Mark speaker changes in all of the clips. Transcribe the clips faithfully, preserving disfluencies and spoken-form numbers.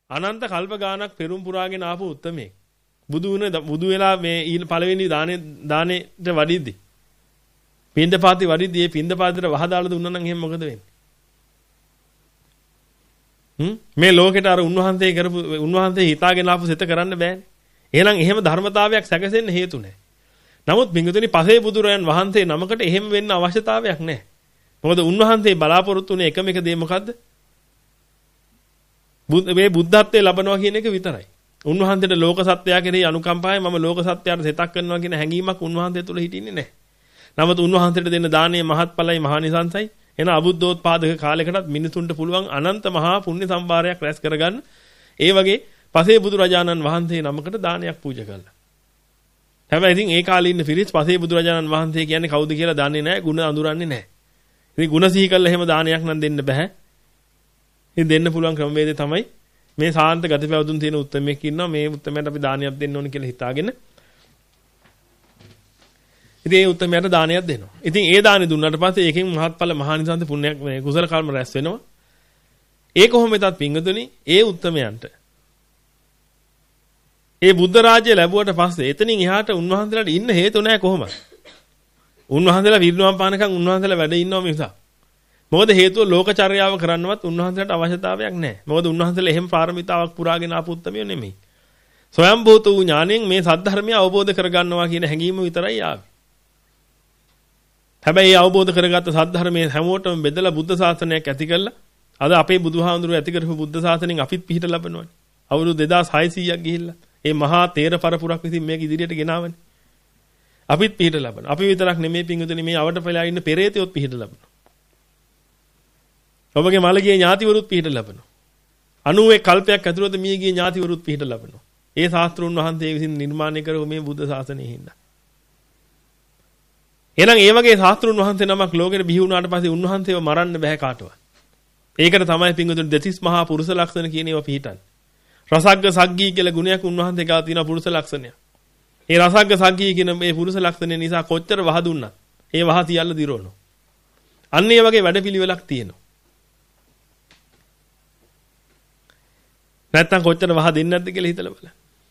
Speaker 1: අනන්ත කල්ප ගානක් පෙරම් පුරාගෙන ආපු උත්තමයෙක්. බුදු වුණ බුදු වෙලා මේ ඊළ පළවෙනි දානේ දානෙට වඩිද්දි. පින්දපාති වඩිද්දි මේ පින්දපාතේට වහ දාලා දුන්නා නම් එහෙනම් මොකද වෙන්නේ? හ්ම් මේ ලෝකෙට අර උන්වහන්සේ කරපු උන්වහන්සේ හිතාගෙන ආපු සිත කරන්න බෑනේ. එහෙනම් එහෙම ධර්මතාවයක් සැකසෙන්න හේතු නැහැ. නමුත් බින්දුතුනි පසේ බුදුරයන් වහන්සේ නමකට එහෙම වෙන්න අවශ්‍යතාවයක් නැහැ. මොකද උන්වහන්සේ බලාපොරොත්තු වුණේ එකම එක දේ මොකද්ද? මේ බුද්ධත්වයේ ලබනවා කියන එක විතරයි. උන්වහන්සේට ලෝක සත්‍යය කෙරෙහි අනුකම්පාවයි මම ලෝක සත්‍යයට සිතක් කරනවා කියන හැඟීමක් උන්වහන්සේ තුල හිටින්නේ නැහැ. නමුත් උන්වහන්සේට දෙන දානීය මහත්ඵලයි මහානිසංසයි එන අබුද්ධෝත්පාදක කාලයකටත් මිනිසුන්ට පුළුවන් අනන්ත මහා පුණ්‍ය සම්භාරයක් රැස් කරගන්න. ඒ වගේ පසේ බුදු රජාණන් වහන්සේ නමකට දානයක් පූජා කළා. හැබැයි ඉතින් ඒ කාලේ ඉන්න පිරිස් පසේ බුදු රජාණන් වහන්සේ කියන්නේ කවුද කියලා දන්නේ නැහැ, ಗುಣ අඳුරන්නේ නැහැ. ඉතින් ಗುಣ සිහි කළා එහෙම දානයක් නම් දෙන්න බෑ. ඉතින් දෙන්න පුළුවන් ක්‍රමවේදය තමයි මේ සාන්ත ගතිපැවතුම් තියෙන උත්තරමෙක් ඉන්නවා මේ උත්තරමයට අපි දානයක් දෙන්න ඕන කියලා හිතාගෙන ඉතින් ඒ උත්තරමයට දානයක් දෙනවා. ඉතින් ඒ දානෙ දුන්නාට පස්සේ ඒකෙන් මහත්ඵල මහානිසංස පුණ්‍යක් මේ කුසල කර්ම රැස් වෙනවා. ඒ කොහොම වෙතත් පිංගුතුනි ඒ උත්තරමයන්ට ඒ බුද්ධ රාජ්‍ය ලැබුවට පස්සේ එතනින් එහාට උන්වහන්සේලාට ඉන්න හේතු නැහැ කොහොමද? උන්වහන්සේලා විරුණම් පානකම් උන්වහන්සේලා වැඩ ඉන්නවා මිසක්. මොකද හේතුව ලෝකචර්යාව කරන්නවත් උන්වහන්සේලාට අවශ්‍යතාවයක් නැහැ. මොකද උන්වහන්සේලා එහෙම පාරමිතාවක් පුරාගෙන ආපු උත්තරමිය නෙමෙයි. ස්වයම්භූත වූ ඥාණයෙන් මේ සද්ධර්මය අවබෝධ කරගන්නවා කියන හැඟීම විතරයි ආවේ. හැබැයි ඒ අවබෝධ කරගත්ත සද්ධර්මයේ හැමෝටම බෙදලා බුද්ධ ශාසනයක් ඇති කළා. අද අපේ බුදුහාමුදුරුවෝ ඇති කරපු බුද්ධ ශාසනයෙන් අපිත් පිහිට ලබනවානේ. අවුරුදු දෙදාස් හයසීයක් ගිහිල්ලා මේ මහා තේර පරපුරක් විසින් මේක ඉදිරියට ගෙනාවනේ. අපිත් පිහිට ලබනවා. අපි විතරක් නෙමෙයි පිංගුතුනි මේ අවට පෙළලා ඉන්න පෙරේතයොත් පිහිට ලබනවා. ඔබගේ මළගිය ඥාතිවරුත් පිහිට ලබනවා. අනූ කල්පයක් ඇතුළත මියගිය ඥාතිවරුත් පිහිට ලබනවා. ඒ ශාස්ත්‍රුන් වහන්සේ විසින් නිර්මාණය කරපු මේ බුද්ධ ශාසනයෙ හින්දා. එහෙනම් ඒ වගේ ශාස්ත්‍රුන් වහන්සේ නමක් ලෝකෙට බිහි වුණාට පස්සේ උන්වහන්සේව මරන්න බෑ කාටවත්. ඒකට තමයි පිංගුතුනි දෙතිස් මහා පුරුෂ ලක්ෂණ කියන ඒවා පිහිටන්නේ. රසග්ග සග්ගී කියලා ගුණයක් උන්වහන්සේ ගාව තියෙන පුරුෂ ලක්ෂණයක්. ඒ රසග්ග සග්ගී කියන මේ පුරුෂ ලක්ෂණය නිසා කොච්චර වහ දුන්නත් ඒ වහ සියල්ල දිරවනවා. අන්න ඒ වගේ වැඩපිළිවෙලක් තියෙනවා. නැත්තම් කොච්චර වහ දෙන්නේ නැද්ද කියලා හිතලා බලන්න.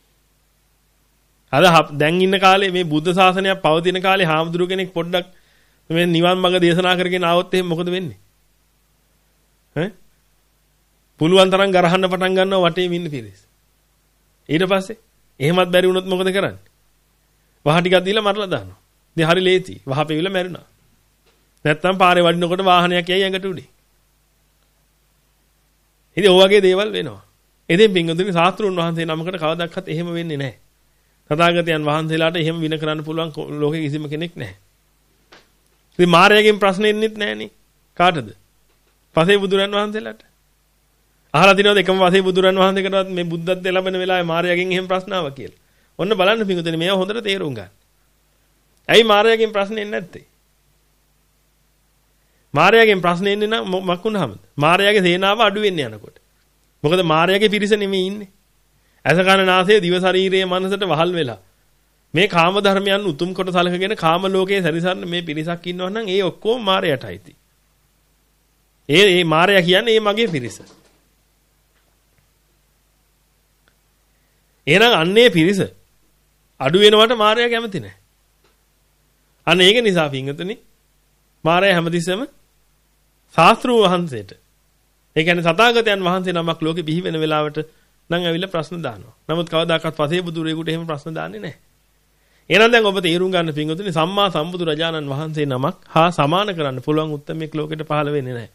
Speaker 1: අද දැන් ඉන්න කාලේ මේ බුද්ධ ශාසනයක් පවතින කාලේ හාමුදුරු කෙනෙක් පොඩ්ඩක් මේ නිවන් මඟ දේශනා කරගෙන ආවොත් එහෙනම් මොකද වෙන්නේ? ඈ? පුළුවන් තරම් ගරහන්න පටන් ගන්නවා වටේම ඉන්න පිරිස්. ඊට පස්සේ එහෙමත් බැරි වුණොත් මොකද කරන්නේ? වහ ටිකක් දීලා මරලා දානවා. ඉතින් හරි ලේසි. වහ පෙවිලා මැරුණා. නැත්තම් පාරේ වඩිනකොට වාහනයක් යයි ඇඟට උඩේ. ඉතින් ඔය වගේ දේවල් වෙනවා. එදින් පින්වතුනි ශාස්ත්‍රුන් වහන්සේ නමකට කවදාවත් එහෙම වෙන්නේ නැහැ. තථාගතයන් වහන්සේලාට එහෙම වින කරන්න පුළුවන් ලෝකෙ කිසිම කෙනෙක් නැහැ. ඉතින් මාර්යාගෙන් ප්‍රශ්න එන්නෙත් නැහනේ. කාටද? පසේ බුදුරන් වහන්සේලාට. අහලා තිනවද එකම පසේ බුදුරන් වහන්සේකටවත් මේ බුද්ධත්වයට ලැබෙන වෙලාවේ මාර්යාගෙන් එහෙම ප්‍රශ්න ආවා කියලා. ඔන්න බලන්න පින්වතුනි මේවා හොඳට තේරුම් ගන්න. ඇයි මාර්යාගෙන් ප්‍රශ්න එන්නේ නැත්තේ? මාර්යාගෙන් ප්‍රශ්න එන්නේ නම් මොකක් වුණාමද? මාර්යාගේ සේනාව අඩු වෙන්නේ යනකොට. මොකද මාර්යාගේ පිරිස නෙමෙයි ඉන්නේ. ඇස කන නාසය දිව ශරීරයේ මනසට වහල් වෙලා මේ කාම ධර්මයන් උතුම් කොට සලකගෙන කාම ලෝකයේ සැරිසරන මේ පිරිසක් ඉන්නවා නම් ඒ ඔක්කොම මාර්යාටයි තියෙන්නේ. ඒ ඒ මාර්යා කියන්නේ ඒ මගේ පිරිස. එහෙනම් අන්නේ පිරිස අඩු වෙනවට මාර්යා කැමති නැහැ. අන්න ඒක නිසා පින්වතුනි මාර්යා හැමතිස්සෙම ශාස්ත්‍රූ වහන්සේට ඒ කියන්නේ තථාගතයන් වහන්සේ නමක් ලෝකෙ බිහි වෙන වෙලාවට නම් ඇවිල්ලා ප්‍රශ්න දානවා. නමුත් කවදාකවත් පසේ බුදුරෙකුට එහෙම ප්‍රශ්න දාන්නේ නැහැ. එහෙනම් දැන් ඔබ තේරුම් ගන්න පින්වතුනි සම්මා සම්බුදු රජාණන් වහන්සේ නමක් හා සමාන කරන්න පුළුවන් උත්තරමෙක් ලෝකෙට පහළ වෙන්නේ නැහැ.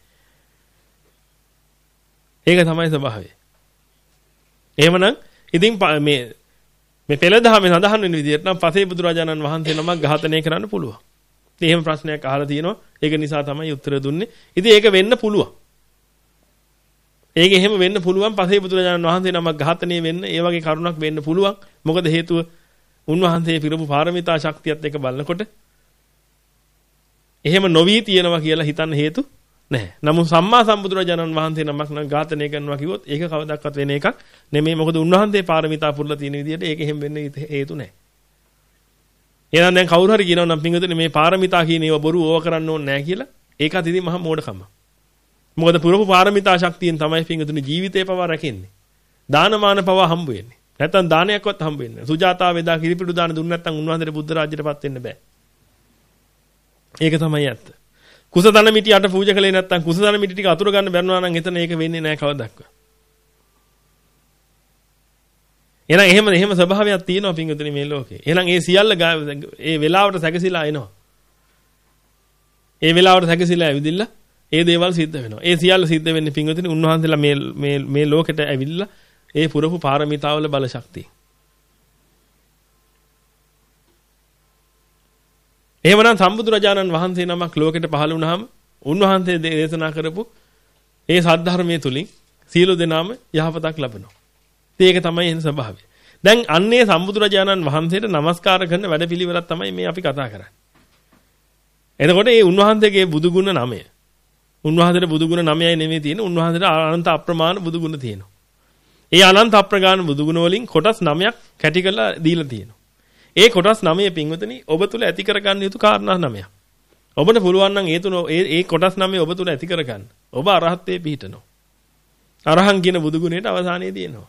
Speaker 1: ඒක තමයි ස්වභාවය. එහෙමනම් ඉතින් මේ මේ පෙළ දහමේ සඳහන් වෙන විදිහට නම් පසේ බුදු රජාණන් වහන්සේ නමක් ඝාතනය කරන්න පුළුවන්. ඉතින් එහෙම ප්‍රශ්නයක් අහලා තියෙනවා. ඒක නිසා තමයි උත්තර දුන්නේ. ඉතින් ඒක වෙන්න පුළුවන්. ඒක එහෙම වෙන්න පුළුවන් පසේ බුදුරජාණන් වහන්සේ නමක් ඝාතනය වෙන්න ඒ වගේ කරුණක් වෙන්න පුළුවන්. මොකද හේතුව උන්වහන්සේ පිරපු පාරමිතා ශක්තියත් එක බලනකොට එහෙම නොවි තියෙනවා කියලා හිතන්න හේතු නැහැ. නමුත් සම්මා සම්බුදුරජාණන් වහන්සේ නමක් නම් ඝාතනය කරනවා කිව්වොත් ඒක කවදාවත් වෙන එකක් නෙමෙයි. මොකද උන්වහන්සේ පාරමිතා පුරලා තියෙන විදිහට ඒක එහෙම වෙන්න හේතු නැහැ. එහෙනම් දැන් කවුරු හරි කියනවා නම් පින්වතුනි මේ පාරමිතා කියන ඒවා බොරු ඕව කරන්න ඕනේ නැහැ කියලා ඒකත් ඉතින් මහා මෝඩකම. මොකද පුරපු පාරමිතා ශක්තියෙන් තමයි පින්වතුනි ජීවිතේ පවා රැකෙන්නේ. දානමාන පවා හම්බ වෙන්නේ. නැත්තම් දානයක්වත් හම්බ වෙන්නේ නැහැ. සුජාතාව එදා කිරිපිඩු දාන දුන්නේ නැත්තම් උන්වහන්සේට බුද්ධ රාජ්‍යයටපත් වෙන්න බෑ. ඒක තමයි ඇත්ත. කුසදන මිටි අට පූජා කළේ නැත්තම් කුසදන මිටි ටික අතුරු ගන්න බැරනවා නම් එතන ඒක වෙන්නේ නැහැ කවදාවත්. එහෙනම් එහෙම එහෙම ස්වභාවයක් තියෙනවා පින්වතුනි මේ ලෝකේ. එහෙනම් ඒ සියල්ල ඒ වෙලාවට සැකසීලා එනවා. ඒ වෙලාවට සැකසීලා ඇවිදින්න ඒ දේවල් සිද්ධ වෙනවා. ඒ සියල්ල සිද්ධ වෙන්නේ පින්වතුනි උන්වහන්සේලා මේ මේ මේ ලෝකෙට ඇවිල්ලා ඒ පුරපු පාරමිතාවල බල ශක්තිය. එහෙමනම් සම්බුදුරජාණන් වහන්සේ නමක් ලෝකෙට පහළ වුණාම උන්වහන්සේ දේශනා කරපු ඒ සද්ධර්මයේ තුලින් සියලු දෙනාම යහපතක් ලබනවා. ඒක තමයි එන ස්වභාවය. දැන් අන්නේ සම්බුදුරජාණන් වහන්සේට নমස්කාර කරන වැඩපිළිවෙලක් තමයි මේ අපි කතා කරන්නේ. එතකොට මේ උන්වහන්සේගේ බුදුගුණ නමය. උන්වහන්සේට බුදුගුණ නමයයි නෙමෙයි තියෙන්නේ. උන්වහන්සේට අනන්ත අප්‍රමාණ බුදුගුණ තියෙනවා. ඒ අනන්ත අප්‍රමාණ බුදුගුණ වලින් කොටස් නවයක් කැටි කරලා දීලා තියෙනවා. ඒ කොටස් නවය පින්වතුනි ඔබ තුල ඇති කරගන්න යුතු කාරණා නවයක්. ඔබට පුළුවන් නම් ඒ තුන ඒ කොටස් නවය ඔබ තුල ඇති කරගන්න. ඔබ අරහත්ත්වයේ පිහිටනවා. අරහං කියන බුදුගුණයට අවසානයේදී එනවා.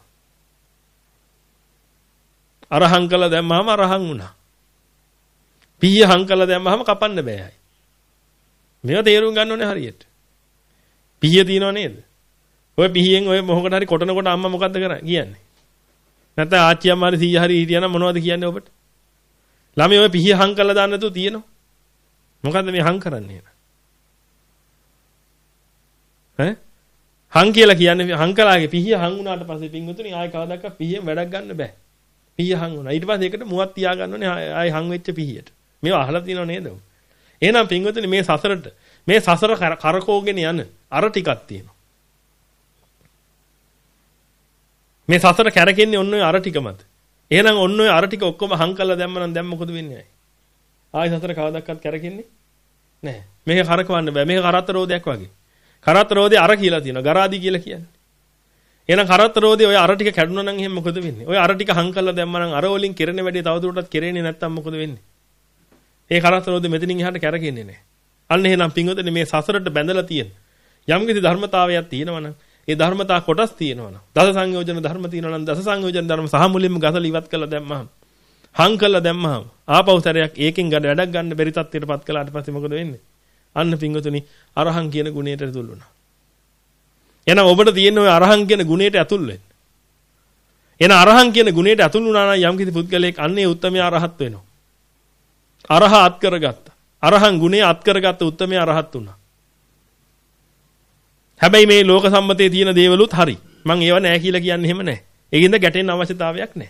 Speaker 1: අරහං කළා දැම්මම අරහං වුණා. පීය හං කළා දැම්මම කපන්න බෑයි. මේවා තේරුම් ගන්න ඕනේ හරියට. පීය තියනව නේද? ඔය පීයෙන් ඔය මොහොකට හරි කොටනකොට අම්මා මොකද්ද කරන්නේ කියන්නේ? නැත්නම් ආච්චි අම්මා හරි සීයා හරි හිටියනම් මොනවද කියන්නේ ඔබට? ළමයි ඔය පීය හං කළා දාන්න නැතුව තියෙනවා. මොකද්ද මේ හං කරන්නේ නේද? ඈ? හං කියලා කියන්නේ හං කලාගේ පීය හං වුණාට පස්සේ පින්වතුනි ආයෙ කවදාවත් පීයෙන් වැඩක් ගන්න බෑ. පීය හං වුණා. ඊට පස්සේ ඒකට මුවක් තියා ගන්න ඕනේ ආයෙ හං වෙච්ච පීයට. මේවා අහලා තියෙනව නේද? එහෙනම් පින්වතුනි මේ සසරට මේ සසර කරකෝගෙන යන අර ටිකක් තියෙනවා. මේ සසර කැරකෙන්නේ ඔන්න ඔය අර ටික මත. එහෙනම් ඔන්න ඔය අර ටික ඔක්කොම හං කළා දැම්ම නම් දැන් මොකද වෙන්නේ? ආයෙ සසර කවදාවත් කැරකෙන්නේ නැහැ. මේක කරකවන්න බෑ. මේක කරත්ත රෝදයක් වගේ. කරත්ත රෝදේ අර කියලා තියෙනවා. ගරාදි කියලා කියන්නේ. එහෙනම් කරත්ත රෝදේ ඔය අර ටික කැඩුනා නම් එහෙනම් මොකද වෙන්නේ? ඔය අර ටික හං කළා දැම්ම නම් අර වලින් කෙරෙන වැඩේ තවදුරටත් කෙරෙන්නේ නැත්තම් මොකද වෙන්නේ? ඒ කරත්ත රෝදේ මෙතනින් එහාට කැරකෙන්නේ නැහැ. අන්න එහෙනම් පින්වතුනි මේ සසරට බැඳලා තියෙන යම්කිසි ධර්මතාවයක් තියෙනවා නම් ඒ ධර්මතා කොටස් තියෙනවා නම් දස සංයෝජන ධර්ම තියෙනවා නම් දස සංයෝජන ධර්ම සහ මුලින්ම ගසලා ඉවත් කළා දැම්මහම හං කළා දැම්මහම ආපහු සැරයක් ඒකෙන් ගඩ වැඩක් ගන්න බැරි තත්ත්වයටපත් කළාට පස්සේ මොකද වෙන්නේ? අන්න පින්වතුනි අරහං කියන ගුණයට ඇතුල් වුණා. එහෙනම් ඔබට තියෙන ඔය අරහං කියන ගුණයට ඇතුල් වෙන්න. එහෙනම් අරහං කියන ගුණයට ඇතුල් වුණා නම් යම්කිසි පුද්ගලයෙක් අන්නේ උත්තමයා අරහත් වෙනවා. අරහ අත් කරගත්තා. අරහං ගුණය අත් කරගත්ත උත්තමයා අරහත් වුණා. හැබැයි මේ ලෝක සම්මතයේ තියෙන දේවලුත් හරි. මම ඒව නෑ කියලා කියන්නේ එහෙම නෑ. ඒකින්ද ගැටෙන්න අවශ්‍යතාවයක් නෑ.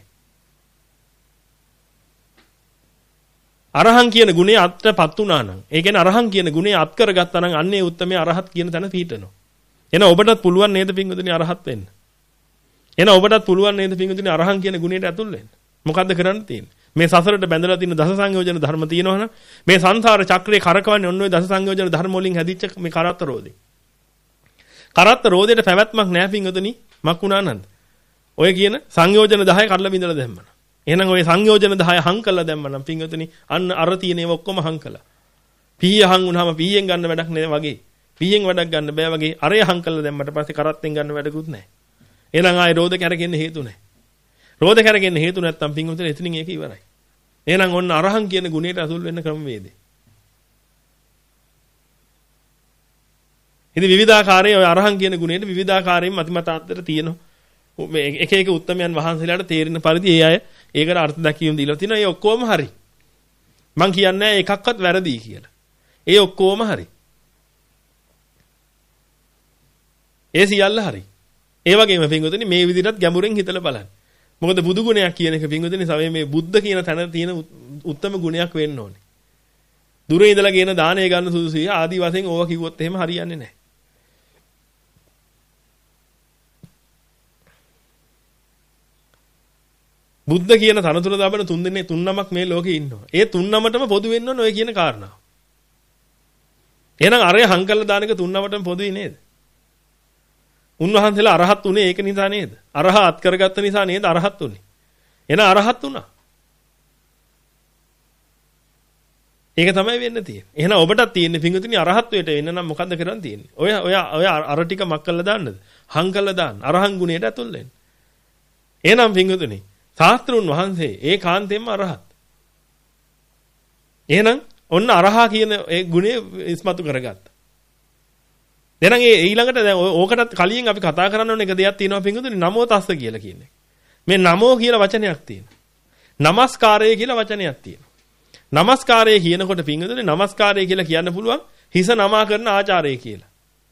Speaker 1: අරහං කියන ගුණය අත්පත් වුණා නම්, ඒ කියන්නේ අරහං කියන ගුණය අත් කරගත්තා නම් අන්නේ උත්තමයා අරහත් කියන තැන පිහිටනවා. එහෙනම් ඔබටත් පුළුවන් නේද පින්වතුනි අරහත් වෙන්න? එහෙනම් ඔබටත් පුළුවන් නේද පින්වතුනි අරහං කියන ගුණයට ඇතුල් වෙන්න? මොකද්ද කරන්න තියෙන්නේ? මේ සසරට බැඳලා තියෙන දස සංයෝජන ධර්ම තියෙනවනම් මේ සංසාර චක්‍රේ කරකවන්නේ ඔන්න ඔය දස සංයෝජන ධර්ම වලින් හැදිච්ච මේ කරත්ත රෝදේ. කරත්ත රෝදේට පැවැත්මක් නැහැ පින්වතුනි. මක් වුණා නන්ද? ඔය කියන සංයෝජන දහය කඩලා බිඳලා දැම්මන. එහෙනම් ඔය සංයෝජන දහය හං කළා දැම්මනම් පින්වතුනි අන්න අර තියෙන ඒවා ඔක්කොම හං කළා. පීය හං වුණාම පීයෙන් ගන්න වැඩක් නෑ වගේ. පීයෙන් වැඩක් ගන්න බෑ වගේ. අරය හං කළා දැම්මට පස්සේ කරත්තෙන් ගන්න වැඩකුත් නෑ. එහෙනම් ආයේ රෝද කැරගෙන්න හේතු නෑ. රෝද කැරගෙන්න හේතු නැත්තම් පින්වතුනි එතනින් ඒක ඉවරයි. එහෙනම් ඔන්න අරහං කියන ගුණයට අසුල් වෙන්න ක්‍රමවේදය. ඉතින් විවිධාකාරයේ ඔය අරහං කියන ගුණයට විවිධාකාරයෙන් මතිමතාන්තර තියෙනවා. මේ එක එක උත්තමයන් වහන්සේලාට තේරෙන පරිදි ඒ අය ඒකට අර්ථ දැක්වීම දීලා තිනවා. ඒ ඔක්කොම හරි. මං කියන්නේ එකක්වත් වැරදි කියලා. ඒ ඔක්කොම හරි. ඒ සියල්ල හරි. ඒ වගේම පින්වතුනි මේ විදිහටත් ගැඹුරෙන් හිතලා බලන්න. මොකද බුදු ගුණයක් කියන එක පින්වතුනි සමේ මේ බුද්ධ කියන තැන තියෙන උත්තම ගුණයක් වෙන්න ඕනේ. දුරේ ඉඳලා කියන දාණය ගන්න සුදුසුයි ආදි වශයෙන් ඕවා කිව්වොත් එහෙම හරියන්නේ නැහැ. බුද්ධ කියන තනතුර දබන තුන් දෙනේ තුන් නමක් මේ ලෝකේ ඉන්නවා. ඒ තුන් නමටම පොදු වෙන්න ඕන ඔය කියන කාරණා. එහෙනම් අරය හංකල්ල දානක තුන් නමටම පොදුයි නේද? උන්වහන්සේලා අරහත් උනේ ඒක නිසා නේද? අරහ අත් කරගත්ත නිසා නේද අරහත් උනේ? එහෙනම් අරහත් උනා. ඒක තමයි වෙන්න තියෙන්නේ. එහෙනම් ඔබටත් තියෙන්නේ පිංගුතුනි අරහත්වයට වෙන්න නම් මොකද්ද කරන්න තියෙන්නේ? ඔය ඔය ඔය අර ටික මක් කළා දාන්නද? හං කළා දාන්න. අරහං ගුණයට ඇතුල් වෙන්න. එහෙනම් පින්වතුනි ශාස්ත්‍රුන් වහන්සේ ඒ කාන්තෙන්ම අරහත්. එහෙනම් ඔන්න අරහා කියන ඒ ගුණය ඉස්මතු කරගත්තා. එහෙනම් ඒ ඊළඟට දැන් ඕකටත් කලින් අපි කතා කරන්න ඕන එක දෙයක් තියෙනවා පින්වතුනි නමෝ තස්ස කියලා කියන්නේ. මේ නමෝ කියලා වචනයක් තියෙනවා. නමස්කාරය කියලා වචනයක් තියෙනවා. නමස්කාරය කියනකොට පින්වතුනි නමස්කාරය කියලා කියන්න පුළුවන් හිස නමා කරන ආචාරය කියලා.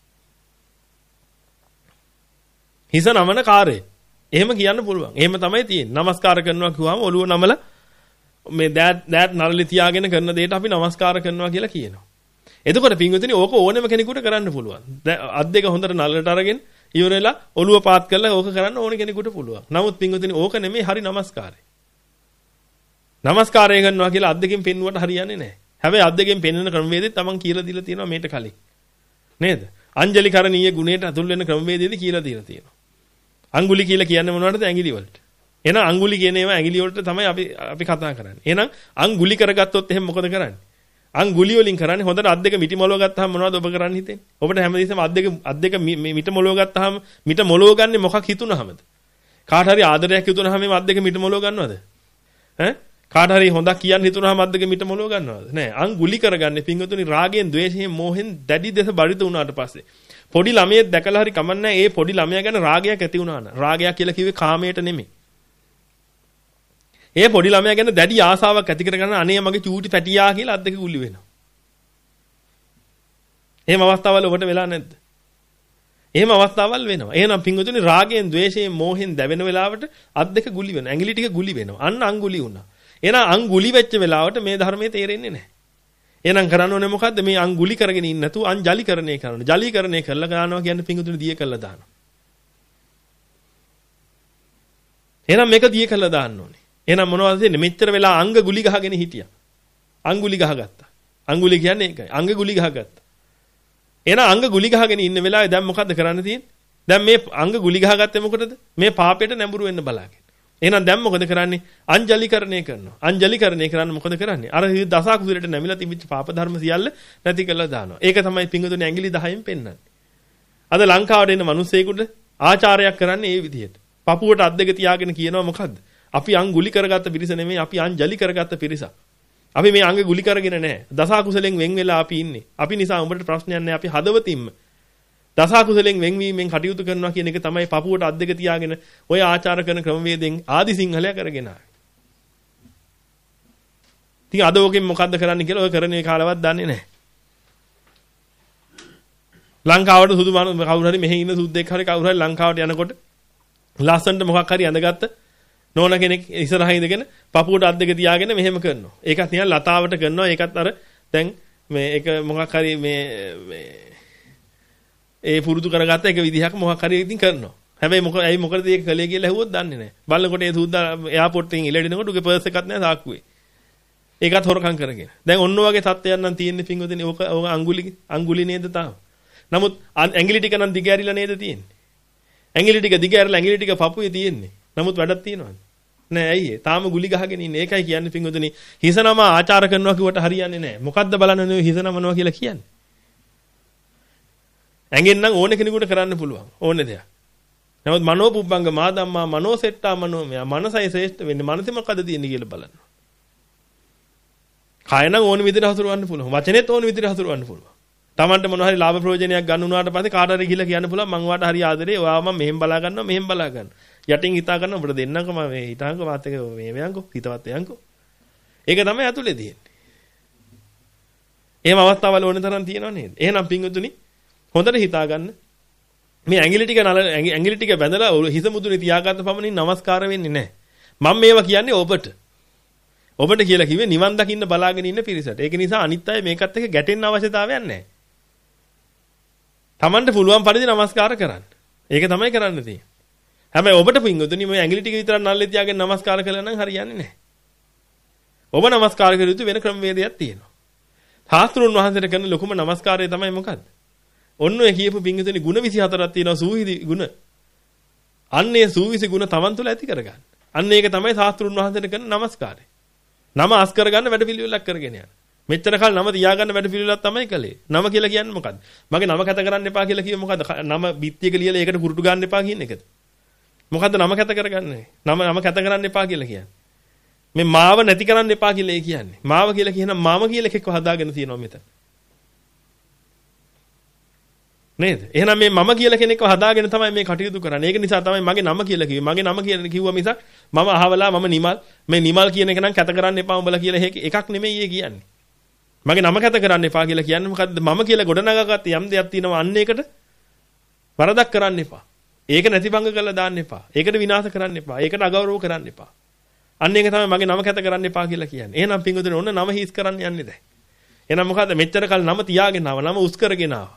Speaker 1: හිස නමන කාර්යය. එහෙම කියන්න පුළුවන්. එහෙම තමයි තියෙන්නේ. නමස්කාර කරනවා කිව්වම ඔළුව නමලා මේ දෑත් දෑත් නළලි තියාගෙන කරන දෙයට අපි නමස්කාර කරනවා කියලා කියනවා. එතකොට පින්වතුනි ඕක ඕනෙම කෙනෙකුට කරන්න පුළුවන්. දැන් අත් දෙක හොඳට නළලට අරගෙන ඉවරලා ඔළුව පාත් කරලා ඕක කරන්න ඕන කෙනෙකුට පුළුවන්. නමුත් පින්වතුනි ඕක නෙමෙයි හරි නමස්කාරය. නමස්කාරය කරනවා කියලා අත් දෙකෙන් පෙන්නුවට හරියන්නේ නැහැ. හැබැයි අත් දෙකෙන් පෙන්වන ක්‍රමවේදෙත් තමන් කියලා දීලා තියෙනවා මේට කලින්. නේද? අංජලි කරණීය ගුණයට අතුල් වෙන ක්‍රමවේදෙදි කියලා දීලා තියෙනවා. අඟුලි කියලා කියන්නේ මොනවටද? ඇඟිලි වලට. එහෙනම් අඟුලි කියන ඒවා ඇඟිලි වලට තමයි අපි අපි කතා කරන්නේ. එහෙනම් අඟුලි කරගත්තොත් එහෙනම් මොකද කරන්නේ? අඟුලි වලින් කරන්නේ හොඳට අත් දෙක මිටි මොලව ගත්තාම මොනවද ඔබ කරන්න හිතෙන්නේ? ඔබට හැමදේසම අත් දෙක අත් දෙක මිට මොලව ගත්තාම මිට මොලව ගන්නෙ මොකක් හිතුනහමද? කාට හරි ආදරයක් හිතුනහම මේ අත් දෙක මිට මොලව ගන්නවද? ඈ? කාට හරි හොඳක් කියන්න හිතුනහම අත් දෙක මිට මොලව ගන්නවද? නෑ. අඟුලි කරගන්නේ පින්වතුනි රාගයෙන්, ద్వේෂයෙන්, මෝහෙන් දැඩි දෙස බරිත වුණාට පස්සේ. පොඩි ළමයෙක් දැකලා හරි කමන්නේ ඒ පොඩි ළමයා ගැන රාගයක් ඇති වුණා න ะ. රාගයක් කියලා කිව්වේ කාමයට නෙමෙයි. ඒ පොඩි ළමයා ගැන දැඩි ආසාවක් ඇති කරගන්න අනේ මගේ චූටි පැටියා කියලා අත් දෙක ගුලි වෙනවා. එහෙම අවස්ථාවල් ඔබට වෙලා නැද්ද? එහෙම අවස්ථාවල් වෙනවා. එහෙනම් පින්වතුනි රාගයෙන්, ద్వේෂයෙන්, මෝහෙන් දැවෙන වෙලාවට අත් දෙක ගුලි වෙනවා. ඇඟිලි ටික ගුලි වෙනවා. අන්න අඟුලි වුණා. එහෙනම් අඟුලි වෙච්ච වෙලාවට මේ ධර්මයේ තේරෙන්නේ නැහැ. එහෙනම් කරන්න ඕනේ මොකද්ද? මේ අඟුලි කරගෙන ඉන්න නැතුව අංජලිකරණය කරනවා. ජලීකරණය කරලා ගන්නවා කියන්නේ පිංගුතුනි දිය කළා දානවා. එහෙනම් මේක දිය කළා දාන්න ඕනේ. එහෙනම් මොනවද තියෙන්නේ? මෙච්චර වෙලා අංග ගුලි ගහගෙන හිටියා. අඟුලි ගහගත්තා. අඟුලි කියන්නේ ඒකයි. අංග ගුලි ගහගත්තා. එහෙනම් අංග ගුලි ගහගෙන ඉන්න වෙලාවේ දැන් මොකද්ද කරන්න තියෙන්නේ? දැන් මේ අංග ගුලි ගහගත්තේ මොකටද? මේ පාපයට නැඹුරු වෙන්න බලාගෙන. එහෙනම් දැන් මොකද කරන්නේ? අංජලිකරණය කරනවා. අංජලිකරණය කරන්න මොකද කරන්නේ? අර දස කුසලයට නැමිලා තිබිච්ච පාප ධර්ම සියල්ල නැති කරලා දානවා. ඒක තමයි පිංගුතුනේ ඇඟිලි දහයෙන් පෙන්වන්නේ. අද ලංකාවට එන මිනිස්සෙකුට ආචාරයක් කරන්නේ මේ විදිහට. පපුවට අත් දෙක තියාගෙන කියනවා මොකද්ද? අපි අංගුලි කරගත්ත පිරිස නෙමෙයි අපි අංජලි කරගත්ත පිරිස. අපි මේ අංග ගුලි කරගෙන නැහැ. දස කුසලෙන් වෙන් වෙලා අපි ඉන්නේ. අපි නිසා උඹට ප්‍රශ්නයක් නැහැ. අපි හදවතින්ම දස කුසලෙන් වෙන්වීමෙන් කටයුතු කරනවා කියන එක තමයි පපුවට අත් දෙක තියාගෙන ඔය ආචාර කරන ක්‍රමවේදෙන් ආදි සිංහලයා කරගෙන ආවේ. ඉතින් අද ඔකෙන් මොකද්ද කරන්න කියලා ඔය කරන ඒ කාලවත් දන්නේ නැහැ. ලංකාවට සුදු කවුරු හරි මෙහි ඉන්න සුද්දෙක් හරි කවුරු හරි ලංකාවට යනකොට ලස්සනට මොකක් හරි ඇඳගත්ත නෝන කෙනෙක් ඉස්සරහින් ඉඳගෙන පපුවට අත් දෙක තියාගෙන මෙහෙම කරනවා. ඒකත් නිකන් ලතාවට කරනවා. ඒකත් අර දැන් මේ එක මොකක් හරි මේ මේ ඒ පුරුදු කරගත්ත එක විදිහක් මොකක් හරි ඉතින් කරනවා. හැබැයි මොකද ඇයි මොකද ඒක කලේ කියලා ඇහුවොත් දන්නේ නැහැ. බලනකොට ඒ සුද්දා එයාපෝට් එකෙන් ඉලෙඩිනකොට උගේ පර්ස් එකක් නැහැ සාක්කුවේ. ඒකත් හොරකම් කරගෙන. දැන් ඔන්න ඔයගේ තත්ත්වයක් නම් තියෙන්නේ පින්වදිනේ. ඕක ඕක අඟුලි අඟුලි නේද තාම. නමුත් ඇඟිලි ටික නම් දිග ඇරිලා නේද තියෙන්නේ. ඇඟිලි ටික දිග ඇරලා ඇඟිලි ටික පපුවේ තියෙන්නේ. නමුත් වැඩක් තියෙනවද? නෑ ඇයි ඒ? තාම ගුලි ගහගෙන ඉන්නේ. ඒකයි කියන්නේ පින්වදිනේ. හිස නම ආචාර කරනවා කිව්වට හරියන්නේ නැහැ. මොකද්ද බලන්නේ හිස නමනවා කියලා කියන්නේ? ඇඟෙන් නම් ඕන කෙනෙකුට කරන්න පුළුවන්. ඕනේ දෙයක්. නමුත් මනෝ පුබ්බංග මාදම්මා මනෝ සෙට්ටා මනෝ මෙයා මනසයි ශ්‍රේෂ්ඨ වෙන්නේ. මනසේ මොකද තියෙන්නේ කියලා බලන්න. කය නම් ඕන විදිහට හසුරවන්න පුළුවන්. වචනේත් ඕන විදිහට හසුරවන්න පුළුවන්. Tamanට මොන හරි ලාභ ප්‍රයෝජනයක් ගන්න උනාට පස්සේ කාට හරි ගිහලා කියන්න පුළුවන් මං වාට හරි ආදරේ. ඔයාව මම මෙහෙම බලා ගන්නවා මෙහෙම බලා ගන්නවා. යටින් හිතා ගන්න ඔබට දෙන්නකම මේ හිතාංග මාත් එක මේ වයන්කෝ හිතවත් වයන්කෝ. ඒක තමයි ඇතුලේ තියෙන්නේ. එහෙම අවස්ථාවල් ඕන තරම් තියෙනව නේද? එහෙනම් පින්වතුනි හොඳට හිතා ගන්න. මේ ඇඟිලි ටික නල ඇඟිලි ටික බැඳලා හිස මුදුනේ තියාගත්ත පමණින් නමස්කාර වෙන්නේ නැහැ. මම මේවා කියන්නේ ඔබට. ඔබට කියලා කිව්වේ නිවන් දකින්න බලාගෙන ඉන්න පිරිසට. ඒක නිසා අනිත් අය මේකත් එක්ක ගැටෙන්න අවශ්‍යතාවයක් නැහැ. Tamanට පුළුවන් පරිදි නමස්කාර කරන්න. ඒක තමයි කරන්න තියෙන්නේ. හැබැයි ඔබට පින්වතුනි මේ ඇඟිලි ටික විතරක් නල්ලේ තියාගෙන නමස්කාර කළා නම් හරියන්නේ නැහැ. ඔබ නමස්කාර කර යුතු වෙන ක්‍රමවේදයක් තියෙනවා. ශාස්ත්‍රුන් වහන්සේට කරන ලොකුම නමස්කාරය තමයි මොකද්ද? ඔන්න ඔය කියපු පින්විතනි ಗುಣ විසිහතරක් තියෙනවා සූවිසි ගුණ. අන්නේ සූවිසි ගුණ Taman තුල ඇති කරගන්න. අන්න ඒක තමයි ශාස්ත්‍රුන් වහන්සේට කරන නමස්කාරය. නම අස් කරගන්න වැඩ පිළිවෙලක් කරගෙන යන්න. මෙච්චර කල් නම තියාගන්න වැඩ පිළිවෙලක් තමයි කළේ. නම කියලා කියන්නේ මොකද්ද? මගේ නම කත කරන්න එපා කියලා කිව්වේ මොකද්ද? නම බිත්තියක ලියලා ඒකට කුරුටු ගන්න එපා කියන එකද? මොකද්ද නම කැත කරගන්නේ? නම නම කැත කරන්න එපා කියලා කියන්නේ. මේ මාව නැති කරන්න එපා කියලා ඒ කියන්නේ. මාව කියලා කියන මම කියලා එකෙක්ව හදාගෙන තියෙනවා මෙතන. නේද? එහෙනම් මේ මම කියලා කෙනෙක්ව හදාගෙන තමයි මේ කටයුතු කරන්නේ. ඒක නිසා තමයි මගේ නම කියලා කිව්වේ. මගේ නම කියලා කිව්වා මිසක් මම අහවලා මම නිමල් මේ නිමල් කියන එක නම් කැත කරන්න එපා උඹලා කියලා එකක් නෙමෙයි ඒ කියන්නේ. මගේ නම කැත කරන්න එපා කියලා කියන්නේ මොකද්ද? මම කියලා ගොඩනගාගත්ත යම් දෙයක් තියෙනවා අන්න ඒකට වරදක් කරන්න එපා. ඒක නැතිබංග කරලා දාන්න එපා. ඒකට විනාශ කරන්න එපා. ඒකට අගෞරව කරන්න එපා. අන්න ඒක තමයි මගේ නම කැත කරන්න එපා කියලා කියන්නේ. එහෙනම් පින්වතුනි ඔන්න නම හිස් කරන්න යන්නේ නැහැ. එහෙනම් මොකද්ද මෙච්චර කල් නම තියාගෙන ආව නම උස් කරගෙන ආව.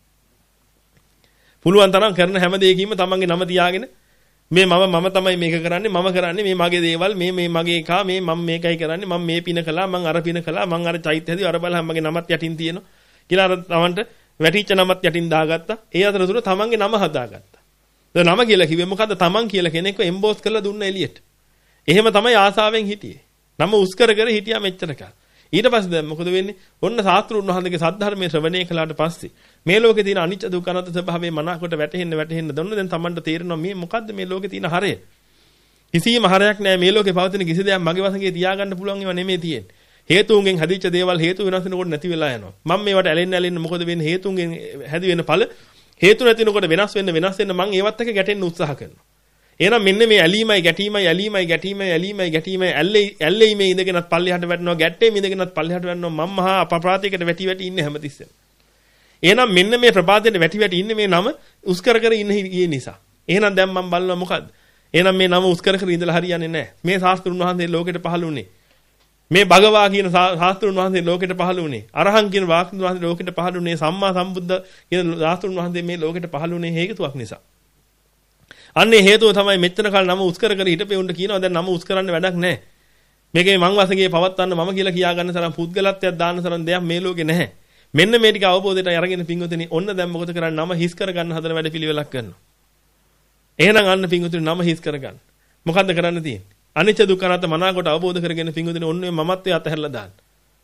Speaker 1: පුළුවන් තරම් කරන හැම දෙයකින්ම තමන්ගේ නම තියාගෙන මේ මම මම තමයි මේක කරන්නේ මම කරන්නේ මේ මගේ දේවල් මේ මේ මගේ එකා මේ මම මේකයි කරන්නේ මම මේ පින කළා මම අර පින කළා මම අර චෛත්‍ය හැදුවා අර බලහන් මගේ නමත් යටින් තියෙනවා කියලා අර තමන්ට වැටිච්ච නමත් යටින් දාගත්තා. ඒ අතරතුර තමන්ගේ නම හදාගත්තා. දැන් නම කියලා කිව්වේ මොකද්ද? තමන් කියලා කෙනෙක්ව එම්බෝස් කරලා දුන්න එළියට. එහෙම තමයි ආසාවෙන් හිටියේ. නම උස් කර කර හිටියා මෙච්චර කාල. ඊට පස්සේ දැන් මොකද වෙන්නේ? ඔන්න සාස්ත්‍රුන් වහන්සේගේ සද්ධර්මයේ ශ්‍රවණය කළාට පස්සේ මේ ලෝකේ තියෙන අනිච්ච දුක්ඛ අනාත්ම ස්වභාවයේ මනකට වැටහෙන්න වැටහෙන්න දොන්න දැන් Tamanට තේරෙනවා මේ මොකද්ද මේ ලෝකේ තියෙන හරය. කිසිම හරයක් නැහැ මේ ලෝකේ පවතින කිසි දෙයක් මගේ වශයෙන් තියාගන්න පුළුවන් ඒවා නෙමෙයි තියෙන්නේ. හේතුන්ගෙන් හැදිච්ච දේවල් හේතු වෙනස් වෙනකොට නැති වෙලා යනවා. මම මේවට ඇලෙන්න ඇලෙන්න මොකද වෙන්නේ? හේතුන්ගෙන් හැදි වෙන ඵල හේතු නැතිනකොට වෙනස් වෙන්න වෙනස් වෙන්න මම ඒවත් එක්ක ගැටෙන්න උත්සාහ කරනවා. එහෙනම් මෙන්න මේ ඇලීමයි ගැටීමයි ඇලීමයි ගැටීමයි ඇලීමයි ගැටීමයි ඇල්ලේ ඇල්ලේ මේ ඉඳගෙනත් පල්ලෙහාට වැටෙනවා ගැට්ටේ මේ ඉඳගෙනත් පල්ලෙහාට වැටෙනවා මම මහා අප්‍රාප්තියකට වැටි වැටි ඉන්නේ හැමතිස්සෙම. එහෙනම් මෙන්න මේ ප්‍රපාතයට වැටි වැටි ඉන්නේ මේ නම උස් කර කර ඉන්න ඊ නිසා. එහෙනම් දැන් මම බලනවා මොකද්ද? එහෙනම් මේ නම උස් කර කර ඉඳලා හරියන්නේ නැහැ. මේ ශාස්ත්‍රුන් වහන්සේ ලෝකෙට පහළ වුණේ. මේ භගවා කියන ශාස්ත්‍රුන් වහන්සේ ලෝකෙට පහළ වුණේ. අරහං කියන වාක්‍යුන් වහන්සේ ලෝකෙට පහළ වුණේ. සම්මා සම්බුද්ධ කියන ශාස්ත්‍රුන් වහන්සේ මේ ලෝකෙට පහළ වුණේ හේතුවක් නිසා. අන්නේ හේතුව තමයි මෙච්චර කල් නම උස් කර කර හිටපෙවුන්ට කියනවා දැන් නම උස් කරන්න වැඩක් නැහැ. මේකේ මං වශයෙන් පවත්වන්න මම කියලා කියා ගන්න තරම් පුද්ගලත්වයක් දාන්න තරම් දෙයක් මේ ලෝකේ නැහැ. මෙන්න මේ ටික අවබෝධයට අරගෙන පින්වතුනි ඔන්න දැන් මොකද කරන්නේ නම හිස් කර ගන්න හදන වැඩ පිළිවෙලක් කරනවා. එහෙනම් අන්න පින්වතුනි නම හිස් කර ගන්න. මොකද්ද කරන්න තියෙන්නේ? අනිච්ච දුක්ඛ අනාත්ම මනාකොට අවබෝධ කරගෙන පින්වතුනි ඔන්න මේ මමත්වයේ අතහැරලා දාන්න.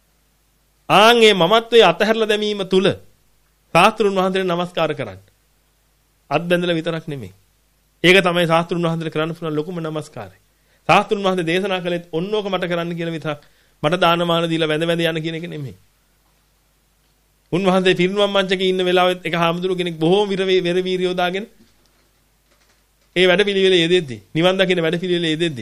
Speaker 1: ආන් මේ මමත්වයේ අතහැරලා දැමීම තුල ශාස්ත්‍රුන් වහන්සේට නමස්කාර කරන්න. අත් බැඳලා විතරක් නෙමෙයි. ඒක තමයි ශාස්ත්‍රුන් වහන්සේට කරන්න පුළුවන් ලොකුම නමස්කාරය. ශාස්ත්‍රුන් වහන්සේ දේශනා කළෙත් ඔන්නෝක මට කරන්න කියලා විතරක් මට දානමාන දීලා වැඳ වැඳ යන කියන එක නෙමෙයි. උන්වහන්සේ පිරිනුවම් මංචකේ ඉන්න වෙලාවෙත් එක හාමුදුරු කෙනෙක් බොහෝම විර වෙර වීරියෝ දාගෙන ඒ වැඩ පිළිවෙලේ යෙදෙද්දී නිවන් දකින්න වැඩ පිළිවෙලේ යෙදෙද්දී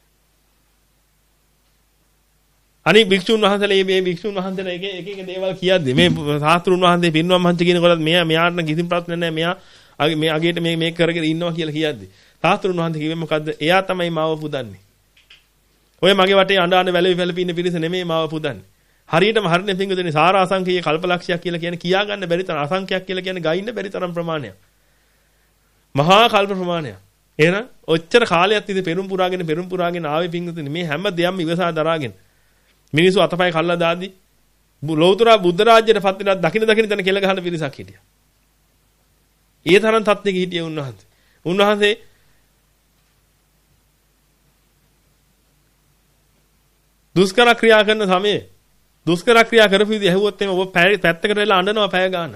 Speaker 1: අනික භික්ෂුන් වහන්සේලා මේ භික්ෂුන් වහන්සේලා එක එක එක දේවල් කියද්දී මේ ශාස්ත්‍රුන් වහන්සේ පිරිනුවම් මංච කියනකොටත් මෙයා මෙයාට කිසිම ප්‍රශ්න නැහැ මෙයා මේ අගේට මේ මේක කරගෙන ඉන්නවා කියලා කියද්දී ශාස්ත්‍රුන් වහන්සේ කිව්වේ මොකද්ද? එයා තමයි මාව පුදන්නේ. ඔය මගේ වටේ අඬ අඬ වැළවි වැළපි ඉන්න පිරිස නෙමෙයි මාව පුදන්නේ. හරියටම හරිනේ පිංගුදෙනි සාර අසංඛ්‍යය කල්පලක්ෂයක් කියලා කියන්නේ කියා ගන්න බැරි තරම් අසංඛ්‍යයක් කියලා කියන්නේ ගයින්න බැරි තරම් ප්‍රමාණයක්. මහා කල්ප ප්‍රමාණයක්. එහෙනම් ඔච්චර කාලයක් තිස්සේ පෙරම් පුරාගෙන පෙරම් පුරාගෙන ආවේ පිංගුදෙනි මේ හැම දෙයක්ම ඉවසා දරාගෙන මිනිස්සු අතපය කල්ලා දාද්දි ලෞතර බුද්ධ රාජ්‍යයට පත් වෙලා දකින දකින තැන කෙල ගහන පිරිසක් හිටියා. ඒ තරම් තත්ත්වෙක හිටියේ උන්වහන්සේ. උන්වහන්සේ දුෂ්කර ක්‍රියා කරන සමයේ දුෂ්කර ක්‍රියා කරපු විදිහ ඇහුවොත් එimhe ඔබ පැත්තකට වෙලා අඬනවා පැය ගාන.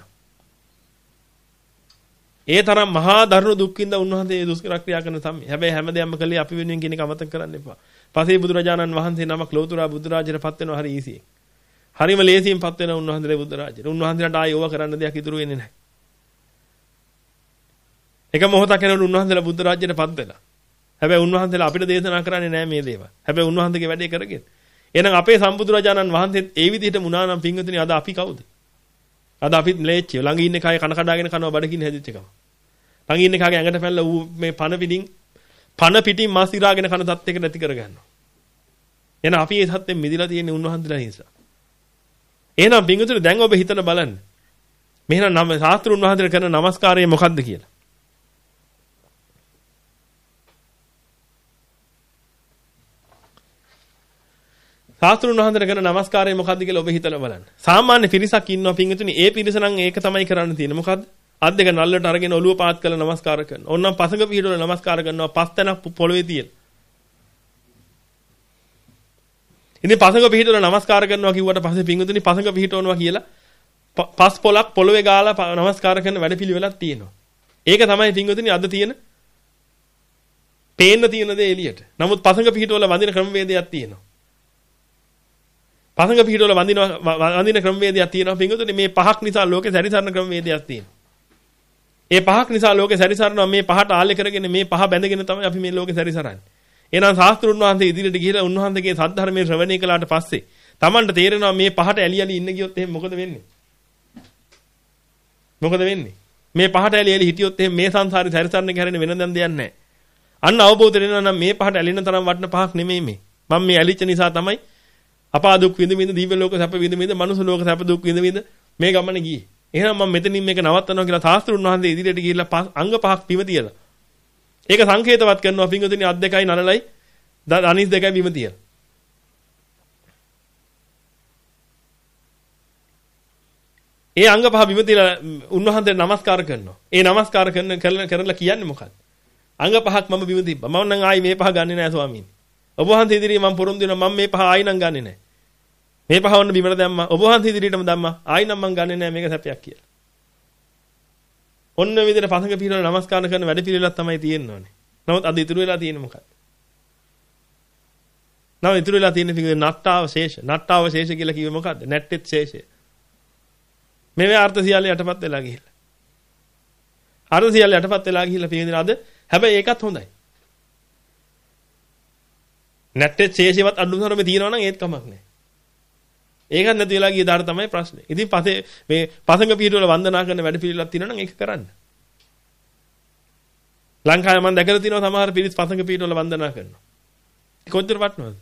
Speaker 1: ඒ තරම් මහා දරුණු දුක්ඛින්ද උන්වහන්සේ දුෂ්කර ක්‍රියා කරන සමයේ. හැබැයි හැමදේම කළේ අපි වෙනුවෙන් කියන එක අමතක කරන්න එපා. පසේ බුදුරජාණන් වහන්සේ නමක් ලෞතර බුද්ධ රාජ්‍යයට පත් වෙනවා හරි ඊසියෙන්. හරිම ලේසියෙන් පත් වෙනවා උන්වහන්සේලා බුද්ධ රාජ්‍යයට. උන්වහන්සේලාට ආයෙ ඕවා කරන්න දෙයක් ඉතුරු වෙන්නේ නැහැ. එක මොහොතක් යනකොට උන්වහන්සේලා බුද්ධ රාජ්‍යයට පත් වෙලා. හැබැයි උන්වහන්සේලා අපිට දේශනා කරන්නේ නැහැ මේ දේවල්. හැබැයි උන්වහන්සේගේ වැඩේ කරගෙන. එහෙනම් අපේ සම්බුදුරජාණන් වහන්සේත් ඒ විදිහට මුණා නම් පින්වතුනි අද අපි කවුද? අද අපිත් ලේච්චිය. ළඟ ඉන්න කය කන කඩාගෙන කනවා බඩකින් හැදිච්ච එකම. ළඟ ඉන්න කගේ ඇඟට පැනලා ඌ මේ පන පිටින් පන පිටින් මාස් ඉරාගෙන කන තත්ත්වයක නැති කරගන්නවා. එහෙනම් අපි ඒ සත්‍යෙ මිදිලා තියෙන්නේ උන්වහන්සේලා නිසා. එහෙනම් පින්වතුනි දැන් ඔබ හිතන බලන්න. මෙහෙනම් නම් ශාස්ත්‍රුන් වහන්සේට කරන নমස්කාරය මොකද්ද කියලා. ශාස්ත්‍රුන් වහන්සේට කරන নমස්කාරය මොකද්ද කියලා ඔබ හිතලා බලන්න. සාමාන්‍ය පිරිසක් ඉන්නවා පින්විතුනි ඒ පිරිස නම් ඒක තමයි කරන්න තියෙන්නේ. මොකද්ද? අත් දෙක නල්ලට අරගෙන ඔළුව පාත් කරලා নমස්කාර කරනවා. ඕන්නම් පසඟ පිටවල নমස්කාර කරනවා පස් තැනක් පොළවේ තියෙන. ඉතින් පසඟ පිටවල নমස්කාර කරනවා කිව්වට පස්සේ පින්විතුනි පසඟ පිටවනවා කියලා පස් පොලක් පොළවේ ගාලා নমස්කාර කරන වැඩපිළිවෙලක් තියෙනවා. ඒක තමයි පින්විතුනි අද තියෙන පේන්න තියෙන දේ එළියට. නමුත් පසඟ පිහිටවල වඳින ක්‍රමවේදයක් තියෙනවා. පසඟ පිහිටවල වඳින වඳින ක්‍රමවේදයක් තියෙනවා. පින්වතුනි මේ පහක් නිසා ලෝකේ සැරිසරන ක්‍රමවේදයක් තියෙනවා. ඒ පහක් නිසා ලෝකේ සැරිසරනවා මේ පහට ආලේ කරගෙන මේ පහ බැඳගෙන තමයි අපි මේ ලෝකේ සැරිසරන්නේ. එහෙනම් ශාස්ත්‍රුන් වහන්සේ ඉදිරියට ගිහිලා උන්වහන්සේගේ සද්ධර්මයේ ශ්‍රවණය කළාට පස්සේ Tamanට තේරෙනවා මේ පහට ඇලි ඇලි ඉන්න ගියොත් එහෙනම් මොකද වෙන්නේ? මොකද වෙන්නේ? මේ පහට ඇලි ඇලි හිටියොත් එහෙනම් මේ සංසාරේ සැරිසරන්න කැරෙන වෙන දන් දෙයක් නැහැ. අන්න අවබෝධ වෙනවා නම් මේ පහට ඇලෙන තරම් වටින පහක් නෙමෙයි මේ. මම මේ ඇලිච්ච නිසා තමයි අපා දුක් විඳ විඳ දිව්‍ය ලෝක සැප විඳ විඳ මනුස්ස ලෝක සැප දුක් විඳ විඳ මේ ගමනේ ගියේ. එහෙනම් මම මෙතනින් මේක නවත්තනවා කියලා ශාස්ත්‍රුන් වහන්සේ ඉදිරියට ගිහිල්ලා අංග පහක් පිව තියලා. ඒක සංකේතවත් කරනවා පිංගුතුනි අත් දෙකයි නලලයි අනිස් දෙකයි බිම තියලා. ඒ අංග පහ බිම තියලා උන්වහන්සේට නමස්කාර කරනවා. ඒ නමස්කාර කරන කරලා කියන්නේ මොකක්ද? අංග පහක් මම බිම තිබ්බා. මම නම් ආයි මේ පහ ගන්නෙ නෑ ස්වාමීනි. ඔබ වහන්සේ ඉදිරියේ මම පොරොන්දු වෙනවා මම මේ පහ ආයි නම් ගන්නෙ නෑ. මේ පහ වන්න බිමට දැම්මා. ඔබ වහන්සේ ඉදිරියටම දැම්මා. ආයි නම් මම ගන්නෙ නෑ මේක සැපයක් කියලා. ඔන්න විදිහට පසඟ පිළිවෙල නමස්කාර කරන වැඩ පිළිවෙලක් තමයි තියෙන්නේ. නමුත් අද ඉතුරු වෙලා තියෙන්නේ මොකක්ද? නම ඉතුරු වෙලා තියෙන පිළිවෙල නට්ටාව ශේෂ. නට්ටාව ශේෂ කියලා කිව්වේ මොකද්ද? නැට්ටෙත් ශේෂය. මේ අර්ථ සියල්ල යටපත් වෙලා ගිහිල්ලා. අර්ථ සියල්ල යටපත් වෙලා ගිහිල්ලා පිළිවෙල අද හැබැයි ඒකත් හොඳයි. නැට්ටෙත් ශේෂයවත් අඳුනතරමේ තියෙනවා නම් ඒත් කමක් නැහැ. ඒකත් නැති වෙලා ගිය දාට තමයි ප්‍රශ්නේ. ඉතින් පස්සේ මේ පසඟ පිටවල වන්දනා කරන වැඩ පිළිවෙලක් තියෙනවා නම් ඒක කරන්න. ලංකාවේ මම දැකලා තියෙනවා සමහර පිරිස් පසඟ පිටවල වන්දනා කරනවා. කොච්චර වටනවද?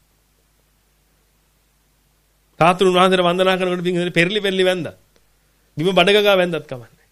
Speaker 1: තාතුරුන් වහන්සේට වන්දනා කරනකොට පිටින් පෙරලි පෙරලි වැන්දා. බිම බඩගගා වැන්දත් කමන්නේ.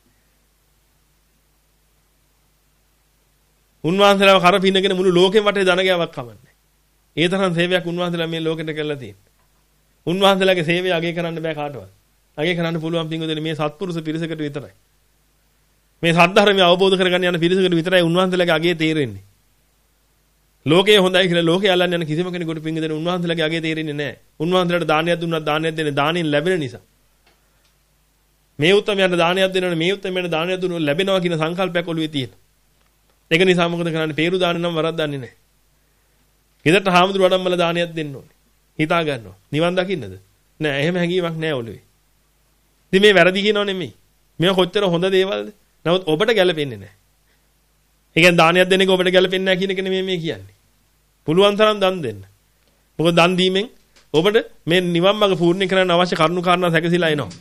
Speaker 1: උන්වහන්සේලාව කර පින්නගෙන මුළු ලෝකෙම වටේ දන ගෑවක් කමන්නේ. ඒ තරම් සේවයක් උන්වහන්සේලා මේ ලෝකෙට කළා තියෙනවා. උන්වහන්සේලාගේ සේවය අගය කරන්න බෑ කාටවත්. අගය කරන්න පුළුවන් පින්වතුනි මේ සත්පුරුෂ පිරිසකට විතරයි. මේ සද්ධර්මය අවබෝධ කරගන්න යන පිරිසකට විතරයි උන්වහන්සේලාගේ අගය තේරෙන්නේ. ලෝකයේ හොඳයි කියලා ලෝකයේ අල්ලන්න යන කිසිම කෙනෙකුට පින්වතුනි උන්වහන්සේලාගේ අගය තේරෙන්නේ නැහැ. උන්වහන්සේලාට දානයක් දුන්නත් දානයක් දෙන්නේ දානෙන් ලැබෙන නිසා. මේ උත්තරමයන්ට දානයක් දෙනවනේ මේ උත්තරමයන්ට දානයක් දුන්නොත් ලැබෙනවා කියන සංකල්පයක් ඔළුවේ තියෙනවා. ඒක නිසා මොකද කරන්නේ? peeru දාන නම් වරද්දන්නේ නැහැ. ගෙදරට හාමුදුරු වඩම්මල දානයක් දෙන්න ඕනේ. හිතා ගන්නවා. නිවන් දකින්නද? නෑ එහෙම හැඟීමක් නෑ ඔළුවේ. ඉතින් මේ වැරදි කියනව නෙමෙයි. මේවා කොච්චර හොඳ දේවල්ද? නමුත් ඔබට ගැලපෙන්නේ නෑ. ඒ කියන්නේ දානයක් දෙන එක ඔබට ගැලපෙන්නේ නෑ කියන එක නෙමෙයි මේ කියන්නේ. පුළුවන් තරම් දන් දෙන්න. මොකද දන් දීමෙන් ඔබට මේ නිවන් මාර්ග පූර්ණ කරන්න අවශ්‍ය කරුණු කාරණා සැකසීලා එනවා.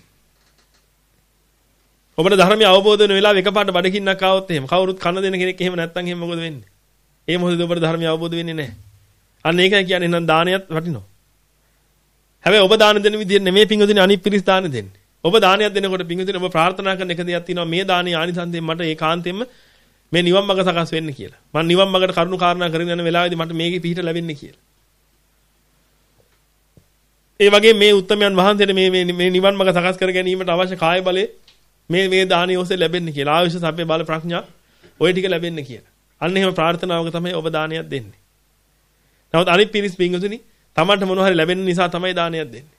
Speaker 1: ඔබට ධර්මය අවබෝධ වෙන වෙලාව එකපාරට බඩගින්නක් ආවොත් එහෙම කවුරුත් කන දෙන කෙනෙක් එහෙම නැත්නම් එහෙම මොකද වෙන්නේ? ඒ මොහොතේ ඔබට ධර්මය අවබෝධ වෙන්නේ නැහැ. අන්න ඒකයි කියන්නේ එහෙනම් දානයත් වටිනවා. හැබැයි ඔබ දාන දෙන විදිහ නෙමෙයි පිංගුතුනි අනිත් පිරිස් දාන දෙන්නේ. ඔබ දානයක් දෙනකොට පිංගුතුනි ඔබ ප්‍රාර්ථනා කරන එක දෙයක් තියෙනවා මේ දානේ ආනිසංසයෙන් මට ඒකාන්තයෙන්ම මේ නිවන් මඟ සකස් වෙන්න කියලා. මම නිවන් මඟට කරුණු කාරණා කරගෙන යන වෙලාවේදී මට මේකේ පිහිට ලැබෙන්නේ කියලා. ඒ වගේ මේ උත්තමයන් වහන්සේට මේ මේ නිවන් මඟ සකස් කර ගැනීමට අවශ්‍ය කාය බලය මේ මේ දානිය ඔස්සේ ලැබෙන්නේ කියලා. ආයුෂ සපේ බල ප්‍රඥා ඔය ටික ලැබෙන්නේ කියලා. අන්න එහෙම ප්‍රාර්ථනාවක තමයි ඔබ දානයක් දෙන්නේ. නමුත් අනිත් පිරිස් පිංගුතුනි තමන්ට මොනවා හරි ලැබෙන නිසා තමයි දානයක් දෙන්නේ.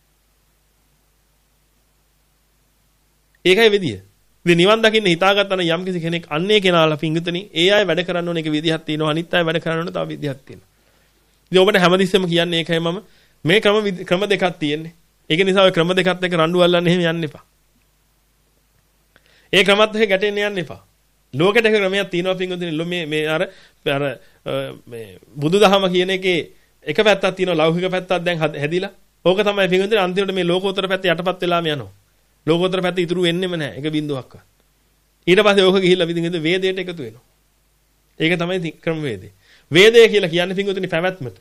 Speaker 1: ඒකයි විදිය. ඉතින් නිවන් දකින්න හිතාගත්තා නම් යම් කිසි කෙනෙක් අන්නේ කෙනාලා පිංගුතුනි ඒ අය වැඩ කරන්න ඕන එක විදිහක් තියෙනවා. අනිත් අය වැඩ කරන්න ඕන තව විදිහක් තියෙනවා. ඉතින් ඔබට හැමතිස්සෙම කියන්නේ ඒකයි මම මේ ක්‍රම ක්‍රම දෙකක් තියෙන්නේ. ඒක නිසා ඔය ක්‍රම දෙකත් එක්ක රණ්ඩු අල්ලන්න එහෙම යන්න එපා. ඒ ක්‍රමත් එක්ක ගැටෙන්න යන්න එපා. ලෝකෙට එක ක්‍රමයක් තියෙනවා පින්වතුනි මේ මේ අර අර මේ බුදුදහම කියන එකේ එක පැත්තක් තියෙනවා ලෞකික පැත්තක් දැන් හැදිලා. ඕක තමයි පින්වතුනි අන්තිමට මේ ලෝකෝත්තර පැත්ත යටපත් වෙලාම යනවා. ලෝකෝත්තර පැත්ත ඉතුරු වෙන්නෙම නැහැ. එක බිඳුවක්වත්. ඊට පස්සේ ඕක ගිහිල්ලා විදිහට වේදයට එකතු වෙනවා. ඒක තමයි ක්‍රමවේදය. වේදය කියලා කියන්නේ පින්වතුනි පැවැත්මට.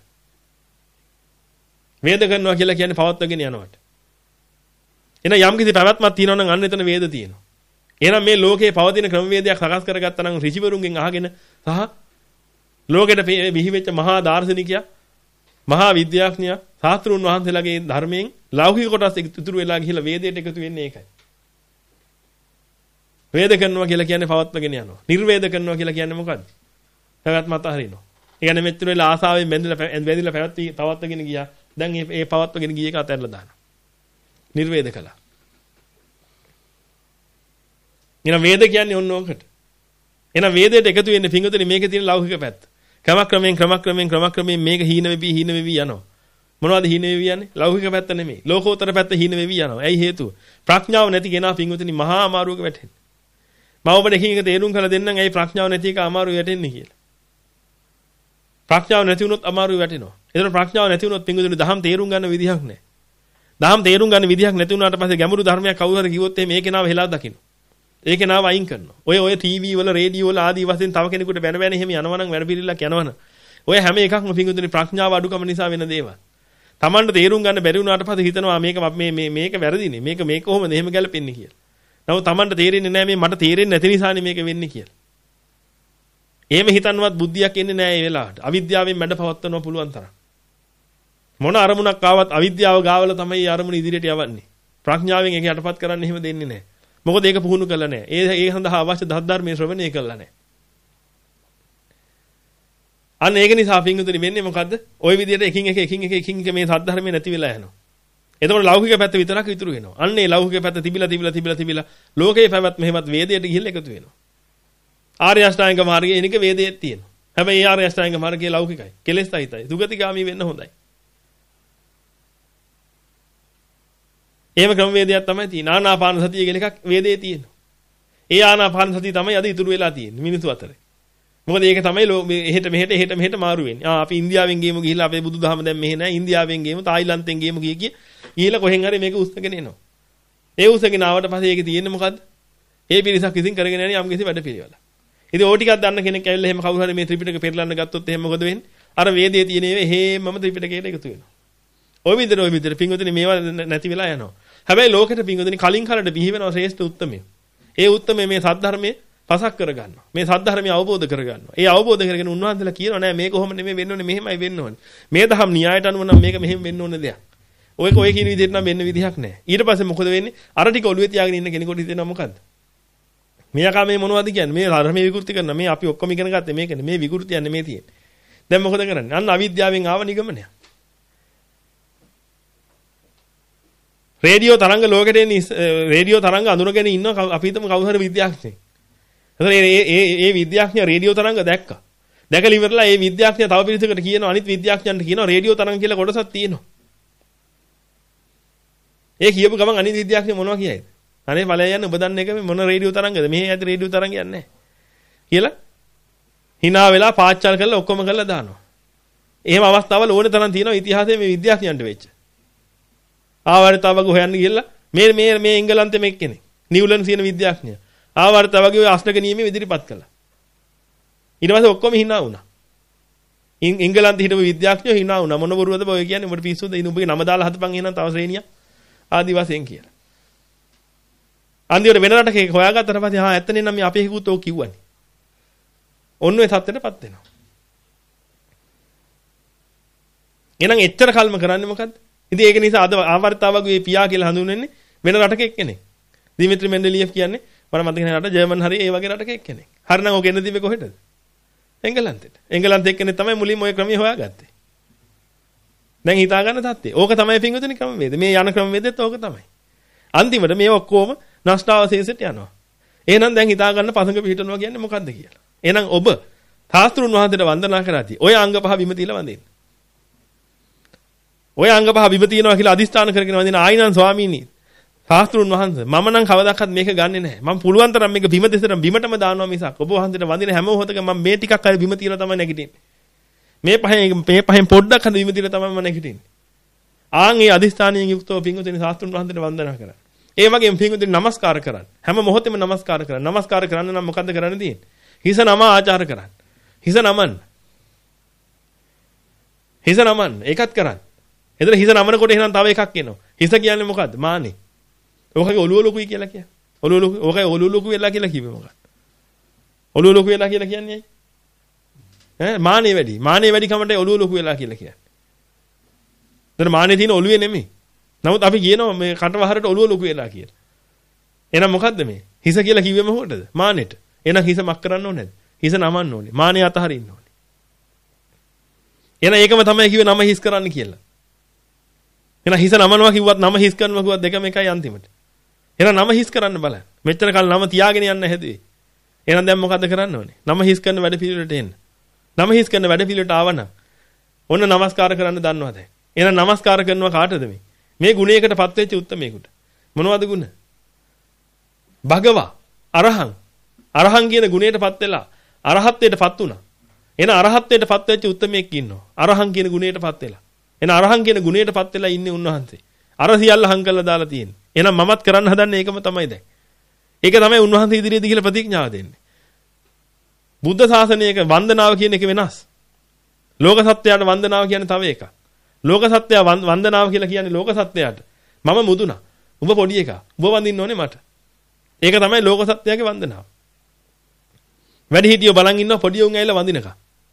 Speaker 1: වේද කරනවා කියලා කියන්නේ පවත්වගෙන යනවට. එහෙනම් යම් කිසි පැවැත්මක් තියෙනවා නම් අන්න එතන වේද තියෙනවා. එහෙනම් මේ ලෝකේ පවතින ක්‍රමවේදයක් සකස් කරගත්තා නම් ඍෂිවරුන්ගෙන් අහගෙන සහ ලෝකෙට විහිවෙච්ච මහා දාර්ශනිකයා මහා විද්‍යාඥයා ශාස්ත්‍රුන් වහන්සේලාගේ ධර්මයෙන් ලෞකික කොටස් ඉතුරු වෙලා ගිහිල්ලා වේදයට එකතු වෙන්නේ ඒකයි. වේද කරනවා කියලා කියන්නේ පවත්වගෙන යනවා. නිර්වේද කරනවා කියලා කියන්නේ මොකද්ද? පැවැත්ම අතහරිනවා. ඒ කියන්නේ මෙච්චර වෙලා ආසාවෙන් බැඳිලා බැඳිලා පැවැත්වි පවත්වගෙන ගියා. දැන් මේ මේ පවත්වගෙන ගිය එක අතහැරලා දානවා. නිර්වේද කළා. එහෙනම් වේද කියන්නේ ඔන්න ඕකට. එහෙනම් වේදයට එකතු වෙන්නේ පිංගුතුනි මේකේ තියෙන ලෞකික පැත්ත. ක්‍රමක්‍රමයෙන් ක්‍රමක්‍රමයෙන් ක්‍රමක්‍රමයෙන් මේක හීන වෙවි හීන වෙවි යනවා. මොනවද හීන වෙවි යන්නේ? ලෞකික පැත්ත නෙමෙයි. ලෝකෝත්තර පැත්ත හීන වෙවි යනවා. ඇයි හේතුව? ප්‍රඥාව නැති කෙනා පිංගුතුනි මහා අමාරුවක වැටෙන්නේ. මම ඔබට එකින් එක තේරුම් කරලා දෙන්නම් ඇයි ප්‍රඥාව නැති එක අමාරුව වැටෙන්නේ කියලා. ප්‍රඥාව නැති වුණොත් අමාරුව වැටෙනවා. ඒතර ප්‍රඥාව නැති වුණොත් පිංගුතුනි දහම් තේරුම් ගන්න විදිහක් නැහැ. දහම් තේරුම් ගන්න විදිහක් නැති වුණාට පස්සේ ගැඹුරු ධර්මයක් කවුරු හරි කිව්වොත් එහෙනම් ඒකේ නාම හෙලා දකින්න. ඒකේ නාම අයින් කරනවා. ඔය ඔය ටීවී වල රේඩියෝ වල ආදී වශයෙන් තව කෙනෙකුට බැන බැන එහෙම යනවනම් වැඩ පිළිලක් යනවනම් ඔය හැම එකක්ම පිංගුතුනි ප්‍රඥාව අඩුකම නිසා වෙන දේවල්. Tamanට තේරුම් ගන්න බැරි වුණාට පස්සේ හිතනවා මේක මේ මේ මේක වැරදිනේ. මේක මේක කොහොමද එහෙම ගැලපෙන්නේ කියලා. නමුත් Tamanට තේරෙන්නේ නැහැ මේ මට තේරෙන්නේ නැති නිසානේ මේක වෙන්නේ කියලා. එහෙම හිතන්නවත් බුද්ධියක් එන්නේ නැහැ මේ වෙලාවට. අවිද්‍යාවෙන් මැඩ පවත්වන්න පුළුවන් තරම්. මොන අරමුණක් ආවත් අවිද්‍යාව ගාවල තමයි ඒ අරමුණ ඉදිරියට යවන්නේ. ප්‍රඥාවෙන් ඒක යටපත් කරන්න එහෙම දෙන්නේ නැහැ. මොකද ඒක පුහුණු කළා නැහැ. ඒ ඒ සඳහා අවශ්‍ය ධර්මයේ ශ්‍රවණය කළා නැහැ. අන්න ඒක නිසා පින්විතනි වෙන්නේ මොකද්ද? ওই විදිහට එකින් එක එකින් එක එකින් එක මේ සද්ධර්මයේ නැති වෙලා යනවා. එතකොට ලෞකික පැත්ත විතරක් ඉතුරු වෙනවා. අන්න ඒ ලෞකික පැත්ත තිබිලා තිබිලා තිබිලා තිබිලා ලෝකේ පැවැත්ම මෙහෙමත් වේදයට ගිහිල්ලා එකතු වෙනවා. ආර්ය අෂ්ටාංග මාර්ගයේ එනික වේදයේ තියෙනවා. හැබැයි ආර්ය අෂ්ටාංග මාර්ගයේ ලෞකිකයි. කෙලෙස් සහිතයි. දුගතිගාමී වෙන්න හොඳයි. එහෙම ක්‍රමවේදයක් තමයි තියෙන්නේ. ආනාපාන සතිය කියලා එකක් වේදයේ තියෙනවා. ඒ ආනාපාන සතිය තමයි අද ඉතුරු වෙලා තියෙන්නේ මිනිස්සු අතරේ. මොකද ඒක තමයි එහෙට මෙහෙට එහෙට මෙහෙට මාරු වෙන්නේ. ආ අපි ඉන්දියාවෙන් ගියමු ගිහිල්ලා අපේ බුදුදහම දැන් මෙහෙ නැහැ. ඉන්දියාවෙන් ගියමු තායිලන්තෙන් ගියමු කිය කිය ගිහිල්ලා කොහෙන් හරි මේක උස්සගෙන එනවා. ඒ උස්සගෙන ආවට පස්සේ ඒකේ තියෙන්නේ මොකද්ද? ඒ පිරිසක් විසින් කරගෙන යන යම් කිසි වැඩ පිළිවෙල. ඉතින් ඕ ටිකක් දන්න කෙනෙක් ඇවිල්ලා එහෙම කවුරු හරි මේ ත්‍රිපිටක පෙරලන්න ගත්තොත් එහෙම මොකද වෙන්නේ? අර වේදයේ තියෙන ඒවා එහෙමම ත්‍රිපිටකයට එකතු වෙනවා. ඔය විදිහට ඔය විදිහට පින්වතුනි මේවා නැති වෙලා යනවා. හැබැයි ලෝකෙට පින්වතුනි කලින් කලට බිහි වෙනවා ශ්‍රේෂ්ඨ උත්තමය. ඒ උත්තමය මේ සද්ධර්මයේ පසක් කරගන්නවා. මේ සද්ධර්මය අවබෝධ කරගන්නවා. ඒ අවබෝධ කරගෙන උන්වහන්සේලා කියනවා නෑ මේක කොහොම නෙමෙයි වෙන්න ඕනේ මෙහෙමයි වෙන්න ඕනේ. මේ දහම් න්‍යායට අනුව නම් මේක මෙහෙම වෙන්න ඕනේ දෙයක්. ඔය කොයි කියන විදිහට නම් වෙන්න විදිහක් නෑ. ඊට පස්සේ මොකද වෙන්නේ? අර ටික ඔළුවේ තියාගෙන ඉන්න කෙනෙකුට හිතෙනවා මොකද්ද? මෙයාකා මේ මොනවද කියන්නේ? මේ ධර්මයේ විකෘති කරන මේ අපි ඔක්කොම ඉගෙන ගත්තේ මේකනේ. මේ විකෘතියන්නේ මේ තියෙන්නේ. දැන් මොකද කරන්නේ? අන්න අවිද්‍යාවෙන් ආව නිගමනය. රේඩියෝ තරංග ලෝකෙට එන්නේ රේඩියෝ තරංග අඳුරගෙන ඉන්න අපි හිතමු කවුරු හරි විද්‍යාඥයෙක්. එතන ඒ ඒ ඒ විද්‍යාඥයා රේඩියෝ තරංග දැක්කා. දැකලා ඉවරලා ඒ විද්‍යාඥයා තව පිරිසකට කියනවා අනිත් විද්‍යාඥයන්ට කියනවා රේඩියෝ තරංග කියලා කොටසක් තියෙනවා. ඒ කියපු ගමන් අනිත් විද්‍යාඥයා මොනවා කියයිද? අනේ ඵලය යන්නේ ඔබ දන්න එක මොන රේඩියෝ තරංගද? මෙහි ඇති රේඩියෝ තරංගයක් නැහැ. කියලා hina වෙලා පාච්චල් කරලා ඔක්කොම කරලා දානවා. එහෙම අවස්ථාවල ඕනේ තරම් තියෙනවා ඉතිහාසයේ මේ විද්‍යාඥයන්ට වෙච්ච. ආවර්තවක හොයන්න ගිහලා මේ මේ මේ එංගලන්තෙම එක්කෙනෙක්. නිව්ලන් කියන විද්‍යාඥයා. ආවර්තවගේ ඔය අස්නක නියමෙ ඉදිරිපත් කළා. ඊට පස්සේ ඔක්කොම hina වුණා. එංගලන්තේ හිටපු විද්‍යාඥයෝ hina වුණා. මොන බොරුවද ඔය කියන්නේ? උඹට පිස්සුද? ඉතින් උඹගේ නම දාලා හදපන් එහෙනම් තව ශ්‍රේණියක්. ආදි වශයෙන් කියලා. අන්තිමට වෙන රටක හොයාගත්තට පස්සේ ආ ඇත්තනේ නම් මේ අපේ හිකුත් ඕක කිව්වනේ. ඔන්න ඔය තත්ත්වෙටපත් වෙනවා. එහෙනම් එච්චර කල්ම කරන්නේ මොකද්ද? ඉතින් ඒක නිසා අද ආවර්තාවගේ පියා කියලා හඳුන්වන්නේ වෙන රටක එක්කෙනෙක්. දිමිත්‍රි මෙන්ඩලියෆ් කියන්නේ මම මතක නැහැ රට ජර්මන් හරි ඒ වගේ රටක එක්කෙනෙක්. හරිනම් ඔක එන්න තිබ්බේ කොහෙටද? එංගලන්තෙට. එංගලන්තෙ එක්කෙනෙක් තමයි මුලින්ම ওই ක්‍රමය හොයාගත්තේ. දැන් හිතා ගන්න තත්ත්වය. ඕක තමයි පින්වතුනි ක්‍රමවේද. මේ යන ක්‍රමවේදෙත් ඕක තමයි. අන්තිමට මේ ඔක්කොම නෂ්ටාවශේෂයට යනවා. එහෙනම් දැන් හිතා ගන්න පසඟ පිටනවා කියන්නේ මොකද්ද කියලා. එහෙනම් ඔබ ශාස්ත්‍රුන් වහන්සේට වන්දනා කරાતી. ඔය අංග පහ බිම තියලා වඳින්න. ඔය අංග පහ බිම තියනවා කියලා අදිස්ථාන කරගෙන වඳින ආයිනන් ස්වාමීනි. ශාස්ත්‍රුන් වහන්සේ මම නම් කවදාවත් මේක ගන්නෙ නැහැ. මම පුළුවන් තරම් මේක බිම දෙසට බිමටම දානවා මිසක් ඔබ වහන්සේට වඳින හැම මොහොතකම මම මේ ටිකක් හරි බිම තියලා තමයි නැගිටින්නේ. මේ පහෙන් මේ පහෙන් පොඩ්ඩක් හරි බිම තියලා තමයි මම නැගිටින්නේ. ආන් ඒ අදිස්ථානයෙන් යුක්තව පින්වතුනි ශාස්ත්‍රුන් වහන්සේට වන්දනා කරා. ඒ වගේම පින්වතුනි නමස්කාර කරන්න. හැම මොහොතෙම නමස්කාර කරන්න. නමස්කාර කරන්න නම් මොකද්ද කරන්න තියෙන්නේ? හිස නම ආචාර කරන්න. හිස නමන්න. හිස නමන්න. ඒකත් කරන්න. එතන හිස නමනකොට එහෙනම් තව එකක් එනවා. හිස කියන්නේ මොකද්ද? මානෙ. ඔකගේ ඔළුව ලොකුයි කියලා කියන්නේ. ඔළුව ලොකු ඔකගේ ඔළුව ලොකු වෙලා කියලා කිව්වේ මොකක්ද? ඔළුව ලොකු වෙලා කියලා කියන්නේ ඇයි? ඈ මානෙ වැඩි. මානෙ වැඩි කමට ඔළුව ලොකු වෙලා කියලා කියන්නේ. එතන මානෙ තියෙන ඔළුවේ නෙමෙයි. නමුත් අපි කියනවා මේ කටවහරට ඔළුව ලොකු වෙලා කියලා. එහෙනම් මොකද්ද මේ? හිස කියලා කිව්වේ මොකටද? මානෙට. එහෙනම් හිස මක් කරන්න ඕනේ නැද්ද? හිස නමන්න ඕනේ. මානෙ අතහරින්න ඕනේ. එහෙනම් ඒකම තමයි කිව්වේ නම හිස් කරන්න කියලා. එහෙනම් හිස නමනවා කිව්වත් නම හිස් කරනවා කිව්වත් දෙකම එකයි අන්තිමට. එහෙනම් නම හිස් කරන්න බලන්න. මෙච්චර කල් නම තියාගෙන යන්න හැදුවේ. එහෙනම් දැන් මොකද්ද කරන්න ඕනේ? නම හිස් කරන වැඩ පිළිවෙලට එන්න. නම හිස් කරන වැඩ පිළිවෙලට ආවනම් ඔන්න නමස්කාර කරන්න දන්නවද? එහෙනම් නමස්කාර කරනවා කාටද මේ? මේ ගුණයකටපත් වෙච්ච උත්තමයෙකුට. මොනවද ගුණ? භගවා අරහං අරහං කියන ගුණයටපත් වෙලා අරහත්ත්වයටපත් වුණා. එන අරහත්ත්වයටපත් වෙච්ච උත්තමයෙක් ඉන්නවා. අරහං කියන ගුණයටපත් වෙලා. එන අරහං කියන ගුණයටපත් වෙලා ඉන්නේ උන්වහන්සේ. අර සියල්ල හං කළා දාලා තියෙන්නේ. එහෙනම් මමත් කරන්න හදන්නේ ඒකම තමයි දැන්. ඒක තමයි උන්වහන්සේ ඉදිරියේදී කියලා ප්‍රතිඥාව දෙන්නේ. බුද්ධ ශාසනයක වන්දනාව කියන එක වෙනස්. ලෝක සත්‍යයට වන්දනාව කියන්නේ තව එකක්. ලෝක සත්‍ය වන්දනාව කියලා කියන්නේ ලෝක සත්‍යයට. මම මුදුනා. උඹ පොඩි එකා. උඹ වඳින්න ඕනේ මට. ඒක තමයි ලෝක සත්‍යයේ වන්දනාව. වැඩි හිටියෝ බලන් ඉන්නවා පොඩි උන් ඇවිල්ලා වඳිනකම්.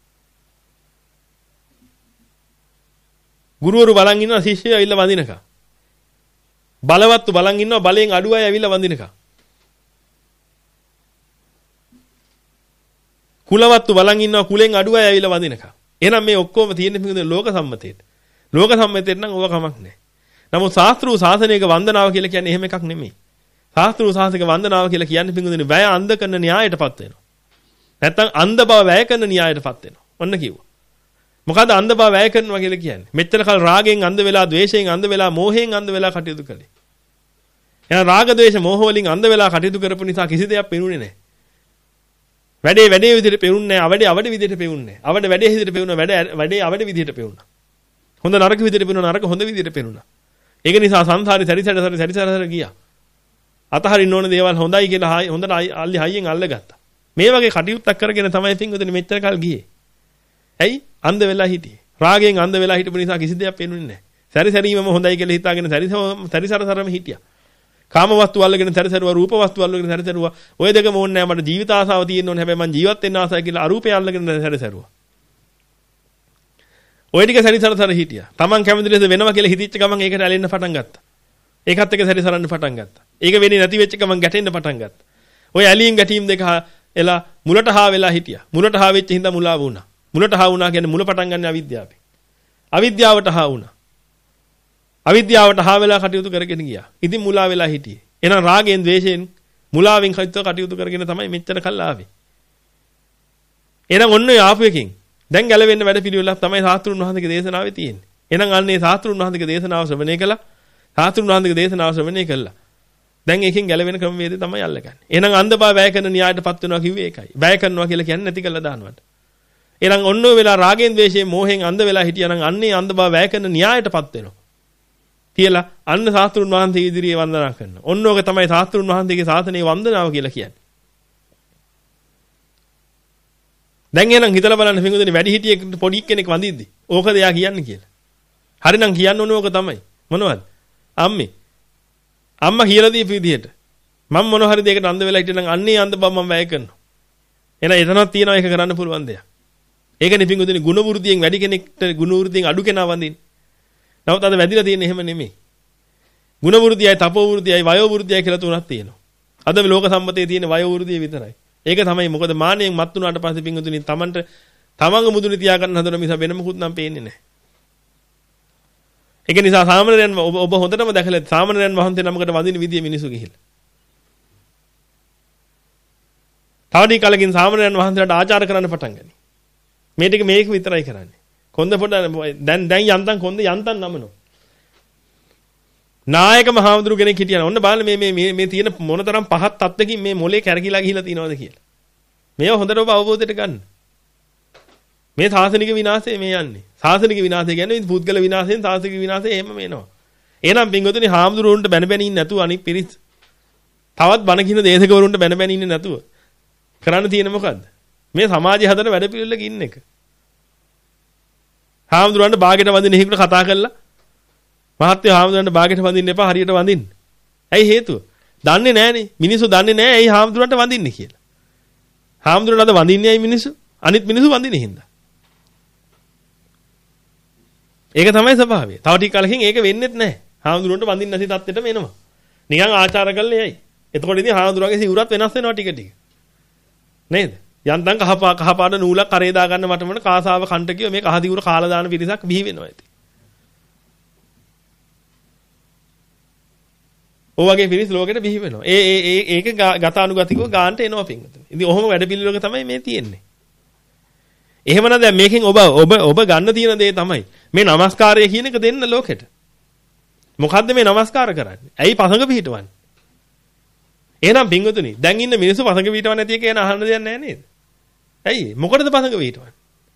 Speaker 1: ගුරුවරු බලන් ඉන්නවා ශිෂ්‍යයෝ ඇවිල්ලා වඳිනකම්. බලවත්තු බලන් ඉන්නවා බලෙන් අඩු අය ඇවිල්ලා වඳිනකම්. කුලවත්තු බලන් ඉන්නවා කුලෙන් අඩු අය ඇවිල්ලා වඳිනකම්. එහෙනම් මේ ඔක්කොම තියෙන්නේ මොකද ලෝක සම්මතයට. ලෝක සම්මතයට නම් ඕක කමක් නැහැ. නමුත් ශාස්ත්‍රීය ශාසනයක වන්දනාව කියලා කියන්නේ එහෙම එකක් නෙමෙයි. ශාස්ත්‍රීය ශාසනික වන්දනාව කියලා කියන්නේ පිටුදුනේ වැය අන්ධ කරන න්‍යායයටපත් වෙනවා. නැත්තම් අන්ධ බව වැය කරන න්‍යායයටපත් වෙනවා. ඔන්න කිව්වා. මොකද අන්ධ බව වැය කරනවා කියලා කියන්නේ? මෙච්චර කල් රාගෙන් අන්ධ වෙලා, ද්වේෂයෙන් අන්ධ වෙලා, මෝහයෙන් අන්ධ වෙලා කටයුතු කළේ. එහෙනම් රාග, ද්වේෂ, මෝහ වලින් අන්ධ වෙලා කටයුතු කරපු නිසා කිසි දෙයක් පෙනුනේ නැහැ. වැඩේ වැඩේ විදිහට පෙවුන්නේ නැහැ. අවඩේ අවඩේ විදිහට පෙවුන්නේ නැහැ. අවඩේ වැඩේ විදිහට පෙවුණා. වැඩ වැඩේ අවඩේ විදිහට පෙවුණා. හොඳ නරක විදිහට පෙවුණා. නරක හොඳ විදිහට පෙවුණා. ඒක නිසා සංසාරේ සැරිසැර සැරිසැර ගියා. අතහරින්න ඕන දේවල් හොඳයි කියලා හොඳට අල්ලි හයියෙන් අල්ලගත්තා. මේ වගේ කටයුත්තක් කරගෙන තමයි පින්වතුනි මෙච්චර කල් ගියේ. ඇයි? අන්ධ වෙලා හිටියේ. රාගයෙන් අන්ධ වෙලා හිටපු නිසා කිසි දෙයක් පෙනුනේ නැහැ. සැරිසැරීමම හොඳයි කියලා හිතාගෙන සැරිසරතරම හිටියා. කාම වස්තු අල්ලගෙන සැරිසරුවා, රූප වස්තු අල්ලගෙන සැරිසරුවා. ඔය දෙකම ඕනේ නැහැ මට ජීවිත ආසාව තියෙන්න ඕනේ. හැබැයි මං ජීවත් වෙන්න ආසයි කියලා අරූපය අල්ලගෙන සැරිසරුවා. ඔය ටික සැරිසරතර හිටියා. Taman කැමති ලෙස වෙනවා කියලා හිතිච්ච ගමන් ඒකට ඇලෙන්න පටන් ගත්තා. ඒකත් එක්ක සැරිසරන්න පටන් ගත්තා. ඒක වෙන්නේ නැති වෙච්ච ගමන් ගැටෙන්න පටන් ගත්තා. ඔය ඇලීම් ගැටීම් දෙක එලා මුලට හා වෙලා හිටියා. මුලට හා වෙච්ච හින්දා මුලාව වුණා. මුලට හා වුණා කියන්නේ මුල පටන් ගන්න අවිද්‍යාවෙන්. අවිද්‍යාවට හා වුණා. අවිද්‍යාවට හා වෙලා කටයුතු කරගෙන ගියා. ඉතින් මුලා වෙලා හිටියේ. එහෙනම් රාගෙන්, ද්වේෂයෙන්, මුලාවෙන් කටයුතු කරගෙන තමයි මෙච්චර කල් ආවේ. එහෙනම් ඔන්න ඔය ආපු එකකින් දැන් ගැලවෙන්න වැඩ පිළිවෙලක් තමයි සාස්ත්‍රුන් වහන්සේගේ දේශනාවේ තියෙන්නේ. එහෙනම් අන්නේ සාස්ත්‍රුන් වහන්සේගේ දේශනාව ශ්‍රවණය කළා. සාස්ත්‍රුන් වහන්සේගේ දේශනාව ශ්‍රවණය කළා. දැන් එකෙන් ගැලවෙන ක්‍රමවේදය තමයි අල්ලගන්නේ. එහෙනම් අන්ධබව වැය කරන න්‍යායයටපත් වෙනවා කිව්වේ ඒකයි. වැය කරනවා කියලා කියන්නේ නැති කළා දානවට. එහෙනම් ඔන්න ඔය වෙලා රාගෙන්, ද්වේෂයෙන්, මෝහෙන් අන්ධ වෙලා හිටියානම් අන්නේ අන්ධබව වැය කරන න්‍යායයටපත් වෙනවා. කියලා අන්න සාස්ත්‍රුන් වහන්සේ ඉදිරියේ වන්දනා කරනවා. ඔන්න ඕක තමයි සාස්ත්‍රුන් වහන්සේගේ ශාසනයේ වන්දනාව කියලා කියන්නේ. දැන් එහෙනම් හිතලා බලන්න පින්වතුනි වැඩි හිටියෙක් පොඩි කෙනෙක් වඳිද්දි ඕකද එයා කියන්නේ කියලා. හරිනම් කියන්න ඕන ඕක තමයි. මොනවද? අම්මේ. අම්මා කියලා දීපු විදිහට මම මොන හරි දෙයකට අන්ධ වෙලා හිටියනම් අන්නේ අන්ධ බව මම වැය කරනවා. එහෙනම් එතනක් තියෙනවා ඒක කරන්න පුළුවන් දෙයක්. ඒකනේ පින්වතුනි ගුණ වෘද්ධියෙන් වැඩි කෙනෙක්ට ගුණ වෘද්ධියෙන් අඩු කෙනා වඳින්නේ. නමුත් අද වැදිලා තියෙන්නේ එහෙම නෙමෙයි. ගුණ වෘද්ධියයි, තපෝ වෘද්ධියයි, වයෝ වෘද්ධියයි කියලා තුනක් තියෙනවා. අද මේ ලෝක සම්මතයේ තියෙන වයෝ වෘද්ධිය විතරයි. ඒක තමයි මොකද මානෙන් මත් වුණාට පස්සේ පින්වතුනි තමන්ට තමන්ගේ මුදුනේ තියාගන්න හදන මිස වෙන මොකුත් නම් පේන්නේ නැහැ. ඒක නිසා සාමණේරයන් ඔබ හොඳටම දැකලා සාමණේරයන් වහන්සේ නමකට වඳින විදිය මිනිසු ගිහිල්ලා. තවදී කලකින් සාමණේරයන් වහන්සේලාට ආචාර කරන්න පටන් ගනි. මේ ටික මේක විතරයි කරන්නේ. කොන්ද පොඩ දැන් දැන් යන්තම් කොන්ද යන්තම් නමනවා. නායක මහාමුදුරු කෙනෙක් හිටියන ඔන්න බලන්න මේ මේ මේ තියෙන මොනතරම් පහත් තත්ත්වකින් මේ මොලේ කැරකිලා ගිහිලා තියෙනවද කියලා. මේව හොඳට ඔබ අවබෝධයට ගන්න. මේ සාසනික විනාශය මේ යන්නේ. සාසනික විනාශය කියන්නේ පුද්ගල විනාශයෙන් සාසනික විනාශය එහෙම මේනවා. එහෙනම් පින්වතුනි හාමුදුරුවන්ට බැන බැන ඉන්නේ නැතුව අනිත් පිරිස් තවත් බණ කියන දේශකවරුන්ට බැන බැන ඉන්නේ නැතුව කරන්න තියෙන්නේ මොකද්ද? මේ සමාජය හදන වැඩ පිළිවෙලක ඉන්න එක. හාමුදුරුවන්ට බාගෙට වඳින හේකුට කතා කරලා මහත්ය හාමුදුරන්ට බාගෙට වඳින්න එපා හරියට වඳින්න. ඇයි හේතුව? දන්නේ නැහනේ. මිනිස්සු දන්නේ නැහැ ඇයි හාමුදුරන්ට වඳින්නේ කියලා. හාමුදුරන් අද වඳින්නේ ඇයි මිනිස්සු? අනිත් මිනිස්සු වඳින්නේ හින්දා. ඒක තමයි ස්වභාවය. තව ටික කලකින් ඒක වෙන්නේත් නැහැ. හාමුදුරන්ට වඳින්න නැති තත්ත්වෙටම එනවා. නිකන් ආචාර කළේ ඇයි? එතකොට ඉතින් හාමුදුරන්ගේ සිවුරත් වෙනස් වෙනවා ටික ටික. නේද? යන්තම් කහපා කහපාට නූලක් කරේ දා ගන්න මටමන කාසාව කණ්ඩකිය මේ කහ දිවුර කාලා දාන පිරිසක් බිහි වෙනවා ඉතින්. ඔය වගේ පිරිස් ලෝකෙට බිහි වෙනවා. ඒ ඒ ඒක ගතානුගතිකව ගානට එනවා පින්වතුනි. ඉතින් ඔහොම වැඩ පිළිවෙලක තමයි මේ තියෙන්නේ. එහෙමනම් දැන් මේකෙන් ඔබ ඔබ ඔබ ගන්න තියෙන දේ තමයි මේ নমස්කාරය කියන එක දෙන්න ලෝකෙට. මොකද්ද මේ নমස්කාර කරන්නේ? ඇයි පසඟ පිහිටවන්නේ? එහෙනම් පින්වතුනි දැන් ඉන්න මිනිස්සු පසඟ පිහිටවන්නේ නැති එක ගැන අහන්න දෙයක් නැහැ නේද? ඇයි? මොකටද පසඟ පිහිටවන්නේ?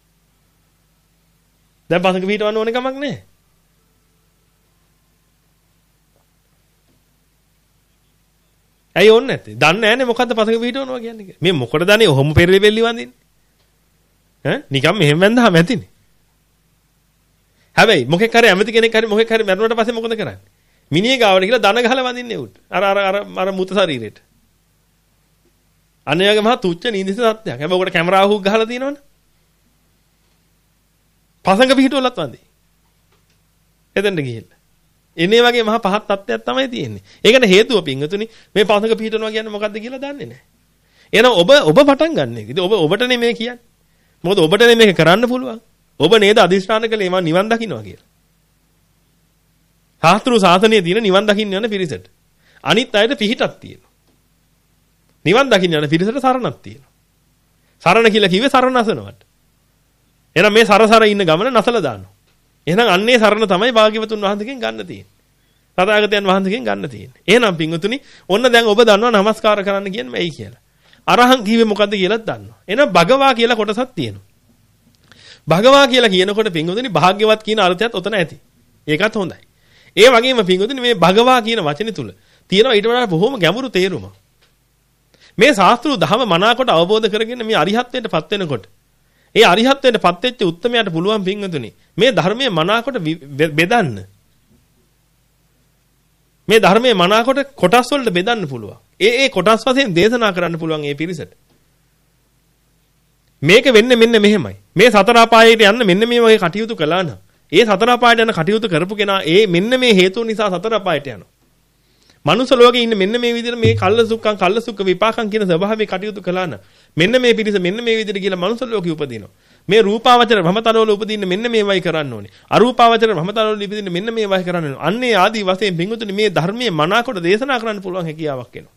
Speaker 1: දැන් පසඟ පිහිටවන්න ඕනේ කමක් නැහැ. ඇයි ඕනේ නැත්තේ? දන්නේ නැහැනේ මොකද්ද පසඟ පිහිටවනවා කියන්නේ. මේ මොකටද දන්නේ? ඔහොම පෙරලි පෙරලි වඳින්නේ. ඈ නිකම් මෙහෙම වැන්දාම ඇතිනේ. හැබැයි මොකෙක් හරි ඇමති කෙනෙක් හරි මොකෙක් හරි මැරුණාට පස්සේ මොකද කරන්නේ? මිනිහ ගාවට ගිහලා දන ගහලා වඳින්නේ උට. අර අර අර අර මුත ශරීරෙට. අනේයගේ මහා තුච්ච නීදිස සත්‍යයක්. හැබැයි උකට කැමරාවකුත් ගහලා තියෙනවනේ. පසඟ පිහිටුවලත් වඳි. එතෙන්ට ගිහිල්ලා. එනේ වගේ මහා පහත් තත්ත්වයක් තමයි තියෙන්නේ. ඒකට හේතුව පින්වතුනි මේ පසඟ පිහිටනවා කියන්නේ මොකද්ද කියලා දන්නේ නැහැ. එහෙනම් ඔබ ඔබ පටන් ගන්න එක. ඉතින් ඔබ ඔබට නෙමෙයි කියන්නේ. මොකද ඔබට මේක කරන්න පුළුවන්. ඔබ නේද අදිස්ත්‍රාණ කළේ මම නිවන් දකින්නවා කියලා. සාස්ත්‍රු සාසනයේ තියෙන නිවන් දකින්න යන පිරිසට. අනිත් අයට පිහිටක් තියෙනවා. නිවන් දකින්න යන පිරිසට සරණක් තියෙනවා. සරණ කියලා කිව්වේ සරණ අසනවට. එහෙනම් මේ සරසර ඉන්න ගමන නැසලා දානවා. එහෙනම් අන්නේ සරණ තමයි භාග්‍යවතුන් වහන්සේගෙන් ගන්න තියෙන්නේ. තථාගතයන් වහන්සේගෙන් ගන්න තියෙන්නේ. එහෙනම් පින්වතුනි ඔන්න දැන් ඔබ දන්නවා নমස්කාර කරන්න කියන්නේ මේයි කියලා. අරහං කිව්වේ මොකද්ද කියලාත් දන්නවා. එහෙනම් භගවා කියලා කොටසක් තියෙනවා. භගවා කියලා කියනකොට පින්වතුනි භාග්‍යවත් කියන අර්ථයත් ඔතන ඇති. ඒකත් හොඳයි. ඒ වගේම පින්වතුනි මේ භගවා කියන වචනේ තුල තියෙනවා ඊට වඩා බොහොම ගැඹුරු තේරුමක්. මේ ශාස්ත්‍රීය ධර්ම මනාකොට අවබෝධ කරගෙන මේ අරිහත්ත්වයටපත් වෙනකොට ඒ අරිහත්ත්වයටපත් වෙච්ච උත්තමයාට පුළුවන් පින්වතුනි මේ ධර්මයේ මනාකොට බෙදන්න. මේ ධර්මයේ මනාකොට කොටස් වලට බෙදන්න පුළුවන්. ඒ ඒ කොටස් වශයෙන් දේශනා කරන්න පුළුවන් මේ පිරිසට. මේක වෙන්නේ මෙන්න මෙහෙමයි. මේ සතර අපායට යන්න මෙන්න මේ වගේ කටයුතු කළා නම් ඒ සතර අපායට යන කටයුතු කරපු කෙනා ඒ මෙන්න මේ හේතු නිසා සතර අපායට යනවා. මනුස්ස ලෝකේ ඉන්න මෙන්න මේ විදිහට මේ කල්ල සුක්ඛං කල්ල සුක්ඛ විපාකං කියන ස්වභාවයේ කටයුතු කළා නම් මෙන්න මේ පිරිස මෙන්න මේ විදිහට කියලා මනුස්ස ලෝකෙ උපදිනවා. මේ රූපාවචර භ්‍රමතරවල උපදින්න මෙන්න මේවයි කරන්න ඕනේ. අරූපාවචර භ්‍රමතරවල උපදින්න මෙන්න මේවයි කරන්න ඕනේ. අන්නේ ආදී වශයෙන් පින්වතුනි මේ ධර්මයේ මනාකොට දේශනා කරන්න පුළුවන් හැකියාවක් එනවා.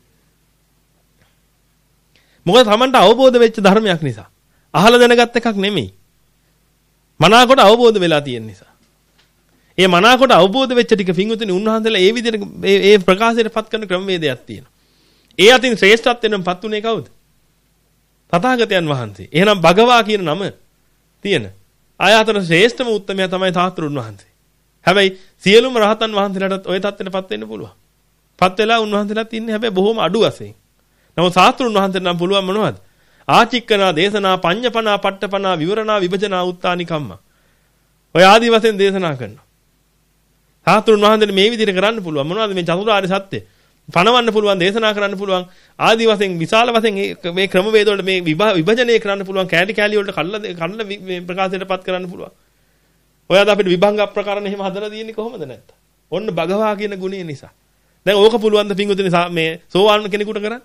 Speaker 1: මොකද Tamanට අවබෝධ වෙච්ච ධර්මයක් නිසා. අහලා දැනගත් එකක් නෙමෙයි. මනාකොට අවබෝධ වෙලා තියෙන නිසා. ඒ මනාකොට අවබෝධ වෙච්ච ටික පින්වතුනි උන්වහන්සේලා ඒ විදිහට ඒ ප්‍රකාශයටපත් කරන ක්‍රමවේදයක් තියෙනවා. ඒ අතින් ශ්‍රේෂ්ඨත්වෙන්පත් උනේ කවුද? තථාගතයන් වහන්සේ. එහෙනම් භගවා කියන නම තියෙන. ආයතන ශ්‍රේෂ්ඨම උත්තමයා තමයි තාත්‍රුන් වහන්සේ. හැබැයි සියලුම රහතන් වහන්සේලාටත් ওই தත්ත්වයටපත් වෙන්න පුළුවන්. පත් වෙලා උන්වහන්සේලාත් ඉන්නේ හැබැයි බොහොම අඩු වශයෙන්. නමුත් තාත්‍රුන් වහන්සේට නම් පුළුවන් මොනවද? ආචික්කනා දේශනා පඤ්ඤපනා පට්ඨපනා විවරණා විභජනා උත්තානි කම්ම. ඔය ආදි වශයෙන් දේශනා කරනවා. තාත්‍රුන් වහන්සේට මේ විදිහට කරන්න පුළුවන්. මොනවද මේ චතුරාර්ය සත්‍ය? පණවන්න පුළුවන්, දේශනා කරන්න පුළුවන්. ආදි වශයෙන් විශාල වශයෙන් මේ ක්‍රම වේද වලට මේ විභජනය කරන්න පුළුවන්. කැටි කැලි වලට කල්ලා කල්ලා මේ ප්‍රකාශයටපත් කරන්න පුළුවන්. ඔය අද අපිට විභංග ප්‍රකරණ එහෙම හදලා තියෙන්නේ කොහොමද නැත්නම්? ඔන්න භගවා කියන ගුණය නිසා. දැන් ඕක පුළුවන් ද පින්වතුනි මේ සෝවාන් කෙනෙකුට කරන්න?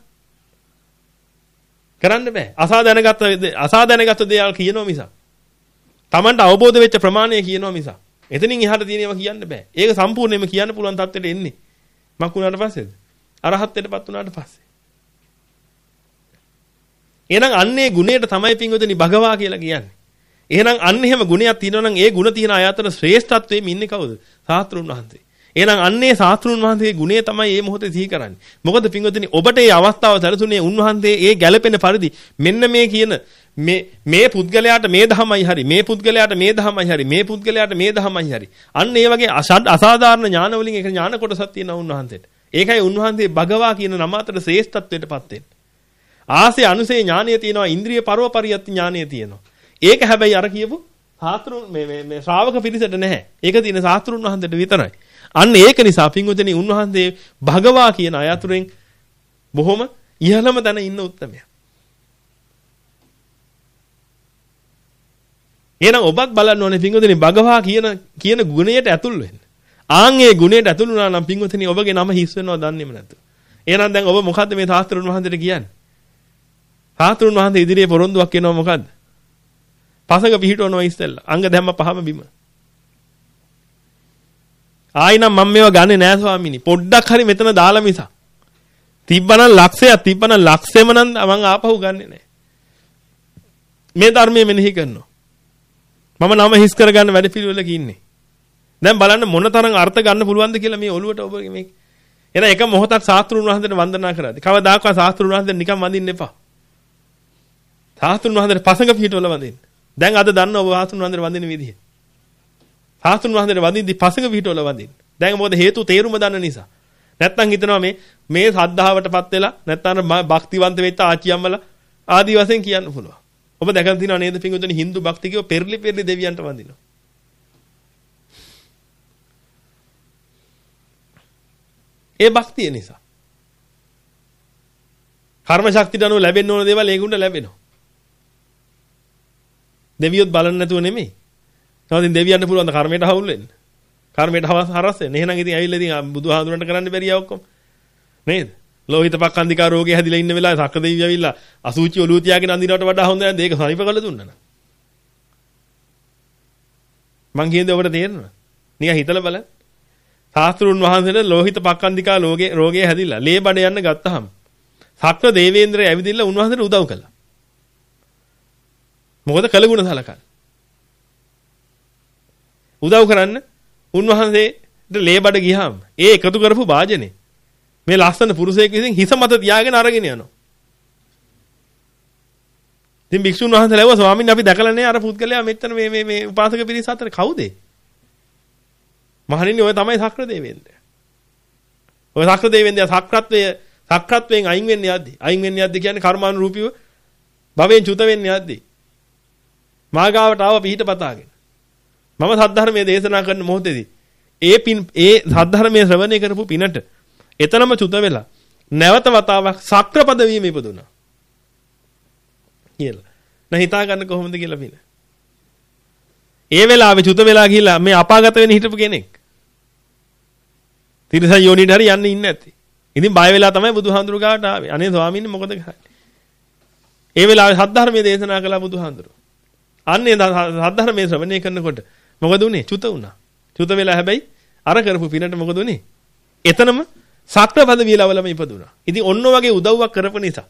Speaker 1: කරන්න බෑ. අසා දැනගත්ත අසා දැනගත්ත දේවල් කියනවා මිසක්. Tamanට අවබෝධ වෙච්ච ප්‍රමාණය කියනවා මිසක්. එතනින් එහාට තියෙන ඒවා කියන්න බෑ. ඒක සම්පූර්ණයෙන්ම කියන්න පුළුවන් තත්ත්වෙට එන්නේ. මක් වුණාට පස්සේද? අරහත්ත්වයටපත් වුණාට පස්සේ. එහෙනම් අන්නේ ගුණයට තමයි පින්වතුනි භගවා කියලා කියන්නේ. එහෙනම් අන්න එහෙම ගුණයක් තියෙනවා නම් ඒ ගුණ තියෙන අය අතර ශ්‍රේෂ්ඨත්වයේ ඉන්නේ කවුද? සාස්ත්‍රුන් වහන්සේ. එහෙනම් අන්නේ සාස්ත්‍රුන් වහන්සේගේ ගුණය තමයි මේ මොහොතේ සිහි කරන්නේ. මොකද පින්වතුනි ඔබට මේ අවස්ථාව සැලසුනේ උන්වහන්සේ ඒ ගැළපෙන පරිදි මෙන්න මේ කියන මේ මේ පුද්ගලයාට මේ ධමයි හරි මේ පුද්ගලයාට මේ ධමයි හරි මේ පුද්ගලයාට මේ ධමයි හරි. අන්න ඒ වගේ අසාධාරණ ඥාන වලින් එක ඥාන කොටසක් තියෙනවා උන්වහන්සේට. ඒකයි උන්වහන්සේ භගවා කියන නම අතර ශ්‍රේෂ්ඨත්වයටපත් වෙන්නේ. ආසේ අනුසේ ඥානය තියෙනවා, ඉන්ද්‍රිය පරෝපරියත් ඥානය තියෙනවා. ඒක හැබැයි අර කියපු සාස්ත්‍රුන් මේ මේ මේ ශ්‍රාවක පිරිසට නැහැ. ඒක තියෙන සාස්ත්‍රුන් වහන්සේට විතරයි. අන්න ඒක නිසා පින්වතුනි උන්වහන්සේ භගවා කියන අය අතුරෙන් බොහොම ඉහළම තැන ඉන්න උත්තමයා. එහෙනම් ඔබත් බලන්න ඕනේ පින්වතුනි භගවා කියන කියන ගුණයට ඇතුල් වෙන්න. ආන් ඒ ගුණයට ඇතුල් වුණා නම් පින්වතුනි ඔබගේ නම හිස් වෙනව දන්නේම නැතුව. එහෙනම් දැන් ඔබ මොකද්ද මේ සාස්ත්‍රුන් වහන්සේට කියන්නේ? සාස්ත්‍රුන් වහන්සේ ඉදිරියේ පොරොන්දුවක් වෙනවා මොකද්ද? පසඟ පිහිටවනවා ඉස්සෙල්ලා. අංග දැම්ම පහම බිම. ආයි නම් මම මේවා ගන්නෙ නෑ ස්වාමීනි. පොඩ්ඩක් හරි මෙතන දාලා මිසක්. තිබ්බනම් ලක්ෂයක් තිබ්බනම් ලක්ෂෙම නම් මම ආපහු ගන්නෙ නෑ. මේ ධර්මයේ මෙනෙහි කරනවා. මම නම හිස් කරගන්න වැඩ පිළිවෙලක ඉන්නේ. දැන් බලන්න මොන තරම් අර්ථ ගන්න පුළුවන්ද කියලා මේ ඔළුවට ඔබ මේ එන එක මොහොතක් ශාස්ත්‍රුන් වහන්සේට වන්දනා කරාදී. කවදාකවත් ශාස්ත්‍රුන් වහන්සේට නිකන් වඳින්න එපා. ශාස්ත්‍රුන් වහන්සේට පසඟ පිටවල වඳින්න. දැන් අද දන්න ඔබ ශාස්ත්‍රුන් වහන්සේට වඳින විදිහ. ශාස්ත්‍රුන් වහන්සේට වඳින්දි පසඟ පිටවල වඳින්න. දැන් මොකද හේතු තේරුම දන්න නිසා. නැත්තම් හිතනවා මේ මේ සද්ධාවටපත් වෙලා නැත්තම් භක්තිවන්ත වෙච්ච ආච්චියම්මලා ආදි වශයෙන් කියන්න පුළුවන්. ඔබ දැකලා තියෙනව නේද පින්වතුනි Hindu භක්තිකයෝ පෙරලි පෙරලි දෙවියන්ට වඳිනවා. ඒ භක්තිය නිසා. කර්ම ශක්තියට අනුව ලැබෙන්න ඕන දේවල් ඒගොල්ලන්ට ලැබෙනවා. දෙවියොත් බලන්න නැතුව නෙමෙයි. නැවතින් දෙවියන්ට පුළුවන් ද කර්මයට හවුල් වෙන්න. කර්මයට හරස් වෙන්න. එහෙනම් ඉතින් ඇවිල්ලා ඉතින් බුදුහාඳුරන්ට කරන්න බැරිය ඔක්කොම. නේද? ලෝහිත පක්ඛන්දිකා රෝගේ හැදිලා ඉන්න වෙලාවේ සක්‍ර දෙවියෝ ඇවිල්ලා අසුචි ඔලුව තියාගෙන අඳිනවට වඩා හොඳ නැද්ද? ඒක සනීප කරලා දුන්නා නා. මං කියන්නේ ඔබට තේරෙනවද? නිකන් හිතලා බලන්න. ශාස්ත්‍රුන් වහන්සේට ලෝහිත පක්ඛන්දිකා රෝගේ රෝගේ හැදිලා ලේ බඩ යන්න ගත්තහම සක්‍ර දේවේන්ද්‍රය ඇවිදින්න උන්වහන්සේට උදව් කළා. මොකද කළගුණ සලකන්නේ. උදව් කරන්න උන්වහන්සේට ලේ බඩ ගියාම ඒ එකතු කරපු වාජනේ මේ ලස්සන පුරුෂයෙක් විසින් හිස මත තියාගෙන අරගෙන යනවා. ඉතින් භික්ෂුන් වහන්සේ ලැබුවා ස්වාමීන් අපි දැකලා නෑ අර පුද්ගලයා මෙතන මේ මේ මේ උපාසක පිරිස අතර කවුද? මහණෙනි ඔය තමයි සක්‍ර දේවේන්ද්‍රය. ඔය සක්‍ර දේවේන්ද්‍රයා සක්‍රත්වය සක්‍රත්වයෙන් අයින් වෙන්නේ යද්දි. අයින් වෙන්නේ යද්දි කියන්නේ කර්මානුරූපීව භවයෙන් චුත වෙන්නේ යද්දි. මාගාවට ආව පිහිට පතාගෙන. මම සද්ධර්මයේ දේශනා කරන මොහොතේදී ඒ පින් ඒ සද්ධර්මයේ ශ්‍රවණය කරපු පිනට එතනම චුත වෙලා නැවත වතාවක් සක්‍ර පදවියෙම ඉපදුනා. කියලා. නැ හිතා ගන්න කොහොමද කියලා පින. ඒ වෙලාවේ චුත වෙලා ගිහිල්ලා මේ අපාගත වෙන්න හිටපු කෙනෙක්. තිරසන් යෝනිට හරි යන්න ඉන්නේ නැති. ඉතින් බය වෙලා තමයි බුදුහාඳුරු ගාවට ආවේ. අනේ ස්වාමීන් මොකද කරන්නේ? ඒ වෙලාවේ සද්ධර්මයේ දේශනා කළා බුදුහාඳුරු. අන්නේ සද්ධර්මයේ ශ්‍රවණය කරනකොට මොකද උනේ? චුත වුණා. චුත වෙලා හැබැයි අර කරපු පිනට මොකද උනේ? එතනම සක්‍ර පදවිය ලවලම ඉපදුනා. ඉතින් ඔන්න වගේ උදව්වක් කරපු නිසා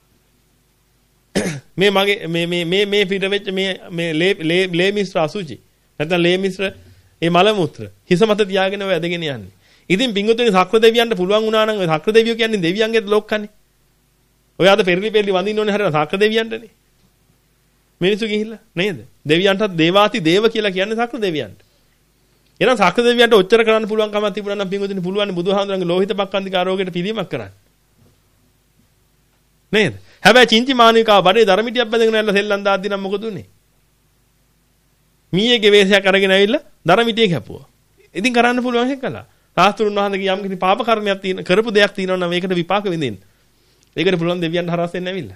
Speaker 1: මේ මගේ මේ මේ මේ මේ පිට වෙච්ච මේ මේ ලේ ලේ මිශ්‍ර අසුචි නැත්නම් ලේ මිශ්‍ර ඒ මල මුත්‍ර හිස මත තියාගෙන ඔය ඇදගෙන යන්නේ. ඉතින් පිංගුතුනි සක්‍ර දෙවියන්ට පුළුවන් වුණා නම් ඔය සක්‍ර දෙවියෝ කියන්නේ දෙවියන්ගේ ලොක්කනේ. ඔය අද පෙරලි පෙරලි වඳින්න ඕනේ හරියට සක්‍ර දෙවියන්ටනේ. මිනිස්සු ගිහිල්ලා නේද? දෙවියන්ටත් දේවාති දේව කියලා කියන්නේ සක්‍ර දෙවියන්ට. එහෙනම් සක්‍ර දෙවියන්ට ඔච්චර කරන්න පුළුවන් කමක් තිබුණා නම් පිංගුතුනි පුළුවන් බුදුහාමුදුරන්ගේ ලෝහිත පක්ඛන්දිකා රෝගයට පිළියමක් කරන්න. නේද? හැබැයි චින්ති මානිකාව බඩේ ධර්මිටියක් බැඳගෙන ඇවිල්ලා සෙල්ලම් දාද්දි නම් මොකද උනේ? මීයේගේ වේශයක් අරගෙන ඇවිල්ලා ධර්මිටිය කැපුවා. ඉතින් කරන්න පුළුවන් එක කළා. සාස්ත්‍රුන් වහන්සේගේ යම් කිසි පාප කර්මයක් තියෙන කරපු දෙයක් තියෙනවා නම් ඒකට විපාක විඳින්න. ඒකට පුළුවන් දෙවියන් හරස් වෙන්න ඇවිල්ලා.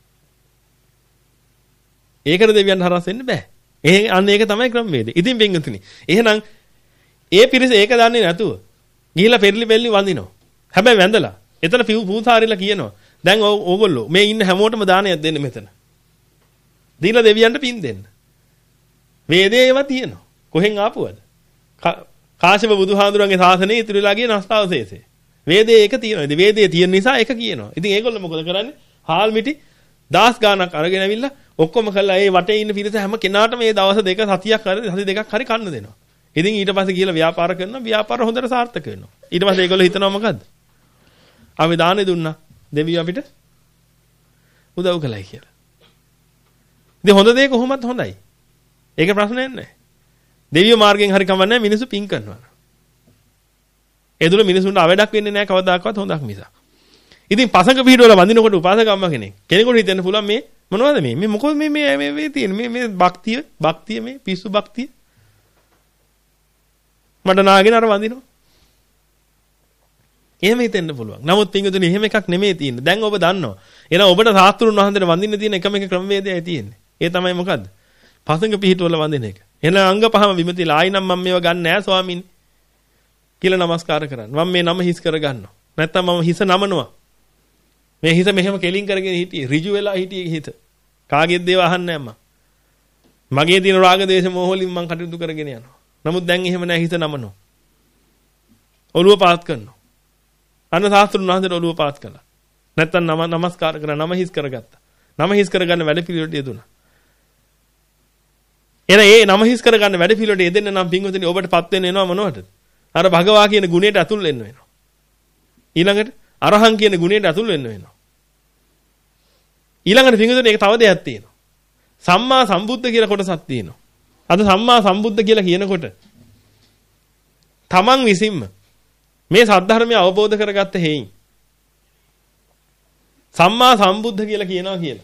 Speaker 1: ඒකට දෙවියන් හරස් වෙන්න බෑ. ඒ අන්න ඒක තමයි ක්‍රමවේදය. ඉතින් බෙන්ගතුනි. එහෙනම් ඒ පිරිස ඒක දන්නේ නැතුව ගිහිලා පෙරලි පෙරලි වඳිනවා. හැබැයි වැඳලා එතන පූසාරිලා කියනවා දැන් ඕගොල්ලෝ මේ ඉන්න හැමෝටම දානයක් දෙන්න මෙතන. දීලා දෙවියන්ට පින් දෙන්න. වේදේ ඒවා තියෙනවා. කොහෙන් ආපුවද? කාශ්‍යප බුදුහාඳුරන්ගේ ශාසනයේ ඉතිරිලා ගිය නස්තාවශේෂේ. වේදේ ඒක තියෙනවා. ඉතින් වේදේ තියෙන නිසා ඒක කියනවා. ඉතින් ඒගොල්ලෝ මොකද කරන්නේ? හාල් මිටි දහස් ගාණක් අරගෙන ඇවිල්ලා ඔක්කොම කළා ඒ වටේ ඉන්න පිරිස හැම කෙනාටම මේ දවස් දෙක සතියක් හරි සති දෙකක් හරි කන්න දෙනවා. ඉතින් ඊට පස්සේ ගිහලා ව්‍යාපාර කරනවා. ව්‍යාපාර හොඳට සාර්ථක වෙනවා. ඊට පස්සේ ඒගොල්ලෝ හිතනවා මොකද්ද? අපි දානේ දුන්නා. දෙවියෝ අපිට උදව් කළයි කියලා. ඉතින් හොඳ දේ කොහොමද හොඳයි? ඒක ප්‍රශ්නයක් නෑ. දෙවියෝ මාර්ගයෙන් හරි කමන්නේ මිනිස්සු පින් කරනවා. ඒ දුර මිනිසුන්ට අවඩක් වෙන්නේ නෑ කවදාකවත් හොඳක් මිසක්. ඉතින් පසඟ පිටවල වඳිනකොට උපාසකම්ම කෙනෙක්. කෙනෙකුට හිතෙන්න පුළුවන් මේ මොනවද මේ? මේ මොකද මේ මේ මේ මේ තියෙන මේ මේ භක්තිය, භක්තිය මේ පිස්සු භක්තිය. මට නාගෙන අර වඳිනවා. එහෙම හිතෙන්න පුළුවන්. නමුත් පින්වතුනි එහෙම එකක් නෙමෙයි තියෙන්නේ. දැන් ඔබ දන්නවා. එහෙනම් ඔබට සාස්ත්‍රුන් වහන්සේට වඳින්න තියෙන එකම එක ක්‍රමවේදයයි තියෙන්නේ. ඒ තමයි මොකද්ද? පසඟ පිහිටවල වඳින එක. එහෙනම් අංග පහම විමතිලා ආයි නම් මම මේවා ගන්න නෑ ස්වාමීනි කියලා නමස්කාර කරන්න. මම මේ නම හිස් කර ගන්නවා. නැත්තම් මම හිස නමනවා. මේ හිස මෙහෙම කෙලින් කරගෙන හිටියේ. ඍජු වෙලා හිටියේ හිත. කාගේද දේව අහන්නේ නෑ මම. මගේ තියෙන රාග දේශ මොහ වලින් මම කටයුතු කරගෙන යනවා. නමුත් දැන් එහෙම නෑ හිත නමනවා. ඔළුව පාත් කරනවා. අන්න සාස්ත්‍රුන් වහන්සේට ඔළුව පාත් කළා. නැත්තම් නම නමස්කාර කරලා නම හිස් කරගත්තා. නම හිස් කරගන්න වැඩ පිළිවෙලට යෙදුණා. එන ඒ නම හිස් කරගන්න වැඩ පිළිවෙලට යෙදෙන්න නම් පින්වතුනි ඔබටපත් වෙන්න එනවා මොනවටද? අර භගවා කියන ගුණයට ඇතුල් වෙන්න වෙනවා. ඊළඟට අරහං කියන ගුණයට ඇතුල් වෙන්න වෙනවා. ඊළඟට පින්වතුනි ඒක තව දෙයක් තියෙනවා. සම්මා සම්බුද්ධ කියලා කොටසක් තියෙනවා. අද සම්මා සම්බුද්ධ කියලා කියනකොට තමන් විසින්ම මේ සද්ධර්මය අවබෝධ කරගත්ත හේයින් සම්මා සම්බුද්ධ කියලා කියනවා කියලා.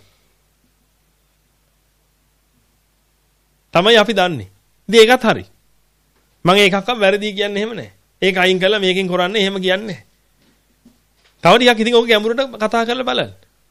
Speaker 1: තමයි අපි දන්නේ. ඉතින් ඒකත් හරි. මම ඒකක්වත් වැරදි කියන්නේ එහෙම නැහැ. ඒක අයින් කරලා මේකෙන් කරන්නේ එහෙම කියන්නේ නැහැ. තව ටිකක් ඉතින් ඔක ගැඹුරට කතා කරලා බලන්න.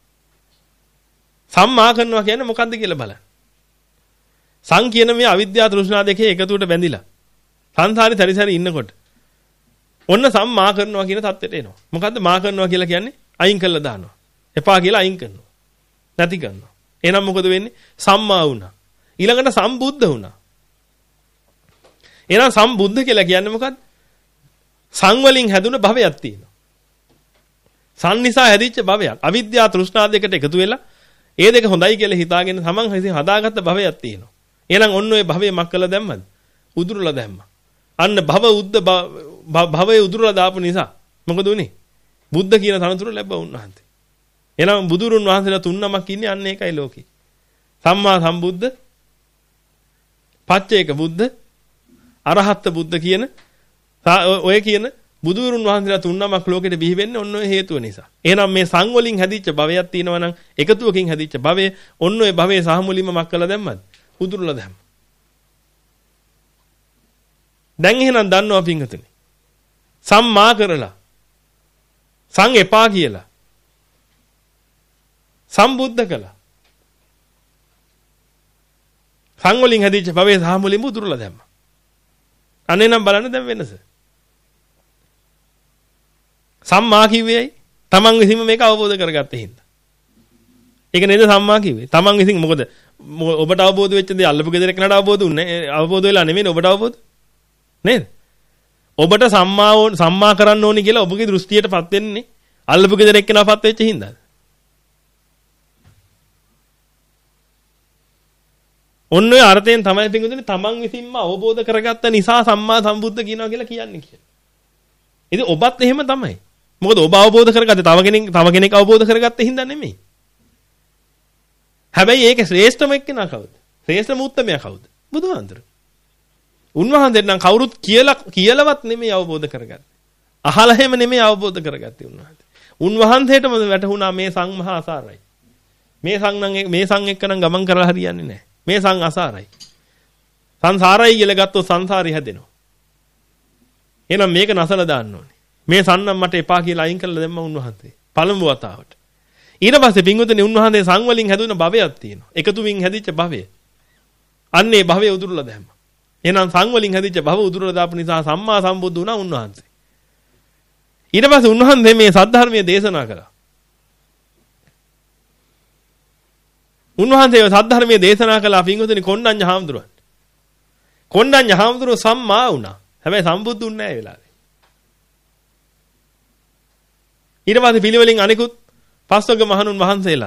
Speaker 1: සම්මා කරනවා කියන්නේ මොකද්ද කියලා බලන්න. සං කියන මේ අවිද්‍යාව තෘෂ්ණා දෙකේ එකතුවට බැඳිලා සංසාරේ සැරිසැරි ඉන්නකොට ඔන්න සම්මා කරනවා කියන தත්ත්වයට එනවා. මොකද්ද මා කරනවා කියලා කියන්නේ? අයින් කළා දානවා. එපා කියලා අයින් කරනවා. නැති කරනවා. එහෙනම් මොකද වෙන්නේ? සම්මා වුණා. ඊළඟට සම්බුද්ධ වුණා. එහෙනම් සම්බුද්ධ කියලා කියන්නේ මොකද්ද? සං වලින් හැදුන භවයක් තියෙනවා. සං නිසා හැදිච්ච භවයක්. අවිද්‍යාව තෘෂ්ණා දෙකට එකතු වෙලා ඒ දෙක හොඳයි කියලා හිතාගෙන තමන් හිතින් හදාගත්ත භවයක් තියෙනවා. එහෙනම් ඔන්න ඔය භවය මක් කළා දැම්මද? උදුරලා දැම්මා. අන්න භව උද්ද භවයේ උදුරලා දාපු නිසා මොකද උනේ? බුද්ධ කියන තනතුර ලැබුවා උන්වහන්සේ. එහෙනම් බුදුරුන් වහන්සේලා තුන් නමක් ඉන්නේ අන්න ඒකයි ලෝකේ. සම්මා සම්බුද්ධ, පච්චේක බුද්ධ, අරහත් බුද්ධ කියන ඔය කියන බුදුරුන් වහන්සේලා තුන් නමක් ලෝකෙට බිහි වෙන්නේ ඔන්න ඔය හේතුව නිසා. එහෙනම් මේ සං වලින් හැදිච්ච භවයක් තියෙනවා නම් එකතුවකින් හැදිච්ච භවය ඔන්න ඔය භවයේ සහ මුලින්ම මක් කළා දැම්මද? උදුරලා දැම්මා. දැන් එහෙනම් දන්නවා පින්වතුනි. සම්මා කරලා සං එපා කියලා සම්බුද්ධ කළා. සං වලින් හැදිච්ච භවයේ සහ මුලින්ම උදුරලා දැම්මා. අනේ නම් බලන්න දැන් වෙනස. සම්මා කිව්වේයි තමන් විසින්ම මේක අවබෝධ කරගත්තේ හින්දා. ඒක නේද සම්මා කිව්වේ. තමන් විසින් මොකද ඔබට අවබෝධ වෙච්ච දේ අල්ලපු ගෙදර එක්කනට අවබෝධ උන්නේ අවබෝධ වෙලා නෙමෙයි ඔබට අවබෝධ. නේද? ඔබට සම්මා සම්මා කරන්න ඕනි කියලා ඔබගේ දෘෂ්ටියටපත් වෙන්නේ අල්ලපු ගෙදර එක්කනපත් වෙච්ච හින්දාද? ඔන්න ඔය අර්ථයෙන් තමයි පිටුදුනේ තමන් විසින්ම අවබෝධ කරගත්ත නිසා සම්මා සම්බුද්ධ කියනවා කියලා කියන්නේ කියලා. ඉතින් ඔබත් එහෙම තමයි. මොකද ඔබ අවබෝධ කරගත්තේ තව කෙනෙක් තව කෙනෙක් අවබෝධ කරගත්තේ හින්දා නෙමෙයි. හැබැයි ඒක ශ්‍රේෂ්ඨම එක්කෙනා කවුද? ශ්‍රේෂ්ඨම උත්තමයා කවුද? බුදුහාඳුරු. උන්වහන්සේට නම් කවුරුත් කියලා කියලාවත් නෙමෙයි අවබෝධ කරගත්තේ. අහලා හැම නෙමෙයි අවබෝධ කරගත්තේ උන්වහන්සේ. උන්වහන්සේටම වැටහුණා මේ සං මහා අසාරයි. මේ සං නම් මේ සං එක්ක නම් ගමන් කරලා හරියන්නේ නැහැ. මේ සං අසාරයි. සංසාරයි කියලා ගත්තොත් සංසාරي හැදෙනවා. එහෙනම් මේක නැසලා දාන්න ඕනේ. මේ සන්නම් මට එපා කියලා අයින් කරලා දැම්ම උන්වහන්සේ. පළමු වතාවට. ඊට පස්සේ පින්වතුනි උන්වහන්සේ සං වලින් හැදුන භවයක් තියෙනවා. එකතු වින් හැදිච්ච භවය. අන්නේ භවය උදුරලා දැම්මා. එහෙනම් සං වලින් හැදිච්ච භව උදුරලා දාපු නිසා සම්මා සම්බුද්ධ වුණා උන්වහන්සේ. ඊට පස්සේ උන්වහන්සේ මේ සද්ධර්මයේ දේශනා කළා. උන්වහන්සේ සද්ධර්මයේ දේශනා කළා පින්වතුනි කොණ්ඩඤ්ඤ හාමුදුරුවෝ. කොණ්ඩඤ්ඤ හාමුදුරුවෝ සම්මා වුණා. හැබැයි සම්බුද්ධුන් නැහැ ඒ වෙලාවේ. ඊට පස්සේ පිළිවෙලින් අනිකුත් පස්වග මහණුන් වහන්සේලා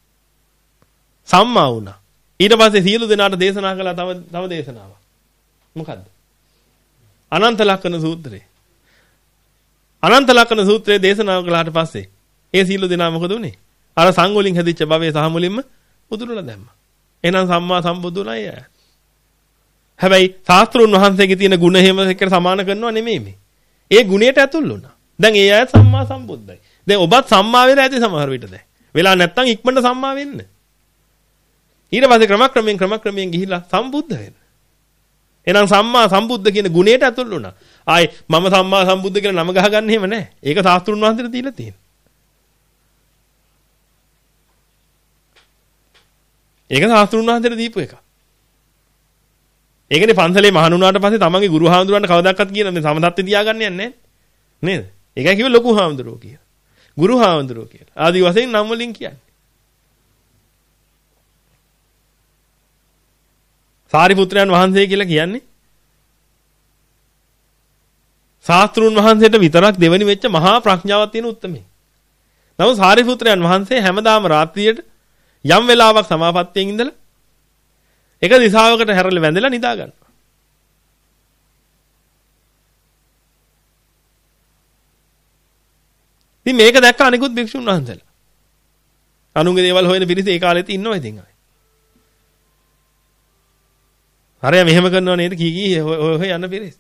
Speaker 1: සම්මා වුණා. ඊට පස්සේ සියලු දෙනාට දේශනා කළා තව තව දේශනාවක්. මොකද්ද? අනන්ත ලක්ෂණ සූත්‍රය. අනන්ත ලක්ෂණ සූත්‍රයේ දේශනාව කළාට පස්සේ ඒ සියලු දෙනා මොකද උනේ? අර සං වලින් හැදිච්ච භවයේ සහ මුලින්ම උදුරලා දැම්මා. එහෙනම් සම්මා සම්බුදුණයි අය. හැබැයි ශාස්ත්‍රුන් වහන්සේගේ තියෙන ගුණ හැම එකට සමාන කරනවා නෙමෙයි මේ. ඒ ගුණයට ඇතුල් වුණා. දැන් ඒ අය සම්මා සම්බුද්ධයි. දැන් ඔබත් සම්මා වෙලා ඇති සමහර විට දැන්. වෙලා නැත්තම් ඉක්මනට සම්මා වෙන්න. ඊට පස්සේ ක්‍රමක්‍රමයෙන් ක්‍රමක්‍රමයෙන් ගිහිලා සම්බුද්ධ වෙන්න. එහෙනම් සම්මා සම්බුද්ධ කියන ගුණයට ඇතුල් වුණා. ආයි මම සම්මා සම්බුද්ධ කියලා නම ගහගන්න එහෙම නැහැ. ඒක ශාස්ත්‍රුන් වහන්සේට දීලා තියෙනවා. ඒක ශාස්ත්‍රුන් වහන්සේට දීපු එක. ඒකනේ පන්සලේ මහණුනාට පස්සේ තමන්ගේ ගුරු හාමුදුරන්ට කවදාවත් කියන මේ සමදත්ති තියාගන්න යන්නේ නැහැ. නේද? ඒකයි කිව්වේ ලොකු හාමුදුරුවෝ කියලා. ගුරු හාමුදුරුවෝ කියලා. ආදි වශයෙන් නම් වලින් කියන්නේ. සාරිපුත්‍රයන් වහන්සේ කියලා කියන්නේ ශාස්ත්‍රුන් වහන්සේට විතරක් දෙවෙනි වෙච්ච මහා ප්‍රඥාවක් තියෙන උත්තමයි. නමුත් සාරිපුත්‍රයන් වහන්සේ හැමදාම රාත්‍රියට යම් වෙලාවක් සමාපත්තියෙන් ඉඳලා එක දිශාවකට හැරලා වැඳලා නිදා ගන්නවා. ඉතින් මේක දැක්ක අනිකුත් භික්ෂුන් වහන්සේලා. අනුන්ගේ දේවල් හොයන පිරිස ඒ කාලෙත් ඉන්නවා ඉතින් ආයි. හරිය මෙහෙම කරනව නේද කී කී ඔය ඔය යන පිරිස.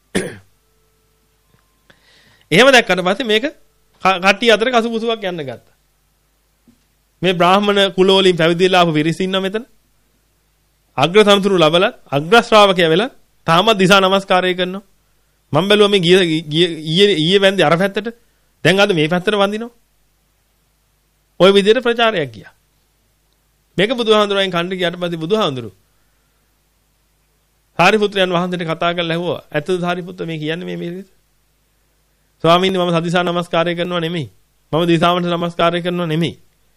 Speaker 1: එහෙම දැක්කට පස්සේ මේක කට්ටිය අතර කසුකුසුවක් යන්න ගත්තා. මේ බ්‍රාහ්මණ කුල වලින් පැවිදිලා ආපු පිරිස ඉන්නවා මෙතන. අග්‍ර සම්තුරු ලබලා අග්‍ර ශ්‍රාවකයා වෙලා තාමත් දිසා නමස්කාරය කරනවා. මම බැලුවා මේ ගිය ඊයේ ඊයේ වැන්දේ අර පැත්තට. දැන් අද මේ පැත්තට වඳිනවා. ওই විදිහට ප්‍රචාරයක් ගියා. මේක බුදුහාඳුරෙන් කණ්ඩ ගියාට පස්සේ බුදුහාඳුරු සාරිපුත්‍රයන් වහන්සේට කතා කරලා ඇහුවා. ඇත්තද සාරිපුත්‍ර මේ කියන්නේ මේ මේ ස්වාමීන් වහන්සේ මම සදිසා නමස්කාරය කරනවා නෙමෙයි. මම දිසාවට නමස්කාරය කරනවා නෙමෙයි.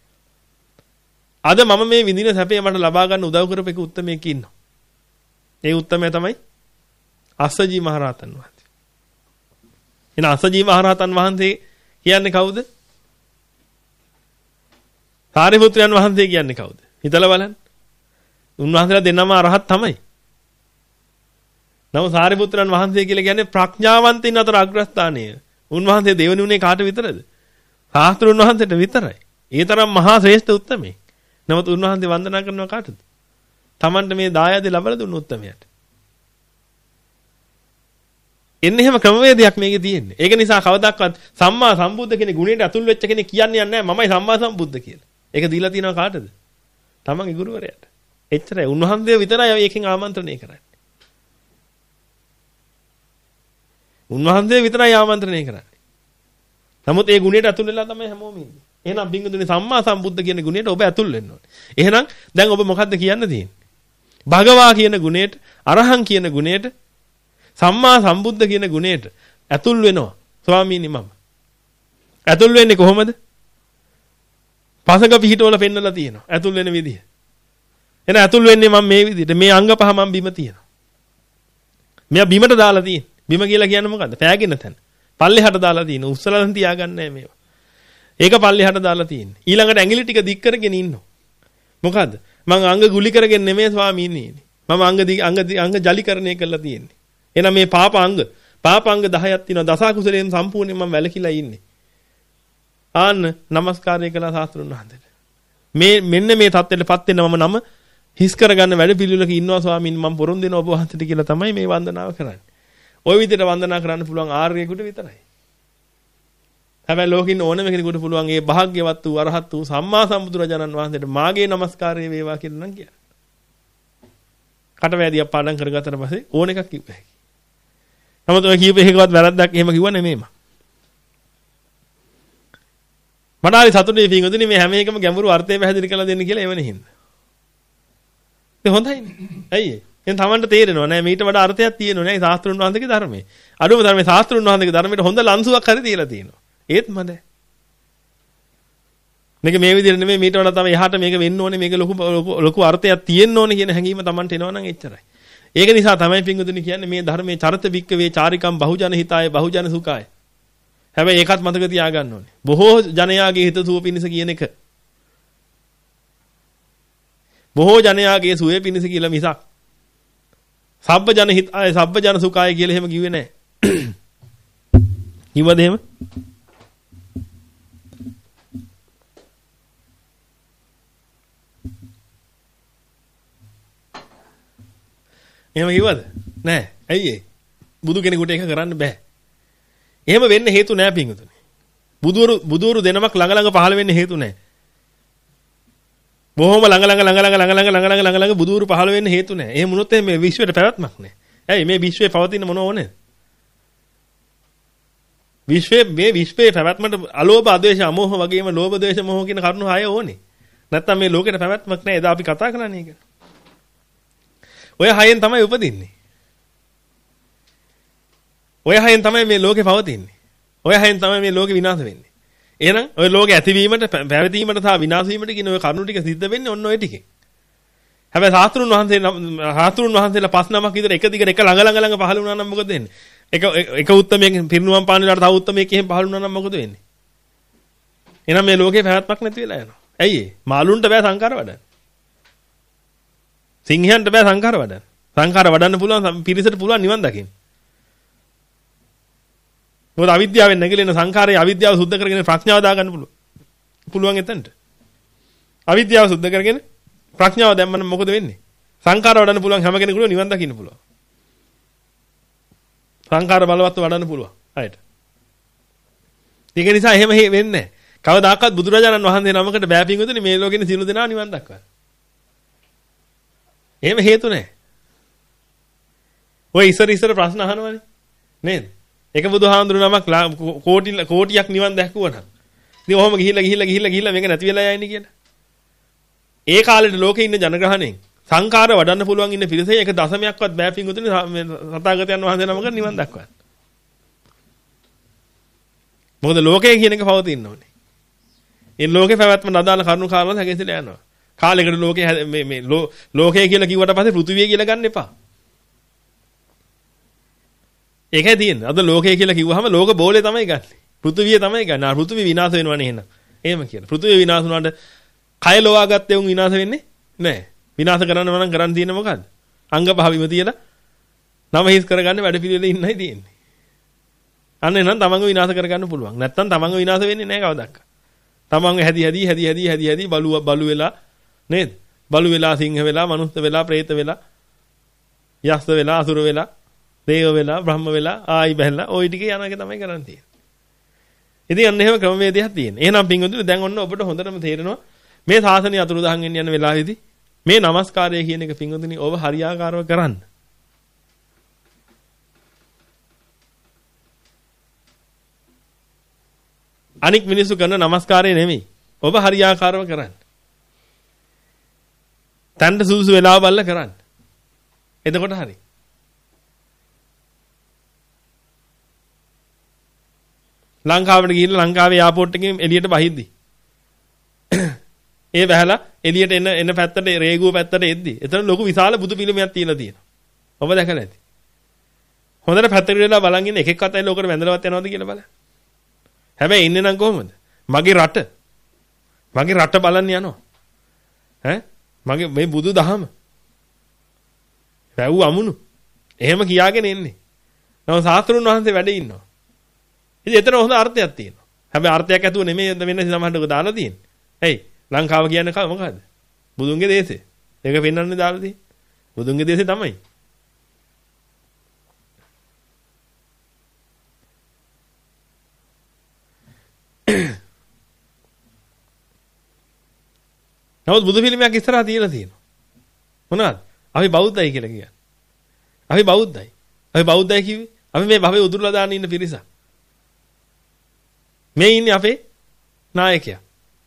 Speaker 1: අද මම මේ විඳින සැපේ මට ලබා ගන්න උදව් කරපෙක උත්තමයෙක් ඉන්නවා. ඒ උත්තමයා තමයි අස්සජී මහරහතන් වහන්සේ. එන අස්සජී මහරහතන් වහන්සේ කියන්නේ කවුද? සාරිපුත්‍රයන් වහන්සේ කියන්නේ කවුද? හිතලා බලන්න. උන්වහන්සේලා දෙන්නම අරහත් තමයි. නමුත් සාරිපුත්‍රයන් වහන්සේ කියලා කියන්නේ ප්‍රඥාවන්තයින් අතර අග්‍රස්ථානය. උන්වහන්සේ දෙවෙනි උනේ කාට විතරද? ශාස්ත්‍රුන් වහන්සේට විතරයි. ඒ තරම් මහා ශ්‍රේෂ්ඨ උත්තමයෙක්. නමුත් උන්වහන්සේ වන්දනා කරනවා කාටද? Tamanට මේ දායාදේ ලබලා දුන්න උත්තමයාට. එන්නේ එහෙම ක්‍රමවේදයක් මේකේ තියෙන්නේ. ඒක නිසා කවදාවත් සම්මා සම්බුද්ධ කෙනෙක් ගුණයට අතුල් වෙච්ච කෙනෙක් කියන්නේ නැහැ මමයි සම්මා සම්බුද්ධ කියලා. ඒක දීලා තියෙනවා කාටද? තමන්ගේ ගුරුවරයාට. එච්චරයි. උන්වහන්සේ විතරයි ඒකෙන් ආමන්ත්‍රණය කරන්නේ. උන්වහන්සේ විතරයි ආමන්ත්‍රණය කරන්නේ. නමුත් ඒ ගුණයට අතුල් වෙලා තමයි හැමෝම ඉන්නේ. එහෙනම් බින්දුනේ සම්මා සම්බුද්ධ කියන ගුණයට ඔබ ඇතුල් වෙන්න ඕනේ. එහෙනම් දැන් ඔබ මොකද්ද කියන්න තියෙන්නේ? භගවා කියන ගුණයට, අරහං කියන ගුණයට, සම්මා සම්බුද්ධ කියන ගුණයට ඇතුල් වෙනවා. ස්වාමීනි මම. ඇතුල් වෙන්නේ කොහොමද? පසක පිහිටවල පෙන්නලා තියෙනවා. ඇතුල් වෙන විදිය. එන ඇතුල් වෙන්නේ මම මේ විදිහට. මේ අංග පහ මම බිම තියෙනවා. මෙයා බිමට දාලා තියෙන්නේ. බිම කියලා කියන්නේ මොකද්ද? පෑගෙන තැන. පල්ලෙහාට දාලා තියෙන. උස්සලෙන් තියාගන්නේ නැහැ මේවා. ඒක පල්ලෙහාට දාලා තියෙන්නේ. ඊළඟට ඇඟිලි ටික දික් කරගෙන ඉන්නවා. මොකද්ද? මං අංග ගුලි කරගෙන නෙමෙයි ස්වාමීනි. මම අංග අංග අංග ජලිකරණය කරලා තියෙන්නේ. එහෙනම් මේ පාප අංග පාප අංග දහයක් තියෙනවා. දස කුසලයෙන් සම්පූර්ණයෙන් මම වැළකීලා ඉන්නේ. ආන්න নমස්කාරය කළා ශාස්ත්‍රුන් වහන්සේට. මේ මෙන්න මේ தත්ත්වයටපත් වෙන මම නම හිස් කරගන්න වැඩ පිළිවෙලක ඉන්නවා ස්වාමීනි මම පොරොන්දු දෙනවා ඔබ වහන්සේට කියලා තමයි මේ වන්දනාව කරන්නේ. ওই විදිහට වන්දනා කරන්න පුළුවන් ආර්යෙකුට විතරයි. හැබැයි ලෝකින් ඕනම කෙනෙකුට පුළුවන් ඒ භාග්‍යවත් වූ අරහත් වූ සම්මා සම්බුදුරජාණන් වහන්සේට මාගේ নমස්කාරය වේවා කියලා නම් කියන්න. කටවැදියක් පාඩම් කරගත්තට පස්සේ ඕන එකක් කිව්ව හැකියි. නමුත් ඔය කියපු එකකවත් වැරද්දක් එහෙම කිව්ව නෙමෙයි මම. මඩාලි සතුටේ පිංගුදුනේ මේ හැම එකම ගැඹුරු අර්ථය පැහැදිලි කරලා දෙන්න කියලා එවනේ හින්දා. ඒ හොඳයිනේ. ඇයි ඒ? එහෙනම් Tamanට තේරෙනවා නෑ මීට වඩා අර්ථයක් තියෙනවා නෑ ශාස්ත්‍රුන් වහන්සේගේ ධර්මයේ. අඩුම ධර්මයේ ශාස්ත්‍රුන් වහන්සේගේ ධර්මයට හොඳ ලන්සුවක් හරි තියලා තියෙනවා. ඒත් මදයි. මේක මේ විදිහට නෙමෙයි මීට වඩා තමයි එහාට මේක වෙන්න ඕනේ මේක ලොකු ලොකු අර්ථයක් තියෙන්න ඕනේ කියන හැඟීම Tamanට එනවා නම් එච්චරයි. ඒක නිසා තමයි පිංගුදුනි කියන්නේ මේ ධර්මයේ චරිත වික්කවේ චාරිකම් බහුජන හිතාය බහුජන සුඛාය. හැබැයි ඒකත් මතක තියාගන්න ඕනේ. බොහෝ ජනයාගේ හිත සුව පිණිස කියන එක. බොහෝ ජනයාගේ සුවේ පිණිස කියලා මිසක් සබ්බ ජන හිතාය සබ්බ ජන සුඛාය කියලා එහෙම කිව්වේ නැහැ. කිව්වද එහෙම? එහෙම කිව්වද? නෑ. ඇයි ඒ? බුදු කෙනෙකුට ඒක කරන්න බෑ. එහෙම වෙන්න හේතු නෑ පිංගුතුනි. බුදුවරු බුදුවරු දෙනමක් ළඟ ළඟ පහළ වෙන්න හේතු නෑ. බොහොම ළඟ ළඟ ළඟ ළඟ ළඟ ළඟ ළඟ ළඟ ළඟ ළඟ බුදුවරු පහළ වෙන්න හේතු නෑ. එහෙම වුණොත් මේ විශ්වයට පැවැත්මක් නෑ. ඇයි මේ විශ්වයේ පවතින මොන ඕනේ? විශ්වයේ මේ විශ්වයේ පැවැත්මට අලෝභ අධේශ අමෝහ වගේම ලෝභ දේශ මොහ කියන කරුණු හය ඕනේ. නැත්තම් මේ ලෝකෙට පැවැත්මක් නෑ. එදා අපි කතා කරන්නේ ඒක. ඔය හයෙන් තමයි උපදින්නේ. ඔය හයෙන් තමයි මේ ලෝකේ පවතින්නේ. ඔය හයෙන් තමයි මේ ලෝකේ විනාශ වෙන්නේ. එහෙනම් ඔය ලෝකේ ඇතිවීමට, පැවතීමට සහ විනාශ වීමට කියන ඔය කරුණු ටික සිද්ධ වෙන්නේ ඔන්න ඔය ටිකේ. හැබැයි සාස්ත්‍රුන් වහන්සේ සාස්ත්‍රුන් වහන්සේලා පස් නමක් විතර එක දිගට එක ළඟ ළඟ ළඟ පහළ වුණා නම් මොකද වෙන්නේ? එක එක උත්තමයෙක් පිරිනුවම් පාන වෙලාවට තව උත්තමයෙක් එහෙම පහළ වුණා නම් මොකද වෙන්නේ? එහෙනම් මේ ලෝකේ පැවැත්මක් නැති වෙලා යනවා. ඇයි ඒ? මාළුන්ට බෑ සංඛාර වඩන්න. සිංහයන්ට බෑ සංඛාර වඩන්න. සංඛාර වඩන්න පුළුවන් පිරිසට පුළුවන් නිවන් දකින්න. මොකද අවිද්‍යාවෙන් නැගිලෙන සංඛාරයේ අවිද්‍යාව සුද්ධ කරගෙන ප්‍රඥාව දාගන්න පුළුවන්. පුළුවන් එතනට. අවිද්‍යාව සුද්ධ කරගෙන ප්‍රඥාව දැම්මම මොකද වෙන්නේ? සංඛාර වඩන්න පුළුවන් හැම කෙනෙකුට නිවන් දකින්න පුළුවන්. සංඛාර බලවත් වඩන්න පුළුවන්. හරියට. ඒක නිසා එහෙම වෙන්නේ නැහැ. කවදාකවත් බුදුරජාණන් වහන්සේ නමකට බෑ පින්වතුනි මේ ලෝකෙන සියලු දෙනා නිවන් දක්වන්න. එහෙම හේතු නැහැ. ඔය ඉස්සර ඉස්සර ප්‍රශ්න අහනවනේ. නේද? එක බුදුහාඳුරු නමක් කෝටි කෝටියක් නිවන් දැක්කුවා නම්. ඉතින් ඔහොම ගිහිල්ලා ගිහිල්ලා ගිහිල්ලා ගිහිල්ලා මේක නැති වෙලා යන්නේ කියලා. ඒ කාලේ ලෝකේ ඉන්න ජනගහණයෙන් සංඛාර වඩන්න පුළුවන් ඉන්න පිරිසේ එක දශමයක්වත් බෑ පින්වතුනි සතාගතයන් වහන්සේ නමකට නිවන් දක්වන්න. මොකද ලෝකය කියන එක පවතින්න ඕනේ. ඒ ලෝකේ පැවැත්ම නදාල කරුණු කාරණා හැගෙසිලා යනවා. කාලයකට ලෝකේ මේ මේ ලෝකය කියලා කිව්වට පස්සේ පෘථිවිය කියලා ගන්න එපා. ඒකයි තියෙන්නේ. අද ලෝකය කියලා කිව්වහම ලෝක බෝලේ තමයි ගන්න. පෘථිවිය තමයි ගන්න. ආ පෘථිවිය විනාශ වෙනවනේ එහෙනම්. එහෙම කියන. පෘථිවිය විනාශ වුණාට කය ලෝවාගත්තේ උන් විනාශ වෙන්නේ නැහැ. විනාශ කරන්න නම් කරන්න තියෙන්නේ මොකද්ද? අංග පහ බිම තියලා නම හිස් කරගන්න වැඩ පිළිවෙලේ ඉන්නයි තියෙන්නේ. අන්න එනම් තමන්ව විනාශ කරගන්න පුළුවන්. නැත්තම් තමන්ව විනාශ වෙන්නේ නැහැ කවදාවත්. තමන්ව හැදි හැදි හැදි හැදි හැදි හැදි බලු බලු වෙලා නේද? බලු වෙලා සිංහ වෙලා මනුස්ස වෙලා പ്രേත වෙලා යස්ස වෙලා අසුර වෙලා දේව වෙලා බ්‍රහ්ම වෙලා ආයි බැලලා ওই ටික යන එක තමයි කරන් තියෙන්නේ. ඉතින් අන්න එහෙම ක්‍රමවේදයක් තියෙනවා. එහෙනම් පින්වතුනි දැන් ඔන්න ඔබට හොඳටම තේරෙනවා මේ ශාසනය අතුරුදහන් වෙන්න යන වෙලාවේදී මේ নমස්කාරය කියන එක පින්වතුනි ඔබ හරියාකාරව කරන්න. අනික් මිනිස්සු කරන নমස්කාරය නෙමෙයි. ඔබ හරියාකාරව කරන්න. තණ්ඩ සුසු වෙලාව බලලා කරන්න. එතකොට හරි. ලංකාවට ගිහිල්ලා ලංකාවේ එයාපෝට් එකෙන් එළියට බහිද්දි. ඒ වැහලා එළියට එන එන පැත්තට රේගුව පැත්තට එද්දි. එතන ලොකු විශාල බුදු පිළිමයක් තියලා තියෙනවා. ඔබ දැකලා ඇති. හොඳට පැත්තට වෙලා බලන් ඉන්න එකෙක් අතයි ලෝකෙට වැඳලවත් යනවද කියලා බලන්න. හැබැයි ඉන්නේ නම් කොහොමද? මගේ රට. මගේ රට බලන්න යනවා. ඈ? මගේ මේ බුදු දහම. වැව් අමුණු. එහෙම කියාගෙන ඉන්නේ. නම සාස්ත්‍රුන් වහන්සේ වැඩ ඉන්නවා. ඉතින් එතන හොඳ අර්ථයක් තියෙනවා. හැබැයි අර්ථයක් ඇතුව නෙමෙයි වෙන සමහරකට දාලා තියෙන්නේ. ඇයි? ලංකාව කියන්නේ කව මොකද්ද? බුදුන්ගේ දේශේ. ඒක පෙන්වන්නේ දාලා තියෙන්නේ. බුදුන්ගේ දේශේ තමයි. නමුත් බුදු පිළිමයක් ඉස්සරහා තියලා තියෙනවා. මොනවද? අපි බෞද්ධයි කියලා කියන්නේ. අපි බෞද්ධයි. අපි බෞද්ධයි කිව්වේ අපි මේ භවයේ උදුරලා දාන්න ඉන්න පිරිසක්. මේ ඉන්නේ අපේ නායකයා.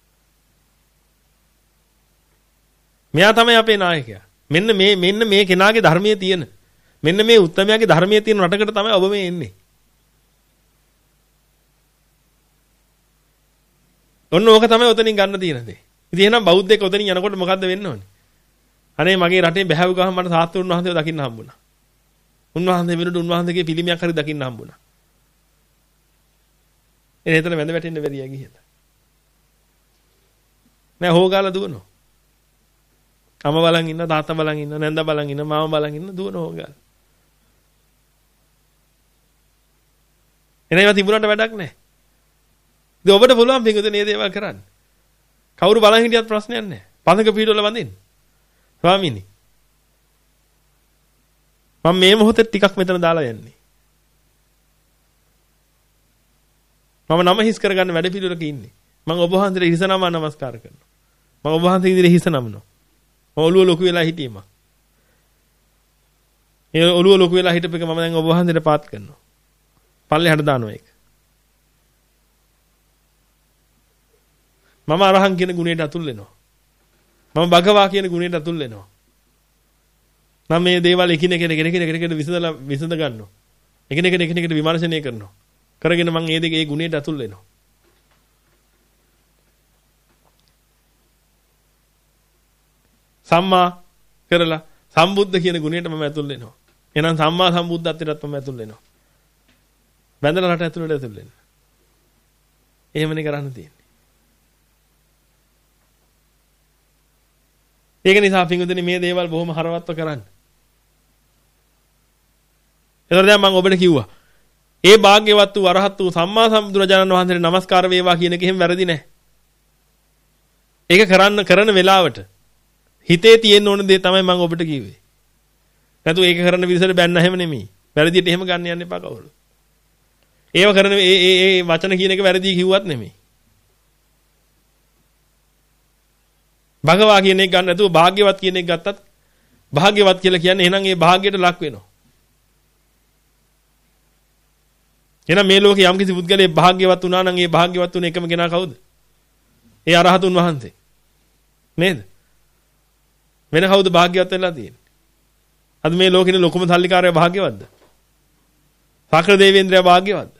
Speaker 1: මෙයා තමයි අපේ නායකයා. මෙන්න මේ මෙන්න මේ කෙනාගේ ධර්මයේ තියෙන. මෙන්න මේ උත්තමයාගේ ධර්මයේ තියෙන රටකට තමයි ඔබ මේ එන්නේ. ඔන්න ඕක තමයි ඔතනින් ගන්න තියෙන දේ. ඉතින් එහෙනම් බෞද්ධයෙක් ඔතනින් යනකොට මොකද්ද වෙන්න ඕනේ? අනේ මගේ රටේ බැහැව ගහම මට සාස්ත්‍රුන් වහන්සේව දකින්න හම්බුණා. උන්වහන්සේ වෙනුට උන්වහන්සේගේ පිළිමයක් හරි දකින්න හම්බුණා. එනේ එතන වැඳ වැටෙන්න බැරියා ගිහිල්ලා. නෑ හොගාලා දුවනවා. අම බලන් ඉන්න, තාත්තා බලන් ඉන්න, නැන්ද බලන් ඉන්න, මාම බලන් ඉන්න දුවන හොගාලා. එනේවා තිබුණාට වැඩක් නෑ. ඉතින් ඔබට පුළුවන් පිටුද මේ දේවල් කරන්න. කවුරු බලන් හිටියත් ප්‍රශ්නයක් නෑ. පසක පීඩවල වඳින්න. ස්වාමීනි. මම මේ මොහොතේ ටිකක් මෙතන දාලා යන්නේ. මම නම හිස් කරගන්න වැඩ පිළිවෙලක ඉන්නේ. මම ඔබ වහන්සේට හිස නම නමස්කාර කරනවා. මම ඔබ වහන්සේ ඉදිරියේ හිස නමනවා. මම ඔළුව ලොකු වෙලා හිටීම. ඒ ඔළුව ලොකු වෙලා හිටපෙක මම දැන් ඔබ වහන්සේට පාත් කරනවා. පල්ලෙහාට දානවා ඒක. මම අරහන් කියන ගුණයට අතුල් වෙනවා. මම භගවා කියන ගුණයට අතුල් වෙනවා. මම මේ දේවල් එකිනෙක එකිනෙක එකිනෙක එකිනෙක විසඳලා විසඳ ගන්නවා. එකිනෙක එකිනෙක විමර්ශනය කරනවා. කරගෙන මම මේ දෙකේ ගුණයට අතුල් වෙනවා. සම්මා කරලා සම්බුද්ධ කියන ගුණයට මම ඇතුල් වෙනවා. එහෙනම් සම්මා සම්බුද්ධත්වයටත් මම ඇතුල් වෙනවා. බැඳලා රට ඇතුළට ඇතුල් වෙන්න. එහෙමනේ කරන්න තියෙන්නේ. ඒක නිසා පිංගුතුනි මේ දේවල් බොහොම හරවත්ව කරන්න. ඒතර දැන් මම ඔබට කිව්වා. ඒ භාග්‍යවත් වූ අරහත් වූ සම්මා සම්බුදුරජාණන් වහන්සේට නමස්කාර වේවා කියන එක එහෙම වැරදි නෑ. ඒක කරන්න කරන වෙලාවට හිතේ තියෙන්න ඕන දේ තමයි මම ඔබට කිව්වේ. නැතු ඒක කරන විදිහට බැන්න හැම නෙමෙයි. වැරදියට එහෙම ගන්න යන්න එපා කවුරු. ඒව කරන ඒ ඒ ඒ වචන කියන එක වැරදි කිව්වත් නෙමෙයි. භගවා කියන එක ගන්න නැතුව භාග්‍යවත් කියන එක ගත්තත් භාග්‍යවත් කියලා කියන්නේ එහෙනම් ඒ භාග්‍යයට ලක් වෙනවා. එහෙනම් මේ ලෝකේ යම් කිසි පුද්ගලයෙක් භාග්‍යවත් වුණා නම් ඒ භාග්‍යවත් වුණ එකම කෙනා කවුද? ඒ අරහතුන් වහන්සේ. නේද? වෙන කවුද භාග්‍යවත් වෙලා තියෙන්නේ? අද මේ ලෝකේ ලොකුම සල්ලිකාරයා භාග්‍යවත්ද? සක්‍ර දේවේන්ද්‍රයා භාග්‍යවත්ද?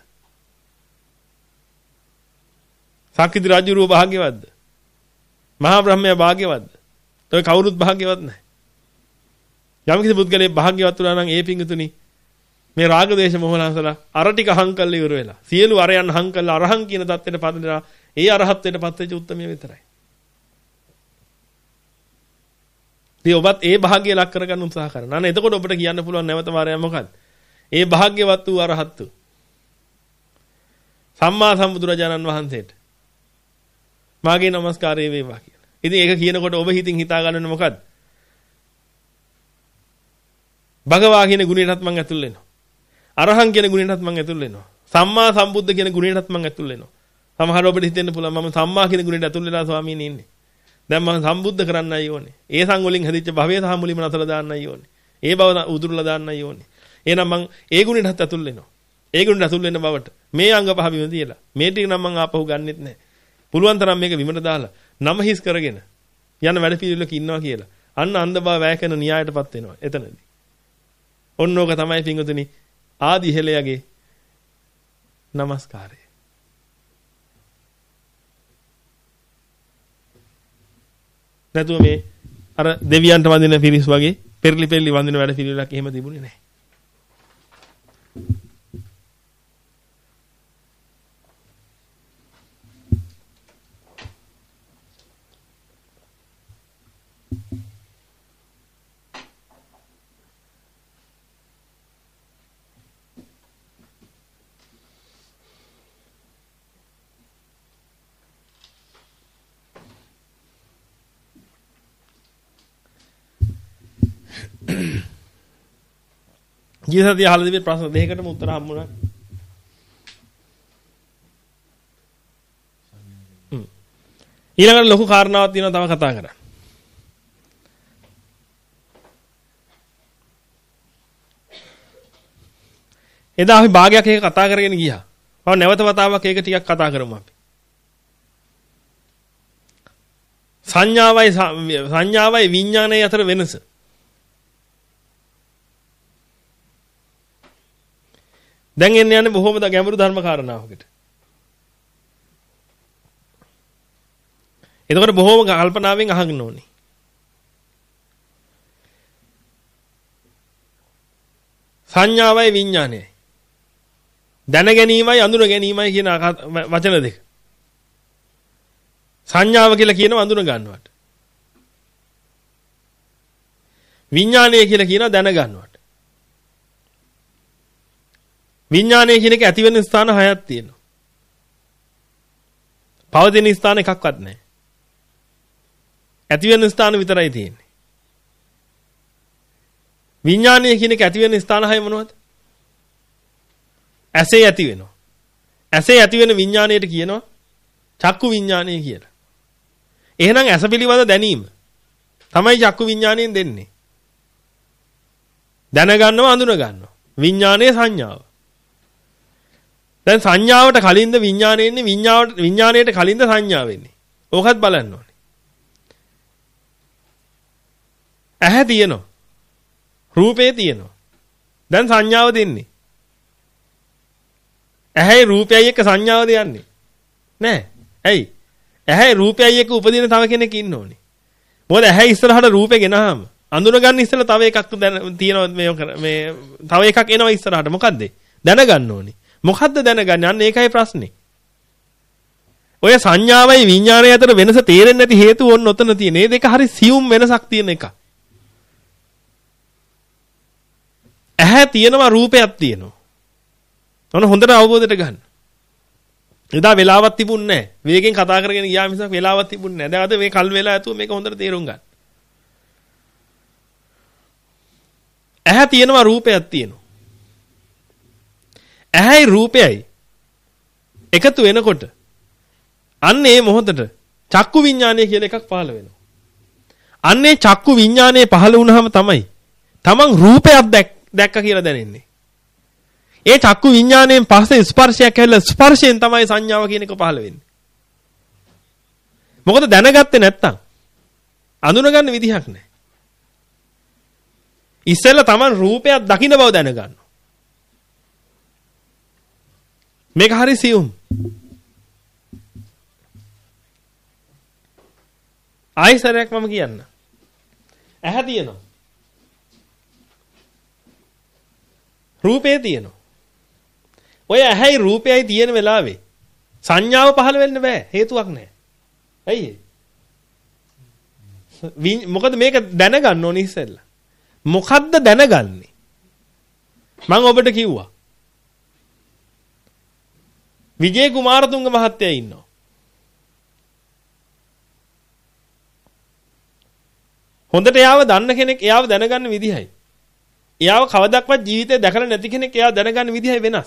Speaker 1: සක්විති රජුරුව භාග්‍යවත්ද? මහා බ්‍රහ්මයා භාග්‍යවත්ද? ඔය කවුරුත් භාග්‍යවත් නැහැ. යම් කිසි පුද්ගලයෙක් භාග්‍යවත් වුණා නම් ඒ පිංගුතුනි මේ රාග දේශ මොහලසලා අර ටික හංකල්ල ඉවර වෙලා සියලු අරයන් හංකල්ල අරහං කියන தත්ත්වයට පදලා ඒ අරහත්ත්වයට පත් වෙච්ච උත්තරමිය විතරයි. ඉතින් ඔබත් ඒ භාග්‍ය ලක් කරගන්න උත්සාහ කරනවා. අනේ එතකොට ඔබට කියන්න පුළුවන් නැවත වාරයක් මොකක්ද? ඒ භාග්‍යවත් වූ අරහත් වූ සම්මා සම්බුදුරජාණන් වහන්සේට මාගේ নমස්කාරය වේවා කියලා. ඉතින් ඒක කියනකොට ඔබ හිතින් හිතා ගන්නනේ මොකද්ද? භගවා කියන ගුණයටත් මම ඇතුල් වෙනවා. අරහං කියන ගුණයටත් මම ඇතුල් වෙනවා. සම්මා සම්බුද්ධ කියන ගුණයටත් මම ඇතුල් වෙනවා. සමහර ඔබට හිතෙන්න පුළුවන් මම සම්මා කියන ගුණයට ඇතුල් වෙලා ස්වාමීනි ඉන්නේ. දැන් මම සම්බුද්ධ කරන්නයි ඕනේ. ඒ සං වලින් හැදිච්ච භවයේ සහ මුලින්ම නතර දාන්නයි ඕනේ. ඒ බව උදුරලා දාන්නයි ඕනේ. එහෙනම් මම ඒ ගුණයටත් ඇතුල් වෙනවා. ඒ ගුණයට ඇතුල් වෙන්න බවට මේ අංග පහ බිම තියලා මේ ටික නම් මම ආපහු ගන්නෙත් නැහැ. පුළුවන් තරම් මේක විමට දාලා නම හිස් කරගෙන යන වැඩ පිළිවෙලක ඉන්නවා කියලා. අන්න අන්ධ බව වැය කරන න්‍යායයටපත් වෙනවා එතනදී. ඔන්නෝක තමයි පිංගුතුනි ආදි හෙළයගේ নমස්කාරය. නැතුව මේ අර දෙවියන්ට වඳින පිරිස් වගේ පෙරලි පෙරලි වඳින වැඩ පිළිවෙලක් එහෙම තිබුණේ නැහැ. ජීවිතය අහලා තිබෙන ප්‍රශ්න දෙකකටම උත්තර හම්බුණා. හ්ම්. ඊළඟට ලොකු කාරණාවක් තියෙනවා තව කතා කරන්න. එදා අපි භාගයක් එක කතා කරගෙන ගියා. මම නැවත වතාවක් ඒක ටිකක් කතා කරමු අපි. සංඥාවයි සංඥාවයි විඥානයයි අතර වෙනස. දැන් එන්නේ යන්නේ බොහොම ගැඹුරු ධර්ම කාරණාවකට. එතකොට බොහොම කල්පනාවෙන් අහන්න ඕනේ. සංඥාවයි විඥානයයි. දැන ගැනීමයි අඳුන ගැනීමයි කියන වචන දෙක. සංඥාව කියලා කියනවා අඳුන ගන්නවට. විඥානය කියලා කියනවා දැන ගන්නවට. විඥානය කියන එක ඇති වෙන ස්ථාන හයක් තියෙනවා. පවතින ස්ථාන එකක්වත් නැහැ. ඇති වෙන ස්ථාන විතරයි තියෙන්නේ. විඥානය කියන එක ඇති වෙන ස්ථාන හය මොනවද? ඇසේ ඇති වෙනවා. ඇසේ ඇති වෙන විඥාණයට කියනවා චක්කු විඥානය කියලා. එහෙනම් ඇස පිළිබඳ දැනීම තමයි චක්කු විඥාණයෙන් දෙන්නේ. දැන ගන්නවා අඳුන ගන්නවා. විඥානයේ සංඥාව. දැන් සංඥාවට කලින්ද විඥානය එන්නේ විඥාවට විඥාණයට කලින්ද සංඥාව එන්නේ. ඕකත් බලන්න ඕනේ. ඇහැ තියෙනවා. රූපේ තියෙනවා. දැන් සංඥාව දෙන්නේ. ඇහැයි රූපයයි එක්ක සංඥාව දෙන්නේ. නෑ. ඇයි? ඇහැයි රූපයයි එක්ක උපදින තව කෙනෙක් ඉන්න ඕනේ. මොකද ඇහැ ඉස්සරහට රූපේ ගෙනහම අඳුන ගන්න ඉස්සෙල්ලා තව එකක් තියෙනවා මේ මේ තව එකක් එනවා ඉස්සරහට. මොකද්ද? දැනගන්න ඕනේ. මොකද්ද දැනගන්නේ? අන්න ඒකයි ප්‍රශ්නේ. ඔය සංඥාවයි විඥානය අතර වෙනස තේරෙන්නේ නැති හේතුව ඔන්න ඔතන තියෙන. මේ දෙක හරි සියුම් වෙනසක් තියෙන එක. ඇහැ තියෙනවා රූපයක් තියෙනවා. ඔන්න හොඳට අවබෝධයට ගන්න. එදා වෙලාවක් තිබුණේ නැහැ. වේගෙන් කතා කරගෙන ගියා මිසක් වෙලාවක් තිබුණේ නැහැ. දැන් අද මේ කල් වෙලා ඇතුව මේක හොඳට තේරුම් ගන්න. ඇහැ තියෙනවා රූපයක් තියෙනවා. ඇහැයි රූපයයි එකතු වෙනකොට අන්න ඒ මොහොතට චක්කු විඥානය කියලා එකක් පහළ වෙනවා. අන්නේ චක්කු විඥානය පහළ වුණාම තමයි තමන් රූපයක් දැක්ක කියලා දැනෙන්නේ. ඒ චක්කු විඥාණයෙන් පස්සේ ස්පර්ශයක් ඇවිල්ලා ස්පර්ශයෙන් තමයි සංඥාව කියන එක පහළ වෙන්නේ. මොකද දැනගත්තේ නැත්තම් අඳුනගන්න විදිහක් නැහැ. ඉස්සෙල්ලා තමන් රූපයක් දකින්න බව දැනගන්න. මේක හරි සියුම්. ආයිසරයක් මම කියන්න. ඇහැ තියෙනවා. රූපේ තියෙනවා. ඔය ඇහැයි රූපයයි තියෙන වෙලාවේ සංඥාව පහළ වෙන්න බෑ. හේතුවක් නැහැ. ඇයි ඒ? මොකද මේක දැනගන්න ඕනේ ඉස්සෙල්ලා. මොකද්ද දැනගන්නේ? මම ඔබට කිව්වා. විජේ කුමාරතුංග මහත්තයා ඉන්නවා. හොඳට එයාව දන්න කෙනෙක් එයාව දැනගන්න විදිහයි. එයාව කවදාවත් ජීවිතේ දැකලා නැති කෙනෙක් එයාව දැනගන්න විදිහයි වෙනස්.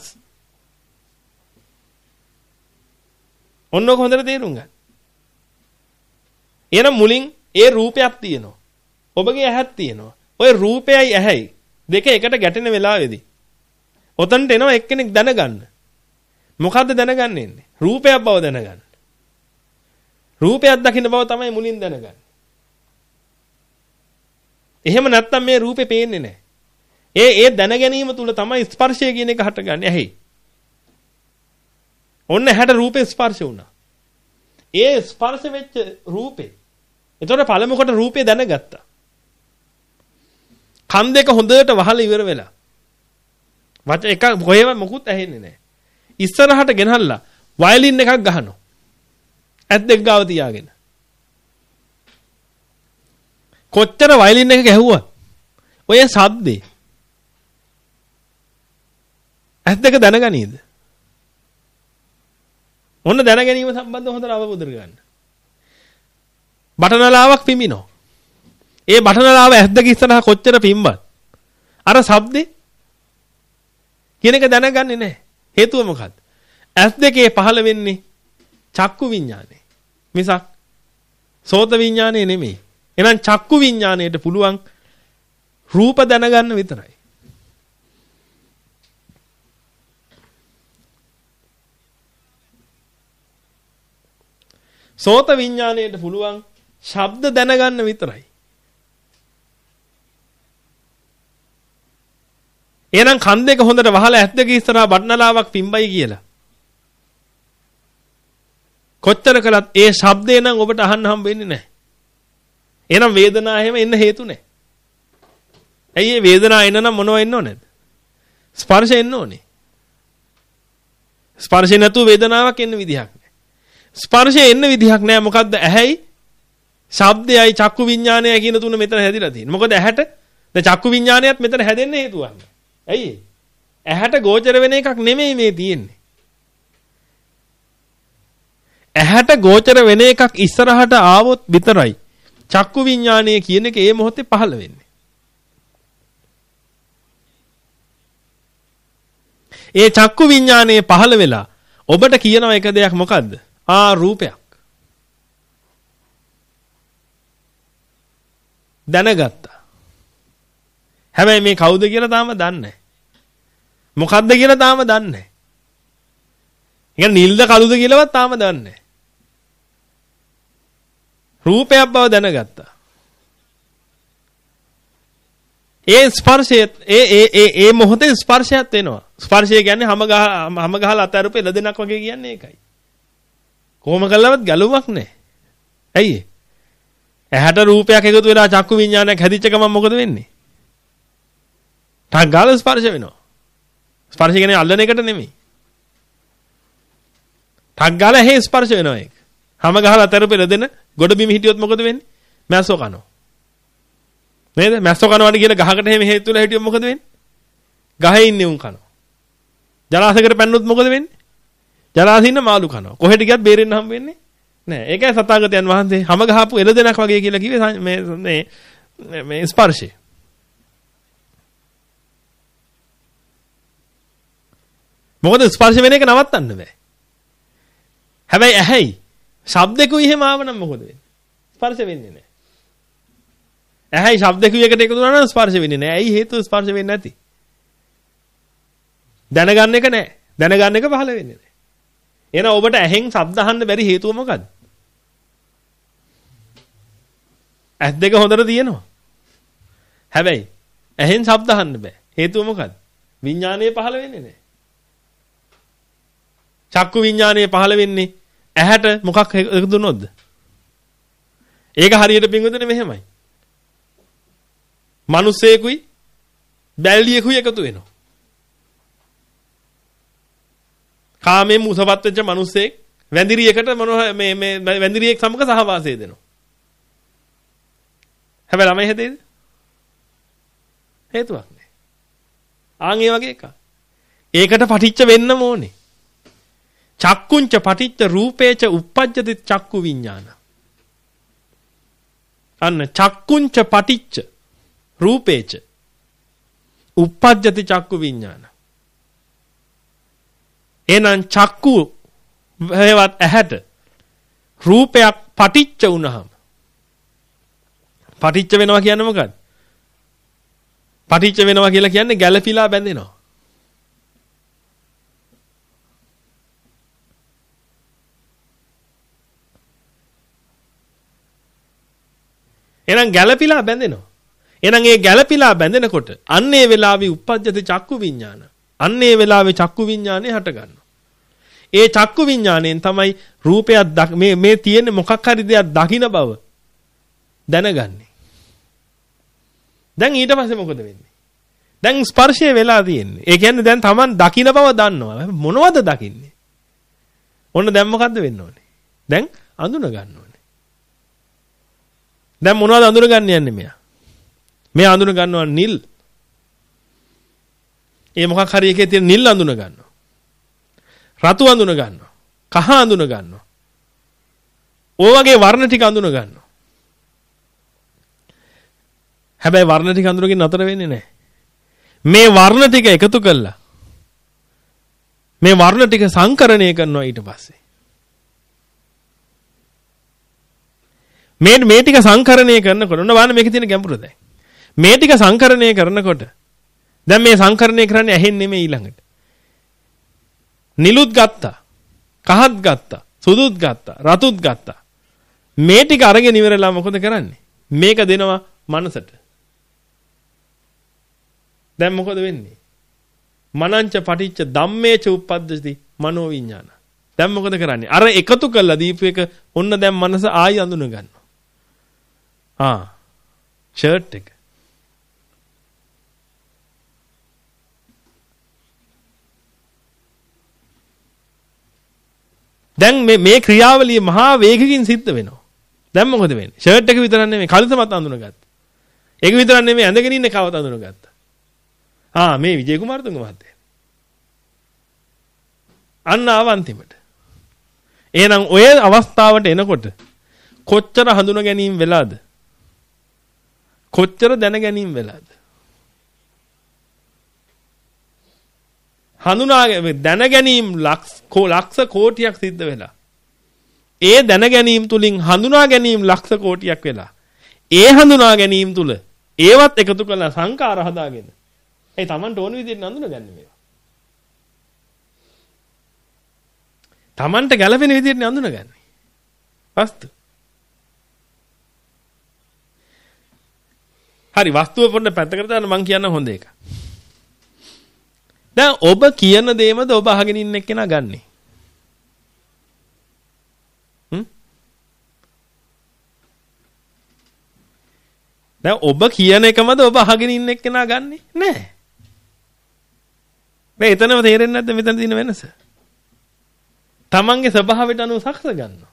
Speaker 1: ඔන්නෝක හොඳට තේරුම් ගන්න. එහෙනම් මුලින් ඒ රූපයක් තියෙනවා. ඔබගේ ඇහක් තියෙනවා. ওই රූපයයි ඇහැයි දෙක එකට ගැටෙන වෙලාවේදී ඔතනට එනවා එක්කෙනෙක් දැනගන්න. මොකද්ද දැනගන්නේ? රූපයක් බව දැනගන්න. රූපයක් දකින්න බව තමයි මුලින් දැනගන්නේ. එහෙම නැත්තම් මේ රූපේ පේන්නේ නැහැ. ඒ ඒ දැන ගැනීම තුල තමයි ස්පර්ශය කියන එක හටගන්නේ. ඇහි. ඔන්න හැට රූපේ ස්පර්ශ වුණා. ඒ ස්පර්ශ වෙච්ච රූපේ. එතකොට පළමු කොට රූපේ දැනගත්තා. කන් දෙක හොඳට වහලා ඉවර වෙලා. වච එක කොහෙව මොකුත් ඇහෙන්නේ නැහැ. ඉස්සරහට ගෙනහල්ලා වයලින් එකක් ගහනවා. ඇත් දෙක ගාව තියාගෙන. කොච්චර වයලින් එක ගැහුවා. ඔය ශබ්දේ. ඇත් දෙක දැනගනීද? ඔන්න දැන ගැනීම සම්බන්ධව හොඳට අවබෝධ කරගන්න. බටනලාවක් පිඹිනවා. ඒ බටනලාව ඇස් දෙක ඉස්සරහා කොච්චර පිම්බත් අර ශබ්දේ කියන එක දැනගන්නේ නැහැ. හේතුව මොකද්ද? ඇස් දෙකේ පහළ වෙන්නේ චක්කු විඥානේ. මිසක් සෝත විඥානේ නෙමෙයි. එහෙනම් චක්කු විඥාණයට පුළුවන් රූප දැනගන්න විතරයි. සෝත විඥාණයට පුළුවන් ශබ්ද දැනගන්න විතරයි. එහෙනම් කන් දෙක හොඳට වහලා ඇස් දෙක ඉස්සරහා බටනලාවක් පිම්බයි කියලා. කොච්චර කළත් ඒ ශබ්දේ නම් ඔබට අහන්න හම්බ වෙන්නේ නැහැ. එහෙනම් වේදනාව හැම එන්න හේතු නැහැ. ඇයි මේ වේදනාව එන්න නම් මොනව එන්න ඕනේද? ස්පර්ශ එන්න ඕනේ. ස්පර්ශේ නැතුව වේදනාවක් එන්න විදිහක් නැහැ. ස්පර්ශේ එන්න විදිහක් නැහැ. මොකද්ද? ඇහැයි ශබ්දයයි චක්කු විඥානයයි කියන තුන මෙතන හැදිලා තියෙන්නේ. මොකද ඇහැට දැන් චක්කු විඥානයත් මෙතන හැදෙන්න හේතුවක් නැහැ. ඇයි? ඇහැට ගෝචර වෙන එකක් නෙමෙයි මේ තියෙන්නේ. ඇහැට ගෝචර වෙන එකක් ඉස්සරහට ආවොත් විතරයි චක්කු විඥානය කියන එක ඒ මොහොතේ පහළ වෙන්නේ. ඒ චක්කු විඥානයේ පහළ වෙලා ඔබට කියනවා එක දෙයක් මොකද්ද? ආ රූපයක්. දැනගත්තා. හැබැයි මේ කවුද කියලා තාම දන්නේ නැහැ. මොකද්ද කියලා තාම දන්නේ නැහැ. يعني නිල්ද කළුද කියලාවත් තාම දන්නේ නැහැ. රූපයක් බව දැනගත්තා. ඒ ස්පර්ශය ඒ ඒ ඒ ඒ මොහොතේ ස්පර්ශයක් වෙනවා. ස්පර්ශය කියන්නේ හැම ගහ හැම ගහලා අතරුපේ ලදෙනක් වගේ කියන්නේ ඒකයි. කොහොම කළාවත් ගැලුමක් නැහැ. ඇයි? ඇහැට රූපයක් එකතු වෙලා චක්කු විඥානයක් හැදිච්ච ගමන් මොකද වෙන්නේ? ටක් ගාලා ස්පර්ශ වෙනවා. ස්පර්ශ කියන්නේ අල්ලන එකට නෙමෙයි. ටක් ගාලා ඇහි ස්පර්ශ වෙනවා ඒක. හැම ගහලා අතර පෙරදෙන ගොඩ බිම හිටියොත් මොකද වෙන්නේ? මැස්සෝ කනවා. නේද? මැස්සෝ කනවාට කියලා ගහකට එහෙම හේතු වෙලා හිටියොත් මොකද වෙන්නේ? ගහේ ඉන්නේ උන් කනවා. ජලාශයකට පැන්නොත් මොකද වෙන්නේ? ජලාශේ ඉන්න මාළු කනවා. කොහෙට ගියත් බේරෙන්න හම් වෙන්නේ නැහැ. ඒකයි සතාගතයන් වහන්සේ හැම ගහපු එළදෙනක් වගේ කියලා කිව්වේ මේ මේ මේ ස්පර්ශය. මොකද ස්පර්ශ වෙන එක නවත්තන්න බෑ. හැබැයි ඇහැයි ශබ්දකුයි එහෙම ආවනම් මොකද වෙන්නේ? ස්පර්ශ වෙන්නේ නැහැ. ඇහැයි ශබ්දකුයි එකට එකතු වුණා නම් ස්පර්ශ වෙන්නේ නැහැ. ඇයි හේතුව ස්පර්ශ වෙන්නේ නැති? දැනගන්න එක නැහැ. දැනගන්න එක පහළ වෙන්නේ නැහැ. එහෙනම් ඔබට ඇහෙන් ශබ්ද අහන්න බැරි හේතුව මොකද්ද? ඇස් දෙක හොඳට තියෙනවා. හැබැයි ඇහෙන් ශබ්ද අහන්න බෑ. හේතුව මොකද්ද? විඥානය පහළ වෙන්නේ නැහැ. චක්කු විඥානය පහළ වෙන්නේ ඇහැට මොකක් එකතු වුණොත්ද? ඒක හරියට පිංගුතුනේ මෙහෙමයි. මිනිස්සෙකුයි බැල්ලියෙකුයි එකතු වෙනවා. කාමයෙන් මුසපත් වෙච්ච මිනිස්සෙක් වැඳිරියකට මොන මේ මේ වැඳිරියෙක් සමග සහවාසය දෙනවා. හැබැයි ළමයි හැදෙයිද? හේතුවක් නැහැ. ආන් ඒ වගේ එකක්. ඒකට පටිච්ච වෙන්නම ඕනේ. චක්කුංච පටිච්ච රූපේච uppajjati චක්කු විඥාන. අන්න චක්කුංච පටිච්ච රූපේච uppajjati චක්කු විඥාන. එනං චක්කු වේවත් ඇහැට රූපයක් පටිච්ච වුණාම පටිච්ච වෙනවා කියන්නේ මොකක්ද? පටිච්ච වෙනවා කියලා කියන්නේ ගැළපීලා බැඳෙනවා. එහෙනම් ගැළපීලා බැඳෙනවා. එහෙනම් ඒ ගැළපීලා බැඳෙනකොට අන්නේ වෙලාවේ uppajjati චක්කු විඥාන. අන්නේ වෙලාවේ චක්කු විඥානේ හට ගන්නවා. ඒ චක්කු විඥාණයෙන් තමයි රූපයක් මේ මේ තියෙන මොකක් හරි දෙයක් දකින්න බව දැනගන්නේ. දැන් ඊට පස්සේ මොකද වෙන්නේ? දැන් ස්පර්ශය වෙලා තියෙන්නේ. ඒ කියන්නේ දැන් Taman දකින්න බව දන්නවා. මොනවද දකින්නේ? ඔන්න දැන් මොකද්ද වෙන්න ඕනේ? දැන් අඳුන ගන්න ඕනේ. දැන් මොනවද අඳුන ගන්න යන්නේ මෙයා? මෙයා අඳුන ගන්නවා නිල්. ඒ මොකක් හරි එකේ තියෙන නිල් අඳුන ගන්නවා. රතු අඳුන ගන්නවා. කහ අඳුන ගන්නවා. ඔය වගේ වර්ණ ටික අඳුන ගන්නවා. හැබැයි වර්ණ ටික අඳුරකින් නතර වෙන්නේ නැහැ. මේ වර්ණ ටික එකතු කළා. මේ වර්ණ ටික සංකරණය කරනවා ඊට පස්සේ. මේ මේ ටික සංකරණය කරනකොට ඔන්න බලන්න මේකේ තියෙන ගැඹුර දැන්. මේ ටික සංකරණය කරනකොට දැන් මේ සංකරණය කරන්නේ ඇහෙන් නෙමෙයි ඊළඟට. නිලුත් ගත්තා. කහත් ගත්තා. සුදුත් ගත්තා. රතුත් ගත්තා. මේ ටික අරගෙන ඉවරලා මොකද කරන්නේ? මේක දෙනවා මනසට. දැන් මොකද වෙන්නේ? මනංච පටිච්ච ධම්මේච උප්පද්දති මනෝ විඥාන. දැන් මොකද කරන්නේ? අර එකතු කළා දීපු එක ඔන්න දැන් මනස ආයි අඳුන ගන්නවා. ආ ෂර්ට් එක. දැන් මේ මේ ක්‍රියාවලිය මහා වේගකින් සිද්ධ වෙනවා. දැන් මොකද වෙන්නේ? ෂර්ට් එක විතරක් නෙමෙයි කලිසමත් අඳුනගත්තා. ඒක විතරක් නෙමෙයි ඇඳගෙන ඉන්න කවත අඳුනගත්තා. ආ මේ විජේ කුමාරතුංග මහත්තයා. අන්න ආවන්තිමට. එහෙනම් ඔය අවස්ථාවට එනකොට කොච්චර හඳුන ගැනීම වෙලාද? කොච්චර දැන ගැනීම වෙලාද? හඳුනා දැන ගැනීම ලක්ෂ ලක්ෂ කෝටියක් සිද්ධ වෙලා. ඒ දැන ගැනීම තුලින් හඳුනා ගැනීම ලක්ෂ කෝටියක් වෙලා. ඒ හඳුනා ගැනීම තුල ඒවත් එකතු කරලා සංකාර හදාගෙන. ඒ Tamanට ඕන විදිහට හඳුනගන්නේ මේවා. Tamanට ගැළපෙන විදිහට හඳුනගන්නේ. වස්තු. හරි වස්තුව පොඩ්ඩක් පැත්තකට දාන්න මං කියන්න හොඳ එක. දැන් ඔබ කියන දේමද ඔබ අහගෙන ඉන්න එක්කෙනා ගන්නෙ. හ්ම්? දැන් ඔබ කියන එකමද ඔබ අහගෙන ඉන්න එක්කෙනා ගන්නෙ? නෑ. මේ එතනම තේරෙන්නේ නැද්ද මෙතන තියෙන වෙනස? තමන්ගේ ස්වභාවයට අනුව සකස ගන්නවා.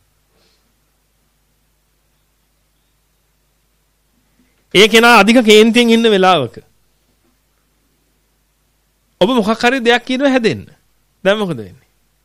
Speaker 1: ඒ කෙනා අධික කේන්තියෙන් ඉන්න වෙලාවක ඔබ මොකක් හරි දෙයක් කියනවා හැදෙන්න. දැන් මොකද වෙන්නේ?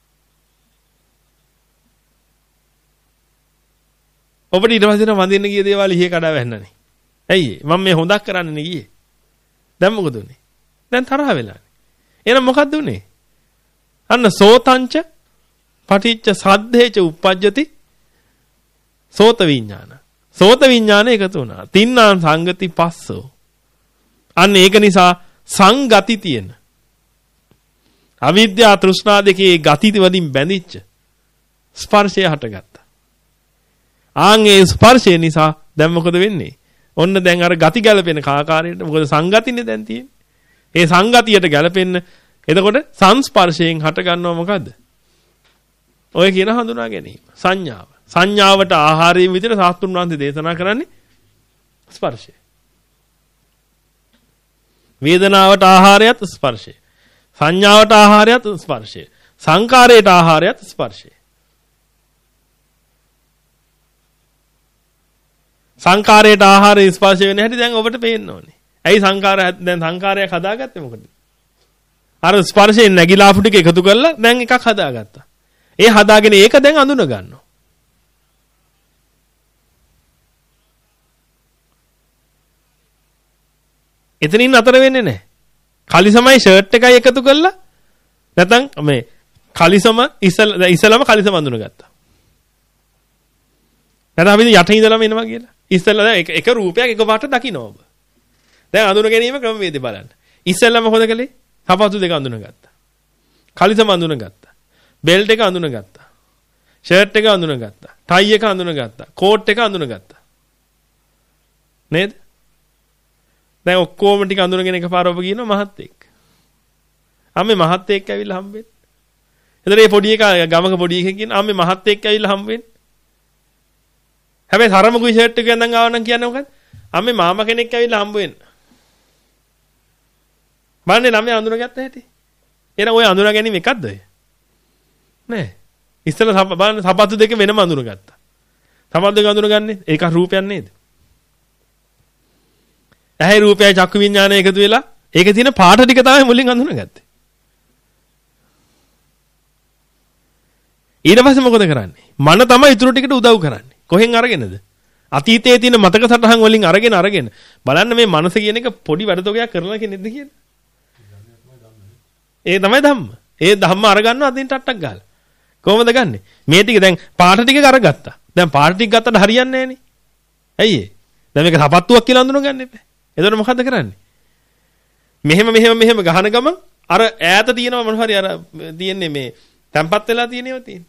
Speaker 1: ඔබට ඊට පස්සේ වඳින්න ගිය දේවල් ඉහි කඩා වැන්නනේ. ඇයි මම මේ හොඳක් කරන්නනේ ගියේ. දැන් මොකද උනේ? දැන් තරහ වෙලානේ. එහෙනම් මොකද්ද උනේ? අන්න සෝතංච පටිච්ච සද්දේච උප්පජ්ජති සෝත විඥාන. සෝත විඥාන එකතු වුණා. තින්නාන් සංගති පස්සෝ. අන්න ඒක නිසා සංගති තියෙන. අවිද්‍යා තෘෂ්ණා දෙකේ ගති වලින් බැඳිච්ච ස්පර්ශය හටගත්තා. ආන් ඒ ස්පර්ශය නිසා දැන් මොකද වෙන්නේ? ඔන්න දැන් අර ගති ගැලපෙන ආකාරයට මොකද සංගතිනේ දැන් තියෙන්නේ. ඒ සංගතියට ගැලපෙන්න එතකොට සංස්පර්ශයෙන් හට ගන්නව මොකද්ද? ඔය කියන හඳුනා ගැනීම. සංඥාව. සංඥාවට ආහාරයෙන් විදිහට සාස්ත්‍රුන් වහන්සේ දේශනා කරන්නේ ස්පර්ශය. වේදනාවට ආහාරයත් ස්පර්ශය. සංඥාවට ආහාරයත් ස්පර්ශය. සංකාරයට ආහාරයත් ස්පර්ශය. සංකාරයට ආහාරය ස්පර්ශ වෙන හැටි දැන් ඔබට පේන්න ඕනේ. ඇයි සංකාරය දැන් සංකාරයක් හදාගත්තේ මොකද? අර ස්පර්ශයෙන් නැగిලා ආපු ටික එකතු කරලා දැන් එකක් හදාගත්තා. ඒ හදාගෙන ඒක දැන් අඳුන ගන්නවා. එතනින් අතර වෙන්නේ නැහැ. කලිසමයි ෂර්ට් එකයි එකතු කරලා නැත්නම් මේ කලිසම ඉසල ඉසලම කලිසම අඳුන ගත්තා. නැත්නම් අපි යට ඉඳලාම එනවා කියලා. ඉස්සෙල්ලා එක එක රූපයක් එකපාරට දකින්න ඔබ. දැන් අඳුන ගැනීම ක්‍රමවේදය බලන්න. ඉස්සෙල්ලා මොකද කළේ? සපත්තු දෙක අඳුන ගත්තා. කලිසම අඳුන ගත්තා. බෙල්ට් එක අඳුන ගත්තා. ෂර්ට් එක අඳුන ගත්තා. ටයි එක අඳුන ගත්තා. කෝට් එක අඳුන ගත්තා. නේද? දැන් ඔක්කොම ටික අඳුනගෙන එකපාර ඔබ කියනවා මහත් එක්ක. අම්මේ මහත් එක්ක ඇවිල්ලා හම්බෙන්න. එතන මේ පොඩි එකා ගමක පොඩි එකෙක් කියන අම්මේ මහත් එක්ක ඇවිල්ලා හම්බෙන්න. හැබැයි තරමකුයි ෂර්ට් එක ගඳන් ආව නම් කියන්නේ මොකද්ද? අම්මේ මාමා කෙනෙක් ඇවිල්ලා හම්බ වෙන්න. බලන්නේ ළමයා අඳුනගත්ත හැටි. එහෙනම් ඔය අඳුනා ගැනීම එකක්ද ඔය? නෑ. ඉස්සෙල්ලා බලන්න සපත්තු දෙක වෙනම අඳුනගත්තා. සපත්තු දෙක අඳුනගන්නේ ඒක රූපයක් නේද? ඇහැ රූපයයි චක්කු විඥානය එකතු වෙලා ඒකේ තියෙන පාට ටික තමයි මුලින් අඳුනගත්තේ. ඊට පස්සේ මොකද කරන්නේ? මන තමයි ඊටු ටිකට උදව් කරන්නේ. කොහෙන් අරගෙනද? අතීතයේ තියෙන මතක සටහන් වලින් අරගෙන අරගෙන බලන්න මේ මනස කියන එක පොඩි වැඩතොගයක් කරලා කෙනෙක්ද කියලා. ඒ තමයි ධම්ම. ඒ ධම්ම අරගන්න අදින් ටට්ටක් ගහලා. කොහොමද ගන්නෙ? මේ ටික දැන් පාට ටික අරගත්තා. දැන් පාට ටික ගත්තට හරියන්නේ නැහනේ. ඇයි ඒ? දැන් මේක සපත්තුවක් කියලා අඳුන ගන්න එපා. එතකොට මොකද්ද කරන්නේ? මෙහෙම මෙහෙම මෙහෙම ගහන ගමන් අර ඈත තියෙනවා මොන හරි අර තියෙන්නේ මේ තැම්පත් වෙලා තියෙනේව තියෙන්නේ.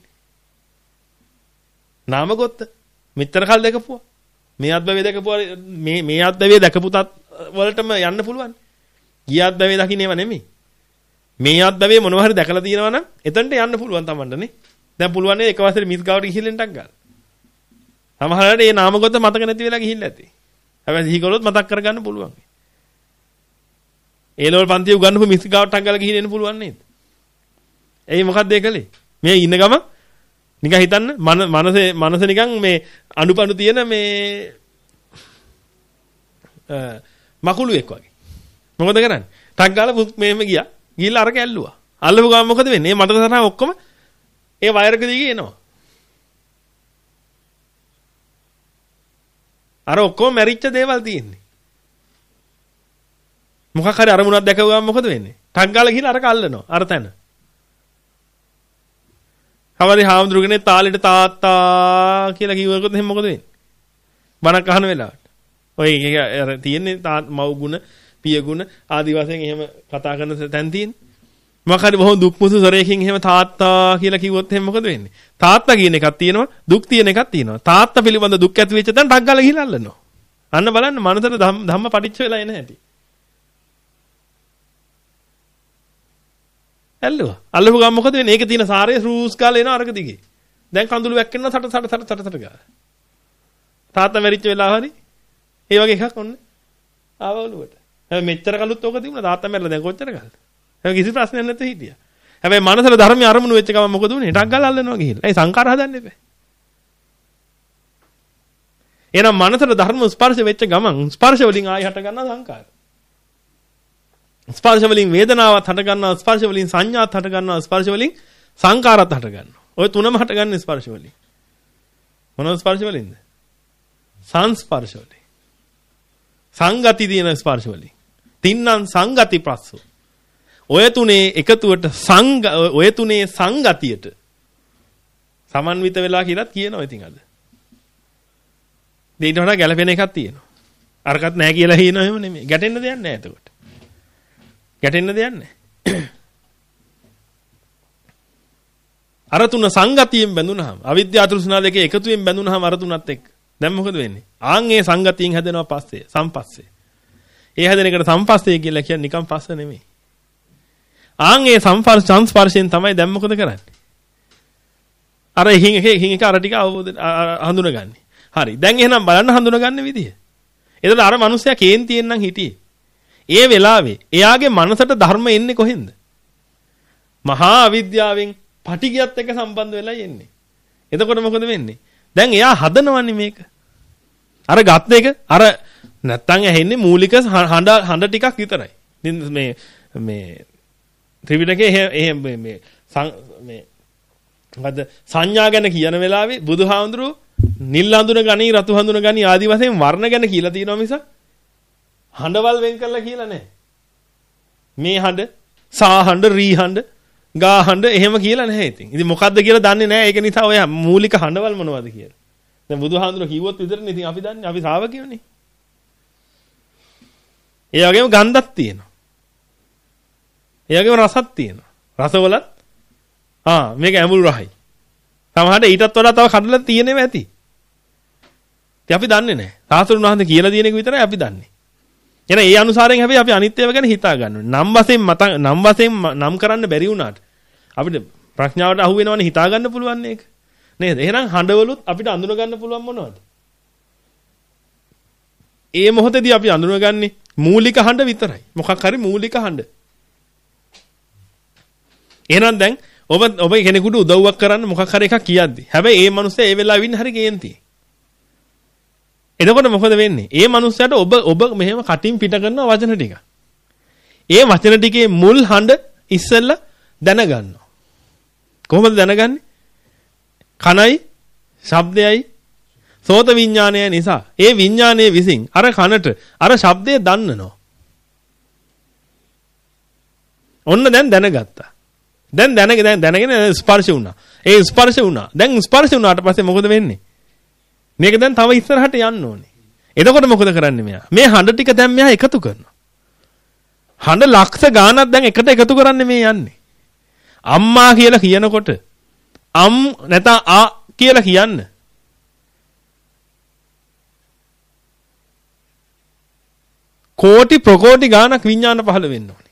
Speaker 1: නාමගොත්ත මෙච්චර කල් දැකපුවා. මේ අත්බැවේ දැකපුවා මේ මේ අත්බැවේ දැකපු තත් වලටම යන්න පුළුවන්. ගිය අත්බැවේ දකින්නේව නෙමෙයි. මේ අත්බැවේ මොනවා හරි දැකලා තියෙනවා නම් එතනට යන්න පුළුවන් Tamanටනේ. දැන් පුළුවන් නේ එක වසරේ මිස් ගාවට ගිහිල්ලෙන් ටක් ගන්න. සමහරවිට මේ නාමගොත්ත මතක නැති වෙලා ගිහිල්ලා ඇති. හැබැයි සිහි කළොත් මතක් කරගන්න පුළුවන්. ඒ ලෙවල් පන්තිය උගන්නපු මිස් ගාවට ටක් ගාලා ගිහින් එන්න පුළුවන් නේද? එයි මොකක්ද ඒ කලේ? මේ ඉන්න ගම නිකන් හිතන්න මන මනසේ මනස නිකන් මේ අනුපණු තියෙන මේ මකුළුවෙක් වගේ. මොකද කරන්නේ? ටක් ගාලා මෙහෙම ගියා. ගිහිල්ලා අරක ඇල්ලුවා. අල්ලපු ගමන් මොකද වෙන්නේ? මේ මඩ තරහ ඔක්කොම ඒ වයර් එක දිගේ එනවා. අර ඔක්කොම මැරිච්ච දේවල් තියෙන්නේ. මොකක් හරි අරමුණක් දැකව ගමන් මොකද වෙන්නේ? ටක් ගාලා ගිහිල්ලා අරක අල්ලනවා. අර තැන. කවරි හාමුදුරුවනේ තාලෙට තාත්තා කියලා කිව්වකොත් එහෙනම් මොකද වෙන්නේ? බණක් අහන වෙලාවට. ඔය අර තියෙන්නේ මව් ගුණ, පිය ගුණ ආදි වශයෙන් එහෙම කතා කරන තැන් තියෙන්නේ. මොකක් හරි බොහොම දුක් මුසු සරයකින් එහෙම තාත්තා කියලා කිව්වොත් එහෙනම් මොකද වෙන්නේ? තාත්තා කියන එකක් තියෙනවා, දුක් තියෙන එකක් තියෙනවා. තාත්තා පිළිබඳ දුක් ඇති වෙච්ච තැන ටක් ගාලා ගිහිල්ලා අල්ලනවා. අන්න බලන්න මනසට ධම්ම පටිච්ච වෙලා එන හැටි. ඇල්ලුවා. අල්ලපු ගමන් මොකද වෙන්නේ? ඒකේ තියෙන සාරය රූස් ගාලා එනවා අරක දිගේ. දැන් කඳුළු වැක්කෙනවා සට සට සට සට සට ගාලා. තාත්තා මැරිච්ච වෙලාව හරි ඒ වගේ එකක් ඔන්න ආවලුවට. හැබැයි මෙච්චර කලුත් ඕක තිබුණා තාත්තා මැරලා දැන් කොච්චර කල්ද? හැබැයි කිසි ප්‍රශ්නයක් නැතුව හිටියා. හැබැයි මනසට ධර්මයේ අරමුණු වෙච්ච ගමන් මොකද උනේ? ටක් ගාලා අල්ලනවා ගිහිල්ලා. ඒ සංකාර හදන්න එපා. එහෙනම් මනසට ධර්ම ස්පර්ශ වෙච්ච ගමන් ස්පර්ශ වලින් ආයි හට ගන්නවා සංකාර. ස්පර්ශ වලින් වේදනාවක් හට ගන්නවා, ස්පර්ශ වලින් සංඥාවක් හට ගන්නවා, ස්පර්ශ වලින් සංකාරات හට ගන්නවා. ඔය තුනම හට ගන්න ස්පර්ශ වලින්. මොනවාද ස්පර්ශ වලින්ද? සංස්පර්ශ වලින්. සංගති දින ස්පර්ශ වලින්. තින්නම් සංගති ප්‍රස්සෝ. ඔය තුනේ එකතුවට සංග ඔය තුනේ සංගතියට සමන්විත වෙලා කියලාත් කියනවා ඉතින් අද. දෙයින් වඩා ගැළපෙන එකක් තියෙනවා. අරකට නැහැ කියලා හිනව එහෙම නෙමෙයි. ගැටෙන්න දෙයක් නැහැ එතකොට. ගැටෙන්න දෙයක් නැහැ. අර තුන සංගතියෙන් බැඳුනහම අවිද්‍යාව තෘෂ්ණා දෙකේ එකතුවෙන් බැඳුනහම අර තුනත් එක්ක දැන් මොකද වෙන්නේ? ආන් ඒ සංගතියෙන් හැදෙනවා පස්සේ සම්පස්සේ. ඒ හැදෙන එකට සම්පස්සේ කියලා කියන්නේ නිකන් පස්ස නෙමෙයි. ආන් ඒ සංස්පර්ශ සංස්පර්ශයෙන් තමයි දැන් මොකද කරන්නේ? අර එකින් එක එකින් එක අර ටික අවබෝධ හඳුනගන්නේ. හරි. දැන් එහෙනම් බලන්න හඳුනගන්න විදිය. එතකොට අර මිනිස්සයා කේන්තියෙන් නම් හිටියේ. ඒ වෙලාවේ එයාගේ මනසට ධර්ම එන්නේ කොහෙන්ද? මහා අවිද්‍යාවෙන් පටිගියත් එක්ක සම්බන්ධ වෙලා එන්නේ. එතකොට මොකද වෙන්නේ? දැන් එයා හදනවන්නේ මේක. අර ගත් එක අර නැත්තම් ඇහෙන්නේ මූලික හඬ හඬ ටිකක් විතරයි. මේ මේ ත්‍රිවිධකේ එහෙම මේ මේ මොකද සංඥා ගැන කියන වෙලාවේ බුදුහාමුදුරුවෝ නිල් හඳුන ගනි රතු හඳුන ගනි ආදි වශයෙන් වර්ණ ගැන කියලා තියෙනවා මිසක් හඬවල් වෙන් කරලා කියලා නැහැ. මේ හඬ, සා හඬ, රී හඬ, ගා හඬ එහෙම කියලා නැහැ ඉතින්. ඉතින් මොකද්ද කියලා දන්නේ නැහැ. ඒක නිසා ඔය මූලික හඬවල් මොනවද කියලා. දැන් බුදුහාමුදුරුවෝ කිව්වොත් විතරනේ ඉතින් අපි දන්නේ. අපි ශ්‍රාවකයෝනේ. ඒ වගේම ගන්ධක් තියෙනවා. ඒ වගේම රසක් තියෙනවා. රසවලත් ආ මේක ඇඹුල් රහයි. සමහරට ඊටත් වඩා තව කඩලා තියෙනව ඇති. ඉතින් අපි දන්නේ නැහැ. සාස්ත්‍රුන් වහන්සේ කියලා තියෙන එක විතරයි අපි දන්නේ. එහෙනම් ඒ අනුසාරයෙන් හැබැයි අපි අනිත් ඒවා ගැන හිතා ගන්න ඕනේ. නම් වශයෙන් මත නම් වශයෙන් නම් කරන්න බැරි වුණාට අපිට ප්‍රඥාවට අහු වෙනවනේ හිතා ගන්න පුළුවන් මේක. නේද? එහෙනම් හඬවලුත් අපිට අඳුන ගන්න පුළුවන් මොනවද? ඒ මොහොතේදී අපි අඳුනගන්නේ මූලික හඬ විතරයි. මොකක් හරි මූලික හඬ. එහෙනම් දැන් ඔබ ඔබ කෙනෙකුට උදව්වක් කරන්න මොකක් හරි එකක් කියද්දි. හැබැයි ඒ මනුස්සයා ඒ වෙලාවෙ ඉන්න හරි කේන්ති. එතකොට මොකද වෙන්නේ? ඒ මනුස්සයාට ඔබ ඔබ මෙහෙම කටින් පිට කරන වචන ටික. ඒ වචන ටිකේ මුල් හඬ ඉස්සෙල්ලා දැනගන්නවා. කොහොමද දැනගන්නේ? කනයි, ශබ්දයයි, සෝත විඥානය නිසා. ඒ විඥානයේ විසින් අර කනට අර ශබ්දය දන්නනවා. ඔන්න දැන් දැනගත්තා. දැන් දැනගෙන දැන් දැනගෙන ස්පර්ශ වුණා. ඒ ස්පර්ශ වුණා. දැන් ස්පර්ශ වුණාට පස්සේ මොකද වෙන්නේ? මේක දැන් තව ඉස්සරහට යන්න ඕනේ. එතකොට මොකද කරන්නේ මෙයා? මේ හඬ ටික දැන් මෙයා එකතු කරනවා. හඬ ලක්ෂ ගාණක් දැන් එකට එකතු කරන්නේ මේ යන්නේ. අම්මා කියලා කියනකොට අම් නැත්නම් ආ කියලා කියන්න. කෝටි ප්‍රකෝටි ගාණක් විඥාන පහළ වෙන්න ඕනේ.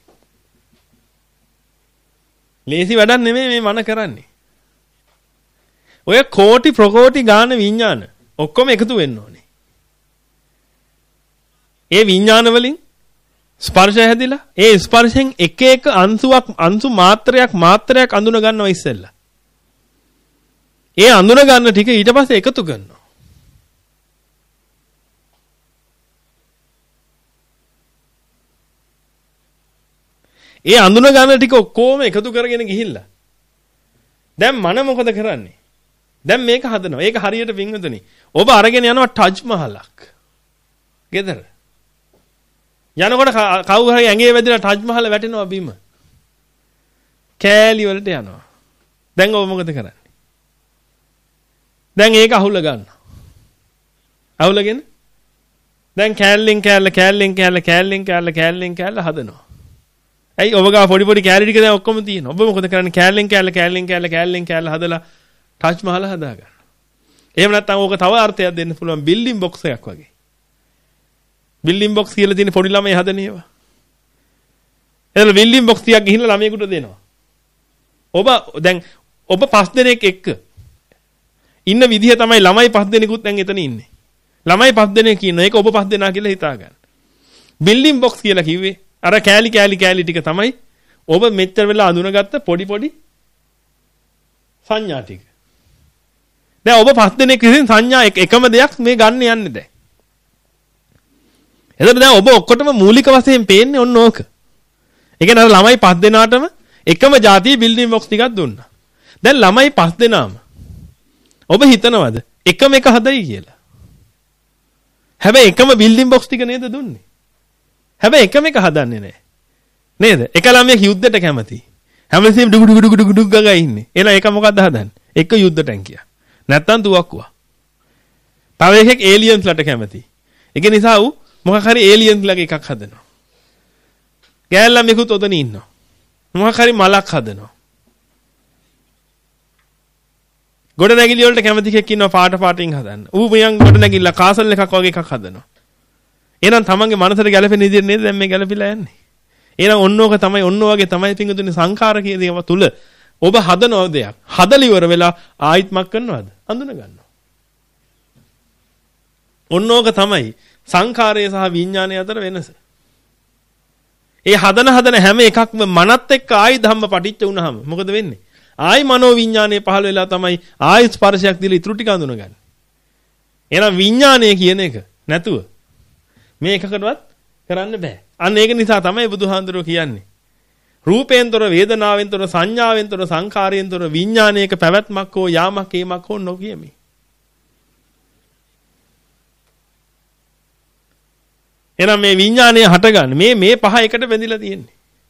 Speaker 1: ලේසි වැඩක් නෙමෙයි මේ මන කරන්නේ. ඔය කෝටි ප්‍රකෝටි ගාන විඥාන ඔක්කොම එකතු වෙන්න ඕනේ. ඒ විඥාන වලින් ස්පර්ශය හැදිලා ඒ ස්පර්ශයෙන් එක එක අංශුවක් අංශු මාත්‍රයක් මාත්‍රයක් අඳුන ගන්නවා ඉස්සෙල්ලා. ඒ අඳුන ගන්න ටික ඊට පස්සේ එකතු කරනවා. ඒ අඳුන ගන්න ටික ඔක්කොම එකතු කරගෙන ගිහිල්ලා. දැන් මන මොකද කරන්නේ? දැන් මේක හදනවා. ඒක හරියට පින්වතුනි. ඔබ අරගෙන යනවා ටච් මහලක්. ගෙදර. යනකොට කවුරු හරි ඇඟේ වැදිලා ටච් මහල වැටෙනවා බිම. කෑලි වලට යනවා. දැන් ඔබ මොකද කරන්නේ? දැන් ඒක අහුල ගන්නවා. අහුලගෙන දැන් කෑල්ලෙන් කෑල්ල කෑල්ලෙන් කෑල්ල කෑල්ලෙන් කෑල්ල කෑල්ලෙන් කෑල්ල හදනවා. ඇයි ඔබ ගා පොඩි පොඩි කෑලි ටික දැන් ඔක්කොම තියෙනවා. ඔබ මොකද කරන්නේ? කෑල්ලෙන් කෑල්ල කෑල්ලෙන් කෑල්ල කෑල්ලෙන් කෑල්ල හදලා ටච් මහල හදා ගන්න. එහෙම නැත්නම් ඕක තව අර්ථයක් දෙන්න පුළුවන් බිල්ඩින් බොක්ස් එකක් වගේ. බිල්ඩින් බොක්ස් කියලා තියෙන පොඩි ළමයි හදන ඒවා. එතන බිල්ඩින් බොක්ස් ටිකක් ගිහිල්ලා ළමයෙකුට දෙනවා. ඔබ දැන් ඔබ පස් දෙනෙක් එක්ක ඉන්න විදිහ තමයි ළමයි පස් දෙනෙකුත් දැන් එතන ඉන්නේ. ළමයි පස් දෙනෙක් ඉන්නවා. ඒක ඔබ පස් දෙනා කියලා හිතා ගන්න. බිල්ඩින් බොක්ස් කියලා කිව්වේ අර කෑලි කෑලි කෑලි ටික තමයි ඔබ මෙච්චර වෙලා අඳුනගත්ත පොඩි පොඩි සංඥා ටික. දැන් ඔබ පස් දෙනෙක් විසින් සංඥා එකම දෙයක් මේ ගන්න යන්නේ දැන්. එතකොට දැන් ඔබ ඔක්කොටම මූලික වශයෙන් පේන්නේ ඔන්න ඕක. ඒ කියන්නේ අර ළමයි පස් දෙනාටම එකම જાතිය බිල්ඩින් බොක්ස් ටිකක් දුන්නා. දැන් ළමයි පස් දෙනාම ඔබ හිතනවද එකම එක හදයි කියලා? හැබැයි එකම බිල්ඩින් බොක්ස් ටික නේද දුන්නේ? හැබැයි එකම එක හදන්නේ නැහැ. නේද? එක ළමයෙක් යුද්ධයට කැමති. හැමතිස්සෙම ඩුගු ඩුගු ඩුගු ඩුගු ගගා ඉන්නේ. එහෙනම් ඒක මොකද්ද හදන්නේ? එක යුද්ධ ටැංකියක්. නැත්තම් තුවක්කුවක්. තව එකෙක් ඒලියන්ස්ලට කැමති. ඒක නිසා ඌ මොකක් හරි ඒලියන්ස්ලගේ එකක් හදනවා. ගෑල්ලා මේකුත් ඔතන ඉන්නවා. මොකක් හරි මලක් හදනවා. ගොඩනැගිලි වලට කැමති කෙනෙක් ඉන්නවා පාට පාටින් හදන්න. ඌ මියන් ගොඩනැගිල්ල කාසල් එකක් වගේ එකක් හදනවා. එහෙනම් තමන්ගේ මනසට ගැලපෙන විදිහට නේද දැන් මේ ගැලපිලා යන්නේ? එහෙනම් ඔන්නෝක තමයි ඔන්න ඔයගේ තමයි පිංගුතුනි සංඛාර කියන දේව තුල ඔබ හදනව දෙයක්. හදලි ඉවර වෙලා ආයිත්මක් කරනවද? අඳුන ගන්නවා. ඔන්නෝක තමයි සංඛාරය සහ විඥානය අතර වෙනස. ඒ හදන හදන හැම එකක්ම මනත් එක්ක ආයි ධම්ම පටිච්ච වුණාම මොකද වෙන්නේ? ආයි මනෝ විඥානය පහළ වෙලා තමයි ආයි ස්පර්ශයක් දීලා ඉතුරු ටික අඳුනගන්නේ. එහෙනම් විඥානය කියන එක නැතුව මේ එකකටවත් කරන්න බෑ. අන්න ඒක නිසා තමයි බුදුහාඳුරෝ කියන්නේ. රූපයෙන්තර වේදනාවෙන්තර සංඥාවෙන්තර සංඛාරයෙන්තර විඥානයක පැවැත්මක් හෝ යාමක් ඒමක් හෝ නොකියමි. එහෙනම් මේ විඥානය හටගන්නේ මේ මේ පහ එකට බැඳිලා තියෙන්නේ.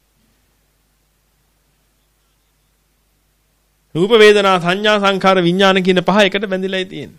Speaker 1: රූප වේදනා සංඥා සංඛාර විඥාන කියන පහ එකට බැඳිලායි තියෙන්නේ.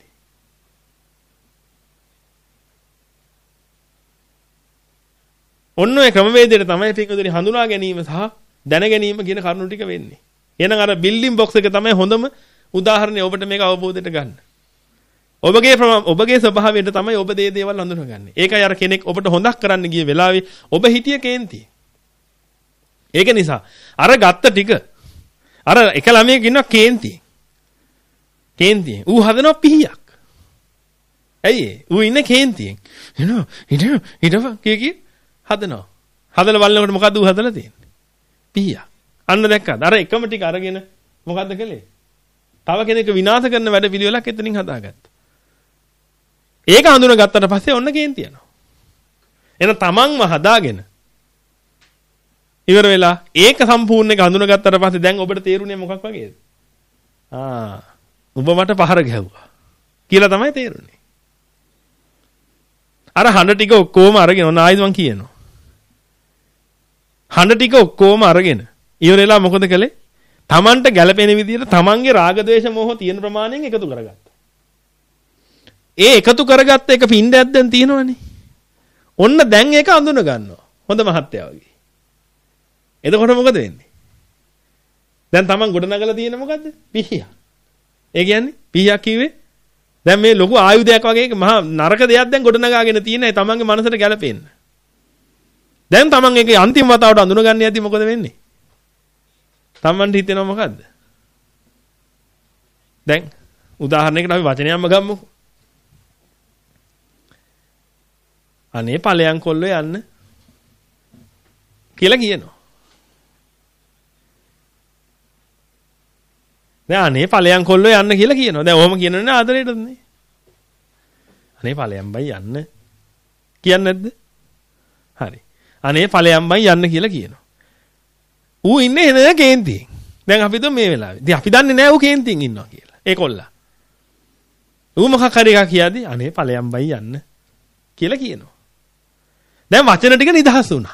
Speaker 1: ඔන්න ඔය ක්‍රමවේදයට තමයි පිටුදුනි හඳුනා ගැනීම සහ දැන ගැනීම කියන කරුණු ටික වෙන්නේ. එහෙනම් අර බිල්ඩින් බොක්ස් එක තමයි හොඳම උදාහරණය ඔබට මේක අවබෝධයට ගන්න. ඔබගේ ඔබගේ ස්වභාවයට තමයි ඔබ දේ දේවල් හඳුනගන්නේ. ඒකයි අර කෙනෙක් ඔබට හොඳක් කරන්න ගිය වෙලාවේ ඔබ හිතිය කේන්ති. ඒක නිසා අර ගත්ත ටික අර එක ළමයෙක් ඉන්නවා කේන්ති. කේන්ති. ඌ හදනවා පිහියක්. ඇයි ඌ ඉන්නේ කේන්තියෙන්. එනවා ඊට ඊට කී කී හදනවා. හදලා බලනකොට මොකද්ද ඌ හදලා තියෙන්නේ? පිහියක්. අන්න දැක්කද? අර එකම ටික අරගෙන මොකද්ද කළේ? තව කෙනෙක් විනාශ කරන වැඩ පිළිවෙලක් එතනින් හදාගත්තා. ඒක හඳුනාගත්තට පස්සේ ඔන්න කේන්ති යනවා. එහෙනම් තමන්ම හදාගෙන ඉවර වෙලා ඒක සම්පූර්ණ එක හඳුනාගත්තට පස්සේ දැන් ඔබට තේරුනේ මොකක් වගේද? ආ උඹ මට පහර ගැහුවා කියලා තමයි තේරුනේ. අර හඬ ටික ඔක්කොම අරගෙන ඔන්න ආයෙත් මං කියනවා. හඬ ටික ඔක්කොම අරගෙන ඉවර වෙලා මොකද කළේ? තමන්ට ගැළපෙන විදිහට තමන්ගේ රාග ද්වේෂ මොහ තියෙන ප්‍රමාණයෙන් එකතු කරගත්තා. ඒ එකතු කරගත්ත එක පින්ඩයක් දැන් තියෙනවනේ. ඔන්න දැන් ඒක අඳුන ගන්නවා. හොඳ මහත්තයා වගේ. එතකොට මොකද වෙන්නේ? දැන් තමන් ගොඩනගලා තියෙන මොකද්ද? පිහියක්. ඒ කියන්නේ පිහියක් කිව්වේ දැන් මේ ලොකු ආයුධයක් වගේ මහා නරක දෙයක් දැන් ගොඩනගාගෙන තියෙනයි තමන්ගේ මනසට ගැළපෙන්න. දැන් තමන් ඒකේ අන්තිම වතාවට අඳුන ගන්න යද්දි මොකද වෙන්නේ? තමන්ට හිතෙනවා මොකද්ද? දැන් උදාහරණයකට අපි වචනයක්ම ගමුකෝ. අනේ ඵලයන් කොල්ලෝ යන්න කියලා කියනවා. දැන් අනේ ඵලයන් කොල්ලෝ යන්න කියලා කියනවා. දැන් ඔහොම කියනවනේ ආදරේටද නේ? අනේ ඵලයන් බයි යන්න කියන්නේ නැද්ද? හරි. අනේ ඵලයන් බයි යන්න කියලා කියනවා. ඌ ඉන්නේ නේද කේන්තියෙන්. දැන් අපි දුම් මේ වෙලාවේ. ඉතින් අපි දන්නේ නැහැ ඌ කේන්තියෙන් ඉන්නවා කියලා. ඒ කොල්ලා. ඌ මොකක් හරි එකක් කියද්දි අනේ ඵලයන් බයි යන්න කියලා කියනවා. දැන් වචන ටික නිදහස් වුණා.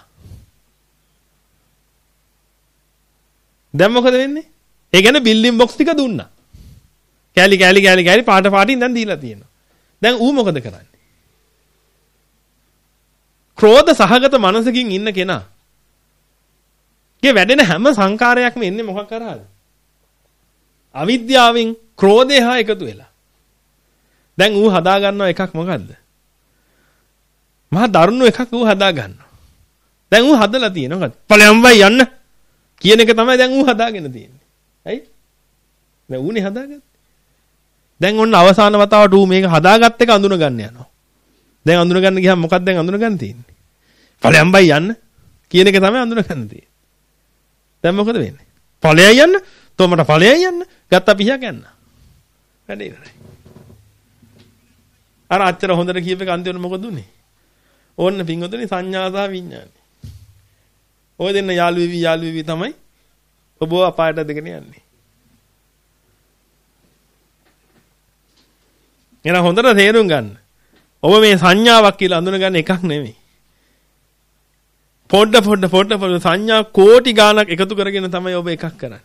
Speaker 1: දැන් මොකද වෙන්නේ? ඒ කියන්නේ බිල්ඩින් බොක්ස් ටික දුන්නා. කෑලි කෑලි කෑලි කෑලි පාට පාටින් දැන් දීලා තියෙනවා. දැන් ඌ මොකද කරන්නේ? ක්‍රෝධ සහගත මනසකින් ඉන්න කෙනා. ඒ වැඩෙන හැම සංකාරයක්ම එන්නේ මොකක් කරාද? අවිද්‍යාවෙන් ක්‍රෝධය හා එකතු වෙලා. දැන් ඌ හදා ගන්නවා එකක් මොකද්ද? මහා දරුණු එකක් ඌ හදා ගන්නවා. දැන් ඌ හදලා තියෙනවා. ඵලයන් වයි යන්න කියන එක තමයි දැන් ඌ හදාගෙන තියෙන්නේ. ඇයි? දැන් ඌනේ හදාගත්තේ. දැන් ඔන්න අවසාන වතාවට ඌ මේක හදාගත්ත එක අඳුන ගන්න යනවා. දැන් අඳුන ගන්න ගියාම මොකක්ද දැන් අඳුන ගන්න තියෙන්නේ? ඵලයන් වයි යන්න කියන එක තමයි අඳුන ගන්න තියෙන්නේ. දැන් මොකද වෙන්නේ? ඵලයයි යන්න. තොමට ඵලයයි යන්න. ගත්තා පිහියා ගන්න. වැඩේ ඉවරයි. අර අච්චර හොඳට කියප එක අන්තිමට මොකද උනේ? ඕන්න පින්වතුනි සංඥා සහ විඥානයි. ඔය දෙන්න යාළු වෙවි යාළු වෙවි තමයි ඔබව අපායට දෙගෙන යන්නේ. එහෙනම් හොඳට තේරුම් ගන්න. ඔබ මේ සංඥාවක් කියලා අඳුනගන්න එකක් නෙමෙයි. පොඩ පොඩ පොඩ පොඩ සංඥා කෝටි ගාණක් එකතු කරගෙන තමයි ඔබ එකක් කරන්නේ.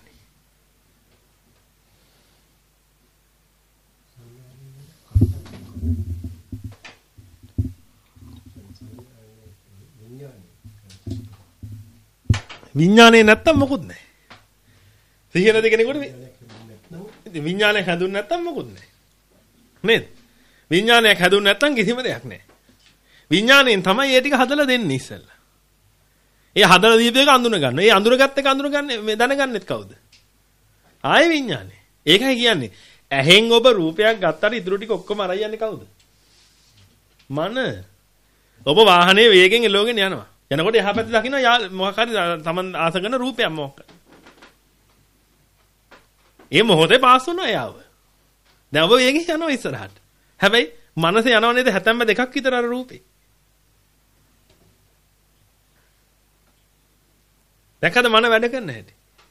Speaker 1: විඥානේ නැත්තම් මොකුත් නැහැ. සිහිය නැති කෙනෙකුට විඥානයක් හැදුන්නේ නැත්තම් මොකුත් නැහැ. නේද? විඥානයක් හැදුන්නේ නැත්තම් කිසිම දෙයක් නැහැ. විඥාණයෙන් තමයි ඒ ටික හදලා දෙන්නේ ඉස්සෙල්ලා. ඒ හදලා දීප එක අඳුන ගන්න. ඒ අඳුරගත්ත එක අඳුරගන්නේ මේ දැනගන්නෙත් කවුද? ආයේ විඥානේ. ඒකයි කියන්නේ. ඇහෙන් ඔබ රූපයක් ගත්තාට ඉතුරු ටික ඔක්කොම අරයි යන්නේ කවුද? මන. ඔබ වාහනේ වේගෙන් එලවගෙන යනවා. යනකොට එහා පැත්තේ දකින්න මොකක් හරි තමන් ආස කරන රූපයක් මොකක්. ඒ මොහොතේ පාස් වුණා යාව. දැන් ඔබ වේගෙන් යනවා ඉස්සරහට. හැබැයි මනසේ යනව නේද හැතැම්ම දෙකක් විතර අර රූපේ. දැක්කද මන වැඩ කරන්න හැටි?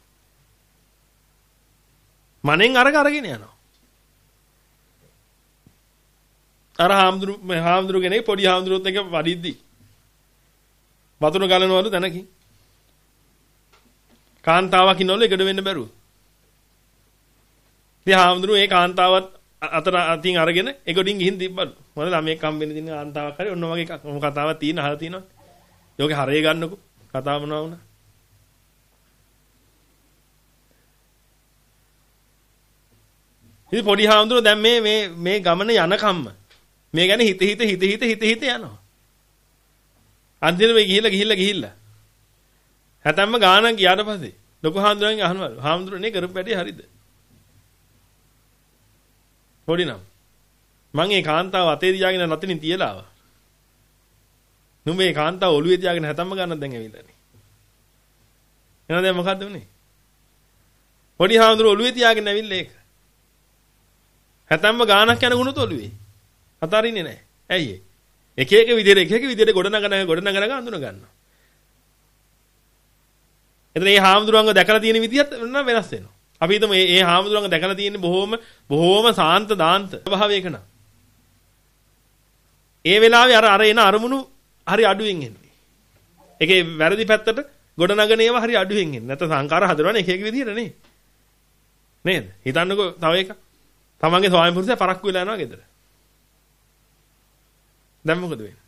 Speaker 1: මනෙන් අරක අරගෙන යනවා. අර හාමුදුරු හාමුදුරු කෙනෙක් පොඩි හාමුදුරුවොත් එක වඩිද්දි වතුර ගලනවලු තැනකින්. කාන්තාවක් ඉන්නවලු එකට වෙන්න බැරුව. ඉතින් හාමුදුරු ඒ කාන්තාවත් අතර අතින් අරගෙන එකොඩින් ගිහින් තිබ්බලු. මොකද ළමයෙක් හම්බෙන්න තියෙන කාන්තාවක් හරි ඔන්න වගේ එකක් මොන කතාවක් තියෙන අහලා තියෙනවද? යෝගේ හරේ ගන්නකො. කතාව මොනවා වුණා? ඉතින් පොඩි හාමුදුරුවෝ දැන් මේ මේ මේ ගමන යනකම්ම මේ ගැන හිත හිත හිත හිත හිත හිත යනවා. අන්තිමට මේ ගිහිල්ලා ගිහිල්ලා ගිහිල්ලා හැතැම්ම ගානක් ගියාට පස්සේ ලොකු හාමුදුරුවන්ගෙන් අහනවලු හාමුදුරුවනේ කරපු වැඩේ හරිද? පොඩි නම් මං ඒ කාන්තාව අතේ තියාගෙන නැතිනින් තියලා ආවා. නුඹ මේ කාන්තාව ඔළුවේ තියාගෙන හැතැම්ම ගන්නත් දැන් ඇවිල්ලානේ. එහෙනම් දැන් මොකද්ද උනේ? පොඩි හාමුදුරුවෝ ඔළුවේ තියාගෙන ඇවිල්ලා ඒක. හැතැම්ම ගානක් යනගුණුත් ඔළුවේ. අතාරින්නේ නැහැ. ඇයි ඒ? එක එක විදිහට එක එක විදිහට ගොඩනගන ගොඩනගන අඳුන ගන්නවා. එතන මේ හාමුදුරුවන්ව දැකලා තියෙන විදිහත් වෙනස් වෙනවා. අපි හිතමු මේ මේ හාමුදුරුවන්ව දැකලා තියෙන්නේ බොහොම බොහොම සාන්ත දාන්ත ස්වභාවයක නා. ඒ වෙලාවේ අර අර එන අරමුණු හරි අඩුවෙන් එන්නේ. ඒකේ වැරදි පැත්තට ගොඩනගන ඒවා හරි අඩුවෙන් එන්නේ. නැත්නම් සංකාර හදනවනේ එක එක විදිහට නේ. නේද? හිතන්නකෝ තව එකක්. තමන්ගේ ස්වාමි පුරුෂයා පරක්කු වෙලා යනවා ගෙදර. දැන් මොකද වෙන්නේ?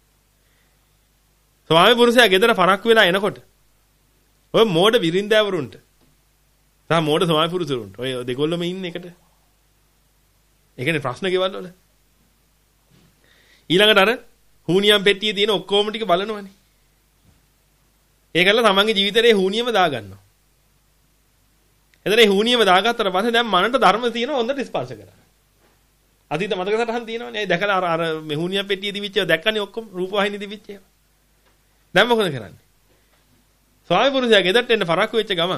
Speaker 1: ස්වාමි පුරුෂයා ගෙදර පරක්කු වෙලා එනකොට ඔය මෝඩ විරින්දෑවරුන්ට තා මෝඩ ස්වාමි පුරුෂරුන්ට ඔය දෙකොල්ලම ඉන්නේ එකට. ඒකනේ ප්‍රශ්න ගෙවල් වල. ඊළඟට අර හුනියම් පෙට්ටියේ තියෙන ඔක්කොම ටික බලනවනේ. ඒකල්ල තමන්ගේ ජීවිතේ හුනියම දාගන්නවා. එතන ඒ හුනියම දාගත්තට පස්සේ දැන් මනට ධර්ම තියෙනවා හොඳට ස්පර්ශ කරා. අතීත මතක සටහන් තියෙනවනේ. ඒ දැකලා අර අර මෙහුනියම් පෙට්ටියේ දිවිච්ච ඒවා දැක්කනේ ඔක්කොම රූපවාහිනිය දිවිච්ච ඒවා. දැන් මොකද කරන්නේ? ස්වාමි පුරුෂයා ගෙදරට එන්න පරක්කු වෙච්ච ගමන්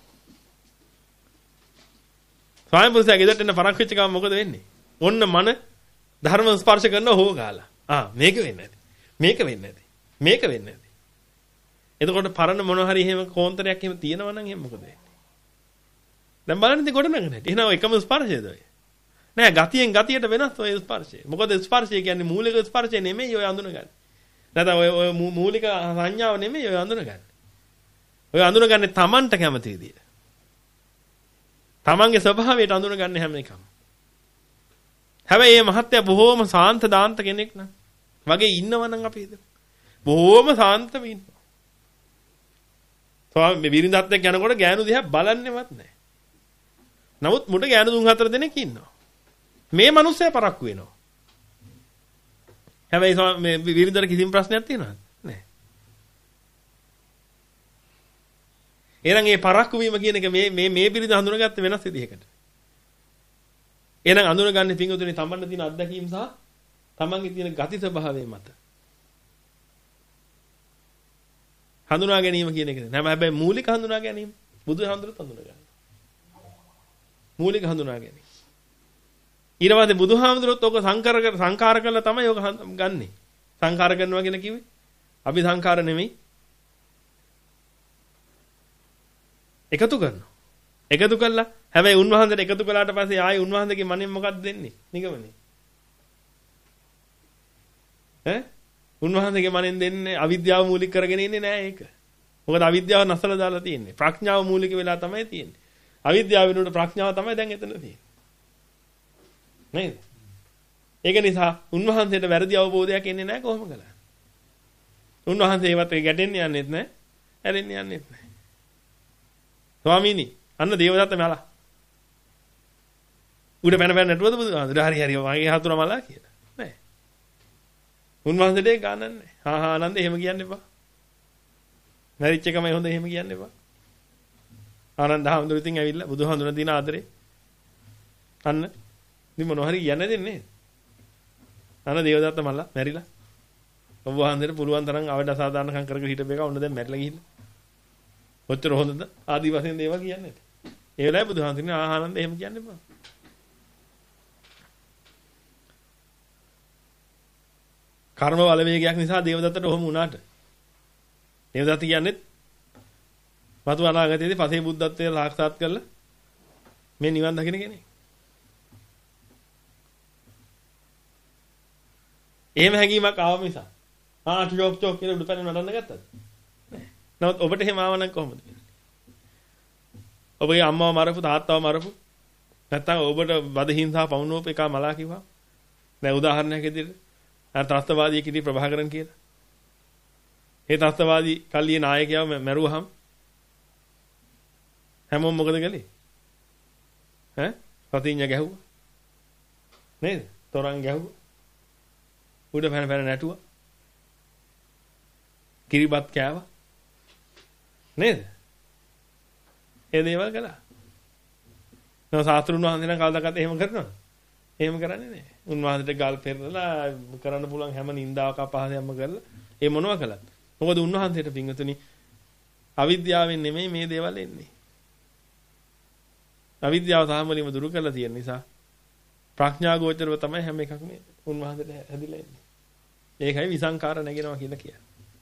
Speaker 1: ස්වාමි පුරුෂයා ගෙදරට එන්න පරක්කු වෙච්ච ගමන් මොකද වෙන්නේ? ඔන්න මන ධර්ම ස්පර්ශ කරනවා හො ගාලා. ආ මේක වෙන්නේ නැති. මේක වෙන්නේ නැති. මේක වෙන්නේ නැති. එතකොට පරණ මොන හරි එහෙම කෝන්තරයක් එහෙම තියෙනවා නම් එහෙම මොකද වෙන්නේ? දැන් බලන්න ඉතින් ගොඩනගන හැටි. එහෙනම් එකම ස්පර්ශයද ඔය? නෑ ගතියෙන් ගතියට වෙනස් ඔය ස්පර්ශය. මොකද ස්පර්ශය කියන්නේ මූලික ස්පර්ශය නෙමෙයි ඔය අඳුනගන්නේ. නැත්නම් ඔය ඔය මූලික සංඥාව නෙමෙයි ඔය අඳුනගන්නේ. ඔය අඳුනගන්නේ Tamanට කැමති විදියට. Tamanගේ ස්වභාවයට අඳුනගන්නේ හැම එකම. හැබැයි මේ මහත්ය බොහෝම සාන්ත දාන්ත කෙනෙක් නම් වගේ ඉන්නවනම් අපි හිතමු. බොහෝම සාන්තව ඉන්නවා. තව මේ විරින්දත් එක්ක යනකොට ගෑනු දිහා බලන්නේවත් නැහැ. නමුත් මුට ගෑනු තුන් හතර දෙනෙක් ඉන්නවා. මේ මිනිස්සයා පරක්කු වෙනවා. හැබැයි මේ විරින්දට කිසිම ප්‍රශ්නයක් තියෙනවද? නැහැ. එහෙනම් මේ පරක්කු වීම කියන එක මේ මේ මේ පිළිද හඳුනාගත්තේ වෙනස් විදිහකට. එහෙනම් අඳුනගන්නේ පිංගුතුනි තමන්ට තියෙන අත්දැකීම් සහ තමන්ගේ තියෙන ගති ස්වභාවය මත. හඳුනා ගැනීම කියන එක නෑ. හැබැයි මූලික හඳුනා ගැනීම බුදුහාමුදුරුවෝ හඳුනා ගන්නවා. මූලික හඳුනා ගැනීම. ඊට පස්සේ බුදුහාමුදුරුවෝත් ඔක සංකාර සංකාර කරලා තමයි ඔක ගන්නෙ. සංකාර කරනවා කියලා කිව්වේ අපි සංකාර නෙමෙයි. එකතු කරනවා. එකතු කළා. හැබැයි උන්වහන්සේට එකතු කළාට පස්සේ ආයි උන්වහන්සේගේ මනෙන් මොකක්ද දෙන්නේ? නිගමනේ. ඈ? උන්වහන්සේගේ මනෙන් දෙන්නේ අවිද්‍යාව මූලික කරගෙන ඉන්නේ නෑ ඒක. මොකද අවිද්‍යාව නැසලා දාලා තියෙන්නේ. ප්‍රඥාව මූලික වෙලා තමයි තියෙන්නේ. අවිද්‍යාව වෙනුවට ප්‍රඥාව තමයි දැන් එතන තියෙන්නේ. නේද? ඒක නිසා උන්වහන්සේට වැරදි අවබෝධයක් එන්නේ නැහැ කොහොම කළා. උන්වහන්සේ ඒවත් ගැටෙන්න යන්නෙත් නැහැ, ඇලෙන්න යන්නෙත් නැහැ. ස්වාමීනි, අන්න දේවදත්ත මලා. උඩ පැන පැන නටුවද බුදුහාමුදුර? හරි හරි මගේ හතුර මලා කියලා. නෑ. උන්වහන්සේට ඒක ගන්නන්නේ නැහැ. හා හා ආනන්ද එහෙම කියන්න එපා. මැරිච් එකමයි හොඳ එහෙම කියන්න එපා. ආනන්ද හාමුදුරුවෝ ඉතින් ඇවිල්ලා බුදුහාමුදුරන් දින ආදරේ. අන්න ඉතින් මොනවා හරි කියන්න දෙන්නේ. අන්න දේවදත්ත මල්ලා මැරිලා. ඔබ වහන්සේට පුළුවන් තරම් අවඩ අසාධාරණකම් කරගෙන හිටපු එක ඔන්න දැන් මැරිලා ගිහිල්ලා. ඔච්චර හොඳද? ආදි වශයෙන් දේවා කියන්නේ. ඒ වෙලාවේ බුදුහාමුදුරනේ ආනන්ද එහෙම කියන්න එපා. කර්ම බලවේගයක් නිසා දේවදත්තට ඔහොම වුණාට. දේවදත්ත කියන්නේ මතු අනාගතයේදී පසේ බුද්ධත්වයට සාක්ෂාත් කරලා මේ නිවන් දකින්න කෙනෙක්. එහෙම හැඟීමක් ආව නිසා. ආ චොක් චොක් කියලා උඩ පැන නටන්න ගත්තද? නෑ. නමුත් ඔබට එහෙම ආව නම් කොහොමද? ඔබගේ අම්මව මරපු තාත්තව මරපු නැත්තම් ඔබට වද හිංසා පවුනෝප එක මලා කිව්වා. දැන් උදාහරණයක් විදිහට අර ත්‍ස්තවාදී කිරි ප්‍රභාකරන් කියලා. ඒ ත්‍ස්තවාදී කල්ලියේ නායකයව මැරුවහම හැමෝම මොකද කළේ? ඈ? පතිඤ්ඤ ගැහුවා. නේද? තොරන් ගැහුවා. උඩ පැන පැන නැටුවා. කිරිබත් කෑවා. නේද? ඒ දේවල් කළා. නෝ සාස්ත්‍රුන් වහන්සේ නම් කවදාකවත් එහෙම කරනවද? එහෙම කරන්නේ නැහැ. උන්වහන්සේට ගල් පෙරලා කරන්න පුළුවන් හැම නින්දාවක් අපහාසයක්ම කරලා ඒ මොනවා කළත්. මොකද උන්වහන්සේට පින්වතුනි අවිද්‍යාවෙන් නෙමෙයි මේ දේවල් එන්නේ. අවිද්‍යාව සාමලියම දුරු කරලා තියෙන නිසා ප්‍රඥා ගෝචරව තමයි හැම එකක්ම උන්වහන්සේට හැදිලා ඉන්නේ. ඒකයි විසංකාර නැගෙනවා කියලා කියන්නේ.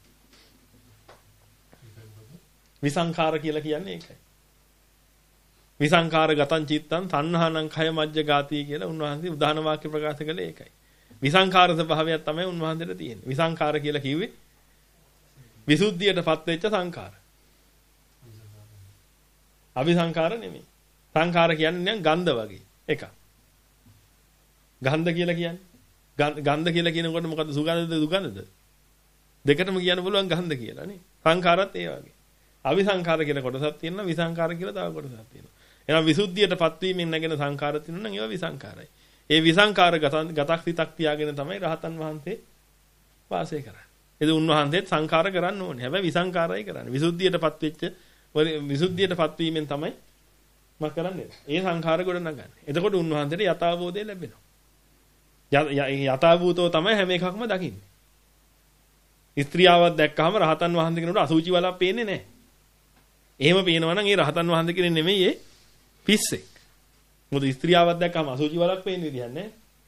Speaker 1: විසංකාර කියලා කියන්නේ ඒකයි. විසංකාර ගතං චිත්තං තණ්හානං khය මජ්ජ ගාති කියලා උන්වහන්සේ උදාහරණ වාක්‍ය ප්‍රකාශ කළේ ඒකයි. විසංකාර ස්වභාවයක් තමයි උන්වහන්සේට තියෙන්නේ. විසංකාර කියලා කිව්වේ විසුද්ධියටපත් වෙච්ච සංකාර. අபிසංකාර නෙමෙයි. සංකාර කියන්නේ ගන්ධ වගේ එකක්. ගන්ධ කියලා කියන්නේ ගන්ධ කියලා කියනකොට මොකද්ද සුගන්ධද දුගන්ධද? දෙකටම කියන්න පුළුවන් ගන්ධ කියලා නේ. සංකාරත් ඒ වගේ. අවිසංකාර කියන කොටසක් තියෙනවා විසංකාර කියලා තව කොටසක් තියෙනවා. එහෙනම් විසුද්ධියටපත් වීමෙන් නැගෙන සංකාර තියෙනවා නම් ඒවා විසංකාරයි. ඒ විසංකාර ගතක් සිතක් තියාගෙන තමයි රහතන් වහන්සේ වාසය කරන්නේ. ඒක උන්වහන්සේත් සංකාර කරන්න ඕනේ. හැබැයි විසංකාරයි කරන්නේ. විසුද්ධියටපත් වෙච්ච විසුද්ධියටපත් වීමෙන් තමයි මම කරන්නේ. ඒ සංඛාර ගොඩ නගන්නේ. එතකොට උන්වහන්සේට යථාබෝධය ලැබෙනවා. යථාභූතෝ තමයි හැම එකක්ම දකින්නේ. ස්ත්‍රියාවක් දැක්කහම රහතන් වහන්සේ කෙනෙකුට අසුචි වලක් පේන්නේ නැහැ. එහෙම පේනවා නම් ඒ රහතන් වහන්සේ කෙනෙක් නෙමෙයි ඒ පිස්සෙක්. මොකද ස්ත්‍රියාවක් දැක්කහම අසුචි වලක් පේන්නේ විදිහක් නැහැ.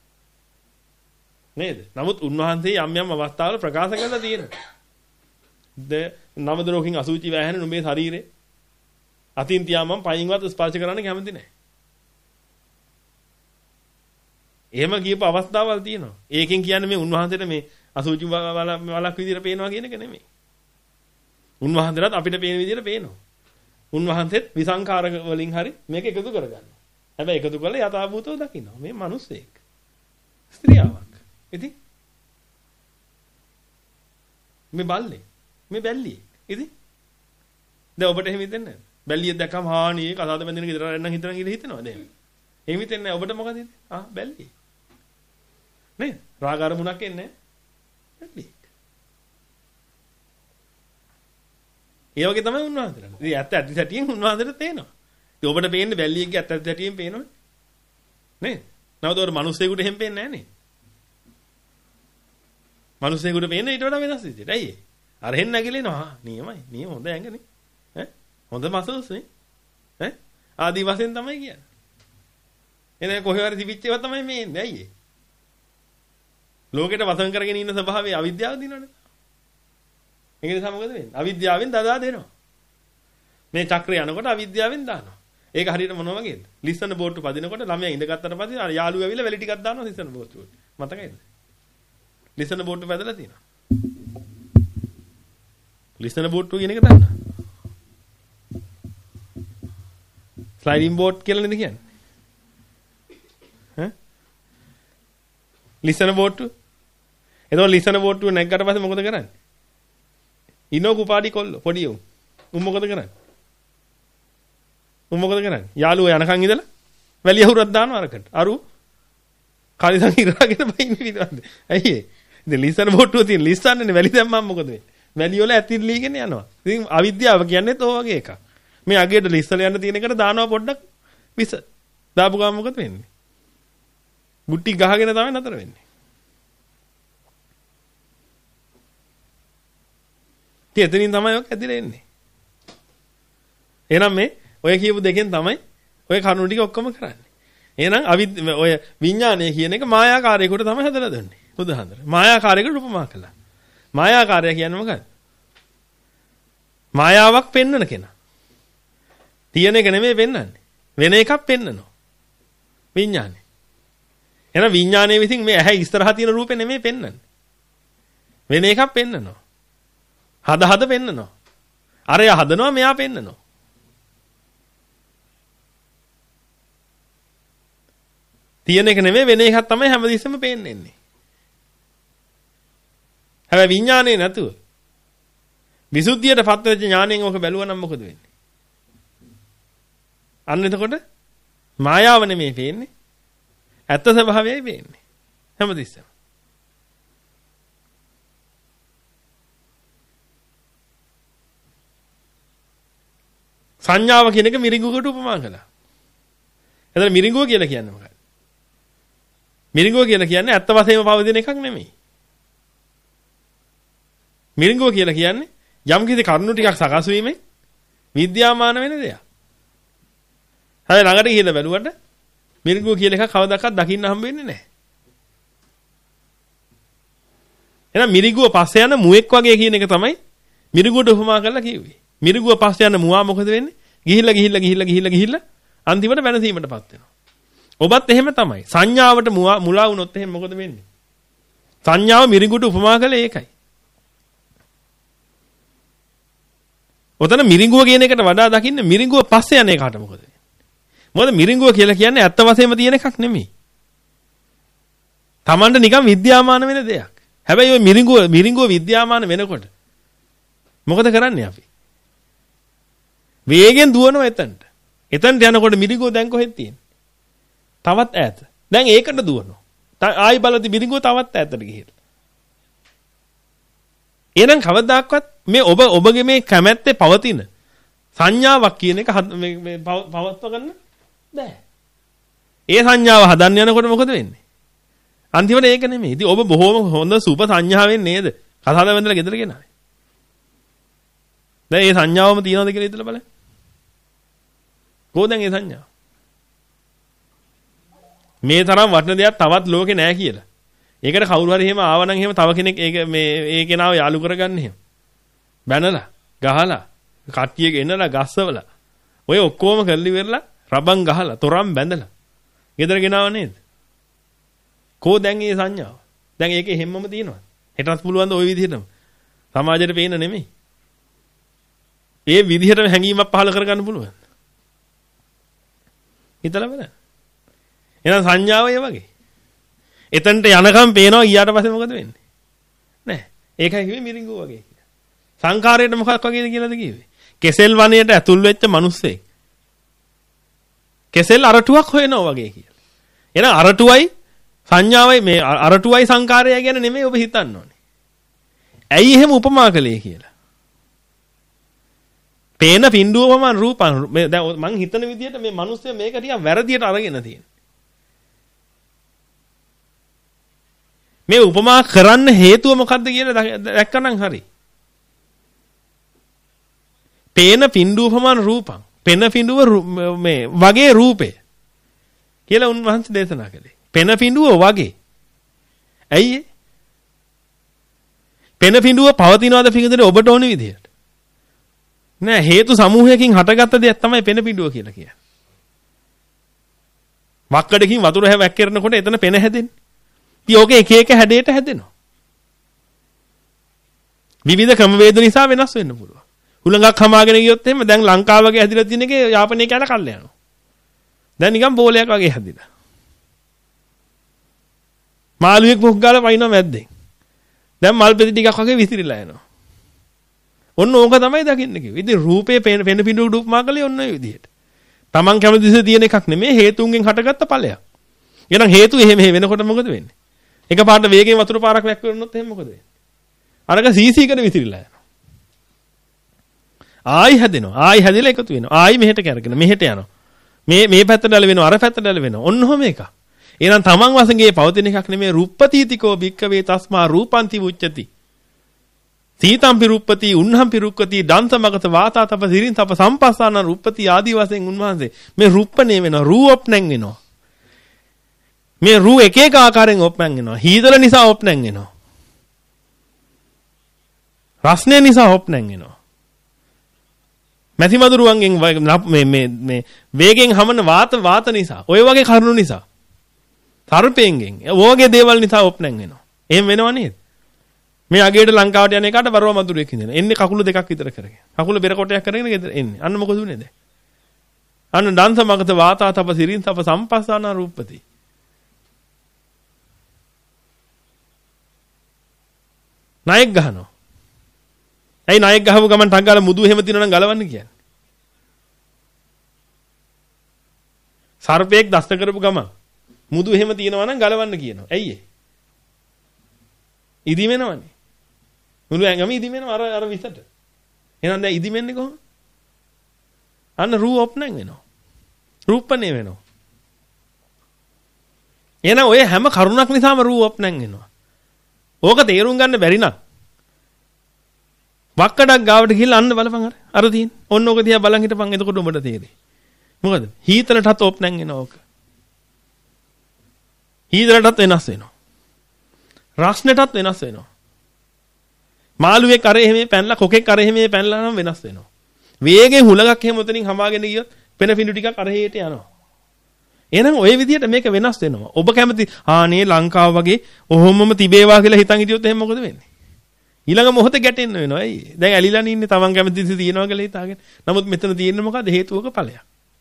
Speaker 1: නේද? නමුත් උන්වහන්සේ යම් යම් අවස්ථාවල ප්‍රකාශ කරලා තියෙනවා. ද නව දරෝකින් අසුචි වැහෙන නුඹේ ශරීරේ අතින් තියාමම් පයින්වත් ස්පර්ශ කරන්න කැමති නැහැ. එහෙම කියපු අවස්ථාවල් තියෙනවා. ඒකෙන් කියන්නේ මේ උන්වහන්සේට මේ අසුචි වලක් විදිහට පේනවා කියන එක නෙමෙයි. උන්වහන්සේලාත් අපිට පේන විදිහට පේනවා. උන්වහන්සේත් විසංකාර වලින් හරි මේක එකතු කරගන්නවා. හැබැයි එකතු කරලා යථාභූතව දකින්නවා. මේ මිනිස්සෙක්. ස්ත්‍රියාවක්. ඉතින් මේ බල්ලේ මේ බැල්ලියෙක්. ඉතින් දැන් ඔබට එහෙම හිතෙන්නේ නැහැ. බැල්ලියෙක් දැක්කම හානියේ කසාද බැඳගෙන ගෙදර යන්න හිතන කියලා හිතනවද එහෙම? එහෙම හිතෙන්නේ නැහැ. ඔබට මොකද හිතෙන්නේ? ආ බැල්ලිය. නේ? රාග අරමුණක් එන්නේ නැහැ. බැල්ලියෙක්. ඒ වගේ තමයි උන්වහන්සේලා. ඉතින් ඇත්ත ඇති සැටියෙන් උන්වහන්සේට තේනවා. ඉතින් ඔබට පේන්නේ බැල්ලියෙක්ගේ ඇත්ත ඇති සැටියෙන් පේනවනේ. නේ? නමුත් ඔර මිනිස්සෙකුට එහෙම පේන්නේ නැහැ නේ. මිනිස්සෙකුට පේන්නේ ඊට වඩා වෙනස් විදිහට. ඇයි ඒ? අර හෙන්න නැගිලිනවා. නියමයි. නියම හොඳ ඇඟනේ. ඈ හොඳ මසල්ස් නේ. ඈ ආදි වශයෙන් තමයි කියන්නේ. එනේ කොහේ හරි තිබිච්ච ඒවා තමයි මේ එන්නේ. ඇයි ඒ? ලෝකෙට වසන් කරගෙන ඉන්න ස්වභාවය අවිද්‍යාව දිනවනේ. ඒක නිසා මොකද වෙන්නේ? අවිද්‍යාවෙන් දදා දෙනවා. මේ චක්‍රය යනකොට අවිද්‍යාවෙන් දානවා. ඒක හරියට මොනවා වගේද? ලිස්සන බෝට්ටු පදිනකොට ළමයා ඉඳගත්තට පස්සේ අර යාළුවා ඇවිල්ලා වැලි ටිකක් දානවා ලිස්සන බෝට්ටුවට. මතකයිද? ලිස්සන බෝට්ටු පැදලා තියෙනවා. ලිස්සන බෝට්ටු කියන එක දන්නා? ස්ලයිඩින් බෝට් කියලා නේද කියන්නේ? ඈ? ලිස්සන බෝට්ටු. එතකොට ලිස්සන බෝට්ටුව නැග්ගට පස්සේ මොකද කරන්නේ? ඉනෝ කුපාඩි කොල්ල පොඩි උන්. උන් මොකද කරන්නේ? උන් මොකද කරන්නේ? යාළුවා යනකන් ඉඳලා වැලිය හුරක් දානවා අරකට. අරු කලිසම් ඉරාගෙන බයින්නේ විතරද? ඇයි ඒ? ඉතින් ලිස්සන බෝට්ටුව තියෙන ලිස්සන්නේ වැලි දැම්මම මොකද වෙන්නේ? වැලි වල ඇතිලීගෙන යනවා. ඉතින් අවිද්‍යාව කියන්නේත් ඔය වගේ එකක්. මේ අගේට ලිස්සල යන්න තියෙන එකට දානවා පොඩ්ඩක් විස. දාපු ගමන් මොකද වෙන්නේ? බුට්ටි ගහගෙන තමයි නතර වෙන්නේ. එතනින් තමයි ඔක ඇදිලා එන්නේ. එහෙනම් මේ ඔය කියපු දෙකෙන් තමයි ඔය කරුණු ටික ඔක්කොම කරන්නේ. එහෙනම් අවිද්‍ය ඔය විඥානය කියන එක මායාකාරයකට තමයි හදලා දෙන්නේ. බුදුහාඳර. මායාකාරයකට උපමා කළා. මායාකාරය කියන්නේ මොකක්ද? මායාවක් පෙන්වන කෙනා. තියෙන එක නෙමෙයි පෙන්වන්නේ. වෙන එකක් පෙන්වනවා. විඥානය. එහෙනම් විඥානයේ විසින් මේ ඇහැ ඉස්සරහා තියෙන රූපේ නෙමෙයි පෙන්වන්නේ. වෙන එකක් පෙන්වනවා. හද හද පෙන්නනවා. අරය හදනවා මෙයා පෙන්නනවා. තියෙන එක නෙමෙයි වෙන එකක් තමයි හැමදෙස්සෙම පේන්නේ. හැබැයි විඥානේ නැතුව විසුද්ධියට පත් වෙච්ච ඥාණයෙන් ඔක බැලුවා නම් මොකද වෙන්නේ? අන්න එතකොට මායාව නෙමෙයි පේන්නේ. ඇත්ත ස්වභාවයයි පේන්නේ. හැමදෙස්සෙම. සංඥාව කියන එක මිරිඟුවකට උපමා කළා. එතන මිරිඟුව කියලා කියන්නේ මොකක්ද? මිරිඟුව කියලා කියන්නේ ඇත්ත වශයෙන්ම පවතින එකක් නෙමෙයි. මිරිඟුව කියලා කියන්නේ යම් කිසි කරුණු ටිකක් සකස් වීමෙන් විද්‍යාමාන වෙන දෙයක්. හැබැයි ළඟට ගිහිල්ලා බැලුවට මිරිඟුව කියලා එකක් කවදාකවත් දකින්න හම්බ වෙන්නේ නැහැ. එහෙනම් මිරිඟුව පස්සේ යන මුවෙක් වගේ කියන එක තමයි මිරිඟුවට උපමා කරලා කිව්වේ. මිරිඟුව පස්සේ යන මුවා මොකද වෙන්නේ? ගිහිල්ලා ගිහිල්ලා ගිහිල්ලා ගිහිල්ලා ගිහිල්ලා අන්තිමට වෙනසීමටපත් වෙනවා. ඔබත් එහෙම තමයි. සංඥාවට මුලා වුණොත් එහෙම මොකද වෙන්නේ? සංඥාව මිරිඟුවට උපමා කළේ ඒකයි. ඔතන මිරිඟුව කියන එකට වඩා දකින්න මිරිඟුව පස්සේ යන එකට මොකද වෙන්නේ? මොකද මිරිඟුව කියලා කියන්නේ ඇත්ත වශයෙන්ම තියෙන එකක් නෙමෙයි. Tamanට නිකන් විද්‍යාමාන වෙන දෙයක්. හැබැයි ওই මිරිඟුව මිරිඟුව විද්‍යාමාන වෙනකොට මොකද කරන්නේ අපි? වේගෙන් දුවනවා එතනට. එතනට යනකොට මිරිඟුව දැන් කොහෙද තියෙන්නේ? තවත් ඈත. දැන් ඒකට දුවනවා. ආයි බලද්දි මිරිඟුව තවත් ඈතට ගිහිල්ලා. එහෙනම් කවදාක්වත් මේ ඔබ ඔබගේ මේ කැමැත්තේ පවතින සංඥාවක් කියන එක මේ මේ පවත්ව ගන්න බෑ. ඒ සංඥාව හදන්න යනකොට මොකද වෙන්නේ? අන්තිමට ඒක නෙමෙයි. ඉතින් ඔබ බොහොම හොඳ සුප සංඥාවෙන් නේද? කතාද වැඳලා ගෙදර ගෙනාවේ. දැන් මේ සංඥාවම තියනවද කියලා හිතලා බලන්න. කොහොමද මේ සංඥාව? මේ තරම් වටින දෙයක් තවත් ලෝකේ නැහැ කියලා. ඒකට කවුරු හරි එහෙම ආවනම් එහෙම තව කෙනෙක් ඒක මේ ඒ කෙනාව යාළු කරගන්න එහෙම. බැනලා, ගහලා, කට්ටිය ගෙන්නලා, ගස්සවලා. ඔය ඔක්කොම කරලි වෙරලා, රබන් ගහලා, තොරම් බැඳලා. ගෙදර ගෙනාව නේද? කෝ දැන් මේ සංඥාව? දැන් ඒකේ හැමම තියෙනවා. හෙටත් පුළුවන් ද ওই විදිහටම? සමාජයට පේන්න නෙමෙයි. ඒ විදිහටම හැඟීමක් පහළ කරගන්න පුළුවන්. හිතලා බලන්න. එහෙනම් සංඥාව ඒ වගේ. එතනට යනකම් පේනවා ඊට පස්සේ මොකද වෙන්නේ? නෑ. ඒකයි කිව්වේ මිරිඟුව වගේ කියලා. සංඛාරයට මොකක් වගේද කියලාද කිව්වේ? කෙසෙල් වනයේට ඇතුල් වෙච්ච මිනිස්සෙක්. කෙසෙල් අරටුවක් හොයනවා වගේ කියලා. එහෙනම් අරටුවයි සංඥාවයි මේ අරටුවයි සංඛාරය ගැන නෙමෙයි ඔබ හිතන්න ඕනේ. ඇයි එහෙම උපමා කළේ කියලා? පේන පින්ඩුවම රූපන් මේ දැන් මං හිතන විදිහට මේ මිනිස්සු මේක ටිකක් වැරදියට අරගෙන තියෙනවා. මේ උපමා කරන්න හේතුව මොකද්ද කියලා දැක්කනම් හරි. පේන පින්ඩුවපමණ රූපං. පෙන පින්ඩුව මේ වගේ රූපේ කියලා උන්වහන්සේ දේශනා කළේ. පෙන පින්ඩුව වගේ. ඇයි? පෙන පින්ඩුව පවතිනවාද පිටින්ද ඔබට ඕන විදියට? නෑ, හේතු සමූහයකින් හටගත්ත දෙයක් තමයි පෙන පින්ඩුව කියලා කියන්නේ. වක්කඩකින් වතුර හැවක් කරනකොට එතන පෙන හැදෙන්නේ. ඉතින් ඕකේ එක එක හැඩයට හැදෙනවා. විවිධ ක්‍රම වේද නිසා වෙනස් වෙන්න පුළුවන්. හුලඟක් හමාගෙන ගියොත් එහෙම දැන් ලංකාව වගේ හැදිලා තියෙන එකේ යාපනයේ කැල කල්ල යනවා. දැන් නිකන් බෝලයක් වගේ හැදිලා. මාළුවෙක් මුක් ගාලා වයින්නවා මැද්දෙන්. දැන් මල් පෙති ටිකක් වගේ විසිරිලා යනවා. ඔන්න ඕක තමයි දකින්න කිව්වේ. ඉතින් රූපේ පෙන පෙන පිඬු රූපමා කලේ ඔන්න ඔය විදිහට. Taman කැමති දිසේ තියෙන එකක් නෙමෙයි, හේතුන්ගෙන් හටගත්ත ඵලයක්. එහෙනම් හේතු එහෙම එහෙ වෙනකොට මොකද වෙන්නේ? එකපාරට වේගයෙන් වතුර පාරක් වැක් කරනොත් එහෙම මොකද වෙන්නේ? අරක සීසීකට විසිරිලා යනවා. ආයි හැදෙනවා. ආයි හැදිලා එකතු වෙනවා. ආයි මෙහෙට කරගෙන මෙහෙට යනවා. මේ මේ පැත්තට ඇල වෙනවා, අර පැත්තට ඇල වෙනවා. ඔන්න ඔහම එකක්. එහෙනම් Taman වශයෙන්ගේ පවතින එකක් නෙමෙයි, රුප්පතීතිකෝ භික්කවේ තස්මා රූපන්ති උච්චති. සීතම්පි රුප්පති උන්හම්පි රුක්කති දන්තමගත වාතා තප සිරින් තප සම්පස්සාන රුප්පති ආදී වශයෙන් උන්වහන්සේ මේ රුප්පණේ වෙනවා, රූ ඔප්නැන් වෙනවා. මේ රූ එක එක ආකාරයෙන් ඔප්නැන් වෙනවා. හීතල නිසා ඔප්නැන් වෙනවා. රස්නේ නිසා ඔප්නැන් වෙනවා. මැසි මදුරුවන්ගෙන් මේ මේ මේ වේගෙන් හමන වාත වාත නිසා, ඔය වගේ කරුණු නිසා, සර්පෙන්ගෙන් ඔයගේ දේවල් නිසා ඔප්නැන් වෙනවා. එහෙම වෙනව නේද? මේ අගේට ලංකාවට යන එකට බරව මදුරුවෙක් ඉඳින. එන්නේ කකුල දෙකක් විතර කරගෙන. කකුල බෙර කොටයක් කරගෙන ගෙදර එන්නේ. අන්න මොකද උනේ දැන්? අන්න දන්ත මගත වාතා තප සිරින් තප සම්පස්සාන රූපති. නායක ගහනවා. ඇයි නායක ගහව ගමන් ටක් ගාලා මුදුව එහෙම තියනවා නම් ගලවන්න කියන්නේ? සර්පෙක් දෂ්ට කරපු ගමන් මුදුව එහෙම තියනවා නම් ගලවන්න කියනවා. ඇයි ඒ? ඉදි වෙනවනේ. මුළු ඇඟම ඉදි වෙනවා අර අර විසට. එහෙනම් දැන් ඉදි වෙන්නේ කොහොමද? අන්න රූප ඔප්නැන් වෙනවා. රූපණේ වෙනවා. එහෙනම් ඔය හැම කරුණක් නිසාම රූප ඔප්නැන් වෙනවා. ඕක තේරුම් ගන්න බැරි නම් වක්කඩක් ගාවට ගිහලා අන්න බලපන් අර අර තියෙන. ඔන්න ඕක දිහා බලන් හිටපන්, එතකොට උඹට තේරෙයි. මොකද? හීතලටත් ඔප්නැන් වෙනවා ඕක. හීතලටත් වෙනස් වෙනවා. රස්නෙටත් වෙනස් වෙනවා. මාළුවෙක් අර එහෙම පැනලා කොකෙක් අර එහෙම පැනලා නම් වෙනස් වෙනවා. වේගෙන් හුලඟක් එහෙම උතනින් හමාගෙන ගියොත් පෙන පිඬු ටිකක් අර හේට යනවා. එහෙනම් ওই විදිහට මේක වෙනස් වෙනවා. ඔබ කැමති ආනේ ලංකාව වගේ ඔහොමම තිබේවා කියලා හිතන් හිටියොත් එහෙනම් මොකද වෙන්නේ? ඊළඟ මොහොතේ ගැටෙන්න වෙනවා. ඇයි? දැන් ඇලිලානේ ඉන්නේ Taman කැමති දේ තියෙනවා කියලා හිතාගෙන. නමුත් මෙතන තියෙන්නේ මොකද්ද? හේතුවක ඵලයක්.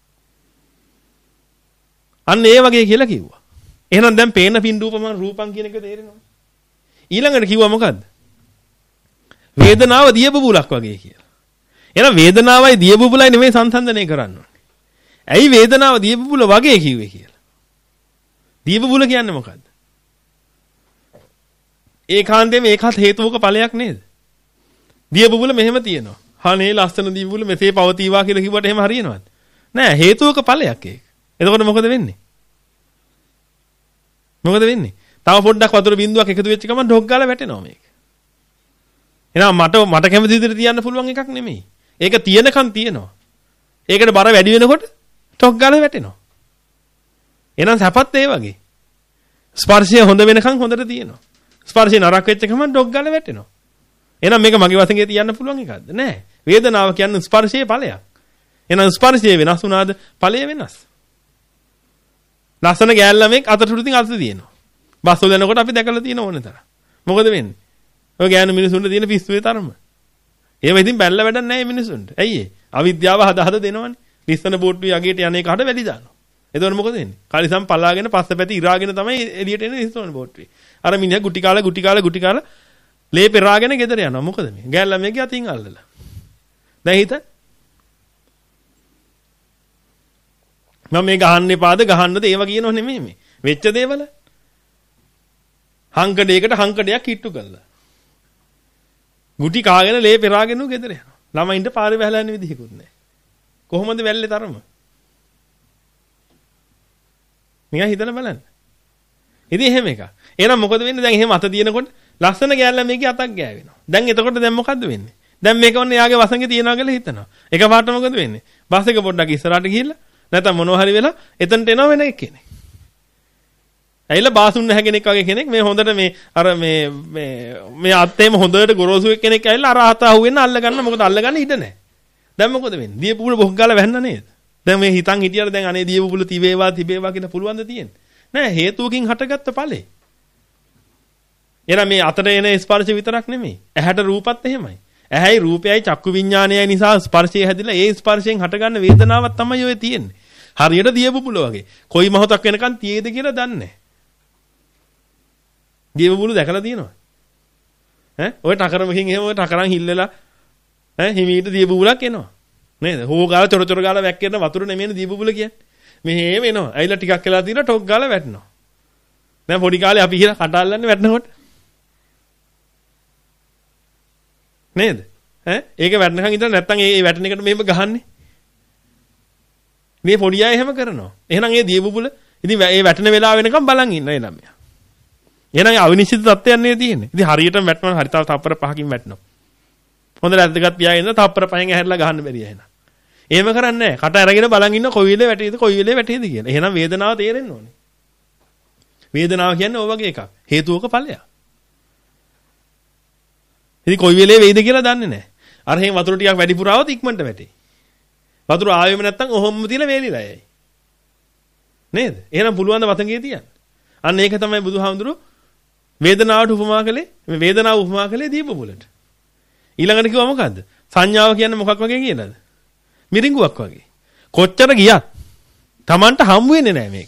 Speaker 1: අන්න ඒ වගේ කියලා කිව්වා. එහෙනම් දැන් පේන පිඬුපම රූපං කියන එක තේරෙනවද? ඊළඟට කිව්වා මොකද්ද? වේදනාව දියබබුලක් වගේ කියලා. එහෙනම් වේදනාවයි දියබබුලයි නෙමෙයි සංසන්දනය කරන්න ඕනේ. ඇයි වේදනාව දියබබුල වගේ කිව්වේ කියලා? දියබබුල කියන්නේ මොකද්ද? ඒකාන්තයෙන් ඒකත් හේතුවක ඵලයක් නේද? දියබබුල මෙහෙම තියෙනවා. හානේ ලස්සන දියබබුල මෙසේ පවතිවා කියලා කිව්වට එහෙම හරියනවද? නෑ, හේතුවක ඵලයක් ඒක. එතකොට මොකද වෙන්නේ? මොකද වෙන්නේ? තව පොඩ්ඩක් වතුර බින්දුවක් එකතු වෙච්ච ගමන් ඩොග් ගාලා වැටෙනවා මේක. එහෙනම් මට මට කැමති විදිහට තියන්න පුළුවන් එකක් නෙමෙයි. ඒක තියෙනකන් තියෙනවා. ඒකට බර වැඩි වෙනකොට ඩොග් ගාලා වැටෙනවා. එහෙනම් සැපත් ඒ වගේ. ස්පර්ශය හොඳ වෙනකන් හොඳට තියෙනවා. ස්පර්ශය නරක වෙච්ච ගමන් ඩොග් ගාලා වැටෙනවා. එහෙනම් මේක මගේ වශයෙන් තියන්න පුළුවන් එකක්ද? නෑ. වේදනාව කියන්නේ ස්පර්ශයේ ඵලයක්. එහෙනම් ස්පර්ශය වෙනස් වුණාද ඵලය වෙනස්. ලස්සන ගෑල්ලමෙක් අතට උඩින් අත තියෙනවා. බස් වල යනකොට අපි දැකලා තියෙන ඕන තරම්. මොකද වෙන්නේ? ඔය ගෑනු මිනිසුන්ට තියෙන පිස්සුවේ තරම. ඒව ඉතින් බැලලා වැඩක් නැහැ මිනිසුන්ට. ඇයි ඒ? අවිද්‍යාව හද හද දෙනවනේ. ලිස්සන බෝට්ටුවේ යගේට යන එකට වැඩි දානවා. එතකොට මොකද වෙන්නේ? කලිසම් පලාගෙන පස්සපැති ඉරාගෙන තමයි එළියට එන්නේ ලිස්සන බෝට්ටුවේ. අර මිනිහා ගුටි කාලා ගුටි කාලා ගුටි කාලා ලේ පෙරාගෙන ගෙදර යනවා. මොකද මේ? ගෑල්ලමෙක්ගේ අතින් අල්ලලා. දැන් හිත මම මේ ගහන්න එපාද ගහන්නද ඒව කියනව නෙමෙයි මේ. වෙච්ච දේවල. හංකඩයකට හංකඩයක් කිට්ටු කළා. ගුටි කාගෙන ලේ පෙරාගෙන උ ගෙදර යනවා. ළමයින්ට පාරේ වැහලා යන්න විදිහකුත් නැහැ. කොහොමද වැල්ලේ තරම? නිකන් හිතලා බලන්න. ඉතින් එහෙම එකක්. එහෙනම් මොකද වෙන්නේ? දැන් එහෙම අත දිනනකොට ලස්සන ගෑල්ලා මේකේ අතක් ගෑවෙනවා. දැන් එතකොට දැන් මොකද්ද වෙන්නේ? දැන් මේක ඔන්න එයාගේ වසඟේ තියනවා කියලා හිතනවා. එකපාරට මොකද වෙන්නේ? බස් එක පොඩ්ඩක් ඉස්සරහට ගිහිල්ලා නැත්නම් මොනවා හරි වෙලා එතනට එනවා වෙන එක්කෙනෙක්. ඇයිලා බාසුන් නැහැ කෙනෙක් වගේ කෙනෙක් මේ හොඳට මේ අර මේ මේ මේ අත්තේම හොඳට ගොරෝසු කෙනෙක් ඇවිල්ලා අර අත අහුවෙන්න අල්ල ගන්න මොකද අල්ල ගන්න ඉඩ නැහැ. දැන් මොකද වෙන්නේ? දියපුල බොක් ගාලා වැන්න නේද? දැන් මේ හිතන් හිටියට දැන් අනේ දියපුල තිබේවා තිබේවා කියලා පුළුවන් ද තියෙන්නේ? නෑ හේතුවකින් හටගත්ත ඵලෙ. එහෙනම් මේ අතට එන ස්පර්ශ විතරක් නෙමෙයි. ඇහැට රූපත් එහෙමයි. ඇහැයි රූපයයි චක්කු විඥානයයි නිසා ස්පර්ශය හැදිලා ඒ ස්පර්ශයෙන් හටගන්න වේදනාවක් තමයි ඔය තියෙන්නේ. හරියට දියපුල වගේ. කොයි මොහොතක් වෙනකන් තියේද කියලා දන්නේ නැහැ. දියපුල දැකලා තියෙනවා. ඈ ඔය ටකරමකින් එහෙම ඔය ටකරන් හිල්ලලා ඈ හිමීට දියපුලක් එනවා. නේද? හෝ ගාලා චොර චොර ගාලා වැක්කෙන වතුර නෙමෙයිනේ දියපුල කියන්නේ. මෙහෙම එනවා. ඇයිලා ටිකක් වෙලා තියෙනවා ටොක් ගාලා වැටෙනවා. දැන් පොඩි කාලේ අපි කියලා කටල්ලන්නේ වැටෙනකොට. නේද? ඈ ඒක වැටෙනකන් ඉඳලා නැත්තම් ඒ වැටෙන එකට මෙහෙම ගහන්නේ. මේ පොඩි අය එහෙම කරනවා. එහෙනම් ඒ දියබුබුල ඉතින් ඒ වැටෙන වෙලාව වෙනකම් බලන් ඉන්න ඒ ළමයා. එහෙනම් අවිනිශ්චිත තත්ත්වයක් නේ තියෙන්නේ. ඉතින් හරියටම වැටෙනවා හරි තව තප්පර පහකින් වැටෙනවා. හොඳට ඇද්දගත් පියාගෙන ඉඳලා තප්පර පහෙන් ඇහැරලා ගහන්න බැරිය එහෙනම්. එහෙම කරන්නේ නැහැ. කට අරගෙන බලන් ඉන්න කොයි වෙලේ වැටේද කොයි වෙලේ වැටේද කියලා. එහෙනම් වේදනාව තේරෙන්න ඕනේ. වේදනාව කියන්නේ ඔය වගේ එකක්. හේතුවක ඵලයක්. ඉතින් කොයි වෙලේ වෙයිද කියලා දන්නේ නැහැ. අර එහෙන් වතුර ටිකක් වැඩිපුර ආවොත් ඉක්මනට වැටේ. වතුර ආවෙම නැත්තම් ඔහොම තියලා වේලිලා යයි. නේද? එහෙනම් පුළුවන් ද වතංගේ තියන්න. අන්න ඒක තමයි බුදුහාමුදුරුවෝ වේදනාවට උපමා කළේ. මේ වේදනාව උපමා කළේ දීපබුලට. ඊළඟට කිව්වා මොකද්ද? සංඥාව කියන්නේ මොකක් වගේ කියලාද? මිරිඟුවක් වගේ. කොච්චර ගියත් Tamanට හම්බ වෙන්නේ නැහැ මේක.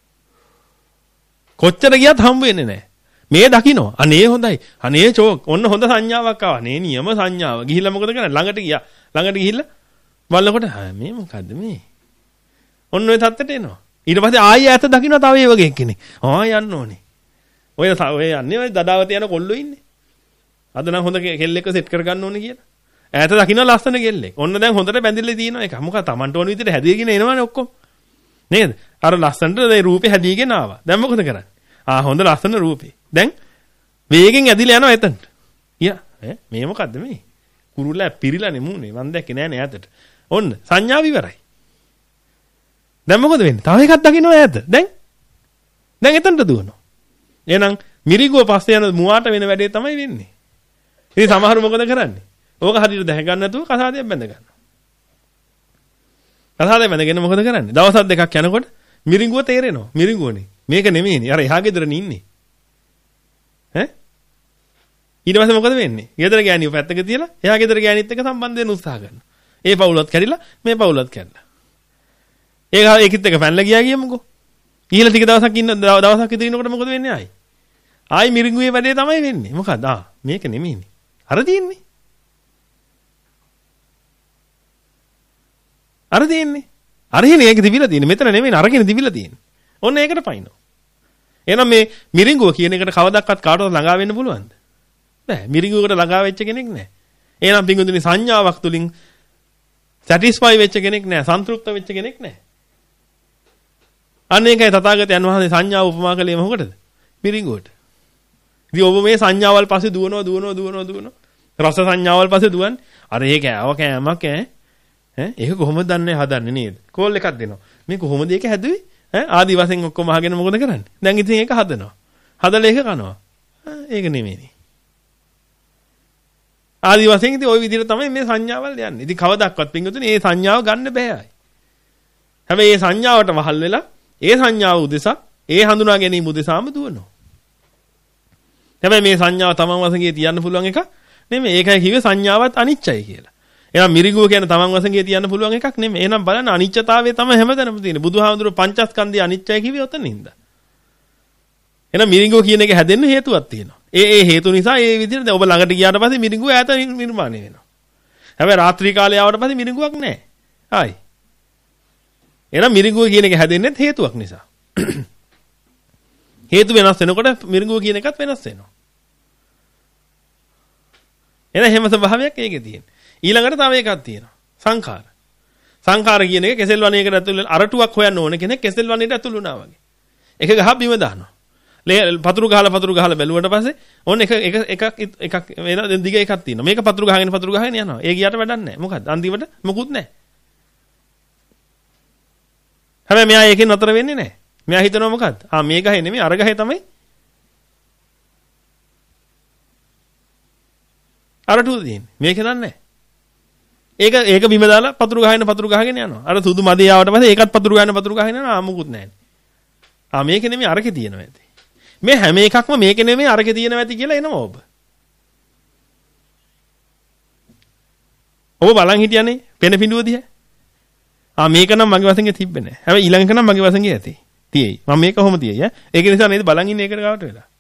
Speaker 1: කොච්චර ගියත් හම්බ වෙන්නේ නැහැ. මේ දකින්න. අනේ හොඳයි. අනේ චෝක්. ඔන්න හොඳ සංඥාවක් ආවා. නේ නියම සංඥාව. ගිහිල්ලා මොකද කරන්නේ? ළඟට ගියා. ළඟට ගිහිල්ලා බලනකොට ආ මේ මොකද්ද මේ? ඔන්න ඔය තත්ත්වයට එනවා. ඊට පස්සේ ආයෙ ඈත දකින්න තව ඒ වගේ කෙනෙක්. ආ යන්න ඕනේ. ඔය ඔය යන්නේ ඔය දඩාවත යන කොල්ලෝ ඉන්නේ. අද නම් හොඳ කෙල්ලෙක්ව සෙට් කරගන්න ඕනේ කියලා. ඈත දකින්න ලස්සන කෙල්ලෙක්. ඔන්න දැන් හොඳට බැඳිලා තියෙනවා එක. මොකද Tamanට ඕන විදිහට හැදීගෙන එනවනේ ඔක්කොම. නේද? අර ලස්සනට මේ රූපේ හැදීගෙන ආවා. දැන් මොකද කරන්නේ? ආ හොඳ ලස්සන රූපේ. දැන් වේගෙන් ඇදිලා යනවා එතනට. යා ඈ මේ මොකද්ද මේ? කුරුල්ලා පිරිලානේ මූනේ. මන් දැක්කේ නෑනේ ඈතට. ඔන්න සංඥාව ඉවරයි. දැන් මොකද වෙන්නේ? තව එකක් දකින්නවා ඈත. දැන් දැන් එතනට දුවනවා. එහෙනම් මිරිගුව පස්සේ යන මුවාට වෙන වැඩේ තමයි වෙන්නේ. ඉතින් සමහරු මොකද කරන්නේ? ඕක හරියට දැහ ගන්න නැතුව කසාදයක් බැඳ ගන්නවා. කසාදයක් බැඳගෙන මොකද කරන්නේ? දවස් දෙකක් යනකොට මිරිඟුව තේරෙනවා. මිරිඟුවනේ. මේක නෙමෙයිනේ. අර එහා ගෙදරනේ ඉන්නේ. ඈ? ඊට පස්සේ මොකද වෙන්නේ? ගෙදර ගෑණිව පැත්තක තියලා එහා ගෙදර ගෑණිත් එක්ක සම්බන්ධ වෙන්න උත්සාහ කරනවා. ඒ පවුලත් කැඩිලා මේ පවුලත් කැඩලා. ඒක ඒකිට එක පැනලා ගියා කියමුකෝ. ඊළඟ ටික දවසක් ඉන්න දවසක් ඉදිරිය ඉන්නකොට මොකද වෙන්නේ ආයි? ආයි මිරිඟුවේ වැඩේ තමයි වෙන්නේ. මොකද? ආ මේක නෙමෙයිනේ. අර තියෙන්නේ. අර තියෙන්නේ. අර හිනේ ඒක දිවිලා තියෙන්නේ. මෙතන නෙමෙයි අරගෙන දිවිලා තියෙන්නේ. ඔන්න ඒකට පයින්නවා. එහෙනම් මේ මිරිඟුව කියන එකට කවදාවත් කාටවත් ළඟා වෙන්න පුළුවන්ද? බෑ. මිරිඟුවකට ළඟා වෙච්ච කෙනෙක් නෑ. එහෙනම් පිංගුතුනි සංඥාවක් තුලින් සැටිස්ෆයි වෙච්ච කෙනෙක් නෑ. සන්තුෂ්ත වෙච්ච කෙනෙක් නෑ. අන්න ඒකයි තථාගතයන් වහන්සේ සංඥාව උපමා කළේ මොකටද? මිරිඟුවට. ඉතින් ඔබ මේ සංඥාවල් පස්සේ දුවනවා දුවනවා දුවනවා දුවනවා. රස සංඥාවල් පස්සේ දුවන්නේ. අර ඒක ආව කෑමක් ඈ. ඈ ඒක කොහොමද දන්නේ හදන්නේ නේද? කෝල් එකක් දෙනවා. මේ කොහොමද ඒක හැදුවේ? ඈ ආදි වශයෙන් ඔක්කොම අහගෙන මොකද කරන්නේ? දැන් ඉතින් ඒක හදනවා. හදලා ඒක කනවා. ඒක නෙමෙයි. ආදි වශයෙන් ඉතින් ওই විදිහට තමයි මේ සංඥාවල් යන්නේ. ඉතින් කවදාවත් පින්වතුනි මේ සංඥාව ගන්න බෑ. හැබැයි මේ සංඥාවට වහල් වෙලා ඒ සංඥාව උදෙසා ඒ හඳුනා ගැනීම උදෙසාම දුවනවා. හැබැයි මේ සංඥාව තමන් වශයෙන් තියන්න පුළුවන් එක නෙමෙයි. ඒකයි කිව්වේ සංඥාවත් අනිච්චයි කියලා. එහෙනම් මිරිඟුව කියන්නේ තමන් වශයෙන් තියන්න පුළුවන් එකක් නෙමෙයි. එහෙනම් බලන්න අනිච්චතාවය තමයි හැමතැනම තියෙන්නේ. බුදුහාමුදුරුවෝ පංචස්කන්ධය අනිච්චයි කිව්වේ ඔතනින්ද. එහෙනම් මිරිඟුව කියන එක හැදෙන්න හේතුවක් තියෙනවා. ඒ ඒ හේතු නිසා ඒ විදිහට දැන් ඔබ ළඟට ගියාට පස්සේ මිරිඟුව ඈත නිර්මාණය වෙනවා. හැබැයි රාත්‍රී කාලේ ආවට පස්සේ මිරිඟුවක් නැහැ. ආයි. එහෙනම් මිරිඟුව කියන එක හැදෙන්නේ හේතුවක් නිසා. හේතු වෙනස් වෙනකොට මිරිඟුව කියන එකත් වෙනස් වෙනවා. එහෙනම් හැම ස්වභාවයක් ඒකේ තියෙනවා. ඊළඟට තව එකක් තියෙනවා. සංඛාර. සංඛාර කියන එක කෙසෙල් වණේකට ඇතුළු අරටුවක් හොයන්න ඕන කෙනෙක් කෙසෙල් වණේට ඇතුළු වුණා වගේ. එක ගහ බිම දානවා. පතුරු ගහලා පතුරු ගහලා බැලුවට පස්සේ ඕන එක එක එකක් එකක් වෙන දිග එකක් තියෙනවා. මේක පතුරු ගහගෙන පතුරු ගහගෙන යනවා. ඒ ගියට වැඩක් නැහැ. මොකද අන්තිමට මොකුත් නැහැ. හැබැයි මෙයා ඒකෙන් නතර වෙන්නේ නැහැ. මෙයා හිතනවා මොකද්ද? ආ මේ ගහේ නෙමෙයි අර ගහේ තමයි අරටුව තියෙන්නේ. මේක දන්නේ නැහැ. ඒක ඒක බිම දාලා පතුරු ගහගෙන පතුරු ගහගෙන යනවා. අර සුදු මදේ ආවට පස්සේ ඒකත් පතුරු ගහගෙන පතුරු ගහගෙන යනවා. ආ මොකුත් නැහැ. ආ මේක නෙමෙයි අරකේ තියෙනවා ඇති. මේ හැම එකක්ම මේක නෙමෙයි අරකේ තියෙනවා ඇති කියලා එනවා ඔබ. ඔබ බලන් හිටියනේ පෙන පිඬුව දිහා. ආ මේක නම් මගේ වසඟේ තිබ්බේ නැහැ. හැබැයි ඊළඟ එක නම් මගේ වසඟේ ඇති. තියෙයි. මම මේක කොහොම තියෙයි ඈ. ඒක නිසා නේද බලන් ඉන්නේ ඒකට ගාවට වෙලා.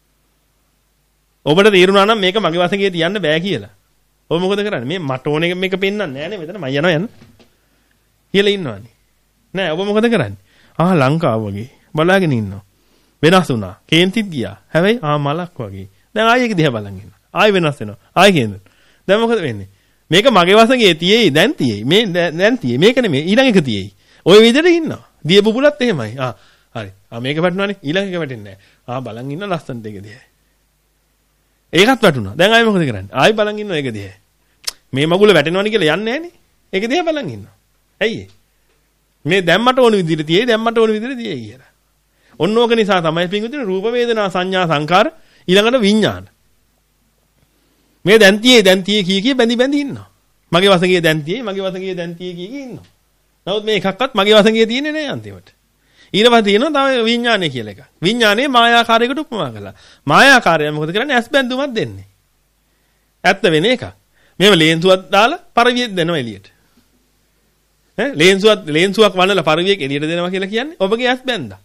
Speaker 1: ඔබට තේරුණා නම් මේක මගේ වසඟේ තියන්න බෑ කියලා. ඔබ මොකද කරන්නේ? මේ මට ඕන එක මේක පෙන්වන්නේ නැහැ නේ මෙතන. මම යනවා යන්න. කියලා ඉන්නවනේ. නෑ ඔබ මොකද කරන්නේ? ආ ලංකාව වගේ බලාගෙන ඉන්නවා. වෙනස් වුණා. කේන්තිත් ගියා. හැබැයි ආ මලක් වගේ. දැන් ආයෙ ඒක දිහා බලන් ඉන්නවා. ආයෙ වෙනස් වෙනවා. ආයෙ කේන්ද. දැන් මොකද වෙන්නේ? මේක මගේ වසඟේ තියෙයි දැන් තියෙයි. මේ දැන් තියෙයි. මේක නෙමෙයි ඊළඟ එක තියෙයි. ওই විදිහට ඉන්නවා. දිය බුබුලත් එහෙමයි. ආ හරි. ආ මේක වැටුණානේ. ඊළඟ එක වැටෙන්නේ නැහැ. ආ බලන් ඉන්න ලස්සනට ඒක දිහා. ඒකත් වැටුණා. දැන් ආයෙ මොකද කරන්නේ? ආයෙ බලන් ඉන්නවා ඒක දිහා. මේ මගුල වැටෙනවනේ කියලා යන්නේ නැහනේ. ඒක දිහා බලන් ඉන්නවා. ඇයි මේ දැම්මට ඕන විදිහට තියෙයි දැම්මට ඕන විදිහට තියෙයි කියලා. ඔන්න ඕක නිසා තමයි පින්විතනේ රූප වේදනා සංඥා සංකාර ඊළඟට විඥාන. මේ දැන් තියේ දැන් තියේ කී කී බැඳි බැඳි ඉන්නවා. මගේ වසඟේ දැන් තියේ මගේ වසඟේ දැන් තියේ කී කී ඉන්නවා. නමුත් මේ එකක්වත් මගේ වසඟේ තියෙන්නේ නැහැ අන්තිමට. ඊට පස්සේ තියෙනවා තව විඥානය කියලා එකක්. විඥානයේ මායාකාරයකට උපමා කළා. මායාකාරය මොකද කරන්නේ? ඇස් බැඳුමක් දෙන්නේ. ඇත්ත වෙන එකක්. මේව ලේන්සුවක් දාලා පරිවියෙක් දෙනවා එළියට. ඈ ලේන්සුවක් ලේන්සුවක් වන්නලා පරිවියෙක් එළියට දෙනවා කියලා කියන්නේ ඔබගේ ඇස් බැඳා.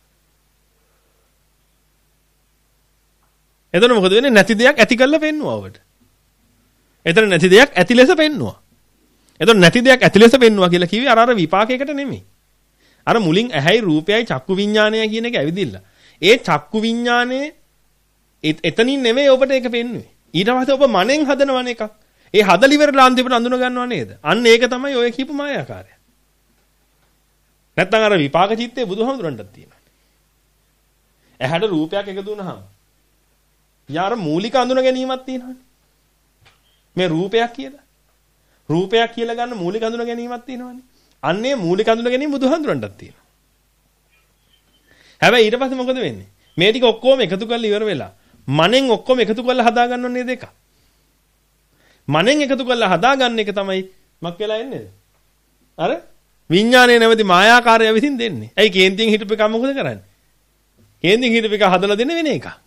Speaker 1: එතන මොකද වෙන්නේ? නැති දෙයක් ඇති කරලා පෙන්නුවා ඔබට. එතන නැති දෙයක් ඇති ලෙස පෙන්නුවා. එතන නැති දෙයක් ඇති ලෙස පෙන්නුවා කියලා කිව්වේ අර අර විපාකයකට නෙමෙයි. අර මුලින් ඇහැයි රූපයයි චක්කු විඥානය කියන එක ඇවිදින්න. ඒ චක්කු විඥානේ එතනින් නෙමෙයි ඔබට ඒක පෙන්නුවේ. ඊට පස්සේ ඔබ මනෙන් හදනවන එකක්. ඒ හදලිවරලා අන්තිමට අඳුන ගන්නව නේද? අන්න ඒක තමයි ඔය කියපු මායාකාරය. නැත්තම් අර විපාක චිත්තේ බුදුහාමුදුරන්ටත් තියෙනවා. ඇහැට රූපයක් එකතු වුණාම යාර මූලික අඳුන ගැනීමක් තියෙනවානේ. මේ රූපයක් කියලා. රූපයක් කියලා ගන්න මූලික අඳුන ගැනීමක් තියෙනවානේ. අන්නේ මූලික අඳුන ගැනීම බුදුහාමුදුරන්ටත් තියෙනවා. හැබැයි ඊට පස්සේ මොකද වෙන්නේ? මේ ටික ඔක්කොම එකතු කරලා ඉවර වෙලා මනෙන් ඔක්කොම එකතු කරලා හදා ගන්නව නේද එක? මනෙන් එකතු කරලා හදාගන්න එක තමයි මක් වෙලා එන්නේ. අර විඥානයේ නැවති මායාකාරය විසින් දෙන්නේ. ඇයි කේන්තියෙන් හිටපු එක මොකද කරන්නේ? කේන්තියෙන් හිටපු එක හදලා දෙන්න වෙන එක.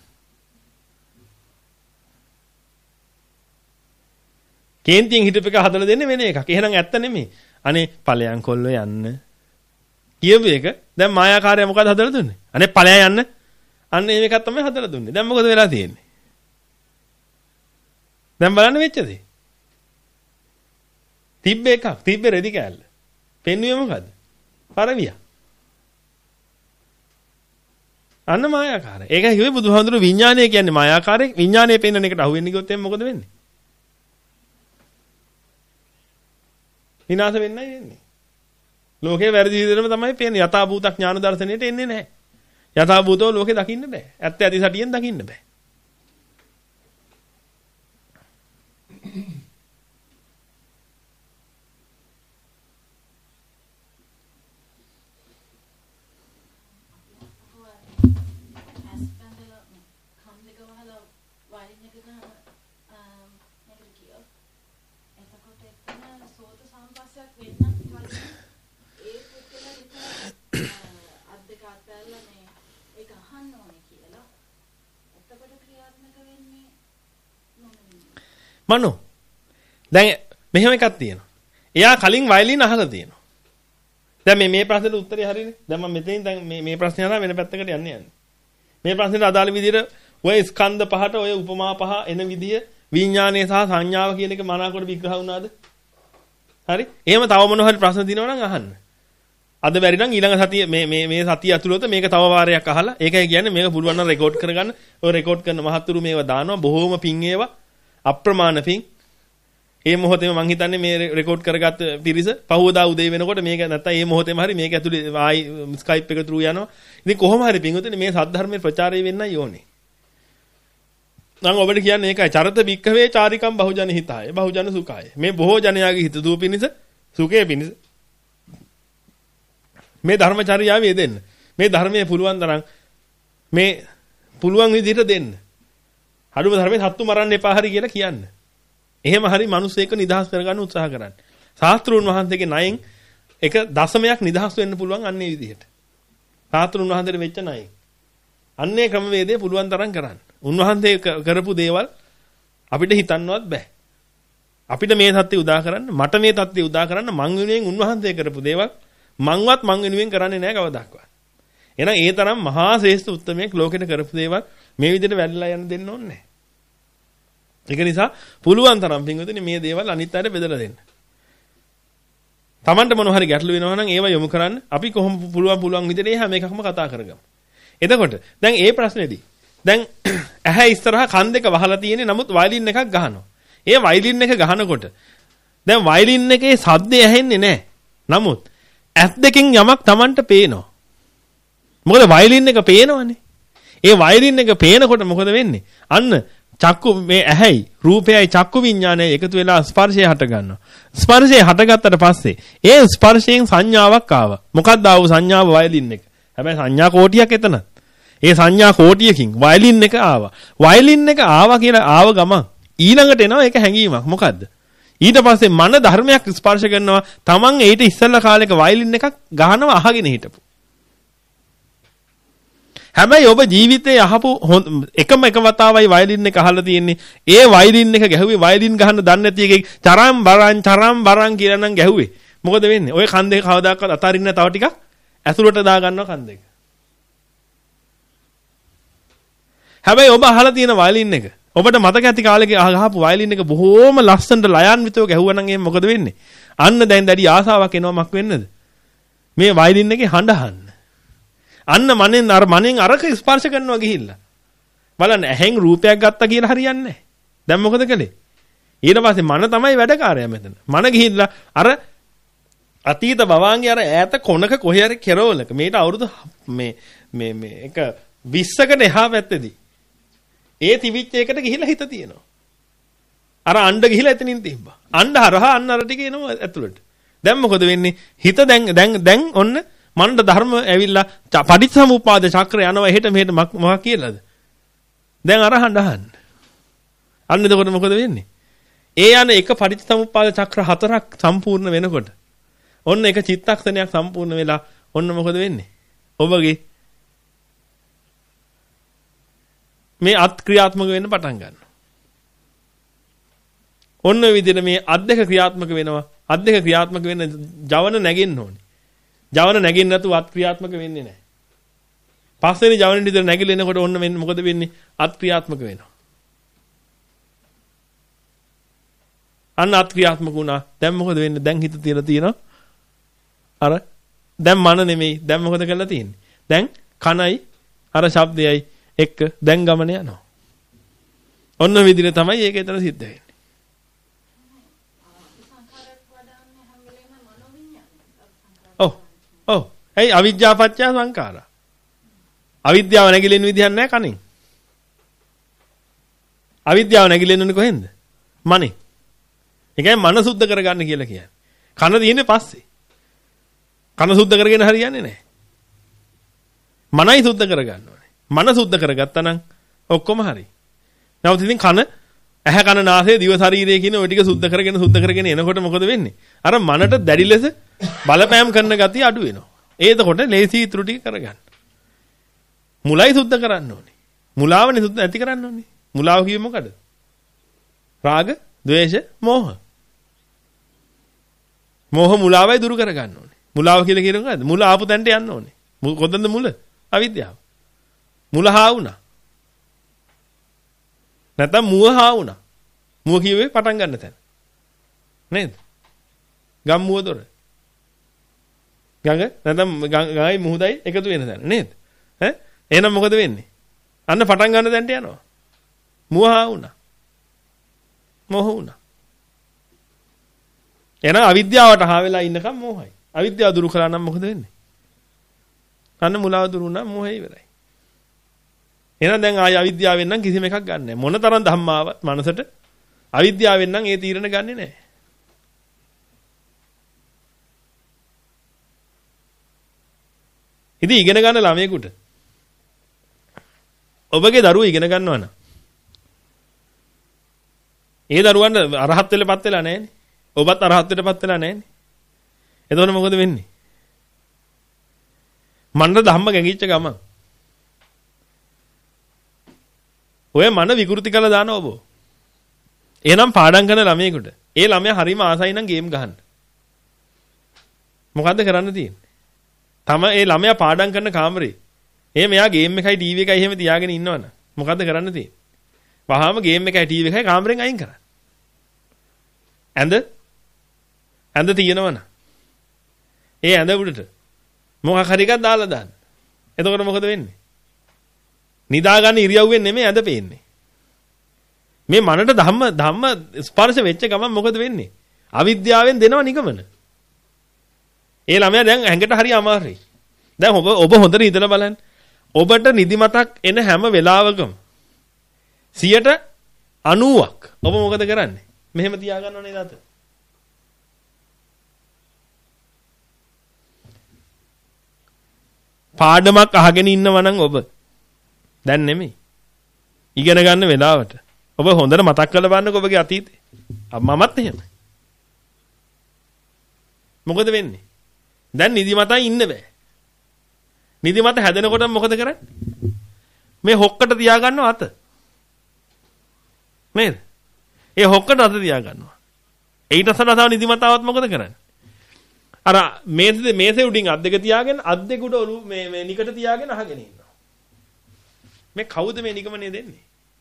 Speaker 1: කේන්තියෙන් හිටපු එක හදලා දෙන්න වෙන එකක්. එහෙනම් ඇත්ත නෙමෙයි. අනේ ඵලයන් කොල්ල යන්න. කියපු එක දැන් මායාකාරය මොකද හදලා දුන්නේ? අනේ ඵලයන් යන්න. අන්න මේකක් තමයි හදලා දුන්නේ. දැන් මොකද වෙලා තියෙන්නේ? දැන් බලන්න වෙච්ච දේ. තිබ්බ එකක්, තිබ්බ රෙදි කෑල්ල. පෙන්වුවේ මොකද්ද? පරවිය. අන්න මායාකාරය. ඒකයි කිව්වේ බුදුහාමුදුරු විඥානය කියන්නේ මායාකාරය. විඥානය පෙන්වන එකට අහු වෙන්නේ කිව්වොත් එම් මොකද වෙන්නේ? විනාශ වෙන්නයි වෙන්නේ. ලෝකේ වැරදි විදිහටම තමයි පේන්නේ. යථා භූත ඥාන දර්ශනයට එන්නේ නැහැ. යථා භූතව ලෝකේ දකින්න බෑ. ඇත්ත ඇති සැටියෙන් දකින්න බෑ. මනෝ දැන් මෙහෙම එකක් තියෙනවා. එයා කලින් වයලින් අහලා තියෙනවා. දැන් මේ මේ ප්‍රශ්නෙට උත්තරේ හරිනේ. දැන් මම මෙතනින් දැන් මේ මේ ප්‍රශ්නේ අහලා වෙන පැත්තකට යන්න යන්නේ. මේ ප්‍රශ්නෙට අදාළ විදිහට ඔය ස්කන්ධ පහට ඔය උපමා පහ එන විදිය විඥානය සහ සංඥාව කියන එක මනාකොට විග්‍රහ වුණාද? හරි. එහෙම තව මොන හරි ප්‍රශ්න දිනනවා නම් අහන්න. අද බැරි නම් ඊළඟ සතිය මේ මේ මේ සතිය ඇතුළත මේක තව වාරයක් අහලා ඒකයි කියන්නේ මේක පුළුවන් නම් රෙකෝඩ් කරගන්න. ඔය රෙකෝඩ් කරන මහත්තුරු මේවා දානවා බොහෝම පිං ඒවා. අප්‍රමාණ පිං. ඒ මොහොතේම මං හිතන්නේ මේ රෙකෝඩ් කරගත්ත පිරිස පහවදා උදේ වෙනකොට මේක නැත්තම් ඒ මොහොතේම හරි මේක ඇතුලේ ආයි ස්කයිප් එක through යනවා. ඉතින් කොහොම හරි පින්වතුනි මේ සද්ධර්මයේ ප්‍රචාරය වෙන්නයි ඕනේ. නම් ඔබට කියන්නේ ඒකයි චරත වික්ඛවේ චාරිකම් බහුජන හිතාය බහුජන සුඛාය. මේ බොහෝ ජනයාගේ හිත දුව පිනිස සුඛයේ පිනිස මේ ධර්මචර්යාවේ දෙන්න. මේ ධර්මයේ පුළුවන් තරම් මේ පුළුවන් විදිහට දෙන්න. හඩුව ධර්මයේ සත්තු මරන්න එපා හරි කියලා කියන්න. එහෙම හරි මිනිස්සෙක් නිදහස් කරගන්න උත්සාහ කරන්න. ශාස්ත්‍රූන් වහන්සේගේ ණයෙන් එක දශමයක් නිදහස් වෙන්න පුළුවන් අන්නේ විදිහට. ශාස්ත්‍රූන් වහන්සේට වෙච්ච ණයෙන්. අන්නේ ක්‍රමවේදය පුළුවන් තරම් කරන්න. උන්වහන්සේ කරපු දේවල් අපිට හිතන්නවත් බෑ. අපිට මේ தත්ත්වය උදා කරන්න, මට මේ தත්ත්වය උදා කරන්න මං වෙනුවෙන් උන්වහන්සේ කරපු දේවල් මංවත් මං වෙනුවෙන් කරන්නේ නැහැ කවදාවත්. එහෙනම් ඒ තරම් මහා ශ්‍රේෂ්ඨ උත්මයෙක් ලෝකෙට කරපු දේවල් මේ විදිහට වැළලා යන්න දෙන්න ඕනේ නැහැ. ඒක නිසා පුළුවන් තරම් පින්වතුනි මේ දේවල් අනිත් අයට බෙදලා දෙන්න. Tamanට මොන හරි ගැටලු වෙනවා නම් ඒව යොමු කරන්න. අපි කොහොම පුළුවන් පුළුවන් විදිහට මේ හැම එකක්ම කතා කරගමු. එතකොට දැන් ඒ ප්‍රශ්නේදී දැන් ඇහැ ඉස්සරහා කන් දෙක වහලා තියෙන්නේ නමුත් වයලින් එකක් ගහනවා. ඒ වයලින් එක ගහනකොට දැන් වයලින් එකේ ශබ්දය ඇහෙන්නේ නැහැ. නමුත් ඇස් දෙකෙන් යමක් Tamanට පේනවා. මොකද වයලින් එක පේනවනේ. ඒ වයලින් එක පේනකොට මොකද වෙන්නේ? අන්න චක්කු මේ ඇහැයි රූපයයි චක්කු විඥානයයි එකතු වෙලා ස්පර්ශය හට ගන්නවා. ස්පර්ශය හටගත්තට පස්සේ ඒ ස්පර්ශයෙන් සංඥාවක් ආවා. මොකක්ද ආව සංඥාව වයලින් එක. හැබැයි සංඥා කෝටියක් එතන. ඒ සංඥා කෝටියකින් වයලින් එක ආවා. වයලින් එක ආවා කියලා ආව ගමන් ඊළඟට එනවා ඒක හැඟීමක්. මොකද්ද? ඊට පස්සේ මන ධර්මයක් ස්පර්ශ කරනවා. Taman ඊට ඉස්සෙල්ලා කාලෙක වයලින් එකක් ගහනවා අහගෙන හිටපු. හැබැයි ඔබ ජීවිතේ අහපු එකම එක වතාවයි වයලින් එක අහලා තියෙන්නේ. ඒ වයලින් එක ගැහුවේ වයලින් ගහන්න දන්නේ නැති එකෙක් චරම් බරන් චරම් බරන් කියලා නම් ගැහුවේ. මොකද වෙන්නේ? ඔය කන් දෙක කවදාකවත් අතාරින්න තව ටිකක් ඇතුළට දා ගන්නවා කන් දෙක. හැබැයි ඔබ අහලා තියෙන වයලින් එක ඔබට මතක ඇති කාලෙක අහපු වයලින් එක බොහොම ලස්සනට ලයාන්විතව ගැහුවා නම් එහෙනම් මොකද වෙන්නේ? අන්න දැන් දැඩි ආසාවක් එනවා මක් වෙන්නද? මේ වයලින් එකේ හඬ අහන්න. අන්න මනෙන් අර මනෙන් අරක ස්පර්ශ කරනවා ගිහිල්ලා. බලන්න ඇහෙන් රූපයක් ගත්තා කියලා හරියන්නේ නැහැ. දැන් මොකද කළේ? ඊට පස්සේ මන තමයි වැඩකාරයා මෙතන. මන ගිහිල්ලා අර අතීත භවංගේ අර ඈත කොනක කොහේ හරි කෙරවලක මේට අවුරුදු මේ මේ මේ එක විස්සකට එහා පැත්තේදී ඒ තිවිච්ච එකට ගිහිල්ලා හිත තියෙනවා. අර අණ්ඩ ගිහිල්ලා එතනින් තිබ්බා. අණ්ඩ හරහා අන්න අර ටික එනවා ඇතුළට. දැන් මොකද වෙන්නේ? හිත දැන් දැන් දැන් ඔන්න මනට ධර්ම ඇවිල්ලා පටිච්චසමුප්පාද චක්‍රය යනවා එහෙට මෙහෙට මොකක් කියලාද? දැන් අර හඬ අහන්න. අන්න එතකොට මොකද වෙන්නේ? ඒ යන එක පටිච්චසමුප්පාද චක්‍ර හතරක් සම්පූර්ණ වෙනකොට ඔන්න එක චිත්තක්ෂණයක් සම්පූර්ණ වෙලා ඔන්න මොකද වෙන්නේ? ඔබගේ මේ අත් ක්‍රියාත්මක වෙන්න පටන් ගන්නවා. ඔන්න ඔය විදිහට මේ අත් දෙක ක්‍රියාත්මක වෙනවා. අත් දෙක ක්‍රියාත්මක වෙන්න ජවන නැගෙන්න ඕනේ. ජවන නැගින්න නැතුව අත් ක්‍රියාත්මක වෙන්නේ නැහැ. පස්වෙනි ජවනෙන් විතර නැගිලෙනකොට ඔන්න වෙන්නේ මොකද වෙන්නේ? අත් ක්‍රියාත්මක වෙනවා. අන්න අත් ක්‍රියාත්මක වුණා. දැන් මොකද වෙන්නේ? දැන් හිත තියලා තියෙනවා. අර දැන් මන නෙමෙයි. දැන් මොකද කරලා තියෙන්නේ? දැන් කනයි අර ශබ්දයයි එක්ක දැන් ගමන යනවා. ඔන්න විදිහට තමයි ඒක එතන සිද්ධ වෙන්නේ. ඔව්. ඔව්. ඇයි අවිජ්ජා පත්‍ය සංඛාරා. අවිද්‍යාව නැగిලෙන විදිහක් නැහැ කණෙන්. අවිද්‍යාව නැగిලෙන්නේ කොහෙන්ද? මනේ. ඒ කියන්නේ මන සුද්ධ කරගන්න කියලා කියන්නේ. කන තියෙන්නේ පස්සේ. කන සුද්ධ කරගෙන හරියන්නේ නැහැ. මනයි සුද්ධ කරගන්න ඕනේ. මන සුද්ධ කරගත්තා නම් ඔක්කොම හරි. නමුත් ඉතින් කන, ඇහැ කන නාසය දිව ශරීරය කියන ওই ටික සුද්ධ කරගෙන සුද්ධ කරගෙන එනකොට මොකද වෙන්නේ? අර මනට දැඩි ලෙස බලපෑම් කරන ගතිය අඩු වෙනවා. ඒකකොට ලේසි ඉතුරු ටික කරගන්න. මුලයි සුද්ධ කරන්න ඕනේ. මුලාවනේ සුද්ධ නැති කරන්න ඕනේ. මුලාව කියේ මොකද? රාග, ద్వේෂ, මෝහ. මෝහ මුලාවයි දුරු කරගන්න ඕනේ. මුලාව කියලා කියන්නේ මොකද්ද? මුල ආපු තැනට යන්න ඕනේ. කොතනද මුල? අවිද්‍යාව. මුල හා වුණා. නැත්නම් මුව හා වුණා. මුව කියුවේ පටන් ගන්න තැන. නේද? ගම්මුව දොර. ගඟ නැත්නම් ගඟයි මුහුදයි එකතු වෙන තැන නේද? ඈ එහෙනම් මොකද වෙන්නේ? අන්න පටන් ගන්න තැනට යනවා. මුව හා වුණා. මොහ වුණා. එහෙනම් අවිද්‍යාවට හා වෙලා ඉන්නකම් මෝහයි. අවිද්‍යාව දුරු කළා නම් මොකද වෙන්නේ? අන්න මුලාව දුරු වුණා මෝහය ඉවරයි. එහෙනම් දැන් ආය අවිද්‍යාවෙන් නම් කිසිම එකක් ගන්න නැහැ. මොන තරම් ධම්මාවත් මනසට අවිද්‍යාවෙන් නම් ඒ තීරණ ගන්නෙ නැහැ. ඉතින් ඉගෙන ගන්න ළමයෙකුට ඔබගේ දරුවෝ ඉගෙන ගන්නවා නම් ඒ දරුවන්ට අරහත් වෙලපත් වෙලා නැහැනේ. ඔබත් අරහත් වෙලපත් වෙලා නැහැනේ. එතකොට මොකද වෙන්නේ? මනර ධම්ම ගැඟිච්ච ගමන් ඔය මන විකෘති කළා දාන ඔබ. එහෙනම් පාඩම් කරන ළමයෙකුට ඒ ළමයා හරිම ආසයි නම් ගේම් ගහන්න. මොකද්ද කරන්න තියෙන්නේ? තම ඒ ළමයා පාඩම් කරන කාමරේ එහෙම එයා ගේම් එකයි ටීවී එකයි එහෙම තියාගෙන ඉන්නවනේ. මොකද්ද කරන්න තියෙන්නේ? වහාම ගේම් එකයි ටීවී එකයි කාමරෙන් අයින් කරන්න. ඇඳ ඇඳ තියෙනවනේ. ඒ ඇඳ උඩට මොකක් හරි එකක් දාලා දාන්න. එතකොට මොකද වෙන්නේ? නිදා ගන්න ඉරියව්වෙන් නෙමෙයි ඇඳ පේන්නේ. මේ මනට ධම්ම ධම්ම ස්පර්ශ වෙච්ච ගමන් මොකද වෙන්නේ? අවිද්‍යාවෙන් දෙනව නිගමන. ඒ ළමයා දැන් ඇඟට හරි අමාරුයි. දැන් ඔබ ඔබ හොඳට හිතලා බලන්න. ඔබට නිදිමතක් එන හැම වෙලාවකම සියයට අනූවක් ඔබ මොකද කරන්නේ? මෙහෙම තියා ගන්නව නේද අත? පාඩමක් අහගෙන ඉන්නව නම් ඔබ දැන් නෙමෙයි. ඉගෙන ගන්න වෙලාවට ඔබ හොඳට මතක් කරලා බලන්නකෝ ඔබගේ අතීතේ. මමත් එහෙමයි. මොකද වෙන්නේ? දැන් නිදිමතයි ඉන්න බෑ. නිදිමත හැදෙනකොට මොකද කරන්නේ? මේ හොක්කට තියා ගන්නව අත. නේද? ඒ හොක්කට අත තියා ගන්නවා. ඊට සරසව නිදිමතාවත් මොකද කරන්නේ? අර මේසේ මේසේ උඩින් අත් දෙක තියාගෙන අත් දෙක උඩ ඔලු මේ මේ නිකට තියාගෙන අහගෙන ඉන්නවා. මේ කවුද මේ නිගමනය දෙන්නේ?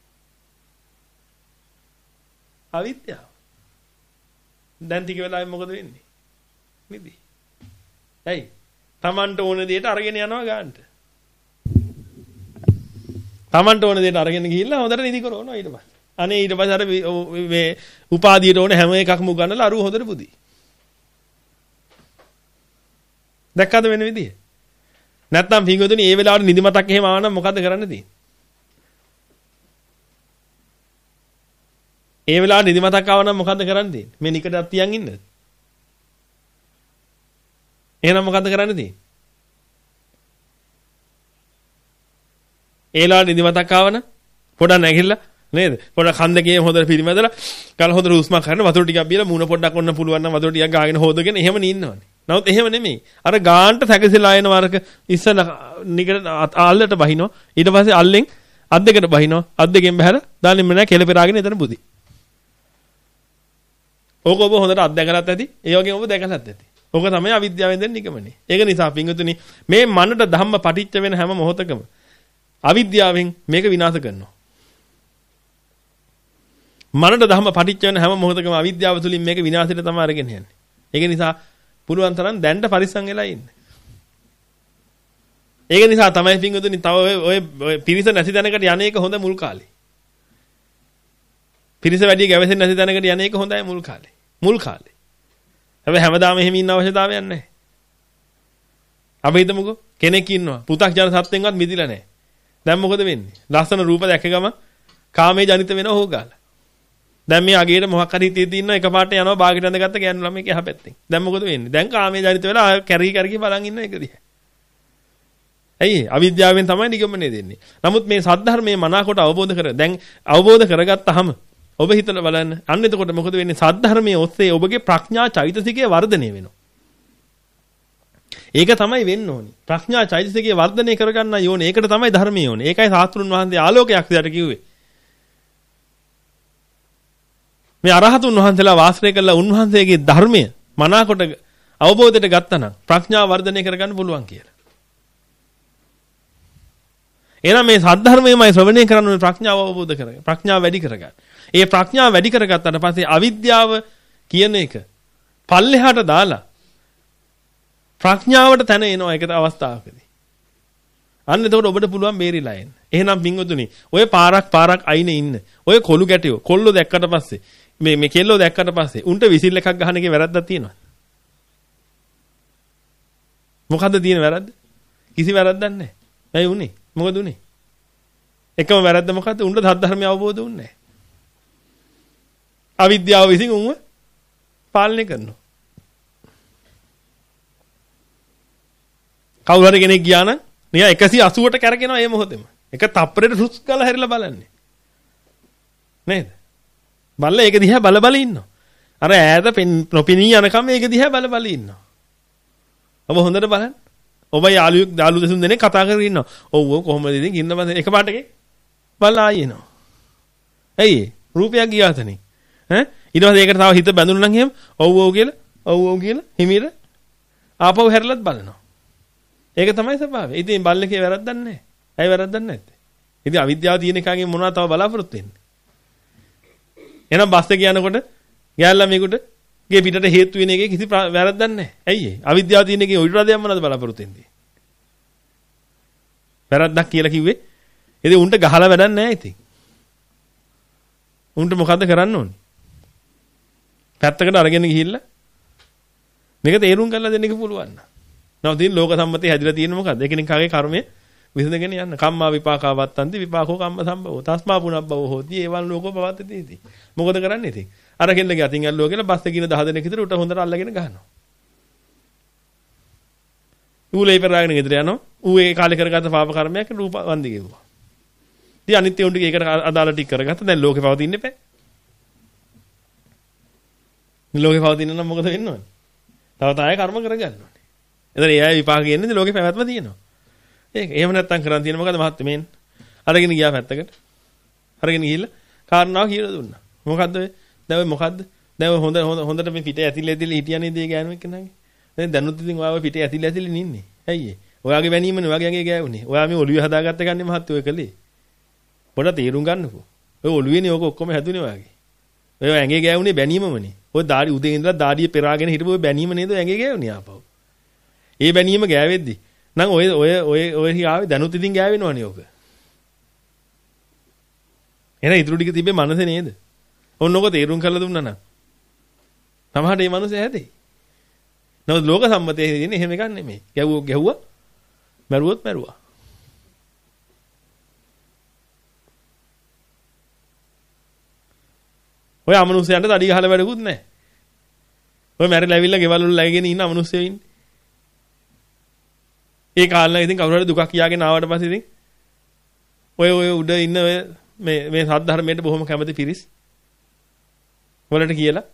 Speaker 1: අවිද්‍යාව. දැන් ටික වෙලාවෙන් මොකද වෙන්නේ? නිදි. ඇයි? Tamanට ඕන දෙයට අරගෙන යනවා ගන්නට. Tamanට ඕන දෙයට අරගෙන ගිහිල්ලා හොඳට නිදි කරනවා ඊට පස්සේ. අනේ ඊට පස්සේ අර මේ උපාධියට ඕන හැම එකක්ම උගන්නලා අරුව හොඳට පුදී. දැක්කද වෙන විදිය? නැත්තම් පිංගුතුනි මේ වෙලාවට නිදිමතක් එහෙම ආවනම් මොකද්ද කරන්න තියෙන්නේ? ඒ වෙලාවට නිදිමතක් ආවනම් මොකද්ද කරන්න තියෙන්නේ? මේ නිකටක් තියන් ඉන්නද? එහෙනම් මොකද්ද කරන්න තියෙන්නේ? ඒ වෙලාවට නිදිමතක් ආවනම් පොඩක් නැගිටලා නේද? පොඩක් කන් දෙකේ හොඳට පිරිමැදලා කල හොඳට හුස්මක් ගන්න වතුර ටිකක් බීලා මූණ පොඩ්ඩක් ඔන්න පුළුවන් නම් වතුර ටිකක් ගාගෙන හොදගෙන එහෙමනේ ඉන්නවනේ. නමුත් එහෙම නෙමෙයි. අර ගාන්ට සැකසෙලා එන වරක ඉස්සල නිකට අල්ලට බහිනවා. ඊට පස්සේ අල්ලෙන් අත් දෙකට බහිනවා. අත් දෙකෙන් බහැලා දාන්නෙම නැහැ කෙල පෙරාගෙන එතන බුදි. ඕක ඔබ හොඳට අත්දැකලත් ඇති. ඒ වගේම ඔබ දැකලත් ඇති. ඕක තමයි අවිද්‍යාවෙන් දෙන නිගමනේ. ඒක නිසා පින්වතුනි මේ මනට ධම්ම පටිච්ච වෙන හැම මොහොතකම අවිද්‍යාවෙන් මේක විනාශ කරනවා. මනට ධම්ම පටිච්ච වෙන හැම මොහොතකම අවිද්‍යාව තුලින් මේක විනාශයට තමයි අරගෙන යන්නේ. ඒක නිසා පුළුවන් තරම් දැන්ට පරිස්සම් වෙලා ඉන්න. ඒක නිසා තමයි පින්වතුනි තව ඔය ඔය පිරිස නැති තැනකට යන්නේක හොඳ මුල් කාලේ. පිරිස වැඩි ගැවසෙන්නේ නැති තැනකට යන්නේක හොඳයි මුල් කාලේ. මුල් කාලේ. හැබැයි හැමදාම එහෙම ඉන්න අවශ්‍යතාවයක් නැහැ. අපි හිතමුකෝ කෙනෙක් ඉන්නවා පු탁 ජන සත්වෙන්වත් මිදිලා නැහැ. දැන් මොකද වෙන්නේ? ලස්සන රූප දැක්ක ගම කාමයේ ජනිත වෙනවා හොගාලා. දැන් මේ අගේට මොකක් හරි හිතේ ඉන්නවා එකපාරට යනවා බාගෙට ඇඳගත්ත ගෑනු ළමෙක් එහා පැත්තෙන්. දැන් මොකද වෙන්නේ? දැන් කාමයේ ජනිත වෙලා කැරකි කැරකි බලන් ඉන්න එක දිහා. ඇයි? අවිද්‍යාවෙන් තමයි නිගමනය දෙන්නේ. නමුත් මේ සද්ධර්මයේ මනාකොට අවබෝධ කර දැන් අවබෝධ කරගත්තාම ඔබ හිතලා බලන්න. අන්න එතකොට මොකද වෙන්නේ? සද්ධර්මයේ ඔස්සේ ඔබගේ ප්‍රඥා චෛතසිකය වර්ධනය වෙනවා. ඒක තමයි වෙන්න ඕනි. ප්‍රඥා චෛතසිකය වර්ධනය කරගන්න ඕනේ. ඒකට තමයි ධර්මය ඕනේ. ඒකයි සාස්ත්‍රුන් වහන්සේ ආලෝකයක් විදියට කිව්වේ. මේ අරහතුන් වහන්සේලා වාසය කළා උන්වහන්සේගේ ධර්මය මනාකොට අවබෝධයට ගත්තා නම් ප්‍රඥාව වර්ධනය කරගන්න පුළුවන් කියලා. එහෙනම් මේ සද්ධර්මයමයි ශ්‍රවණය කරන්න ඕනේ ප්‍රඥාව අවබෝධ කරගන්න. ප්‍රඥාව වැඩි කරගන්න. ඒ ප්‍රඥාව වැඩි කරගත්තාට පස්සේ අවිද්‍යාව කියන එක පල්ලෙහාට දාලා ප්‍රඥාවට තැන එනවා ඒක අවස්ථාවකදී. අන්න එතකොට ඔබට පුළුවන් බේරිලා එන්න. එහෙනම් පින්වතුනි, ඔය පාරක් පාරක් අයිනේ ඉන්න. ඔය කොළු ගැටියෝ කොල්ලෝ දැක්කට පස්සේ මේ මේ කෙල්ලෝ දැක්කට පස්සේ උන්ට විසිල් එකක් ගහන එකේ වැරද්දක් තියෙනවද? මොකද්ද තියෙන වැරද්ද? කිසි වැරද්දක් නැහැ. ඇයි උනේ? මොකද උනේ? එකම වැරද්ද මොකද්ද? උන්ට ධර්මය අවබෝධ වුනේ නැහැ. අවිද්‍යාව විසින් උන්ව පාලනය කරනවා. කවුරු හරි කෙනෙක් ගියා නම් නිකන් එකසිය අසූවට කැරකෙනවා මේ මොහොතේම. එක තප්පරේට රුස් ගාලා හැරිලා බලන්නේ. නේද? බල්ලා ඒක දිහා බල බල ඉන්නවා. අර ඈත නොපෙනී යනකම් ඒක දිහා බල බල ඉන්නවා. ඔබ හොඳට බලන්න. ඔබ යාළුවෙක් යාළු දෙසුන් දෙනෙක් කතා කරගෙන ඉන්නවා. ඔව් ඔව් කොහොමද ඉතින් ගින්න බඳ එකපාරටගේ බලලා ආයෙ එනවා. ඇයි? රූපයක් ගියාතනේ. ඈ ඊට පස්සේ ඒකට තව හිත බැඳුණා නම් එහෙම ඔව් ඔව් කියලා ඔව් ඔව් කියලා හිමීර ආපහු හැරලත් බලනවා. ඒක තමයි ස්වභාවය. ඉතින් බල්ලකේ වැරද්දක් නැහැ. ඇයි වැරද්දක් නැත්තේ? ඉතින් අවිද්‍යාව තියෙන එකගෙන් මොනවද තව බලාපොරොත්තු වෙන්නේ? එහෙනම් බස් එක යනකොට ගෑල්ලා මේකට ගේ පිටට හේතු වෙන එකේ කිසි වැරද්දක් නැහැ. ඇයි ඒ? අවිද්‍යාව තියෙන එකේ උඩ රදයක් මොනවද බලාපොරොත්තු වෙන්නේ? වැරද්දක් කියලා කිව්වේ. ඉතින් උන්ට ගහලා වැඩක් නැහැ ඉතින්. උන්ට මොකද්ද කරන්න ඕනේ? පැත්තකට අරගෙන ගිහිල්ලා මේක තේරුම් ගන්න දෙන්න එක පුළුවන් නා. නමුත් ඉතින් ලෝක සම්මතයේ හැදිලා තියෙන්නේ මොකද්ද? එකිනෙකාගේ කර්මය විසඳගෙන යන්න. කම්මා විපාකා වත්තන්ති විපාකෝ කම්ම සම්භවෝ. තස්මා පුනබ්බවෝ හෝති. ඒවල් ලෝකෝ පවත්තති ඉති. මොකද කරන්නේ ඉතින්? අර කෙල්ලගේ අතින් ඇල්ලුවා කියලා බස් එකේ ඉන්න දහ දෙනෙක් විතර උට හොඳට අල්ලගෙන ගහනවා. ඌලේ පෙරාගෙන ගෙදර යනවා. ඌ ඒ කාලේ කරගත්ත පාප කර්මයක් රූප වන්දි ගෙවුවා. ඉතින් අනිත් ඒුන්ට ඒකට අදාළ ටික කරගත්තා. දැන් ලෝකේ පවතින්න එපා. ලෝකේ පවතින්න නම් මොකද වෙන්න ඕනේ? තව තාය කර්ම කරගන්න ඕනේ. එතන ඒ අය විපාක කියන්නේ ලෝකේ පැවැත්ම තියෙනවා. ඒක. එහෙම නැත්තම් කරන් තියෙන මොකද මහත්මේ මේන්? අරගෙන ගියා පැත්තකට. අරගෙන ගිහිල්ලා කාරණාව කියලා දුන්නා. මොකද්ද ඔය? දැන් ඔය මොකද්ද? දැන් ඔය හොඳ හොඳට මේ පිටේ ඇතිලි ඇතිලි හිටියනේ දේ ගෑනුවෙක් කෙනාගේ. දැන් දැනුත් ඉතින් ඔයාව පිටේ ඇතිලි ඇතිලි නින්නේ. ඇයි ඒ? ඔයාගේ වැනීමනේ ඔයාගේ ඇඟේ ගෑවුනේ. ඔයා මේ ඔළුවේ හදාගත්ත ගන්නේ මහත්මේ ඔය කලේ. පොඩ තීරුම් ගන්නකෝ. ඔය ඔළුවේනේ ඕක ඔක්කොම හැදුනේ ඔයාගේ. ඔය ඇඟේ ගෑවුනේ බැනීමමනේ. ඔය දාඩි උදේ ඉඳලා දාඩිය පෙරාගෙන හිටපු ඔය බැනීම නේද ඇඟේ ගෑවුනේ ආපහු. ඒ බැනීම ගෑවෙද්දි නම් ඔය ඔය ඔය ඔය ආවේ දැනුත් ඉතින් ගෑවෙනවනේ ඔක. එහෙනම් ඉතුරු ටික තිබ්බේ මනසේ නේද? ඔන්නෝක තීරුම් කරලා දුන්නා නම්. සමහරට මේ මනුස්සය හැදෙයි. නමුත් ලෝක සම්මතයේ තියෙන්නේ එහෙම එකක් නෙමෙයි. ගැව්වෝ ගැව්වා. මැරුවොත් මැරුවා. ඔය අමනුෂ්‍යයන්ට තඩි ගහලා වැඩකුත් නැහැ. ඔය මැරිලා ඇවිල්ලා ගෙවල් වල läගගෙන ඉන්න අමනුෂ්‍යයෝ ඉන්නේ. ඒ කාලේ ඉතින් කවුරු හරි දුකක් කියාගෙන ආවට පස්සේ ඉතින් ඔය ඔය උඩ ඉන්න ඔය මේ මේ සද්ධර්මයට බොහොම කැමති පිරිස් වලට කියලා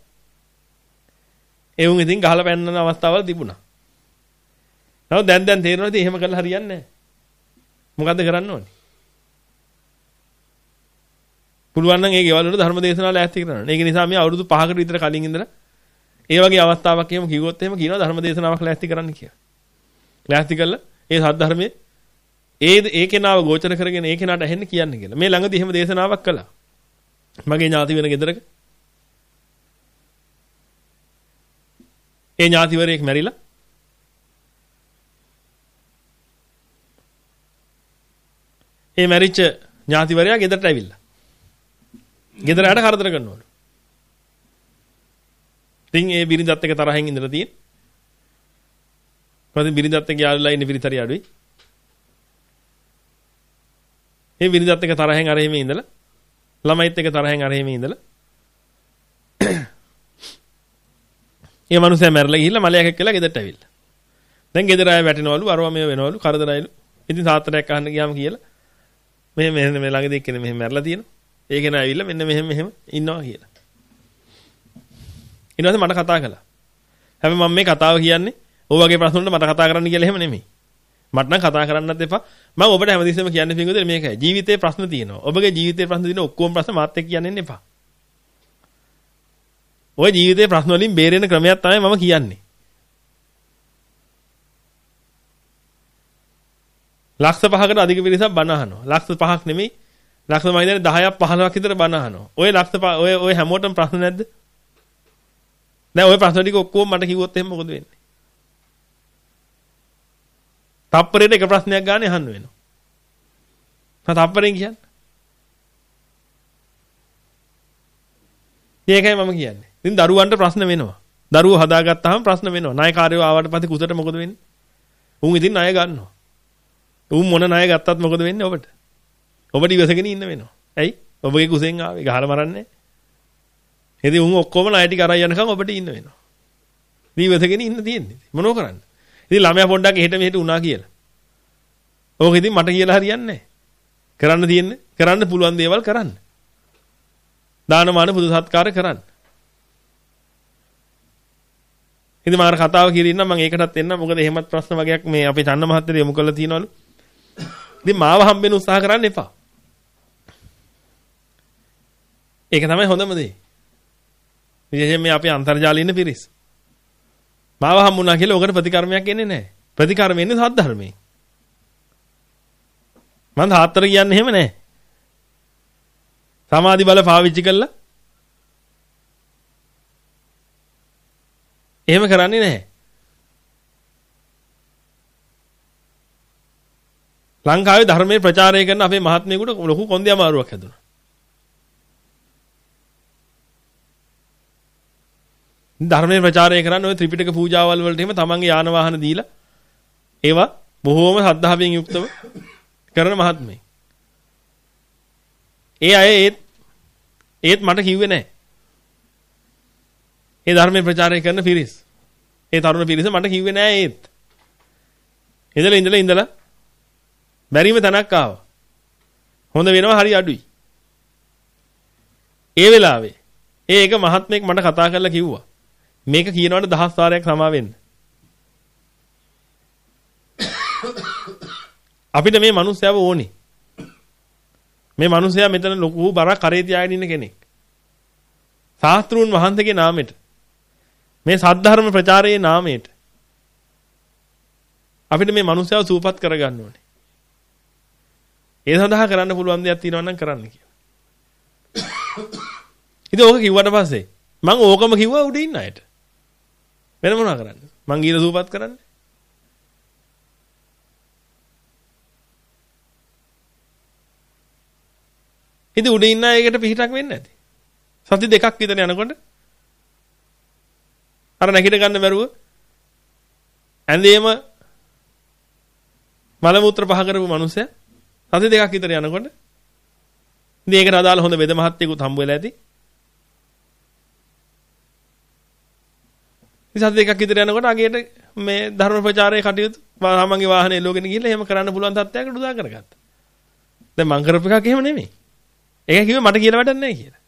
Speaker 1: ඒ උන් ඉතින් ගහලා පැන්නන අවස්ථාවල් තිබුණා. නමුත් දැන් දැන් තේරෙනවා ඉතින් එහෙම කරලා හරියන්නේ නැහැ. මොකද්ද කරන්න ඕනේ? පුළුවන් නම් ඒ ගෙවල් වල ධර්ම දේශනාවල ඈත් කරන්න. ඒක නිසා මේ අවුරුදු පහකට විතර කලින් ඉඳලා ඒ වගේ අවස්ථාවක් එහෙම කිව්වොත් එහෙම කියනවා ධර්ම දේශනාවක් ලෑස්ති කරන්න කියලා. ලෑස්ති කළා ඒ සද්ධර්මයේ ඒ ඒ කෙනාව ගෝචර කරගෙන ඒ කෙනාට ඇහෙන්න කියන්න කියලා. මේ ළඟදී එහෙම දේශනාවක් කළා. මගේ ඥාති වෙන ගෙදරක. ඒ ඥාතිවරයෙක් මැරිලා. ඒ මැරිච්ච ඥාතිවරයා ගෙදරට ඇවිල්ලා. ගෙදර ආට කරදර කරනවලු. ඉතින් ඒ බිරිඳත් එක්ක තරහින් ඉඳලා තියෙන. කොහොමද බිරිඳත් එක්ක යාළුලා ඉන්නේ පිරිතරි අඩුයි. ඒ බිරිඳත් එක්ක තරහින් අර එහෙම ඉඳලා ළමයිත් එක්ක තරහින් අර එහෙම ඉඳලා ඒ මනුස්සයා මැරලා ගිහිල්ලා මලයක් එක්කලා ගෙදරට ඇවිල්ලා. දැන් ගෙදර ආය වැටෙනවලු අරවා මේව වෙනවලු කරදරයිලු. ඉතින් තාත්තට අහන්න ගියාම කියලා මෙහෙම මෙහෙම මේ ළඟදී එක්කෙනෙක් මෙහෙම මැරලා තියෙනවා. ඒක නේ ඇවිල්ලා මෙන්න මෙහෙම මෙහෙම ඉන්නවා කියලා. ඊට පස්සේ මට කතා කළා. හැබැයි මම මේ කතාව කියන්නේ ඔය වගේ ප්‍රශ්න වලට මට කතා කරන්න කියලා එහෙම නෙමෙයි. මට නම් කතා කරන්නත් එපා. මම ඔබට හැමදෙස්සෙම කියන්නේ පිටුදේ මේකයි. ජීවිතේ ප්‍රශ්න තියෙනවා. ඔබගේ ජීවිතේ ප්‍රශ්න තියෙන ඔක්කොම ප්‍රශ්න මාත් එක්ක කියන්න එන්න එපා. ඔය ජීවිතේ ප්‍රශ්න වලින් බේරෙන ක්‍රමයක් තමයි මම කියන්නේ. ලක්ෂ පහකට අධික පිරිසක් බණ අහනවා. ලක්ෂ පහක් නෙමෙයි. ලක්ෂ මම හිතන්නේ දහයක් පහළොවක් විතර බණ අහනවා. ඔය ලක්ෂ ඔය ඔය හැමෝටම ප්‍රශ්න නැද්ද? දැන් ඔය ප්‍රශ්න ටික ඔක්කොම මට කිව්වොත් එහෙනම් මොකද වෙන්නේ? තප්පරේට එක ප්‍රශ්නයක් ගන්න අහන්න වෙනවා. තප්පරෙන් කියන්නේ. ඒකයි මම කියන්නේ. ඉතින් දරුවන්ට ප්‍රශ්න වෙනවා. දරුවෝ හදාගත්තාම ප්‍රශ්න වෙනවා. ණයකාරයෝ ආවට පස්සේ කුසට මොකද වෙන්නේ? උන් ඉතින් ණය ගන්නවා. උන් මොන ණය ගත්තත් මොකද වෙන්නේ ඔබට? ඔබට ඉවසගෙන ඉන්න වෙනවා. ඇයි? ඔබගේ කුසෙන් ආවේ ගහලා මරන්නේ. ඉතින් උන් ඔක්කොම ණය ටික අරන් යනකම් ඔබට ඉන්න වෙනවා. ඉවසගෙන ඉන්න තියෙන්නේ. මොනෝ කරන්නේ? ඉතින් ළමයා පොඩ්ඩක් එහෙට මෙහෙට උනා කියලා. ඕක ඉතින් මට කියලා හරියන්නේ නැහැ. කරන්න තියෙන්නේ කරන්න පුළුවන් දේවල් කරන්න. දානමාන පුදු සත්කාර කරන්න. ඉතින් මාර කතාව කියලා ඉන්න මම ඒකටත් එන්න මොකද එහෙමත් ප්‍රශ්න වගේක් මේ අපේ චන්න මහත්තයා යොමු කරලා තියෙනවලු. ඉතින් මාව හම්බෙන්න උත්සාහ කරන්න එපා. ඒක තමයි හොඳම දේ. විශේෂයෙන් මේ අපේ අන්තර්ජාලයේ ඉන්න පිරිස්. මාව හම්බුණා කියලා ඔකට ප්‍රතිකර්මයක් එන්නේ නැහැ. ප්‍රතිකර්ම එන්නේ සද්ධර්මයෙන්. මම තාත්තර කියන්නේ එහෙම නැහැ. සමාධි බල පාවිච්චි කළා. එහෙම කරන්නේ නැහැ. ලංකාවේ ධර්මයේ ප්‍රචාරය කරන අපේ මහත්මයෙකුට ලොකු කොන්දේ අමාරුවක් හැදුණා. ධර්මයේ ප්‍රචාරය කරන්න ওই ත්‍රිපිටක පූජාවල් වලට එහෙම තමන්ගේ යාන වාහන දීලා ඒවා බොහෝම ශ්‍රද්ධාවෙන් යුක්තව කරන මහත්මයෙක්. ඒ අය ඒත් ඒත් මට කිව්වේ නැහැ. ඒ ධර්මයේ ප්‍රචාරය කරන පිරිස්. ඒ තරුණ පිරිස මට කිව්වේ නැහැ ඒත්. ඉඳලා ඉඳලා ඉඳලා බැරිම තැනක් ආවා. හොඳ වෙනවා හරි අඩුයි. ඒ වෙලාවේ ඒ එක මහත්මයෙක් මට කතා කරලා කිව්වා මේක කියනවට දහස් වාරයක් සමා වෙන්න. අපිට මේ මිනිස්සයව ඕනේ. මේ මිනිස්සයා මෙතන ලොකු බරක් කරේ තියාගෙන ඉන්න කෙනෙක්. ශාස්ත්‍රූන් වහන්සේගේ නාමයට මේ සද්ධර්ම ප්‍රචාරයේ නාමයට අපිට මේ මිනිස්සයව සූපත් කරගන්න ඕනේ. ඒ සඳහා කරන්න පුළුවන් දෙයක් තියෙනවා නම් කරන්න කියලා. ඉතින් ඕක කිව්වට පස්සේ මම ඕකම කිව්වා උඩ ඉන්න අයට. වෙන මොනවා කරන්නේ? මං ගිහලා සූපත් කරන්නේ. ඉතින් උඩ ඉන්න අයකට පිටක් වෙන්නේ නැති. සති දෙකක් විතර යනකොට අර නැගිට ගන්න බැරුව ඇඳේම මල මුත්‍ර පහ කරපු මිනිස්සයා සති දෙකක් විතර යනකොට ඉතින් ඒකට අදාළ හොඳ වෙද මහත්තයෙකුත් හම්බ වෙලා ඇති. ඉතින් සති දෙකක් විතර යනකොට අගේට මේ ධර්ම ප්‍රචාරයේ කටයුතු තමන්ගේ වාහනේ එලෝගෙන ගිහලා එහෙම කරන්න පුළුවන් තත්ත්වයකට උදා කරගත්තා. දැන් මං කරපු එකක් එහෙම නෙමෙයි. ඒක කිව්වේ මට කියලා වැඩක් නැහැ කියලා.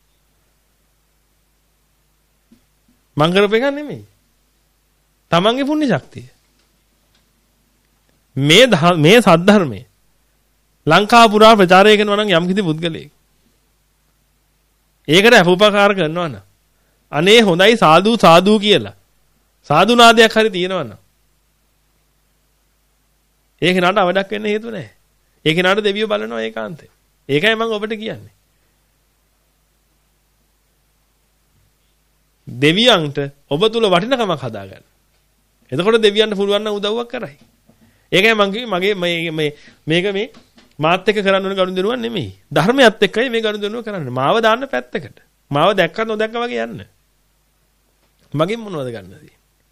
Speaker 1: මං කරපු එකක් නෙමෙයි. තමන්ගේ පුණ්‍ය ශක්තිය. මේ මේ සද්ධර්මයේ ලංකාව පුරා ප්‍රචාරය කරනවා නම් යම්කිසි පුද්ගලයෙක්. ඒකට අපෝපකාර කරනවා නම් අනේ හොඳයි සාදු සාදු කියලා. සාදු නාදයක් හරි තියෙනවා නම් ඒක නට අවඩක් වෙන්න හේතුව නැහැ. ඒක නට දෙවියෝ බලනවා ඒකාන්තේ. ඒකයි මම ඔබට කියන්නේ. දෙවියන්ට ඔබ තුල වටිනකමක් හදාගන්න. එතකොට දෙවියන්ට පුළුවන් නම් උදව්වක් කරයි. ඒකයි මම කිව්වේ මගේ මේ මේක මේ මාත් එක්ක කරන්න ඕන ගනුදෙනුවක් නෙමෙයි. ධර්මයත් එක්කයි මේ ගනුදෙනුව කරන්නේ. මාව දාන්න පැත්තකට. මාව දැක්කත් නොදැක්ක වගේ යන්න. මගෙන් මොනවද ගන්නද?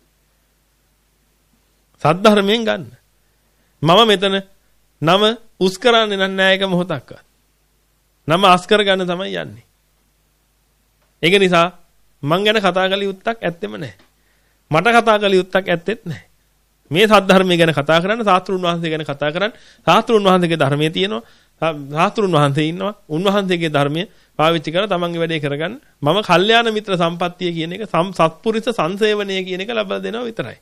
Speaker 1: සද්ධර්මයෙන් ගන්න. මම මෙතන නම උස් කරන්නේ නැහැ එක මොහොතක්වත්. නම අස් කර ගන්න තමයි යන්නේ. ඒක නිසා මං ගැන කතා කළ යුත්තක් ඇත්තෙම නැහැ. මට කතා කළ යුත්තක් ඇත්තෙත් නැහැ. මේ සද්ධර්මය ගැන කතා කරන්න සාස්ත්‍රුන් වහන්සේ ගැන කතා කරන්න සාස්ත්‍රුන් වහන්සේගේ ධර්මයේ තියෙනවා. සාස්ත්‍රුන් වහන්සේ ඉන්නවා. උන්වහන්සේගේ ධර්මය පාවිච්චි කරලා තමන්ගේ වැඩේ කරගන්න. මම කල්යාණ මිත්‍ර සම්පත්තිය කියන එක සත්පුරුෂ සංසේවනය කියන එක ලබා දෙනවා විතරයි.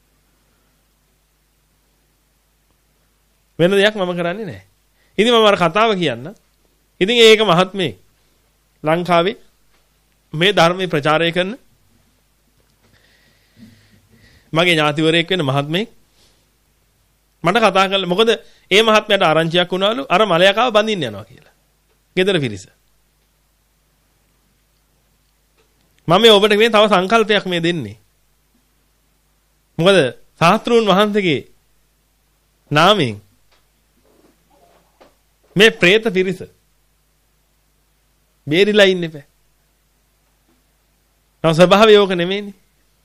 Speaker 1: වෙන දෙයක් මම කරන්නේ නැහැ. ඉතින් මම අර කතාව කියන්න. ඉතින් ඒක මහත්මේ ලංකාවේ මේ ධර්මයේ ප්‍රචාරය කරන මගේ ඥාතිවරයෙක් වෙන මහත්මයෙක් මට කතා කළා. මොකද ඒ මහත්මයාට ආරංචියක් වුණාලු අර මලයකාව බඳින්න යනවා කියලා. ගෙදර පිරිස. මම මේ ඔබට මේ තව සංකල්පයක් මේ දෙන්නේ. මොකද සාස්ත්‍රුන් වහන්සේගේ නාමයෙන් මේ പ്രേත පිරිස බේරිලා ඉන්නේ බෑ. නම් ස්වභාවය ඕක නෙමෙයිනේ.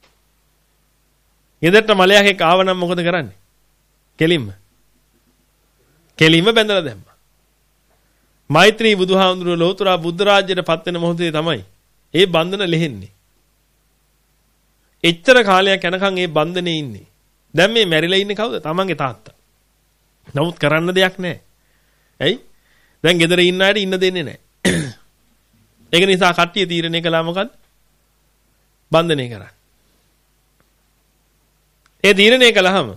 Speaker 1: ගෙදරට මලයක් එක්ක ආව නම් මොකද කරන්නේ? කෙලින්ම. කෙලින්ම බැඳලා දැම්මා. මෛත්‍රී බුදුහාමුදුරුවෝ ලෝතර බුද්ධ රාජ්‍යයට පත් වෙන මොහොතේ තමයි ඒ බන්ධන ලෙහෙන්නේ. එච්චර කාලයක් යනකම් ඒ බන්ධනේ ඉන්නේ. දැන් මේ මැරිලා ඉන්නේ කවුද? තමන්ගේ තාත්තා. නමුත් කරන්න දෙයක් නැහැ. ඇයි? දැන් ගෙදර ඉන්න අයට ඉන්න දෙන්නේ නැහැ. ඒක නිසා කට්ටිය තීරණය කළා මොකද්ද? බන්ධනය කරන්න. ඒ තීරණය කළාම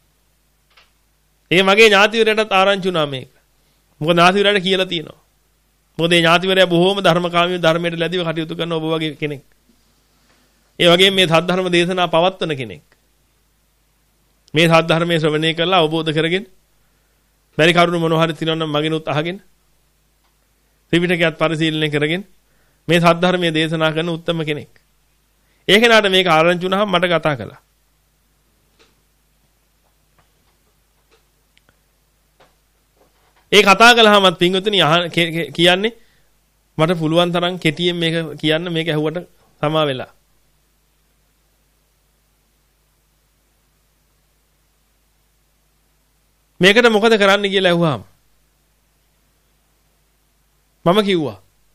Speaker 1: ඒ මගේ ඥාතිවරයාටත් ආරංචි වුණා මේක. මොකද ඥාතිවරයාට කියලා තියෙනවා. මොකද ඒ ඥාතිවරයා බොහෝම ධර්මකාමී ධර්මයට ලැබිව කටයුතු කරන ඔබ වගේ කෙනෙක්. ඒ වගේම මේ සද්ධර්ම දේශනා පවත්වන කෙනෙක්. මේ සද්ධර්මයේ ශ්‍රවණය කරලා අවබෝධ කරගෙන බැරි කරුණු මොනවා හරි තියෙනවා නම් මගෙනුත් අහගෙන ත්‍රිපිටකයත් පරිශීලනය කරගෙන මේ සද්ධර්මයේ දේශනා කරන උත්තම කෙනෙක්. ඒ කෙනාට මේක ආරංචි වුණාම මට කතා කළා. ඒ කතා කළාමත් පින්වතුනි කියන්නේ මට පුළුවන් තරම් කෙටියෙන් මේක කියන්න මේක ඇහුවට සමා වෙලා. මේකට මොකද කරන්න කියලා ඇහුවාම මම කිව්වා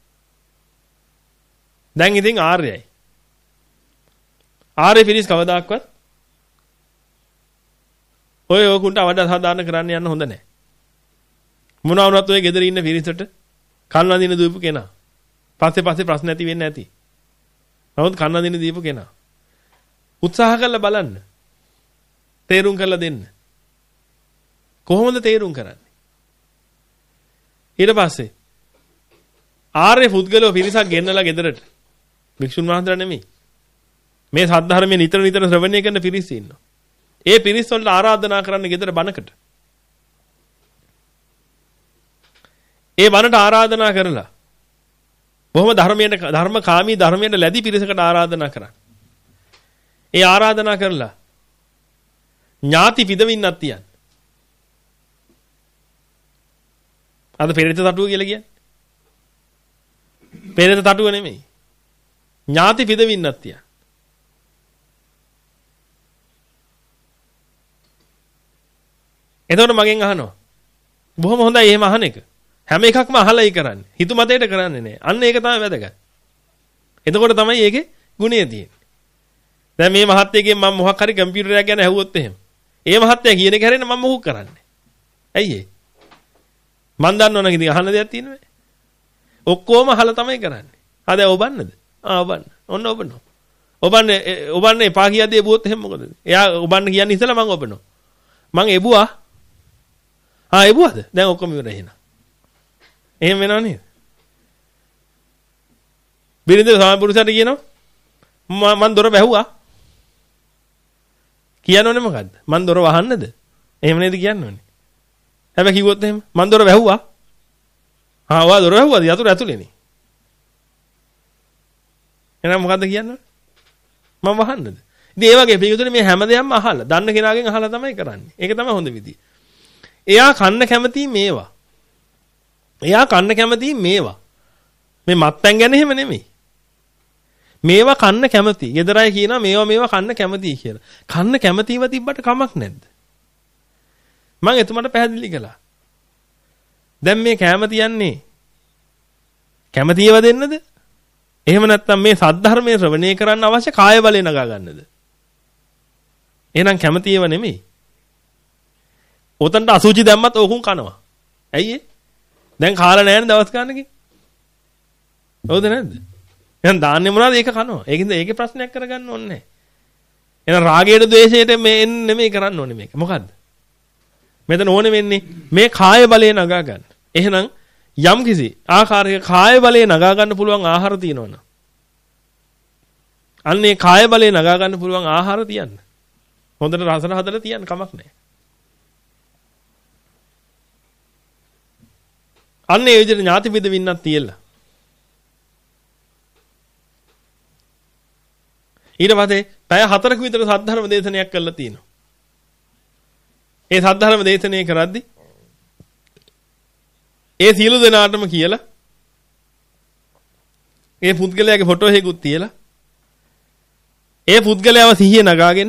Speaker 1: දැන් ඉතින් ආර්යයි. ආර්ය පිරිස් කවදාක්වත් ඔය ඔකුන්ට අවඩ සාධාරණ කරන්න යන්න හොඳ නැහැ. මොනවා වුණත් ඔය ගෙදර ඉන්න පිරිසට කන්න දින දීපු කෙනා. පස්සේ පස්සේ ප්‍රශ්න ඇති වෙන්නේ නැති. නමුත් කන්න දින දීපු කෙනා. උත්සාහ කරලා බලන්න. තේරුම් කරලා දෙන්න. කොහොමද තේරුම් කරන්නේ? ඊට පස්සේ ආර්ය පුද්ගලව පිරිසක් ගෙන්නලා ගෙදරට. භික්ෂුන් වහන්සේලා නෙමෙයි. මේ සද්ධර්මයේ නිතර නිතර ශ්‍රවණය කරන පිරිස ඉන්නවා. ඒ පිරිස් වලට ආරාධනා කරන්න ගෙදර බණකට. ඒ බණට ආරාධනා කරලා බොහොම ධර්මයට ධර්මකාමී ධර්මයට ලැබි පිරිසකට ආරාධනා කරා. ඒ ආරාධනා කරලා ඥාති පිදවින්නක් තියන්න. අද පෙරේත තටුව කියලා කියන්නේ. පෙරේත තටුව නෙමෙයි. ඥාති පිදවින්නක් තියන්න. එතකොට මගෙන් අහනවා. බොහොම හොඳයි එහෙම අහන එක. හැම එකක්ම අහලයි කරන්නේ. හිතු මතයට කරන්නේ නැහැ. අන්න ඒක තමයි වැදගත්. එතකොට තමයි ඒකේ ගුණය තියෙන්නේ. දැන් මේ මහත්තයගෙන් මම මොකක් හරි කම්පියුටරයක් ගැන ඇහුවොත් එහෙම. ඒ මහත්තයා කියන එක හැරෙන්න මම මොකක් කරන්නේ? ඇයි ඒ? මන් දන්නවනම් ඉතින් අහන්න දෙයක් තියෙනවද? ඔක්කොම අහලා තමයි කරන්නේ. ආ දැන් ඔබන්නද? ආ ඔබන්න. ඔන්න ඔබනවා. ඔබන්නේ ඔබන්නේ එපා කියද්දී එබුවොත් එහෙම මොකද? එයා ඔබන්න කියන්නේ ඉතලා මම ඔබනවා. මං එබුවා. ආ එබුවද? දැන් ඔක්කොම ඉවරයි එහෙනම්. එහෙම වෙනව නේද? බිරිඳ සාමපුරුෂයාට කියනවා මං දොර වැහුවා. කියනෝනේ මොකද්ද? මං දොර වහන්නද? එහෙම නේද කියන්නෝනේ. හැබැයි කිව්වොත් එහෙම මං දොර වැහුවා. ආ ඔයා දොර වැහුවාද? යතුරු ඇතුලේනේ. එහෙනම් මොකද්ද කියන්නේ? මං වහන්නද? ඉතින් ඒ වගේ පිටුතුනේ මේ හැම දෙයක්ම අහලා දන්න කෙනාගෙන් අහලා තමයි කරන්නේ. ඒක තමයි හොඳ විදිය. එයා කන්න කැමති මේවා. එයා කන්න කැමති මේවා. මේ මත්පැන් ගැන එහෙම නෙමෙයි. මේවා කන්න කැමති. ගෙදරයි කියනවා මේවා මේවා කන්න කැමති කියලා. කන්න කැමතිව තිබ්බට කමක් නැද්ද? මම එතුමාට පැහැදිලි කළා. දැන් මේ කැම තියන්නේ කැමතිව දෙන්නද? එහෙම නැත්නම් මේ සද්ධර්මයේ ශ්‍රවණය කරන්න අවශ්‍ය කාය බලය නගා ගන්නද? එහෙනම් කැමතිව නෙමෙයි. ඔතනට අසුචි දැම්මත් ඕකුන් කනවා. ඇයි ඒ? දැන් කාලා නැහැ නේ දවස් ගන්නකින්. හවුද නැද්ද? එහෙනම් දාන්නේ මොනවද? ඒක කනවා. ඒකින්ද ඒකේ ප්‍රශ්නයක් කරගන්න ඕනේ නැහැ. එහෙනම් රාගයට ද්වේෂයට මේ එන්නේ නෙමෙයි කරන්න ඕනේ මේක. මොකද්ද? මෙතන ඕනේ වෙන්නේ මේ කාය බලය නගා ගන්න. එහෙනම් යම් කිසි ආකාරයක කාය බලය නගා ගන්න පුළුවන් ආහාර තියෙනවනේ. අන්නේ කාය බලය නගා ගන්න පුළුවන් ආහාර තියන්න. හොඳට රසන හදලා තියන්න කමක් නැහැ. අන්න ඒ විදිහට ඥාති බෙද වින්නක් තියලා. ඊට පස්සේ පැය හතරක විතර සද්ධර්ම දේශනයක් කළා තියෙනවා. ඒ සද්ධර්ම දේශනය කරද්දී ඒ සියලු දෙනාටම කියලා ඒ පුද්ගලයාගේ ෆොටෝ එකකුත් තියලා ඒ පුද්ගලයාව සිහිය නගාගෙන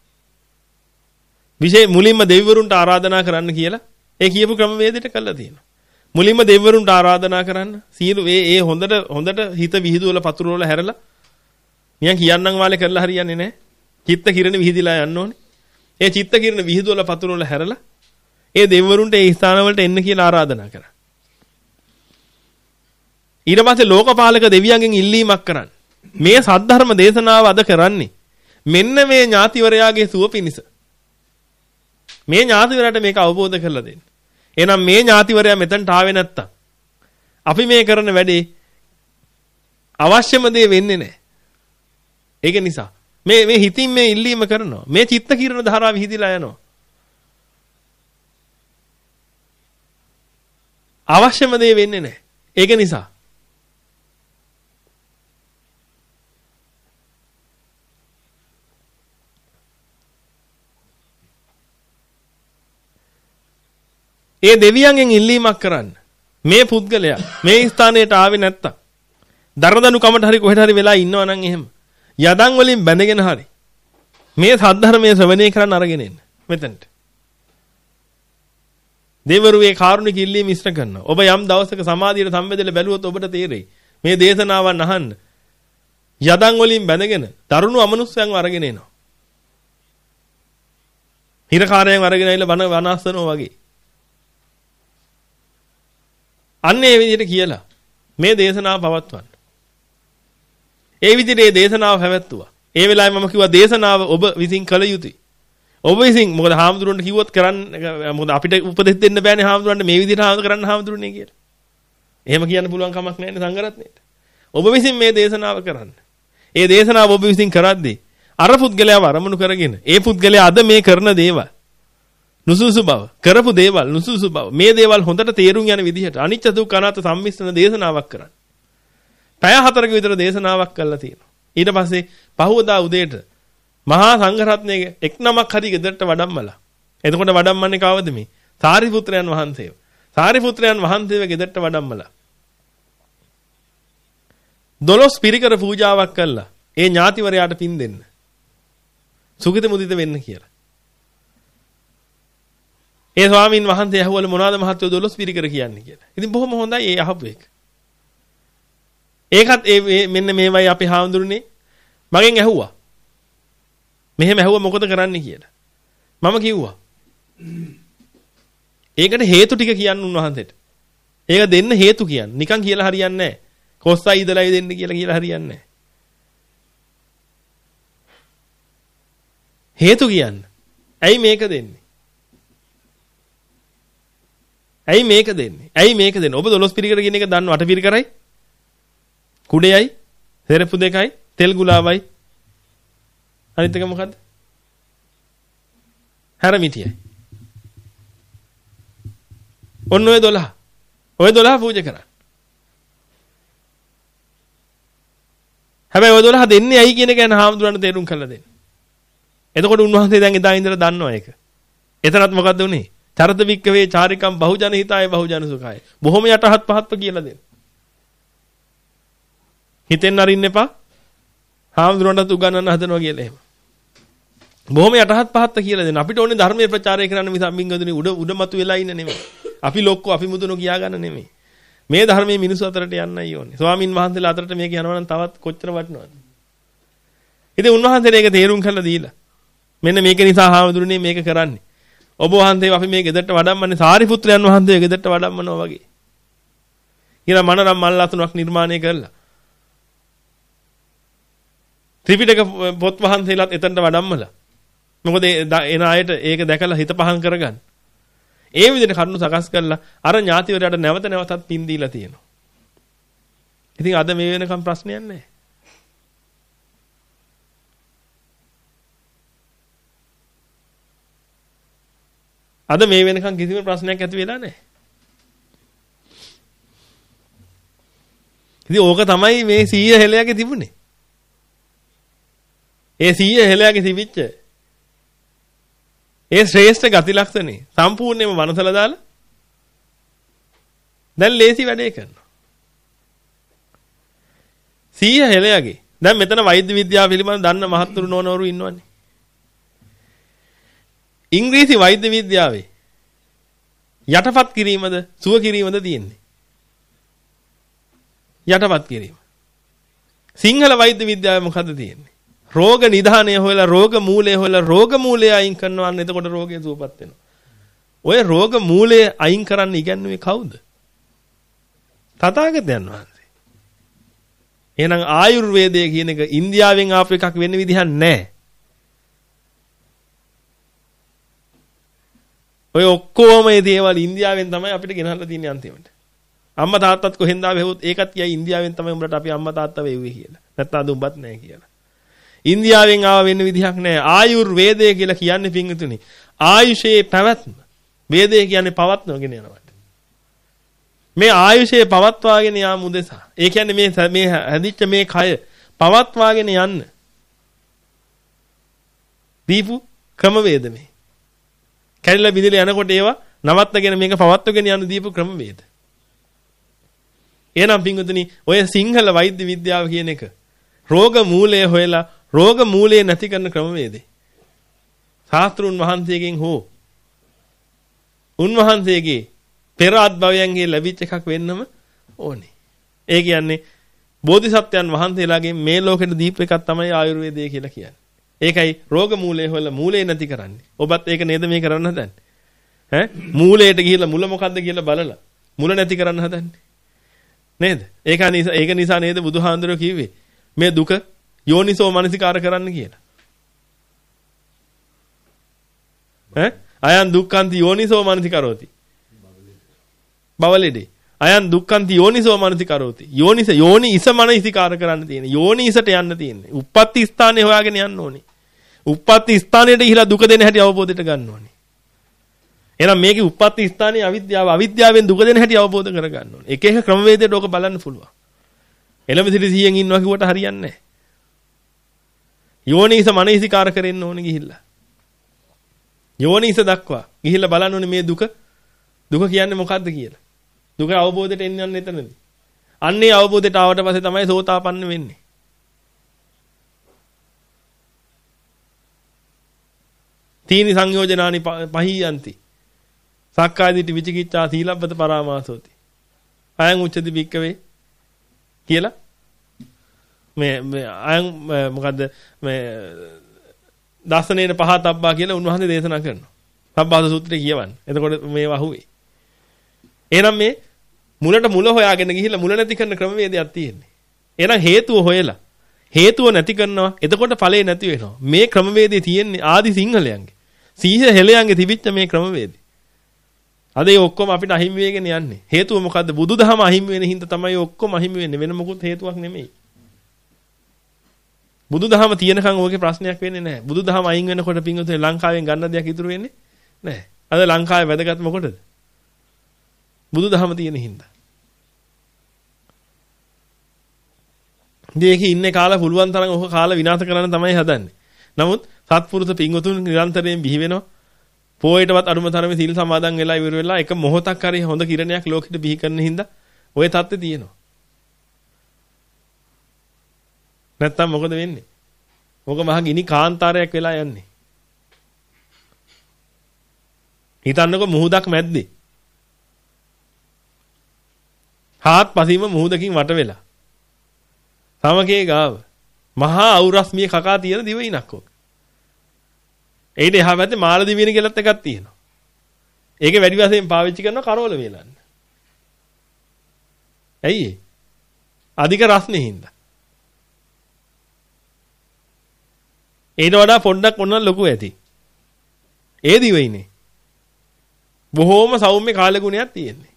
Speaker 1: විශේෂ මුලින්ම දෙවිවරුන්ට ආරාධනා කරන්න කියලා ඒ කියපු ක්‍රමවේදයට කළා තියෙනවා. මුලින්ම දෙවිවරුන්ට ආරාධනා කරන්න සීළු ඒ ඒ හොඳට හොඳට හිත විහිදුවල පතුරවල හැරලා නිකන් කියන්නම් වාලේ කරලා හරියන්නේ නැහැ. චිත්ත කිරණ විහිදිලා යන්න ඕනේ. ඒ චිත්ත කිරණ විහිදුවල පතුරවල හැරලා ඒ දෙවිවරුන්ට ඒ ස්ථාන වලට එන්න කියලා ආරාධනා කරා. ඊට පස්සේ ලෝකපාලක දෙවියන්ගෙන් ඉල්ලීමක් කරන්න. මේ සද්ධර්ම දේශනාව අද කරන්නේ මෙන්න මේ ඥාතිවරයාගේ සුව පිණිස. මේ ඥාතිවරයාට මේක අවබෝධ කරලා දෙන්න. එහෙනම් මේ ඥාතිවරයා මෙතනට ආවේ නැත්තම් අපි මේ කරන වැඩේ අවශ්‍යම දේ වෙන්නේ නැහැ. ඒක නිසා මේ මේ හිතින් මේ ඉල්ලීම කරනවා. මේ චිත්ත කිරණ ධාරාව විහිදිලා යනවා. අවශ්‍යම දේ වෙන්නේ නැහැ. ඒක නිසා ඒ දෙවියන්ගෙන් ඉල්ලීමක් කරන්න. මේ පුද්ගලයා මේ ස්ථානයට ආවේ නැත්තම් දරදනු කමට හරි කොහෙට හරි වෙලා ඉන්නවා නම් එහෙම යදන් වලින් බැඳගෙන හරි මේ සද්ධර්මයේ ශ්‍රවණය කරන්න අරගෙන එන්න මෙතනට. දෙවරුවේ කාරුණික ඉල්ලීම ඉෂ්ට කරනවා. ඔබ යම් දවසක සමාධියට සම්බෙදෙලා බැලුවොත් ඔබට තේරෙයි. මේ දේශනාවන් අහන්න යදන් වලින් බැඳගෙන තරුණ අමනුෂ්‍යයන්ව අරගෙන එනවා. හිරකාරයන් අරගෙන ඇවිල්ලා වන වනාස්සනවා වගේ. අන්න ඒ විදිහට කියලා මේ දේශනාව පවත්වන්න. ඒ විදිහට මේ දේශනාව පැවැත්තුවා. ඒ වෙලාවේ මම කිව්වා දේශනාව ඔබ විසින් කළ යුතුයි. ඔබ විසින් මොකද හාමුදුරන්ට කිව්වොත් කරන්න මොකද අපිට උපදෙස් දෙන්න බෑනේ හාමුදුරන්ට මේ විදිහට හාමුදුර කරන්න හාමුදුරනේ කියලා. එහෙම කියන්න පුළුවන් කමක් නැහැ නේ සංඝරත්නයට. ඔබ විසින් මේ දේශනාව කරන්න. ඒ දේශනාව ඔබ විසින් කරද්දී අර පුද්ගලයාව අරමුණු කරගෙන ඒ පුද්ගලයා අද මේ කරන දේවල් නුසුසු බව කරපු දේවල් නුසුසු බව මේ දේවල් හොඳට තේරුම් යන විදිහට අනිච්ච දුක්ඛ අනාත්ම සම්මිශ්‍රණ දේශනාවක් කරන්න. පැය හතරක විතර දේශනාවක් කළා තියෙනවා. ඊට පස්සේ පහවදා උදේට මහා සංඝරත්නයේ එක් නමක් හරි ගෙදරට වඩම්මලා. එතකොට වඩම්මන්නේ කවවද මේ? සාරිපුත්‍රයන් වහන්සේව. සාරිපුත්‍රයන් වහන්සේව ගෙදරට වඩම්මලා. දොළොස් පිරිකර පූජාවක් කළා. ඒ ඥාතිවරයාට පින් දෙන්න. සුගිත මුදිත වෙන්න කියලා. ඒ ස්වාමීන් වහන්සේ අහවල මොනවාද මහත්තයෝ දොළොස් පිරිකර කියන්නේ කියලා. ඉතින් බොහොම හොඳයි ඒ අහපු එක. ඒකත් ඒ මෙන්න මේවයි අපි හාමුදුරනේ මගෙන් ඇහුවා. මෙහෙම ඇහුවා මොකද කරන්න කියලා. මම කිව්වා. ඒකට හේතු ටික කියන්න උන්වහන්සේට. ඒක දෙන්න හේතු කියන්න. නිකන් කියලා හරියන්නේ නැහැ. කොස්සයි ඉදලයි දෙන්න කියලා කියලා හරියන්නේ නැහැ. හේතු කියන්න. ඇයි මේක දෙන්නේ? ඇයි මේක දෙන්නේ? ඇයි මේක දෙන්නේ? ඔබ දොළොස් පිරිකර කියන එක දන්නව අට පිරිකරයි? කුඩේයි, සෙරප්පු දෙකයි, තෙල් ගුලාවයි. අනිත් එක මොකද්ද? හැරමිටියයි. ඔන්න ඔය දොළහ. ඔය දොළහ පූජා කරා. හැබැයි ඔය දොළහ දෙන්නේ ඇයි කියන එක ගැන හාමුදුරන්ට තේරුම් කරලා දෙන්න. එතකොට උන්වහන්සේ දැන් එදා ඉඳලා දන්නවා ඒක. එතනත් මොකද්ද උනේ? චරත වික්කවේ චාරිකම් බහුජන හිතාය බහුජන සුඛාය. බොහොම යටහත් පහත්ව කියලා දෙන්න. හිතෙන් අරින්න එපා. හාමුදුරන්ට උගන්වන්න හදනවා කියලා එහෙම. බොහොම යටහත් පහත්ව කියලා දෙන්න. අපිට ඕනේ ධර්මයේ ප්‍රචාරය කරන්න මිස අම්බින්ගදුනේ උඩ උඩමතු වෙලා ඉන්න නෙමෙයි. අපි ලොක්කෝ අපි මුදුනෝ කියා ගන්න නෙමෙයි. මේ ධර්මයේ මිනිස්සු අතරට යන්නයි ඕනේ. ස්වාමින් වහන්සේලා අතරට මේක යනවා නම් තවත් කොච්චර වටිනවද? ඉතින් උන්වහන්සේට ඒක තේරුම් කරලා දීලා. මෙන්න මේක නිසා හාමුදුරනේ මේක කරන්නේ. ඔබ වහන්සේව අපි මේ ගෙදරට වඩම්මන්නේ සාරිපුත්‍රයන් වහන්සේ ගෙදරට වඩම්මනවා වගේ. ඊළඟ මනරම් මල්ලාතුණක් නිර්මාණය කළා. ත්‍රිපිටක පොත් වහන්සේලාත් එතනට වඩම්මලා. මොකද එන අයට ඒක දැකලා හිත පහන් කරගන්න. ඒ විදිහට කරුණු සකස් කරලා අර ඥාතිවරයාට නැවත නැවතත් පින් දීලා තියෙනවා. ඉතින් අද මේ වෙනකම් ප්‍රශ්නයක් නැහැ. අද මේ වෙනකම් කිසිම ප්‍රශ්නයක් ඇති වෙලා නැහැ. ඉතින් ඕක තමයි මේ සීය හෙලයාගේ තිබුණේ. ඒ සීය හෙලයාගේ තිබිච්ච ඒ ශ්‍රේෂ්ඨ ගති ලක්ෂණේ සම්පූර්ණයෙන්ම මනසලා දාලා දැන් ලේසි වැඩේ කරනවා. සීය හෙලයාගේ දැන් මෙතන වෛද්‍ය විද්‍යාව පිළිබඳව දන්න මහත්තුරු නෝනවරු ඉන්නවනේ. ඉංග්‍රීසි වෛද්‍ය විද්‍යාවේ යටපත් කිරීමද සුව කිරීමද තියෙන්නේ. යටපත් කිරීම. සිංහල වෛද්‍ය විද්‍යාවේ මොකද්ද තියෙන්නේ? රෝග නිදානය හොයලා රෝග මූලය හොයලා රෝග මූලය අයින් කරනවා අන්න එතකොට රෝගය සුවපත් වෙනවා. ඔය රෝග මූලය අයින් කරන්න ඉගැන්නුවේ කවුද? තථාගතයන් වහන්සේ. එහෙනම් ආයුර්වේදය කියන එක ඉන්දියාවෙන් ආපු එකක් වෙන්න විදිහක් නැහැ. ඔය ඔක්කොම මේ දේවල් ඉන්දියාවෙන් තමයි අපිට ගෙනල්ලා තින්නේ අන්තිමට. අම්මා තාත්තත් කොහෙන්ද ආවෙහොත් ඒකත් කියයි ඉන්දියාවෙන් තමයි උඹට අපි අම්මා තාත්තා වෙව්වේ කියලා. නැත්නම් අද උඹත් නැහැ කියලා. ඉන්දියාවෙන් ආව වෙන්න විදිහක් නැහැ. ආයුර්වේදය කියලා කියන්නේ පින්විතුනි. ආයුෂයේ පැවැත්ම. වේදය කියන්නේ පවත්වගෙන යනවට. මේ ආයුෂයේ පවත්වාගෙන යාම උදෙසා. ඒ කියන්නේ මේ මේ හැදිච්ච මේ කය පවත්වාගෙන යන්න. දීපු ක්‍රමවේද මේ. කැඩිලා බිඳිලා යනකොට ඒවා නවත්තගෙන මේක පවත්වගෙන යන දීපු ක්‍රමවේද. එහෙනම් පින්වතුනි ඔය සිංහල වෛද්‍ය විද්‍යාව කියන එක රෝග මූලය හොයලා රෝග මූලය නැති කරන ක්‍රමවේදේ. ශාස්ත්‍රුන් වහන්සේගෙන් හෝ උන්වහන්සේගේ පෙර අත්භවයන්ගේ ලැබිච්ච එකක් වෙන්නම ඕනේ. ඒ කියන්නේ බෝධිසත්වයන් වහන්සේලාගේ මේ ලෝකෙට දීප එකක් තමයි ආයුර්වේදය කියලා කියන්නේ. ඒකයි රෝග මූලය හොයලා මූලය නැති කරන්නේ. ඔබත් ඒක නේද මේ කරන්න හදන්නේ? ඈ මූලයට ගිහිල්ලා මුල මොකද්ද කියලා බලලා මුල නැති කරන්න හදන්නේ. නේද? ඒක නිසා ඒක නිසා නේද බුදුහාඳුරෝ කිව්වේ මේ දුක යෝනිසෝ මනසිකාර කරන්න කියලා. ඈ අයන් දුක්ඛන්ති යෝනිසෝ මනසිකරෝති. බවලෙඩේ. අයන් දුක්ඛන්ති යෝනිසෝ මනසිකරෝති. යෝනිස යෝනි ඉස මනසිකාර කරන්න තියෙන්නේ. යෝනි ඉසට යන්න තියෙන්නේ. උප්පත්ති ස්ථානේ හොයාගෙන යන්න ඕනේ. උප්පත්ති ස්ථානයට ගිහිලා දුක දෙන හැටි අවබෝධයට ගන්න ඕනේ. එහෙනම් මේකේ උප්පත්ති ස්ථානේ අවිද්‍යාව අවිද්‍යාවෙන් දුක දෙන හැටි අවබෝධ කරගන්න ඕනේ. එක එක ක්‍රමවේදයට ඕක බලන්න පුළුවන්. එළඹ සිටි සිහියෙන් ඉන්නවා කිව්වට හරියන්නේ නැහැ. යෝනිස මනසිකාර කරෙන්න ඕනේ ගිහිල්ලා. යෝනිස දක්වා ගිහිල්ලා බලන්න ඕනේ මේ දුක දුක කියන්නේ මොකද්ද කියලා. දුක අවබෝධයට එන්න යන එතනදී. අන්නේ අවබෝධයට ආවට පස්සේ තමයි සෝතාපන්න වෙන්නේ. තීනි සංයෝජනානි පහියන්ති. සක්කාය දිට්ඨි විචිකිච්ඡා සීලබ්බත පරාමාසෝති. අයං උච්චති භික්කවේ කියලා මේ මේ අයං මොකද්ද මේ දසනේන පහතබ්බා කියලා උන්වහන්සේ දේශනා කරනවා. සබ්බාස සූත්‍රය කියවන්න. එතකොට මේ වහුවේ. එහෙනම් මේ මුලට මුල හොයාගෙන ගිහිල්ලා මුල නැති කරන ක්‍රමවේදයක් තියෙන්නේ. එහෙනම් හේතුව හොයලා හේතුව නැති කරනවා. එතකොට ඵලේ නැති වෙනවා. මේ ක්‍රමවේදේ තියෙන්නේ ආදි සිංහලයන්ගේ. සීහ හෙළයන්ගේ තිබිච්ච මේ ක්‍රමවේදේ. අද ඒ ඔක්කොම අපිට අහිමි වෙගෙන යන්නේ. හේතුව මොකද්ද? බුදුදහම අහිමි වෙන හින්දා තමයි ඔක්කොම අහිමි වෙන්නේ. වෙන මොකුත් හේතුවක් නෙමෙයි. බුදුදහම තියෙනකන් ඕකේ ප්‍රශ්නයක් වෙන්නේ නැහැ. බුදුදහම අයින් වෙනකොට පින්වතුනි ලංකාවෙන් ගන්න දෙයක් ඉතුරු වෙන්නේ නැහැ. අද ලංකාවේ වැදගත් මොකටද? බුදුදහම තියෙන හින්දා. මේකේ ඉන්නේ කාලා පුළුවන් තරම් ඔක කාලා විනාශ කරන්න තමයි හදන්නේ. නමුත් සත්පුරුෂ පින්වතුන් නිරන්තරයෙන් බිහි වෙනවා. පොයටවත් අනුම තරමේ සීල් සමාදන් වෙලා ඉවර වෙලා එක මොහොතක් හරි හොඳ කිරණයක් ලෝකෙට බිහි කරන හින්දා ওই தත්ත්වය තියෙනවා. නැත්තම් මොකද වෙන්නේ? මොක මහ ගිනි කාන්තාරයක් වෙලා යන්නේ. හිතන්නකො මුහුදක් මැද්දේ. හාත්පසින්ම මුහුදකින් වට වෙලා. සමකේ ගාව. මහා අවුරස්මිය කකා තියෙන දිවයිනක් ඔක. ඒිට එහා පැත්තේ මාළදිවියන කියලාත් එකක් තියෙනවා. ඒකේ වැඩි වශයෙන් පාවිච්චි කරන කරෝල වේලන්න. ඇයි ඒ? අධික රස්නේ හින්දා. ඊට වඩා පොඩ්ඩක් ඔන්න ලොකු ඇති. ඒ දිවයිනේ. බොහෝම සෞම්‍ය කාලගුණයක් තියෙන්නේ.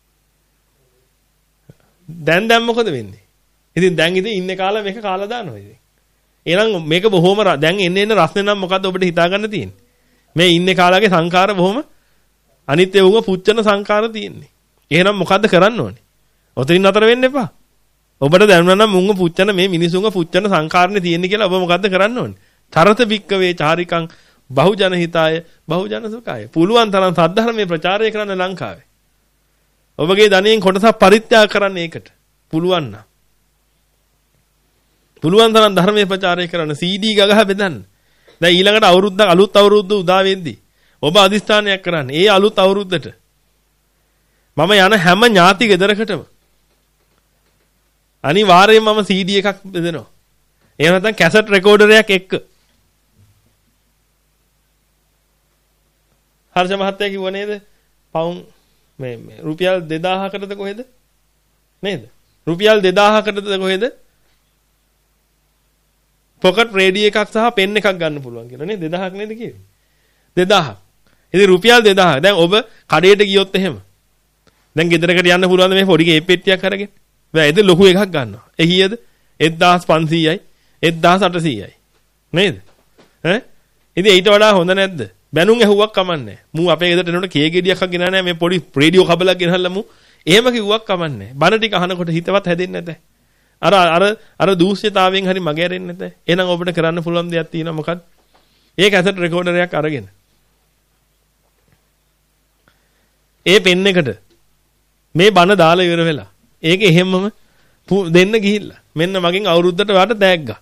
Speaker 1: දැන් දැන් මොකද වෙන්නේ? ඉතින් දැන් ඉතින් ඉන්නේ කාලා මේක කාලා දානවා ඉතින්. එහෙනම් මේක බොහොම දැන් එන්නේ එන රස්නේ නම් මොකද්ද ඔබට හිතා ගන්න තියෙන්නේ? මේ ඉන්නේ කාලාගේ සංකාර බොහොම අනිත්‍ය වුණ පුච්චන සංකාර තියෙන්නේ. එහෙනම් මොකද්ද කරන්න ඕනේ? ඔතනින් නතර වෙන්න එපා. ඔබට දැනුණා නම් මුංග පුච්චන මේ මිනිසුන්ගේ පුච්චන සංකාරනේ තියෙන්නේ කියලා ඔබ මොකද්ද කරන්න ඕනේ? තරත වික්කවේ චාරිකං බහුජන හිතාය බහුජන සුඛාය. පුළුවන් තරම් සද්ධර්මයේ ප්‍රචාරය කරන්න ලංකාවේ. ඔබගේ ධනෙන් කොටසක් පරිත්‍යාග කරන්න ඒකට. පුළුවන් නම්. පුළුවන් තරම් ධර්මයේ ප්‍රචාරය කරන්න සී ඩී ගගහ බෙදන්න. දැන් ඊළඟට අවුරුද්දක් අලුත් අවුරුද්ද උදා වෙද්දී ඔබ අදිස්ථානයක් කරන්න. ඒ අලුත් අවුරුද්දට මම යන හැම ඥාති ගෙදරකටම අනිවාර්යයෙන්ම මම සී ඩී එකක් බෙදනවා. එහෙම නැත්නම් කැසට් රෙකෝඩරයක් එක්ක. හර්ෂ මහත්තයා කිව්ව නේද? පවුම් මේ මේ රුපියල් දෙදාහකටද කොහෙද? නේද? රුපියල් දෙදාහකටද කොහෙද? පොකට් රේඩියෝ එකක් සහ පෙන් එකක් ගන්න පුළුවන් කියලා නේද? දෙදාහක් නේද කිව්වේ? දෙදාහක්. ඉතින් රුපියල් දෙදාහක්. දැන් ඔබ කඩේට ගියොත් එහෙම. දැන් ගෙදරකට යන්න පුළුවන් මේ පොඩි ගේ පෙට්ටියක් අරගෙන. බෑ එද ලොකු එකක් ගන්නවා. ඒ කීයද? එක්දාස් පන්සීයයි එක්දාස් අටසීයයි. නේද? ඈ? ඉතින් ඊට වඩා හොඳ නැද්ද? බැනුම් ඇහුවක් කමන්නේ. මූ අපේ ගෙදරට එනකොට කේ ගෙඩියක් අක් ගෙනා නැහැ මේ පොඩි රේඩියෝ කබලක් ගෙනහල්ලා මූ. එහෙම කිව්වක් කමන්නේ. බන ටික අහනකොට හිතවත් හැදෙන්නේ නැත. අර අර අර දූෂ්‍යතාවයෙන් හරි මග ඇරෙන්නේ නැත. එහෙනම් ඔබට කරන්න පුළුවන් දෙයක් තියෙනවා මොකක්ද? ඒ කැසට් රෙකෝඩරයක් අරගෙන. ඒ පෙන් එකට මේ බන දාලා ඉවර වෙලා. ඒක එහෙම්මම දෙන්න ගිහිල්ලා. මෙන්න මගෙන් අවුරුද්දට වාට දැග්ගා.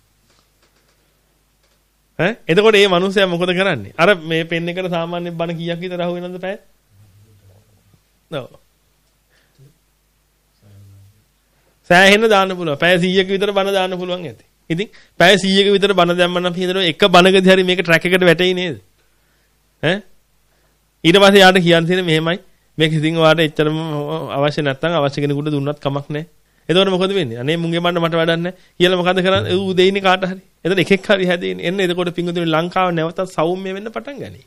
Speaker 1: ඈ එතකොට මේ මිනිස්සයා මොකද කරන්නේ? අර මේ පෙන් එකට සාමාන්‍ය බන කීයක් විතර අහු වෙනවද පැය? ඔව්. සෑහෙන දාන්න පුළුවන්. පැය සීයක විතර බන දාන්න පුළුවන් ඇති. ඉතින් පැය සීයක විතර බන දැම්ම නම් හිතනවා එක බනකදී හරි මේක ට්‍රැක් එකට වැටෙයි නේද? ඈ ඊට පස්සේ යාට කියන්න තියෙන්නේ මෙහෙමයි. මේක ඉතින් ඔයාලට එච්චරම අවශ්‍ය නැත්නම් අවශ්‍ය කෙනෙකුට දුන්නත් කමක් නැහැ. එතකොට මොකද වෙන්නේ? අනේ මුංගේ මන්න මට වැඩක් නැහැ කියලා මොකද කරන්නේ? ඌ දෙයිනේ කාට හරි. එතන එකෙක් හරි හැදෙන්නේ. එන්න එතකොට පිංගුතුනි ලංකාව නැවතත් සෞම්‍ය වෙන්න පටන් ගනී.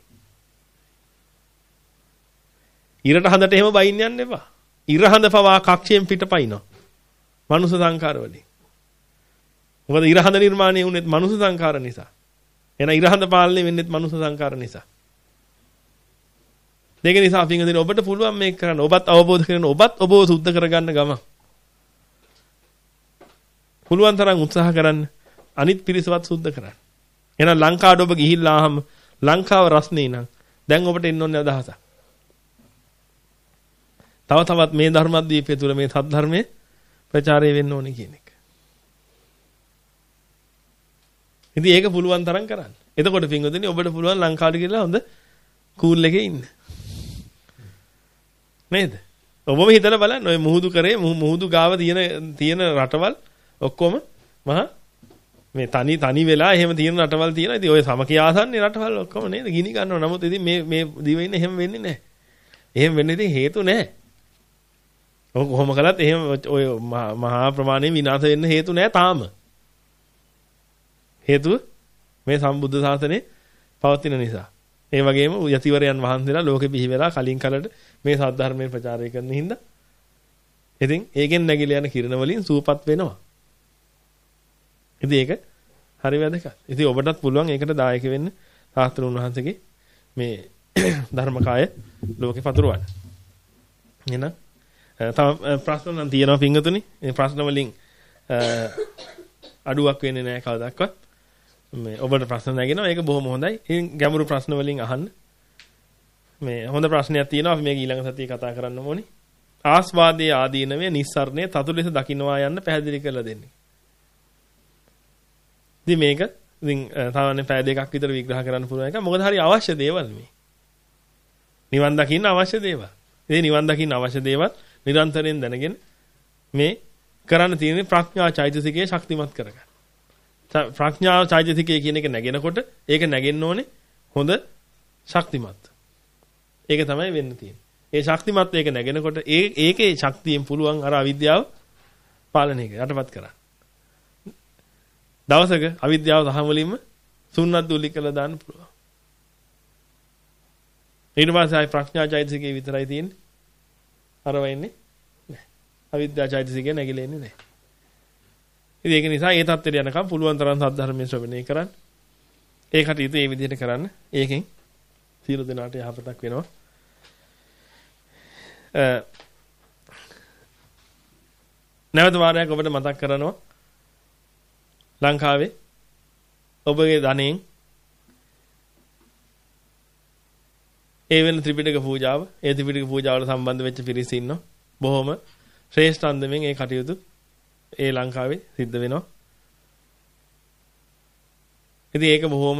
Speaker 1: ඉරට හඳට එහෙම බයින්න යන්න එපා. ඉර හඳ පවා කක්ෂයෙන් පිටපයින්නවා. මනුෂ්‍ය සංකාර වලින්. මොකද ඉර හඳ නිර්මාණය වුණෙත් මනුෂ්‍ය සංකාර නිසා. එහෙනම් ඉර හඳ පාලනය වෙන්නේත් මනුෂ්‍ය සංකාර නිසා. දෙක නිසා පිංගුතුනි ඔබට පුළුවන් මේක කරන්න. ඔබත් අවබෝධ කරගෙන ඔබත් ඔබව සුද්ධ කරගන්න ගම. පුළුවන් තරම් උත්සාහ කරන්න. අනිත් පිරිසවත් සුද්ධ කරන්න. එහෙනම් ලංකාවට ඔබ ගිහිල්ලා ආවම ලංකාව රස්නේ නම් දැන් ඔබට එන්න ඕනේ අදහසක්. තව තවත් මේ ධර්මද්වීපය තුල මේ සත්‍ය ධර්මයේ ප්‍රචාරය වෙන්න ඕනේ කියන එක. ඉතින් ඒක පුළුවන් තරම් කරන්න. එතකොට පින්වතුනි ඔබට පුළුවන් ලංකාවට ගිහලා හොඳ කූල් එකේ ඉන්න. නේද? ඔබම හිතලා බලන්න ඔය මුහුදු කරේ මුහුදු ගාව තියෙන තියෙන රටවල් ඔක්කොම මහා මේ තනි තනි වෙලා එහෙම තියෙන රටවල් තියෙනවා. ඉතින් ඔය සමකී ආසන්නේ රටවල් ඔක්කොම නේද? ගිනි ගන්නවා. නමුත් ඉතින් මේ මේ දිවෙන්නේ එහෙම වෙන්නේ නැහැ. එහෙම වෙන්නේ ඉතින් හේතු නැහැ. ඔය කොහොම කළත් එහෙම ඔය මහා ප්‍රමාණය විනාශ වෙන්න හේතු නැහැ තාම. හේතුව මේ සම්බුද්ධ ශාසනය පවතින නිසා. ඒ වගේම යතිවරයන් වහන්සේලා ලෝකෙ බිහි වෙලා කලින් කලට මේ සත්‍ය ධර්මයේ ප්‍රචාරය කරන හින්දා ඉතින් ඒකෙන් නැගිලා යන කිරණ වලින් සූපත් වෙනවා. ඉතින් ඒක හරි වැදගත්. ඉතින් ඔබටත් පුළුවන් ඒකට දායක වෙන්න සාස්ත්‍රුන් වහන්සේගේ මේ ධර්මකාය ලෝකෙ පතුරවන්න. එහෙනම් තව ප්‍රශ්න නම් තියෙනවා පින්වතුනි. මේ ප්‍රශ්න වලින් අඩුවක් වෙන්නේ නැහැ කවදාවත්. මේ ඔබට ප්‍රශ්න නැගෙනවා. ඒක බොහොම හොඳයි. ඉතින් ගැඹුරු ප්‍රශ්න වලින් අහන්න. මේ හොඳ ප්‍රශ්නයක් තියෙනවා. අපි මේක ඊළඟ සතියේ කතා කරන්න ඕනේ. ආස්වාදයේ ආදීනවේ නිස්සරණය තතු ලෙස දකින්නවා යන්න පැහැදිලි කරලා දෙන්නේ. ඉතින් මේක ඉතින් සාමාන්‍ය පැය දෙකක් විතර විග්‍රහ කරන්න පුළුවන් එක. මොකද හරි අවශ්‍ය දේවල් මේ. නිවන් දකින්න අවශ්‍ය දේවල්. ඒ නිවන් දකින්න අවශ්‍ය දේවල් නිරන්තරයෙන් දැනගෙන මේ කරන්න තියෙන්නේ ප්‍රඥා චෛතසිකයේ ශක්තිමත් කරගන්න. ප්‍රඥා චෛතසිකය කියන එක නැගෙනකොට ඒක නැගෙන්න ඕනේ හොඳ ශක්තිමත්. ඒක තමයි වෙන්න තියෙන්නේ. ඒ ශක්තිමත් ඒක නැගෙනකොට ඒ ඒකේ ශක්තියෙන් පුළුවන් අර අවිද්‍යාව පාලනය කරලා යටපත් කරන්න. දවසක අවිද්‍යාව තහම වලින්ම සුන්නත් දුලි කළා දාන්න පුළුවන්. ඊට පස්සේ ආයි ප්‍රඥා චෛතසිකේ විතරයි තියෙන්නේ. අර වෙන්නේ නැහැ. අවිද්‍යා චෛතසිකේ නැగిලා ඉන්නේ නැහැ. ඉතින් ඒක නිසා ඒ தත්ත්වයට යනකම් පුළුවන් තරම් සත්‍ය ධර්මයේ ශ්‍රවණය කරන්න. ඒ කටයුතු ඒ විදිහට කරන්න. ඒකෙන් සියලු දෙනාට යහපතක් වෙනවා. නැවත වාරයක් ඔබට මතක් කරනවා ලංකාවේ ඔබගේ ධනෙන් ඒ වෙන ත්‍රිපිටක පූජාව ඒ ත්‍රිපිටක පූජාවට සම්බන්ධ වෙච්ච පිරිස ඉන්නවා. බොහොම ශ්‍රේෂ්ඨ අන්දමින් ඒ කටයුතු ඒ ලංකාවේ සිද්ධ වෙනවා. ඉතින් ඒක බොහොම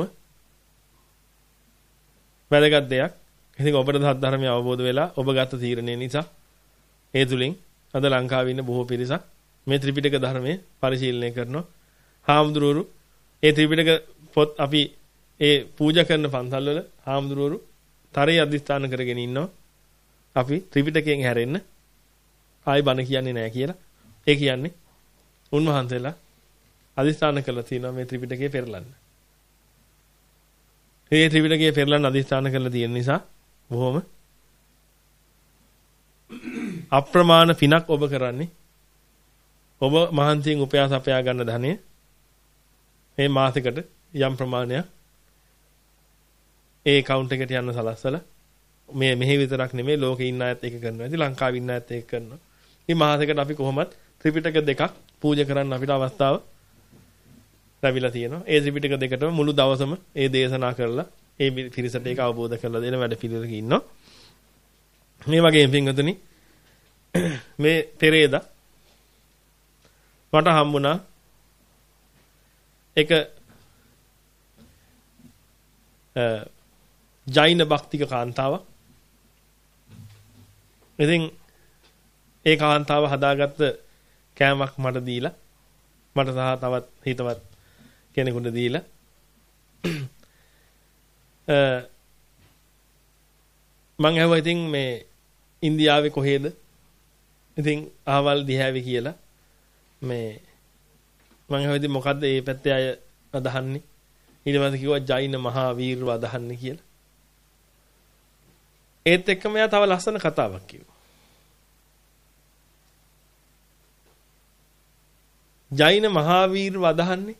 Speaker 1: වැදගත් දෙයක්. ඉතින් ඔබට ධර්මය අවබෝධ වෙලා ඔබ ගත තීරණය නිසා ඒ තුලින් අද ලංකාවේ ඉන්න බොහෝ පිරිසක් මේ ත්‍රිපිටක ධර්මයේ පරිශීලනය කරනවා. හාමුදුරුවරු ඒ ත්‍රිපිටක පොත් අපි ඒ පූජා කරන පන්සල් වල හාමුදුරුවරු තරයේ අධිෂ්ඨාන කරගෙන ඉන්නවා. අපි ත්‍රිපිටකයෙන් හැරෙන්න ආයි බණ කියන්නේ නැහැ කියලා. ඒ කියන්නේ උන්වහන්සේලා අධිෂ්ඨාන කළා තියෙනවා මේ ත්‍රිපිටකය පෙරලන්න. මේ ත්‍රිපිටකය පෙරලන්න අධිෂ්ඨාන කරලා තියෙන නිසා බොහොම අප්‍රමාණ පිනක් ඔබ කරන්නේ. ඔබ මහන්සියෙන් උපයාස අපයා ගන්න ධනෙ මේ මාසෙකට යම් ප්‍රමාණයක් ඒ account එකට යන්න සලස්සලා මේ මෙහි විතරක් නෙමෙයි ලෝකේ ඉන්න අයත් එක කරනවා. ඉතින් ලංකාවේ ඉන්න අයත් එක කරනවා. මේ මාසෙකට අපි කොහොමත් ත්‍රිපිටක දෙකක් පූජා කරන්න අපිට අවස්ථාව ලැබිලා තියෙනවා. ඒ ත්‍රිපිටක දෙකටම මුළු දවසම ඒ දේශනා කරලා ඒ පිරිසට ඒක අවබෝධ කරලා දෙන වැඩ පිළිවෙලක ඉන්නවා. මේ වගේ පින්වතුනි මේ පෙරේදා මට හම්බුණා එක ජෛන භක්තික කාන්තාවක්. ඉතින් ඒ කාන්තාව හදාගත්ත කෑමක් මට දීලා මට සහ තවත් හිතවත් කෙනෙකුට දීලා අ මං ඇහුවා ඉතින් මේ ඉන්දියාවේ කොහෙද? ඉතින් ආවල් දිහාවේ කියලා මේ මං ඇහුවා ඉතින් මොකද්ද මේ පැත්තේ අය අදහන්නේ? ඊට පස්සේ කිව්වා ජෛන මහා වීරව අදහන්නේ කියලා. ඒත් එක්කම එයා තව ලස්සන කතාවක් කිව්වා. ජෛන මහා වීරව අදහන්නේ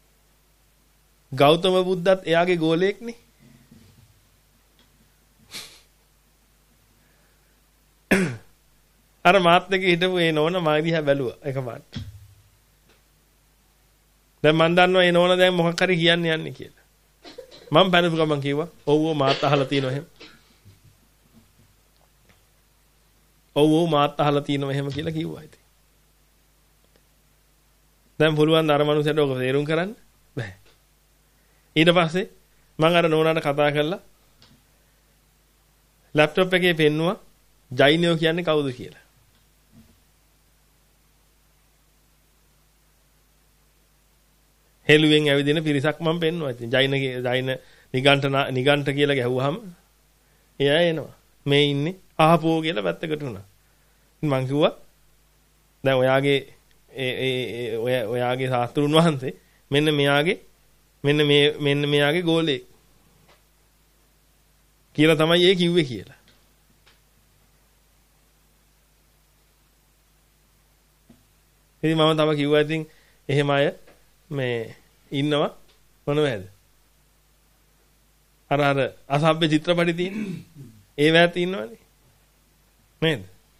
Speaker 1: ගෞතම බුද්ධත් එයාගේ ගෝලයෙක්නේ. අර මාත් එක්ක හිටපු ඒ නෝන මා දිහා බැලුවා එකපාරට. දැන් මන් දන්නවා ඒ නෝන දැන් මොකක් හරි කියන්න යන්නේ කියලා. මම පැනපු ගමන් කිව්වා ඔව් ඔව් මාත් අහලා තියෙනවා එහෙම. ඔව් ඔව් මාත් අහලා තියෙනවා එහෙම කියලා කිව්වා ඉතින්. දැන් පුළුවන් අර මනුස්සයට ඔක තේරුම් කරන්න බෑ. ඊට පස්සේ මම අර නෝනාට කතා කරලා ලැප්ටොප් එකේ පෙන්නුවා ජෛනයෝ කියන්නේ කවුද කියලා. හෙළුවෙන් ඇවිදින පිරිසක් මම පෙන්නුවා. ඉතින් ජෛන ජෛන නිගණ්ඨ නිගණ්ඨ කියලා ගැහුවාම එයා එනවා. මේ ඉන්නේ ආපෝ කියලා පැත්තකට උනා. මම කිව්වා දැන් ඔයාගේ ඒ ඒ ඔය ඔයාගේ ශාස්ත්‍රුන් වහන්සේ මෙන්න මෙයාගේ මෙන්න මේ මෙන්න මෙයාගේ ගෝලේ කියලා තමයි ඒ කිව්වේ කියලා. ඉතින් මම තව කිව්වා ඉතින් එහෙම අය මේ ඉන්නවා මොනවද? අර අර අසභ්‍ය චිත්‍රපටි තියෙන ඒ වැත් ඉන්නවනේ. නේද?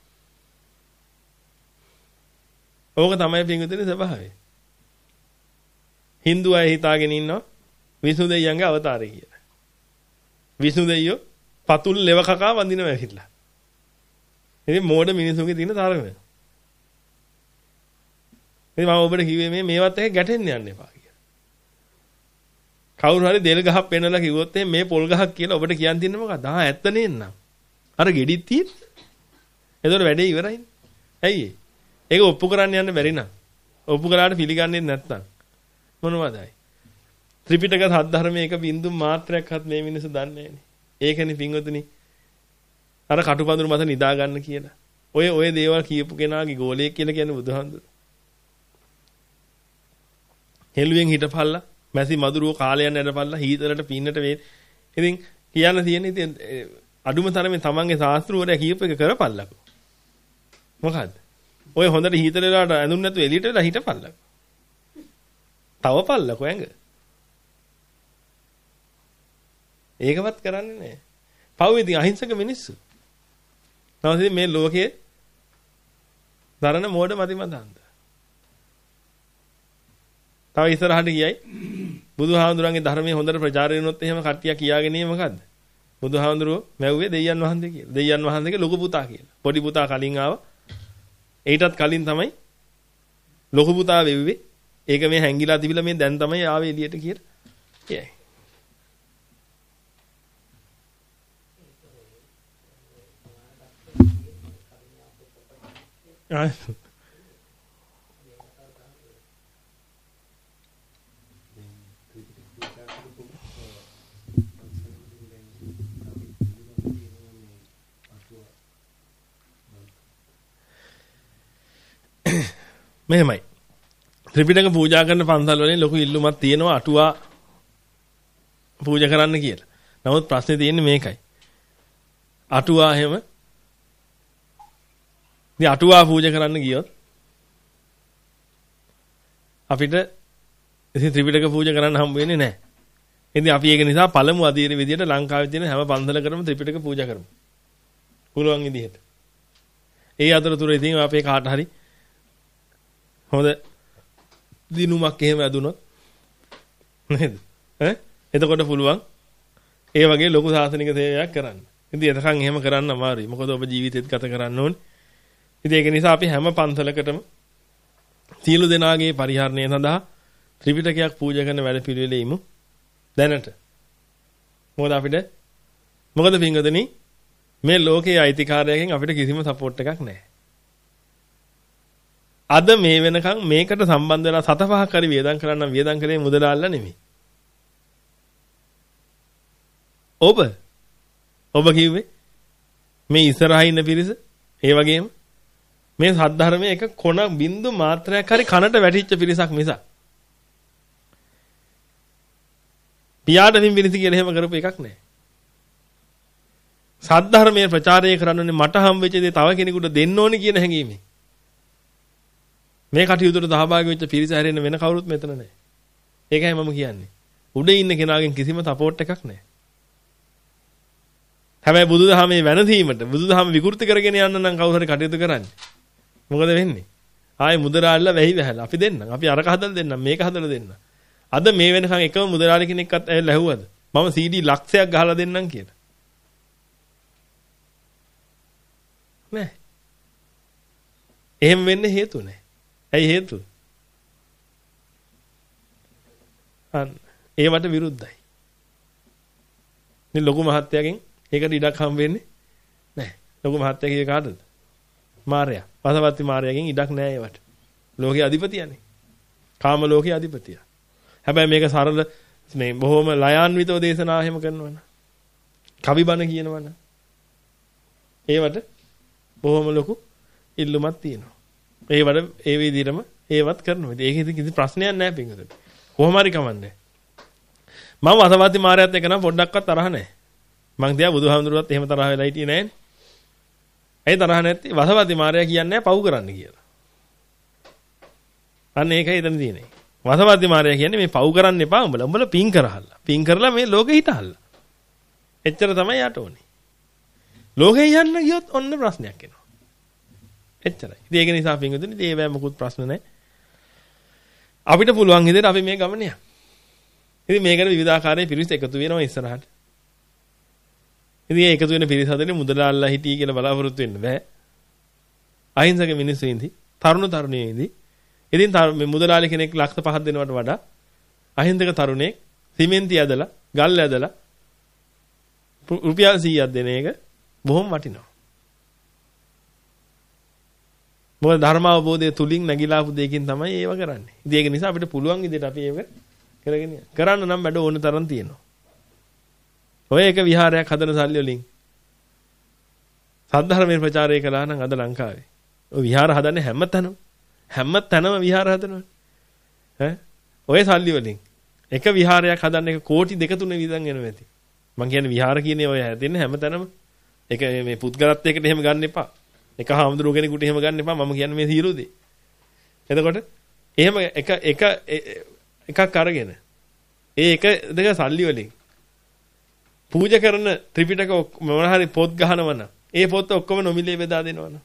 Speaker 1: ඕක තමයි පිංගුතුනේ ස්වභාවය. Hindu අය හිතාගෙන ඉන්නවා විෂ්ණු දෙවියන්ගේ අවතාරය කියලා. විෂ්ණු දෙවියෝ පතුල් ලෙව කකා වඳිනවා ඇහිලා. ඉතින් මෝඩ මිනිසුන්ගේ තියෙන තරම. ඉතින් මම ඔබට කිව්වේ මේ මේවත් එක ගැටෙන්න යන්න එපා කියලා. කවුරු හරි දෙල් ගහක් පෙන්නලා කිව්වොත් මේ පොල් ගහක් කියලා ඔබට කියන්න තියෙන්නේ මොකක්ද? ආ ඇත්ත නේන්නම්. අර ගෙඩිත් තියෙන්නේ. එතකොට වැඩේ ඉවරයිනේ. ඇයි ඒ? ඒක ඔප්පු කරන්න යන්න බැරි නම් ඔප්පු කළාට පිළිගන්නේ නැත්නම් මොනවදයි? ත්‍රිපිටක සද්ධර්මයේ එක බින්දු මාත්‍රයක්වත් මේ මිනිස්සු දන්නේ නැහැනේ. ඒකනේ පින්වතුනි අර කටුපඳුරු මත නිදා ගන්න කියලා. ඔය ඔය දේවල් කියපු කෙනාගේ ගෝලයක් කියලා කියන්නේ බුදුහාමුදුරුවෝ. හෙළුවෙන් හිටපල්ලා මැසි මදුරුව කාලයන් ඇදපල්ලා හීතරට පින්නට වේ. ඉතින් කියන්න තියෙන්නේ ඉතින් අඩුම තරමේ තමන්ගේ ශාස්ත්‍රවරයා කියපු එක කරපල්ලකෝ. මොකද්ද? ඔය හොඳට හීතල වෙලාවට ඇඳුම් නැතුව එළියට වෙලා හිටපල්ලකෝ. තව පල්ලකෝ ඇඟ. ඒකවත් කරන්නේ නැහැ. පව් ඉතින් අහිංසක මිනිස්සු. නැවත මේ ලෝකයේ දරන මෝඩ මතිමතාන්ත. තව ඉස්සරහට ගියයි බුදුහාමුදුරන්ගේ ධර්මයේ හොඳට ප්‍රචාරය වෙනොත් එහෙම කට්ටිය කියාගෙන ඉන්නේ මොකද්ද? බුදුහාමුදුරුවෝ මැව්වේ දෙයයන් වහන්සේ කියලා. දෙයයන් වහන්සේගේ ලොකු පුතා කියලා. පොඩි පුතා කලින් ආවා. ඊටත් කලින් තමයි ලොකු පුතා වෙව්වේ. ඒක මේ හැංගිලා තිබිලා මේ දැන් තමයි ආවේ එළියට කියලා. Yeah. මෙහෙමයි. ත්‍රිපිටක පූජා කරන පන්සල් වලින් ලොකු ඉල්ලුමක් තියෙනවා අටුවා පූජා කරන්න කියලා. නමුත් ප්‍රශ්නේ තියෙන්නේ මේකයි. අටුවා එහෙම ඉතින් අටුවා පූජා කරන්න ගියොත් අපිට ඉතින් ත්‍රිපිටක පූජා කරන්න හම්බ වෙන්නේ නැහැ. ඉතින් අපි ඒක නිසා පළමු අධීර විදියට ලංකාවේ තියෙන හැම පන්සලකටම ත්‍රිපිටක පූජා කරමු. පුළුවන් විදිහට. ඒ අතරතුර ඉතින් අපේ කාට හරි හොඳ දිනුමක් එහෙම ඇදුනොත් නේද? ඈ එතකොට පුළුවන් ඒ වගේ ලොකු සාසනික සේවයක් කරන්න. ඉතින් එතකන් එහෙම කරන්න අමාරුයි. මොකද ඔබ ජීවිතේත් ගත කරන්න ඕනේ. ඉතින් ඒක නිසා අපි හැම පන්සලකටම සියලු දෙනාගේ පරිහරණය සඳහා ත්‍රිපිටකයක් පූජා කරන වැඩ පිළිවෙලෙ ඉමු. දැනට. මොකද අපිට මොකද පින්වදනි මේ ලෝකයේ අයිතිකාරයකින් අපිට කිසිම සපෝට් එකක් නැහැ. අද මේ වෙනකන් මේකට සම්බන්ධ වෙලා සත පහක් හරි වියදම් කරන්න වියදම් කරේ මුදලාල්ලා නෙමෙයි. ඔබ ඔබ කිව්වේ මේ ඉස්සරහා ඉන්න පිරිස ඒ වගේම මේ සද්ධර්මයේ එක කොන බින්දු මාත්‍රයක් හරි කනට වැටිච්ච පිරිසක් මිසක් පියාට පින්බිනිසි කියලා එහෙම කරපු එකක් නැහැ. සද්ධර්මයේ ප්‍රචාරය කරන්නනේ මට හම් වෙච්ච දේ තව කෙනෙකුට දෙන්න ඕනේ කියන හැඟීමෙන්. මේ කටයුතුට සහභාගී වෙච්ච පිරිස හැරෙන්න වෙන කවුරුත් මෙතන නැහැ. ඒකයි මම කියන්නේ. උඩ ඉන්න කෙනාගෙන් කිසිම සපෝට් එකක් නැහැ. හැබැයි බුදුදහමේ වෙනසීමට බුදුදහම විකෘති කරගෙන යන්න නම් කවුරු හරි කටයුතු කරන්නේ. මොකද වෙන්නේ? ආයේ මුදලාල්ලා වැහි වැහැලා අපි දෙන්නම්. අපි අරක හදලා දෙන්නම් මේක හදලා දෙන්නම්. අද මේ වෙනකන් එකම මුදලාලි කෙනෙක්වත් ඇවිල්ලා ඇහුවද? මම සී ඩී ලක්ෂයක් ගහලා දෙන්නම් කියලා. නෑ. එහෙම වෙන්න හේතු නෑ. ඇයි හේතුව? අන්න ඒවට විරුද්ධයි. මේ ලොකු මහත්තයාගෙන් ඒකට ඉඩක් හම් වෙන්නේ නැහැ. ලොකු මහත්තයා කියේ කාටද? මාර්යා. පසවත්ති මාර්යාගෙන් ඉඩක් නැහැ ඒවට. ලෝකයේ අධිපතියනේ. කාම ලෝකයේ අධිපතිය. හැබැයි මේක සරල මේ බොහොම ලයාන්විතව දේශනා එහෙම කරනවනේ. කවි බණ කියනවනේ. ඒවට බොහොම ලොකු ඉල්ලුමක් තියෙනවා. ඒවට ඒ විදිහටම ඒවත් කරනවා. ඒක ඉතින් කිසි ප්‍රශ්නයක් නැහැ පින්වතුනි. කොහොම හරි කමන්නේ. මම වසවත්ති මාර්යාත් එක්ක නම් පොඩ්ඩක්වත් තරහ නැහැ. මං තියා බුදුහාමුදුරුවත් එහෙම තරහ වෙලා හිටියේ නෑනේ. ඇයි තරහ නැත්තේ? වසවත්ති මාර්යා කියන්නේ පව් කරන්න කියලා. අන්න ඒකයි එතන තියෙන්නේ. වසවත්ති මාර්යා කියන්නේ මේ පව් කරන්න එපා උඹලා. උඹලා පින් කරහල්ලා. පින් කරලා මේ ලෝකෙ හිටහල්ලා. එච්චර තමයි යට ඕනේ. ලෝකෙ යන්න ගියොත් ඔන්න ප්‍රශ්නයක් එනවා. එච්චරයි. ඉතින් ඒක නිසා පින්වතුනි ඉතින් ඒවැ මොකුත් ප්‍රශ්න නැහැ. අපිට පුළුවන් විදිහට අපි මේ ගමන යන්න. ඉතින් මේකට විවිධාකාරයේ පිරිස් එකතු වෙනවා ඉස්සරහට. ඉතින් ඒ එකතු වෙන පිරිස හදන්නේ මුදලාල්ලා හිටී කියලා බලාපොරොත්තු වෙන්න බෑ. අහිංසක මිනිස්සු ඉඳි, තරුණ තරුණියෝ ඉඳි. ඉතින් මේ මුදලාලි කෙනෙක් ලක්ෂ පහක් දෙනවට වඩා අහිංසක තරුණයෙක් සිමෙන්ති ඇදලා, ගල් ඇදලා රුපියල් සීයක් දෙන එක බොහොම වටිනවා. මොකද ධර්ම අවබෝධය තුලින් නැగిලා ආපු දෙයකින් තමයි ඒව කරන්නේ. ඉතින් ඒක නිසා අපිට පුළුවන් විදිහට අපි ඒක කරගෙන යන්න. කරන්න නම් වැඩ ඕන තරම් තියෙනවා. ඔය එක විහාරයක් හදන සල්ලි වලින් සද්ධර්මයේ ප්‍රචාරය කළා නම් අද ලංකාවේ. ඔය විහාර හදන්නේ හැම තැනම හැම තැනම විහාර හදනවනේ. ඈ ඔය සල්ලි වලින් එක විහාරයක් හදන්න එක කෝටි දෙක තුන විතර එනවා ඇති. මං කියන්නේ විහාර කියන්නේ ඔය හැදෙන්නේ හැම තැනම. ඒක මේ පුද්ගලත්වයකට එහෙම ගන්න එපා. එක හාමුදුරුවෝ කෙනෙකුට එහෙම ගන්න එපා. මම කියන්නේ මේ සියලු දේ. එතකොට එහෙම එක එක එකක් අරගෙන ඒ එක දෙක සල්ලි වලින් පූජා කරන ත්‍රිපිටක මොන හරි පොත් ගහනවනම් ඒ පොත් ඔක්කොම නොමිලේ බෙදා දෙනවනම්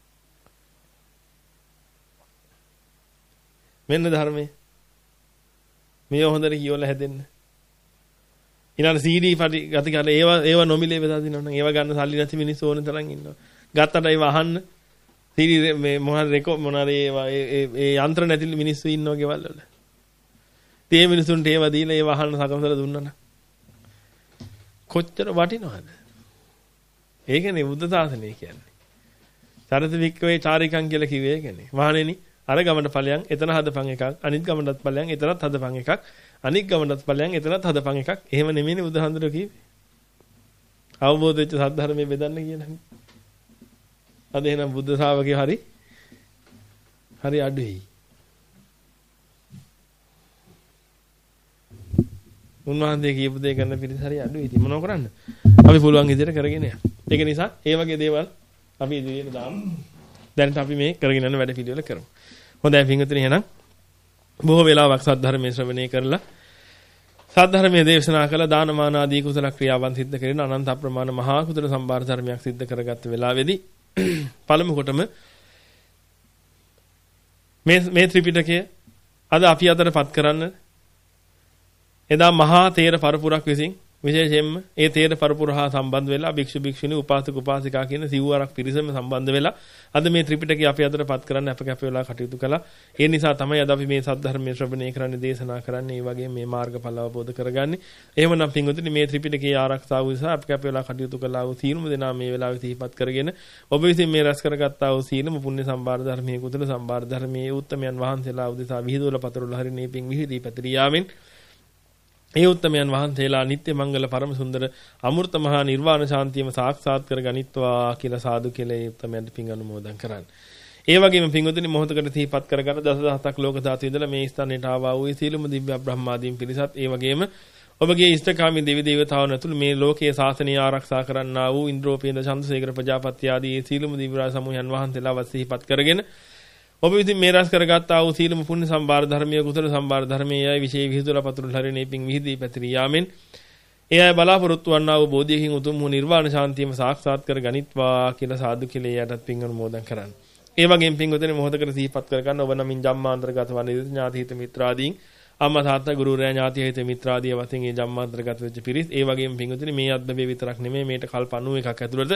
Speaker 1: මෙන්න ධර්මයේ මේ හොඳට කියවලා හැදෙන්න ඊළඟ සී ඩී පටි ගත කරලා ඒව ඒව නොමිලේ බෙදා දෙනවනම් ඒව ගන්න සල්ලි නැති මිනිස්සු ඕන තරම් ඉන්නවා ගත්තට ඒව අහන්න සී ඩී මේ මොන හරි රෙකෝ මොන හරි ඒ ඒ යන්ත්‍ර නැති මිනිස්සු ඉන්නවා ගෙවල් වල තේ මිනිසුන්ට ඒව දීලා ඒව අහන්න සකසලා දුන්නා නම් කොච්චර වටිනවද? ඒකනේ බුද්ධ ශාසනය කියන්නේ. සරත වික්කවේ චාරිකං කියලා කිව්වේ ඒකනේ. මහණෙනි අර ගමනට ඵලයන් එතන හදපන් එකක්, අනිත් ගමනටත් ඵලයන් එතනත් හදපන් එකක්, අනිත් ගමනටත් ඵලයන් එතනත් හදපන් එකක්. එහෙම නෙමෙයිනේ බුදුහාමුදුරුවෝ කිව්වේ. අවබෝධ වෙච්ච සද්ධර්මයේ බෙදන්න කියලානේ. අද එහෙනම් බුද්ධ ශාවකයෝ හරි හරි අඩුයි. උන්වහන්සේ කියපු දේ කරන පිරිස හරි අඩුයි. ඉතින් මොනව කරන්න? අපි පුළුවන් විදිහට කරගෙන යන්න. ඒක නිසා ඒ වගේ දේවල් අපි ඉදිරියට දාමු. දැන් අපි මේ කරගෙන යන වැඩ පිළිවෙල කරමු. හොඳයි පින්වතුනි එහෙනම් බොහෝ වෙලාවක් සද්ධර්මයේ ශ්‍රවණය කරලා සද්ධර්මයේ දේශනා කළ දානමාන ආදී කුසල ක්‍රියාවන් සිද්ධ කරගෙන අනන්ත අප්‍රමාණ මහා කුසල සම්භාර ධර්මයක් සිද්ධ කරගත්ත වෙලාවේදී පළමු කොටම මේ මේ ත්‍රිපිටකය අද අපි අතරපත් කරන්න එදා මහා තේර පරපුරක් විසින් විශේෂයෙන්ම ඒ තේර පරපුර හා සම්බන්ධ වෙලා භික්ෂු භික්ෂුණී උපාසක උපාසිකා කියන සිව්වරක් පිරිසම සම්බන්ධ වෙලා අද මේ ත්‍රිපිටකය අපි අතරපත් කරන්න අප කැප වෙලා කටයුතු කළා. ඒ නිසා තමයි අද අපි මේ සද්ධර්මයේ ශ්‍රවණය කරන්නේ දේශනා කරන්නේ ඒ වගේ මේ මාර්ගඵල අවබෝධ කරගන්නේ. එහෙමනම් පින්වතුනි මේ ත්‍රිපිටකයේ ආරක්ෂාව නිසා අප කැප වෙලා කටයුතු කළා වූ සීලම දෙනා මේ වෙලාවේ සිහිපත් කරගෙන ඔබ විසින් මේ රැස් කරගත්තා වූ සීලම පුණ්‍ය සම්භාර ධර්මයේ කුසල සම්භාර ධර්මයේ උත්තමයන් වහන්සේලා උදෙසා විහිදුවල පතරවල හරිනේ පිං විහිදී පැතිරියාවෙන් ඒ උත්තමයන් වහන්සේලා නිත්‍ය මංගල පරම සුන්දර අමෘත මහා නිර්වාණ ශාන්තියම සාක්ෂාත් කර ගනිත්වා කියලා සාදු කියලා ඒ උත්තමයන්ට පිං අනුමෝදන් කරන්න. ඒ වගේම පිංගුතුනි මොහොතකට සිහිපත් කරගන්න දසදහසක් ලෝක ධාතු ඉඳලා මේ ස්ථානයට ආවා වූ සීලම දිව්‍ය බ්‍රහ්මාදීන් පිරිසත් ඒ වගේම ඔබගේ ඉෂ්ඨකාමී දෙවි දේවතාවුන් ඇතුළු මේ ලෝකයේ ශාසනය ආරක්ෂා කරන්නා වූ ඉන්ද්‍රෝපේන්ද්‍ර චන්ද්‍රසේකර ප්‍රජාපති ආදී සීලම දිව්‍ය රාජ සමූහයන් වහන්සේලා සිහිපත් කරගෙන ඔබ විසින් මේ රැස් කරගත්තා වූ සීලම පුණ්‍ය සම්භාර ධර්මයේ කුසල සම්භාර ධර්මයේ යයි විශේෂ විහිදුලා පතුරුල් හරිනේ පිං විහිදී පැතිරී යාමෙන් ඒ අය බලාපොරොත්තු වන්නා වූ බෝධියකින් උතුම් වූ නිර්වාණ ශාන්තියම සාක්ෂාත් කර ගනිත්වා කියලා සාදු කියලා යටත් පිං අනුමෝදන් කරන්න. ඒ වගේම පිංගොතේ මොහොතකට සිහිපත් කරගන්න ඔබ නමින් ජම්මාන්තරගත වන ඥාති හිත මිත්‍රාදීන් අම්මා තාත්තා ගුරුවරයා ඥාති හිත මිත්‍රාදී වශයෙන් ඒ ජම්මාන්තරගත වෙච්ච පිරිස් ඒ වගේම පිංගොතේ මේ අද්දවේ විතරක් නෙමෙයි මේට කල්ප අනූ එකක් ඇතුළත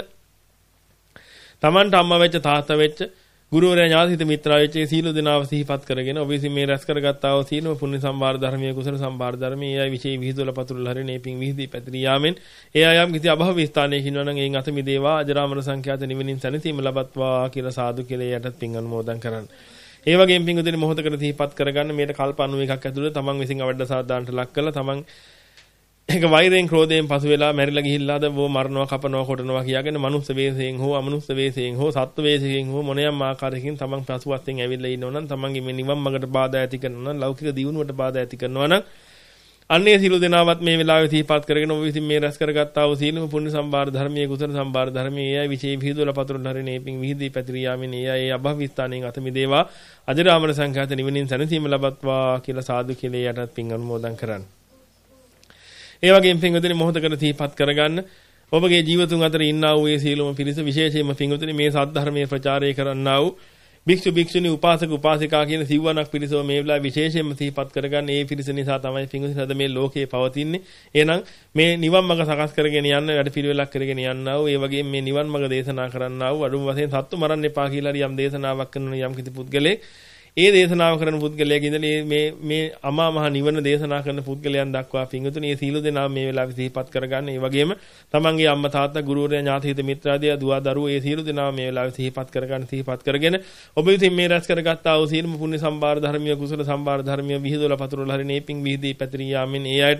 Speaker 1: Tamanට අම්මා වෙච්ච තාත්තා වෙච්ච ගුරුවරයා ඥාතිහිත මිත්‍රාවෙච්ච සීල දෙනාව සිහිපත් කරගෙන ඔබ විසින් මේ රැස් කරගත්තා වූ සීලම පුණ්‍ය සම්භාර ධර්මයේ කුසල සම්භාර ධර්මයේ යයි විශේෂ විහිදුවල පතුරුල හරිනේ පිං විහිදී පැතිරී යාමෙන් ඒ අයම් කිසි අභව ස්ථානයක ඉන්නවා නම් එයින් අත මිදේවා අජරාමර සංඛ්‍යාත නිවෙනින් සැනසීම ලබත්වා කියලා සාදු කියලා යටත් පිං අනුමෝදන් කරන්න. ඒ වගේම පිං උදේ මොහොතකට සිහිපත් කරගන්න මේට කල්ප අනූ එකක් ඇතුළත තමන් විසින් අවඩ සාදාන්ට ලක් කළා තමන් ඒක වෛරයෙන් ක්‍රෝධයෙන් පසු වෙලා මැරිලා ගිහිල්ලාද වෝ මරනවා කපනවා කොටනවා කියාගෙන මනුස්ස වේශයෙන් හෝ අමනුස්ස වේශයෙන් හෝ සත්ත්ව වේශයෙන් හෝ මොනියම් ආකාරයකින් තමන් පසුවත්ෙන් ඇවිල්ලා ඉන්නවනම් තමන්ගේ මේ නිවන් මාර්ගට බාධා ඇති කරනවා නම් ලෞකික දියුණුවට බාධා ඇති කරනවා නම් අන්නේ සීල දෙනාවත් මේ වෙලාවේ සිහිපත් කරගෙන ඔබ විසින් මේ රැස් කරගත්තා වූ සීලම පුණ්‍ය සම්භාර ධර්මයේ කුසල සම්භාර ධර්මයේ එයයි විශේෂ විහිදුවල පතුරුන් හරිනේ පිං විහිදී පැතිරී යාමින් එයයි අභව ස්ථානයෙන් අත මිදේවා අජරාමර සංඛ්‍යාත නිවෙනින් සැනසීම ලබත්වා කියලා සාදු කියලා යටත් පිං අනුමෝදන් කරන්න. ඒ වගේම පින්වතුනි මොහොතකට සිහිපත් කරගන්න ඔබගේ ජීවිතුන් අතර ඉන්නා වූ ඒ සීලම පිරිස විශේෂයෙන්ම පින්වතුනි මේ සද්ධර්මයේ ප්‍රචාරය කරන්නා වූ භික්ෂු භික්ෂුණී උපාසක උපාසිකා කියන සිව්වණක් පිරිසව මේ වෙලාව විශේෂයෙන්ම සිහිපත් කරගන්න ඒ පිරිස නිසා තමයි පින්වතුනි අද මේ ලෝකේ පවතින්නේ. එහෙනම් මේ නිවන් මඟ සකස් කරගෙන යන්න වැඩ පිළිවෙලක් කරගෙන යන්නා වූ ඒ වගේම මේ නිවන් මඟ දේශනා කරන්නා වූ අඩුම වශයෙන් සත්තු මරන්න එපා කියලා යම් දේශනාවක් කරන යම් කිසි පුද්ගලෙක් ඒ දේශනාව කරන පුද්ගලයාගේ ඉඳලා මේ මේ අමා මහ නිවන දේශනා කරන පුද්ගලයන් දක්වා පිංගුතුනි මේ සීල දෙනා මේ වෙලාවේ සිහිපත් කරගන්න. ඒ වගේම තමන්ගේ අම්මා තාත්තා ගුරුවරයා ඥාතිහිත මිත්‍රාදී දුව දරුවෝ මේ සීල දෙනා මේ වෙලාවේ සිහිපත් කරගන්න සිහිපත් කරගෙන ඔබ විසින් මේ රැස් කරගත්තා වූ සීලම පුණ්‍ය සම්භාර ධර්මීය කුසල සම්භාර ධර්මීය විහිදුවල පතුරුල හරිනේ පිං විහිදී පැතිරී යාමෙන් ඒ අයට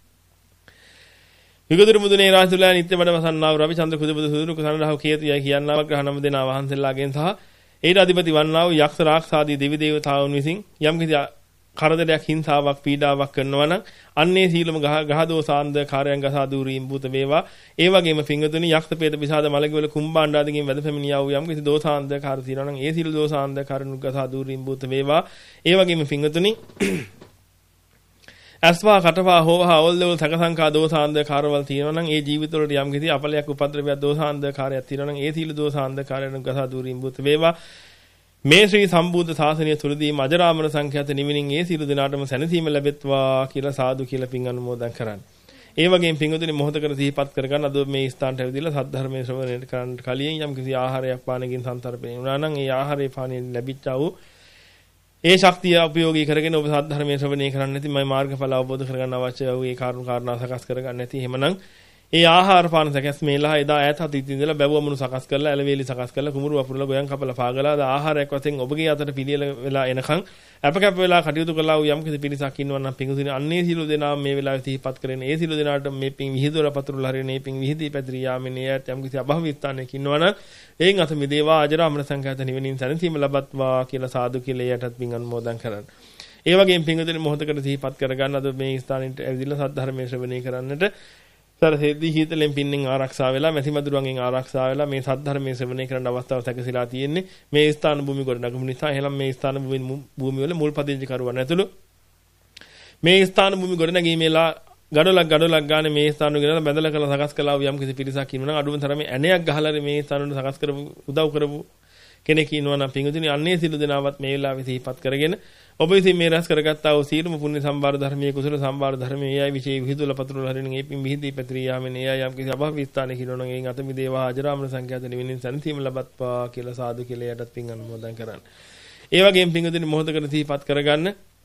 Speaker 1: විගුදුරු මුදුනේ රාජතුලා නිත්‍ය වැඩ වසන්නා වූ රවි චන්ද්‍ර කුදබුදු සුදුරු කුසනරහව කියතියයි කියනවා ග්‍රහණම දෙනා වහන්සේලාගෙන් සහ ඊට අධිපති වන්නා වූ යක්ෂ රාක්ෂාදී දෙවි දේවතාවුන් විසින් යම් කිසි කරදරයක් හිංසාවක් පීඩාවක් කරනවා නම් අන්නේ සීලම ගහ ගහ දෝසාන්ද කාර්යයන් ගසා දුරීම් භූත වේවා. ඒ වගේම පිංගතුනි යක්ෂ පේත පිසාද මලගිවල කුම්භාණ්ඩ ආදීන් වැද පැමිණියා වූ යම් කිසි දෝසාන්ද කාර තියෙනවා නම් ඒ සීල දෝසාන්ද කාරණු ගසා දුරීම් භූත වේවා. ඒ වගේම පිංගතුනි අස්වා කටවා හෝවා අවල්දවල සකසංකා දෝසාන්ද කාරවල තියෙනවා නම් ඒ ජීවිතවලට යම් කිසි අපලයක් උපද්‍රවයක් දෝසාන්ද කාර්යයක් තියෙනවා නම් ඒ සීල දෝසාන්ද කාර්යයන් ගසා දුරීම් භූත වේවා. මේ ශ්‍රී සම්බුද්ධ ශාසනය තුලදී මජරාමර සංඛ්‍යාත නිවෙනින් ඒ සීල දිනාටම සැනසීම ලැබෙත්වා කියලා සාදු කියලා පින් අනුමෝදන් කරන්න. ඒ වගේම පින්වතුනි මොහොතකට සිහිපත් කරගන්න අද මේ ස්ථානට ඇවිදලා සද්ධර්මයේ ශ්‍රවණය කරන්න කලින් යම් කිසි ආහාරයක් පානකින් සන්තරපේ වුණා නම් ඒ ආහාරේ පානයෙන් ලැබිච්චා වූ ඒ ශක්තිය උපයෝගී කරගෙන ඔබ සද්ධර්මයේ ශ්‍රවණය කරන්නේ නැති මම මාර්ගඵල අවබෝධ කරගන්න අවශ්‍ය වූ ඒ කාරණා කාරණා සකස් කරගන්න නැති එහෙමනම් ඒ ආහාර පාන සකස් මේලා එදා ඈත අතීතයේ ඉඳලා බැවුවමුණු සකස් කරලා ඇලවේලි සකස් කරලා කුඹුරු වපුරලා ගොයන් කපලා පාගලා ද ආහාරයක් වශයෙන් ඔබගේ අතට පිළියෙල වෙලා එනකන් අපකප් වෙලා කටයුතු කළා වූ යම් කිසි පිරිසක් ඉන්නවා නම් පිඟුසින අන්නේ සිළු දෙනා මේ වෙලාවේ සිහිපත් කරගෙන ඒ සිළු දෙනාට මේ පිං විහිදුවල පතුරුලා හරින මේ පිං විහිදී පැතිරී යාමේ නියත් යම් කිසි අභව ස්ථානයක ඉන්නවා නම් එයින් අත මිදේවා අජරාමර සංඛ්‍යාත නිවෙනින් සැනසීම ලබත්වා කියලා සාදු කියලා යටත් පිං අනුමෝදන් කරන්න. ඒ වගේම පිංගුතුනි මොහොතකට සිහිපත් කරගන්න අද මේ ස්ථානෙට ඇවිදලා සද්ධර්මයේ ශ්‍රවණය කරන්නට සරසෙද්දී හීතලෙන් පින්නෙන් ආරක්ෂා වෙලා මැසි මදුරුවන්ගෙන් ආරක්ෂා වෙලා මේ සද්ධර්මයේ ශ්‍රවණය කරන්න අවස්ථාව සැකසීලා තියෙන්නේ මේ ස්ථාන භූමි ගොඩනගමු නිසා එහෙනම් මේ ස්ථාන භූමි වල මුල් පදිංචි කරුවන් ඇතුළු මේ ස්ථාන භූමි ගොඩනගීමේලා ගඩොලක් ගඩොලක් ගානේ මේ ස්ථාන වල ගෙනලා බැඳලා කරලා සකස් කළා වූ යම් කිසි පිරිසක් ඉන්නවා නම් අඩුම තරමේ ඇණයක් ගහලා මේ ස්ථාන වල සකස් කරපු උදව් කරපු කෙනෙක් ඉන්නවා නම් පින්වතුනි අන්නේ සිළු දෙනාවත් මේ වෙලාවේ සිහිපත් කරගෙන ඔබ විසින් මේ රැස් කරගත්තා වූ සීලම පුණ්‍ය සම්භාර ධර්මයේ කුසල සම්භාර ධර්මයේ යයි විශේෂ විහිදුල පතුරුල හරින මේ පින් විහිදී පැතිරී යාමෙන් එය යම් කිසි අභව ස්ථානයක ඉන්නවනම් එයින් අත මිදේවා අජරාමර සංඛ්‍යාත නිවෙනින් සැනසීම ලබත්වා කියලා සාදු කියලා යටත් පින් අනුමෝදන් කරන්න. ඒ වගේම පින්වතුනි මොහොතකට සිහිපත් කරගන්න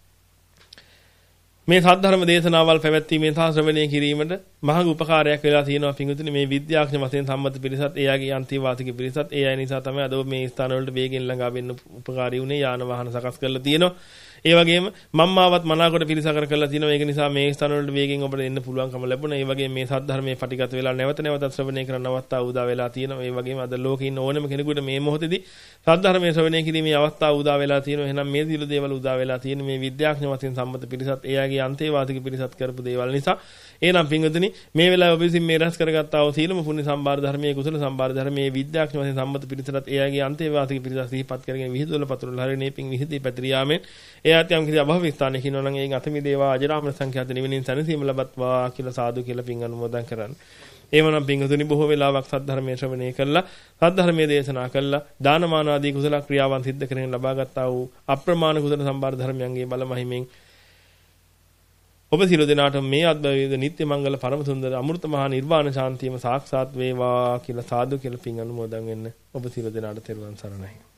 Speaker 1: මේ සද්ධර්ම දේශනාවල් පැවැත්වීමෙන් සහ ශ්‍රවණය කිරීමට මහඟ උපකාරයක් වෙලා තියෙනවා පින්වතුනි මේ විද්‍යාඥ වශයෙන් සම්මත පිරිසත් ඒ ආගේ අන්තිවාසික පිරිසත් ඒ අය නිසා තමයි අද මේ ස්ථාන වලට වේගෙන් ළඟා වෙන්න උපකාරී වුණේ යාන වාහන සකස් කරලා තියෙනවා. ඒ වගේම මම්මාවත් මනාකොට පිරිසකර කරලා තිනවා. ඒක නිසා මේ ස්ථාන වලට වේගෙන් ඔබට එන්න පුළුවන්කම ලැබුණා. ඒ වගේම මේ සද්ධර්මයේ පටිගත වෙලා නැවත නැවතත් ශ්‍රවණය කරන්න අවස්ථාව උදා වෙලා තියෙනවා. ඒ වගේම අද ලෝකේ ඉන්න ඕනම කෙනෙකුට මේ මොහොතේදී සද්ධර්මයේ ශ්‍රවණය කිරීමේ අවස්ථාව උදා වෙලා තියෙනවා. එහෙනම් මේ සියලු දේවල් උදා වෙලා තියෙන මේ විද්‍යාඥ වශයෙන් සම්මත පිරිසත් ඒ ආගේ අන්තේවාදික පිරිසත් කරපු දේවල් නිසා එහෙනම් පින්වතුනි මේ වෙලාවේ ඔබ විසින් මේ රැස් කරගත්තා වූ සීලම පුණ්‍ය සම්භාර ධර්මයේ කුසල සම්භාර ධර්මයේ විද්‍යාඥ වශයෙන් සම්මත පිරිසත් ඒ ආගේ අන්තේවාදික පිරිසත් සිහිපත් කරගෙන විහිදුවල පතුරුල හරිනේ පිං විහිදී පැතිරී යාමෙන් එයාත් යම් කිසි අභව ස්ථානයක ඉන්නවා නම් එයින් අත මිදේවා අජරාමර සංඛ්‍යාත නිවෙනින් සැනසීම ලබත්වා කියලා සාදු කියලා පින් අනුමෝදන් කරන්න. එවනම් පින්වතුනි බොහෝ වෙලාවක් සද්ධර්මයේ ශ්‍රවණය කළා සද්ධර්මයේ දේශනා කළා දානමාන ආදී කුසල ක්‍රියාවන් සිද්ධ කරගෙන ලබාගත්තා වූ අප්‍රමාණ කුසල සම්භාර ධර්මයන්ගේ බල මහිමෙන් ඔබ සියලු දෙනාට මේ අද්භවයේ නිත්‍ය මංගල පරම සුන්දර අමෘත මහා නිර්වාණ ශාන්තියම සාක්ෂාත් වේවා කියලා සාදු කියලා පින් අනුමෝදන් වෙන්න ඔබ සියලු දෙනාට තෙරුවන් සරණයි.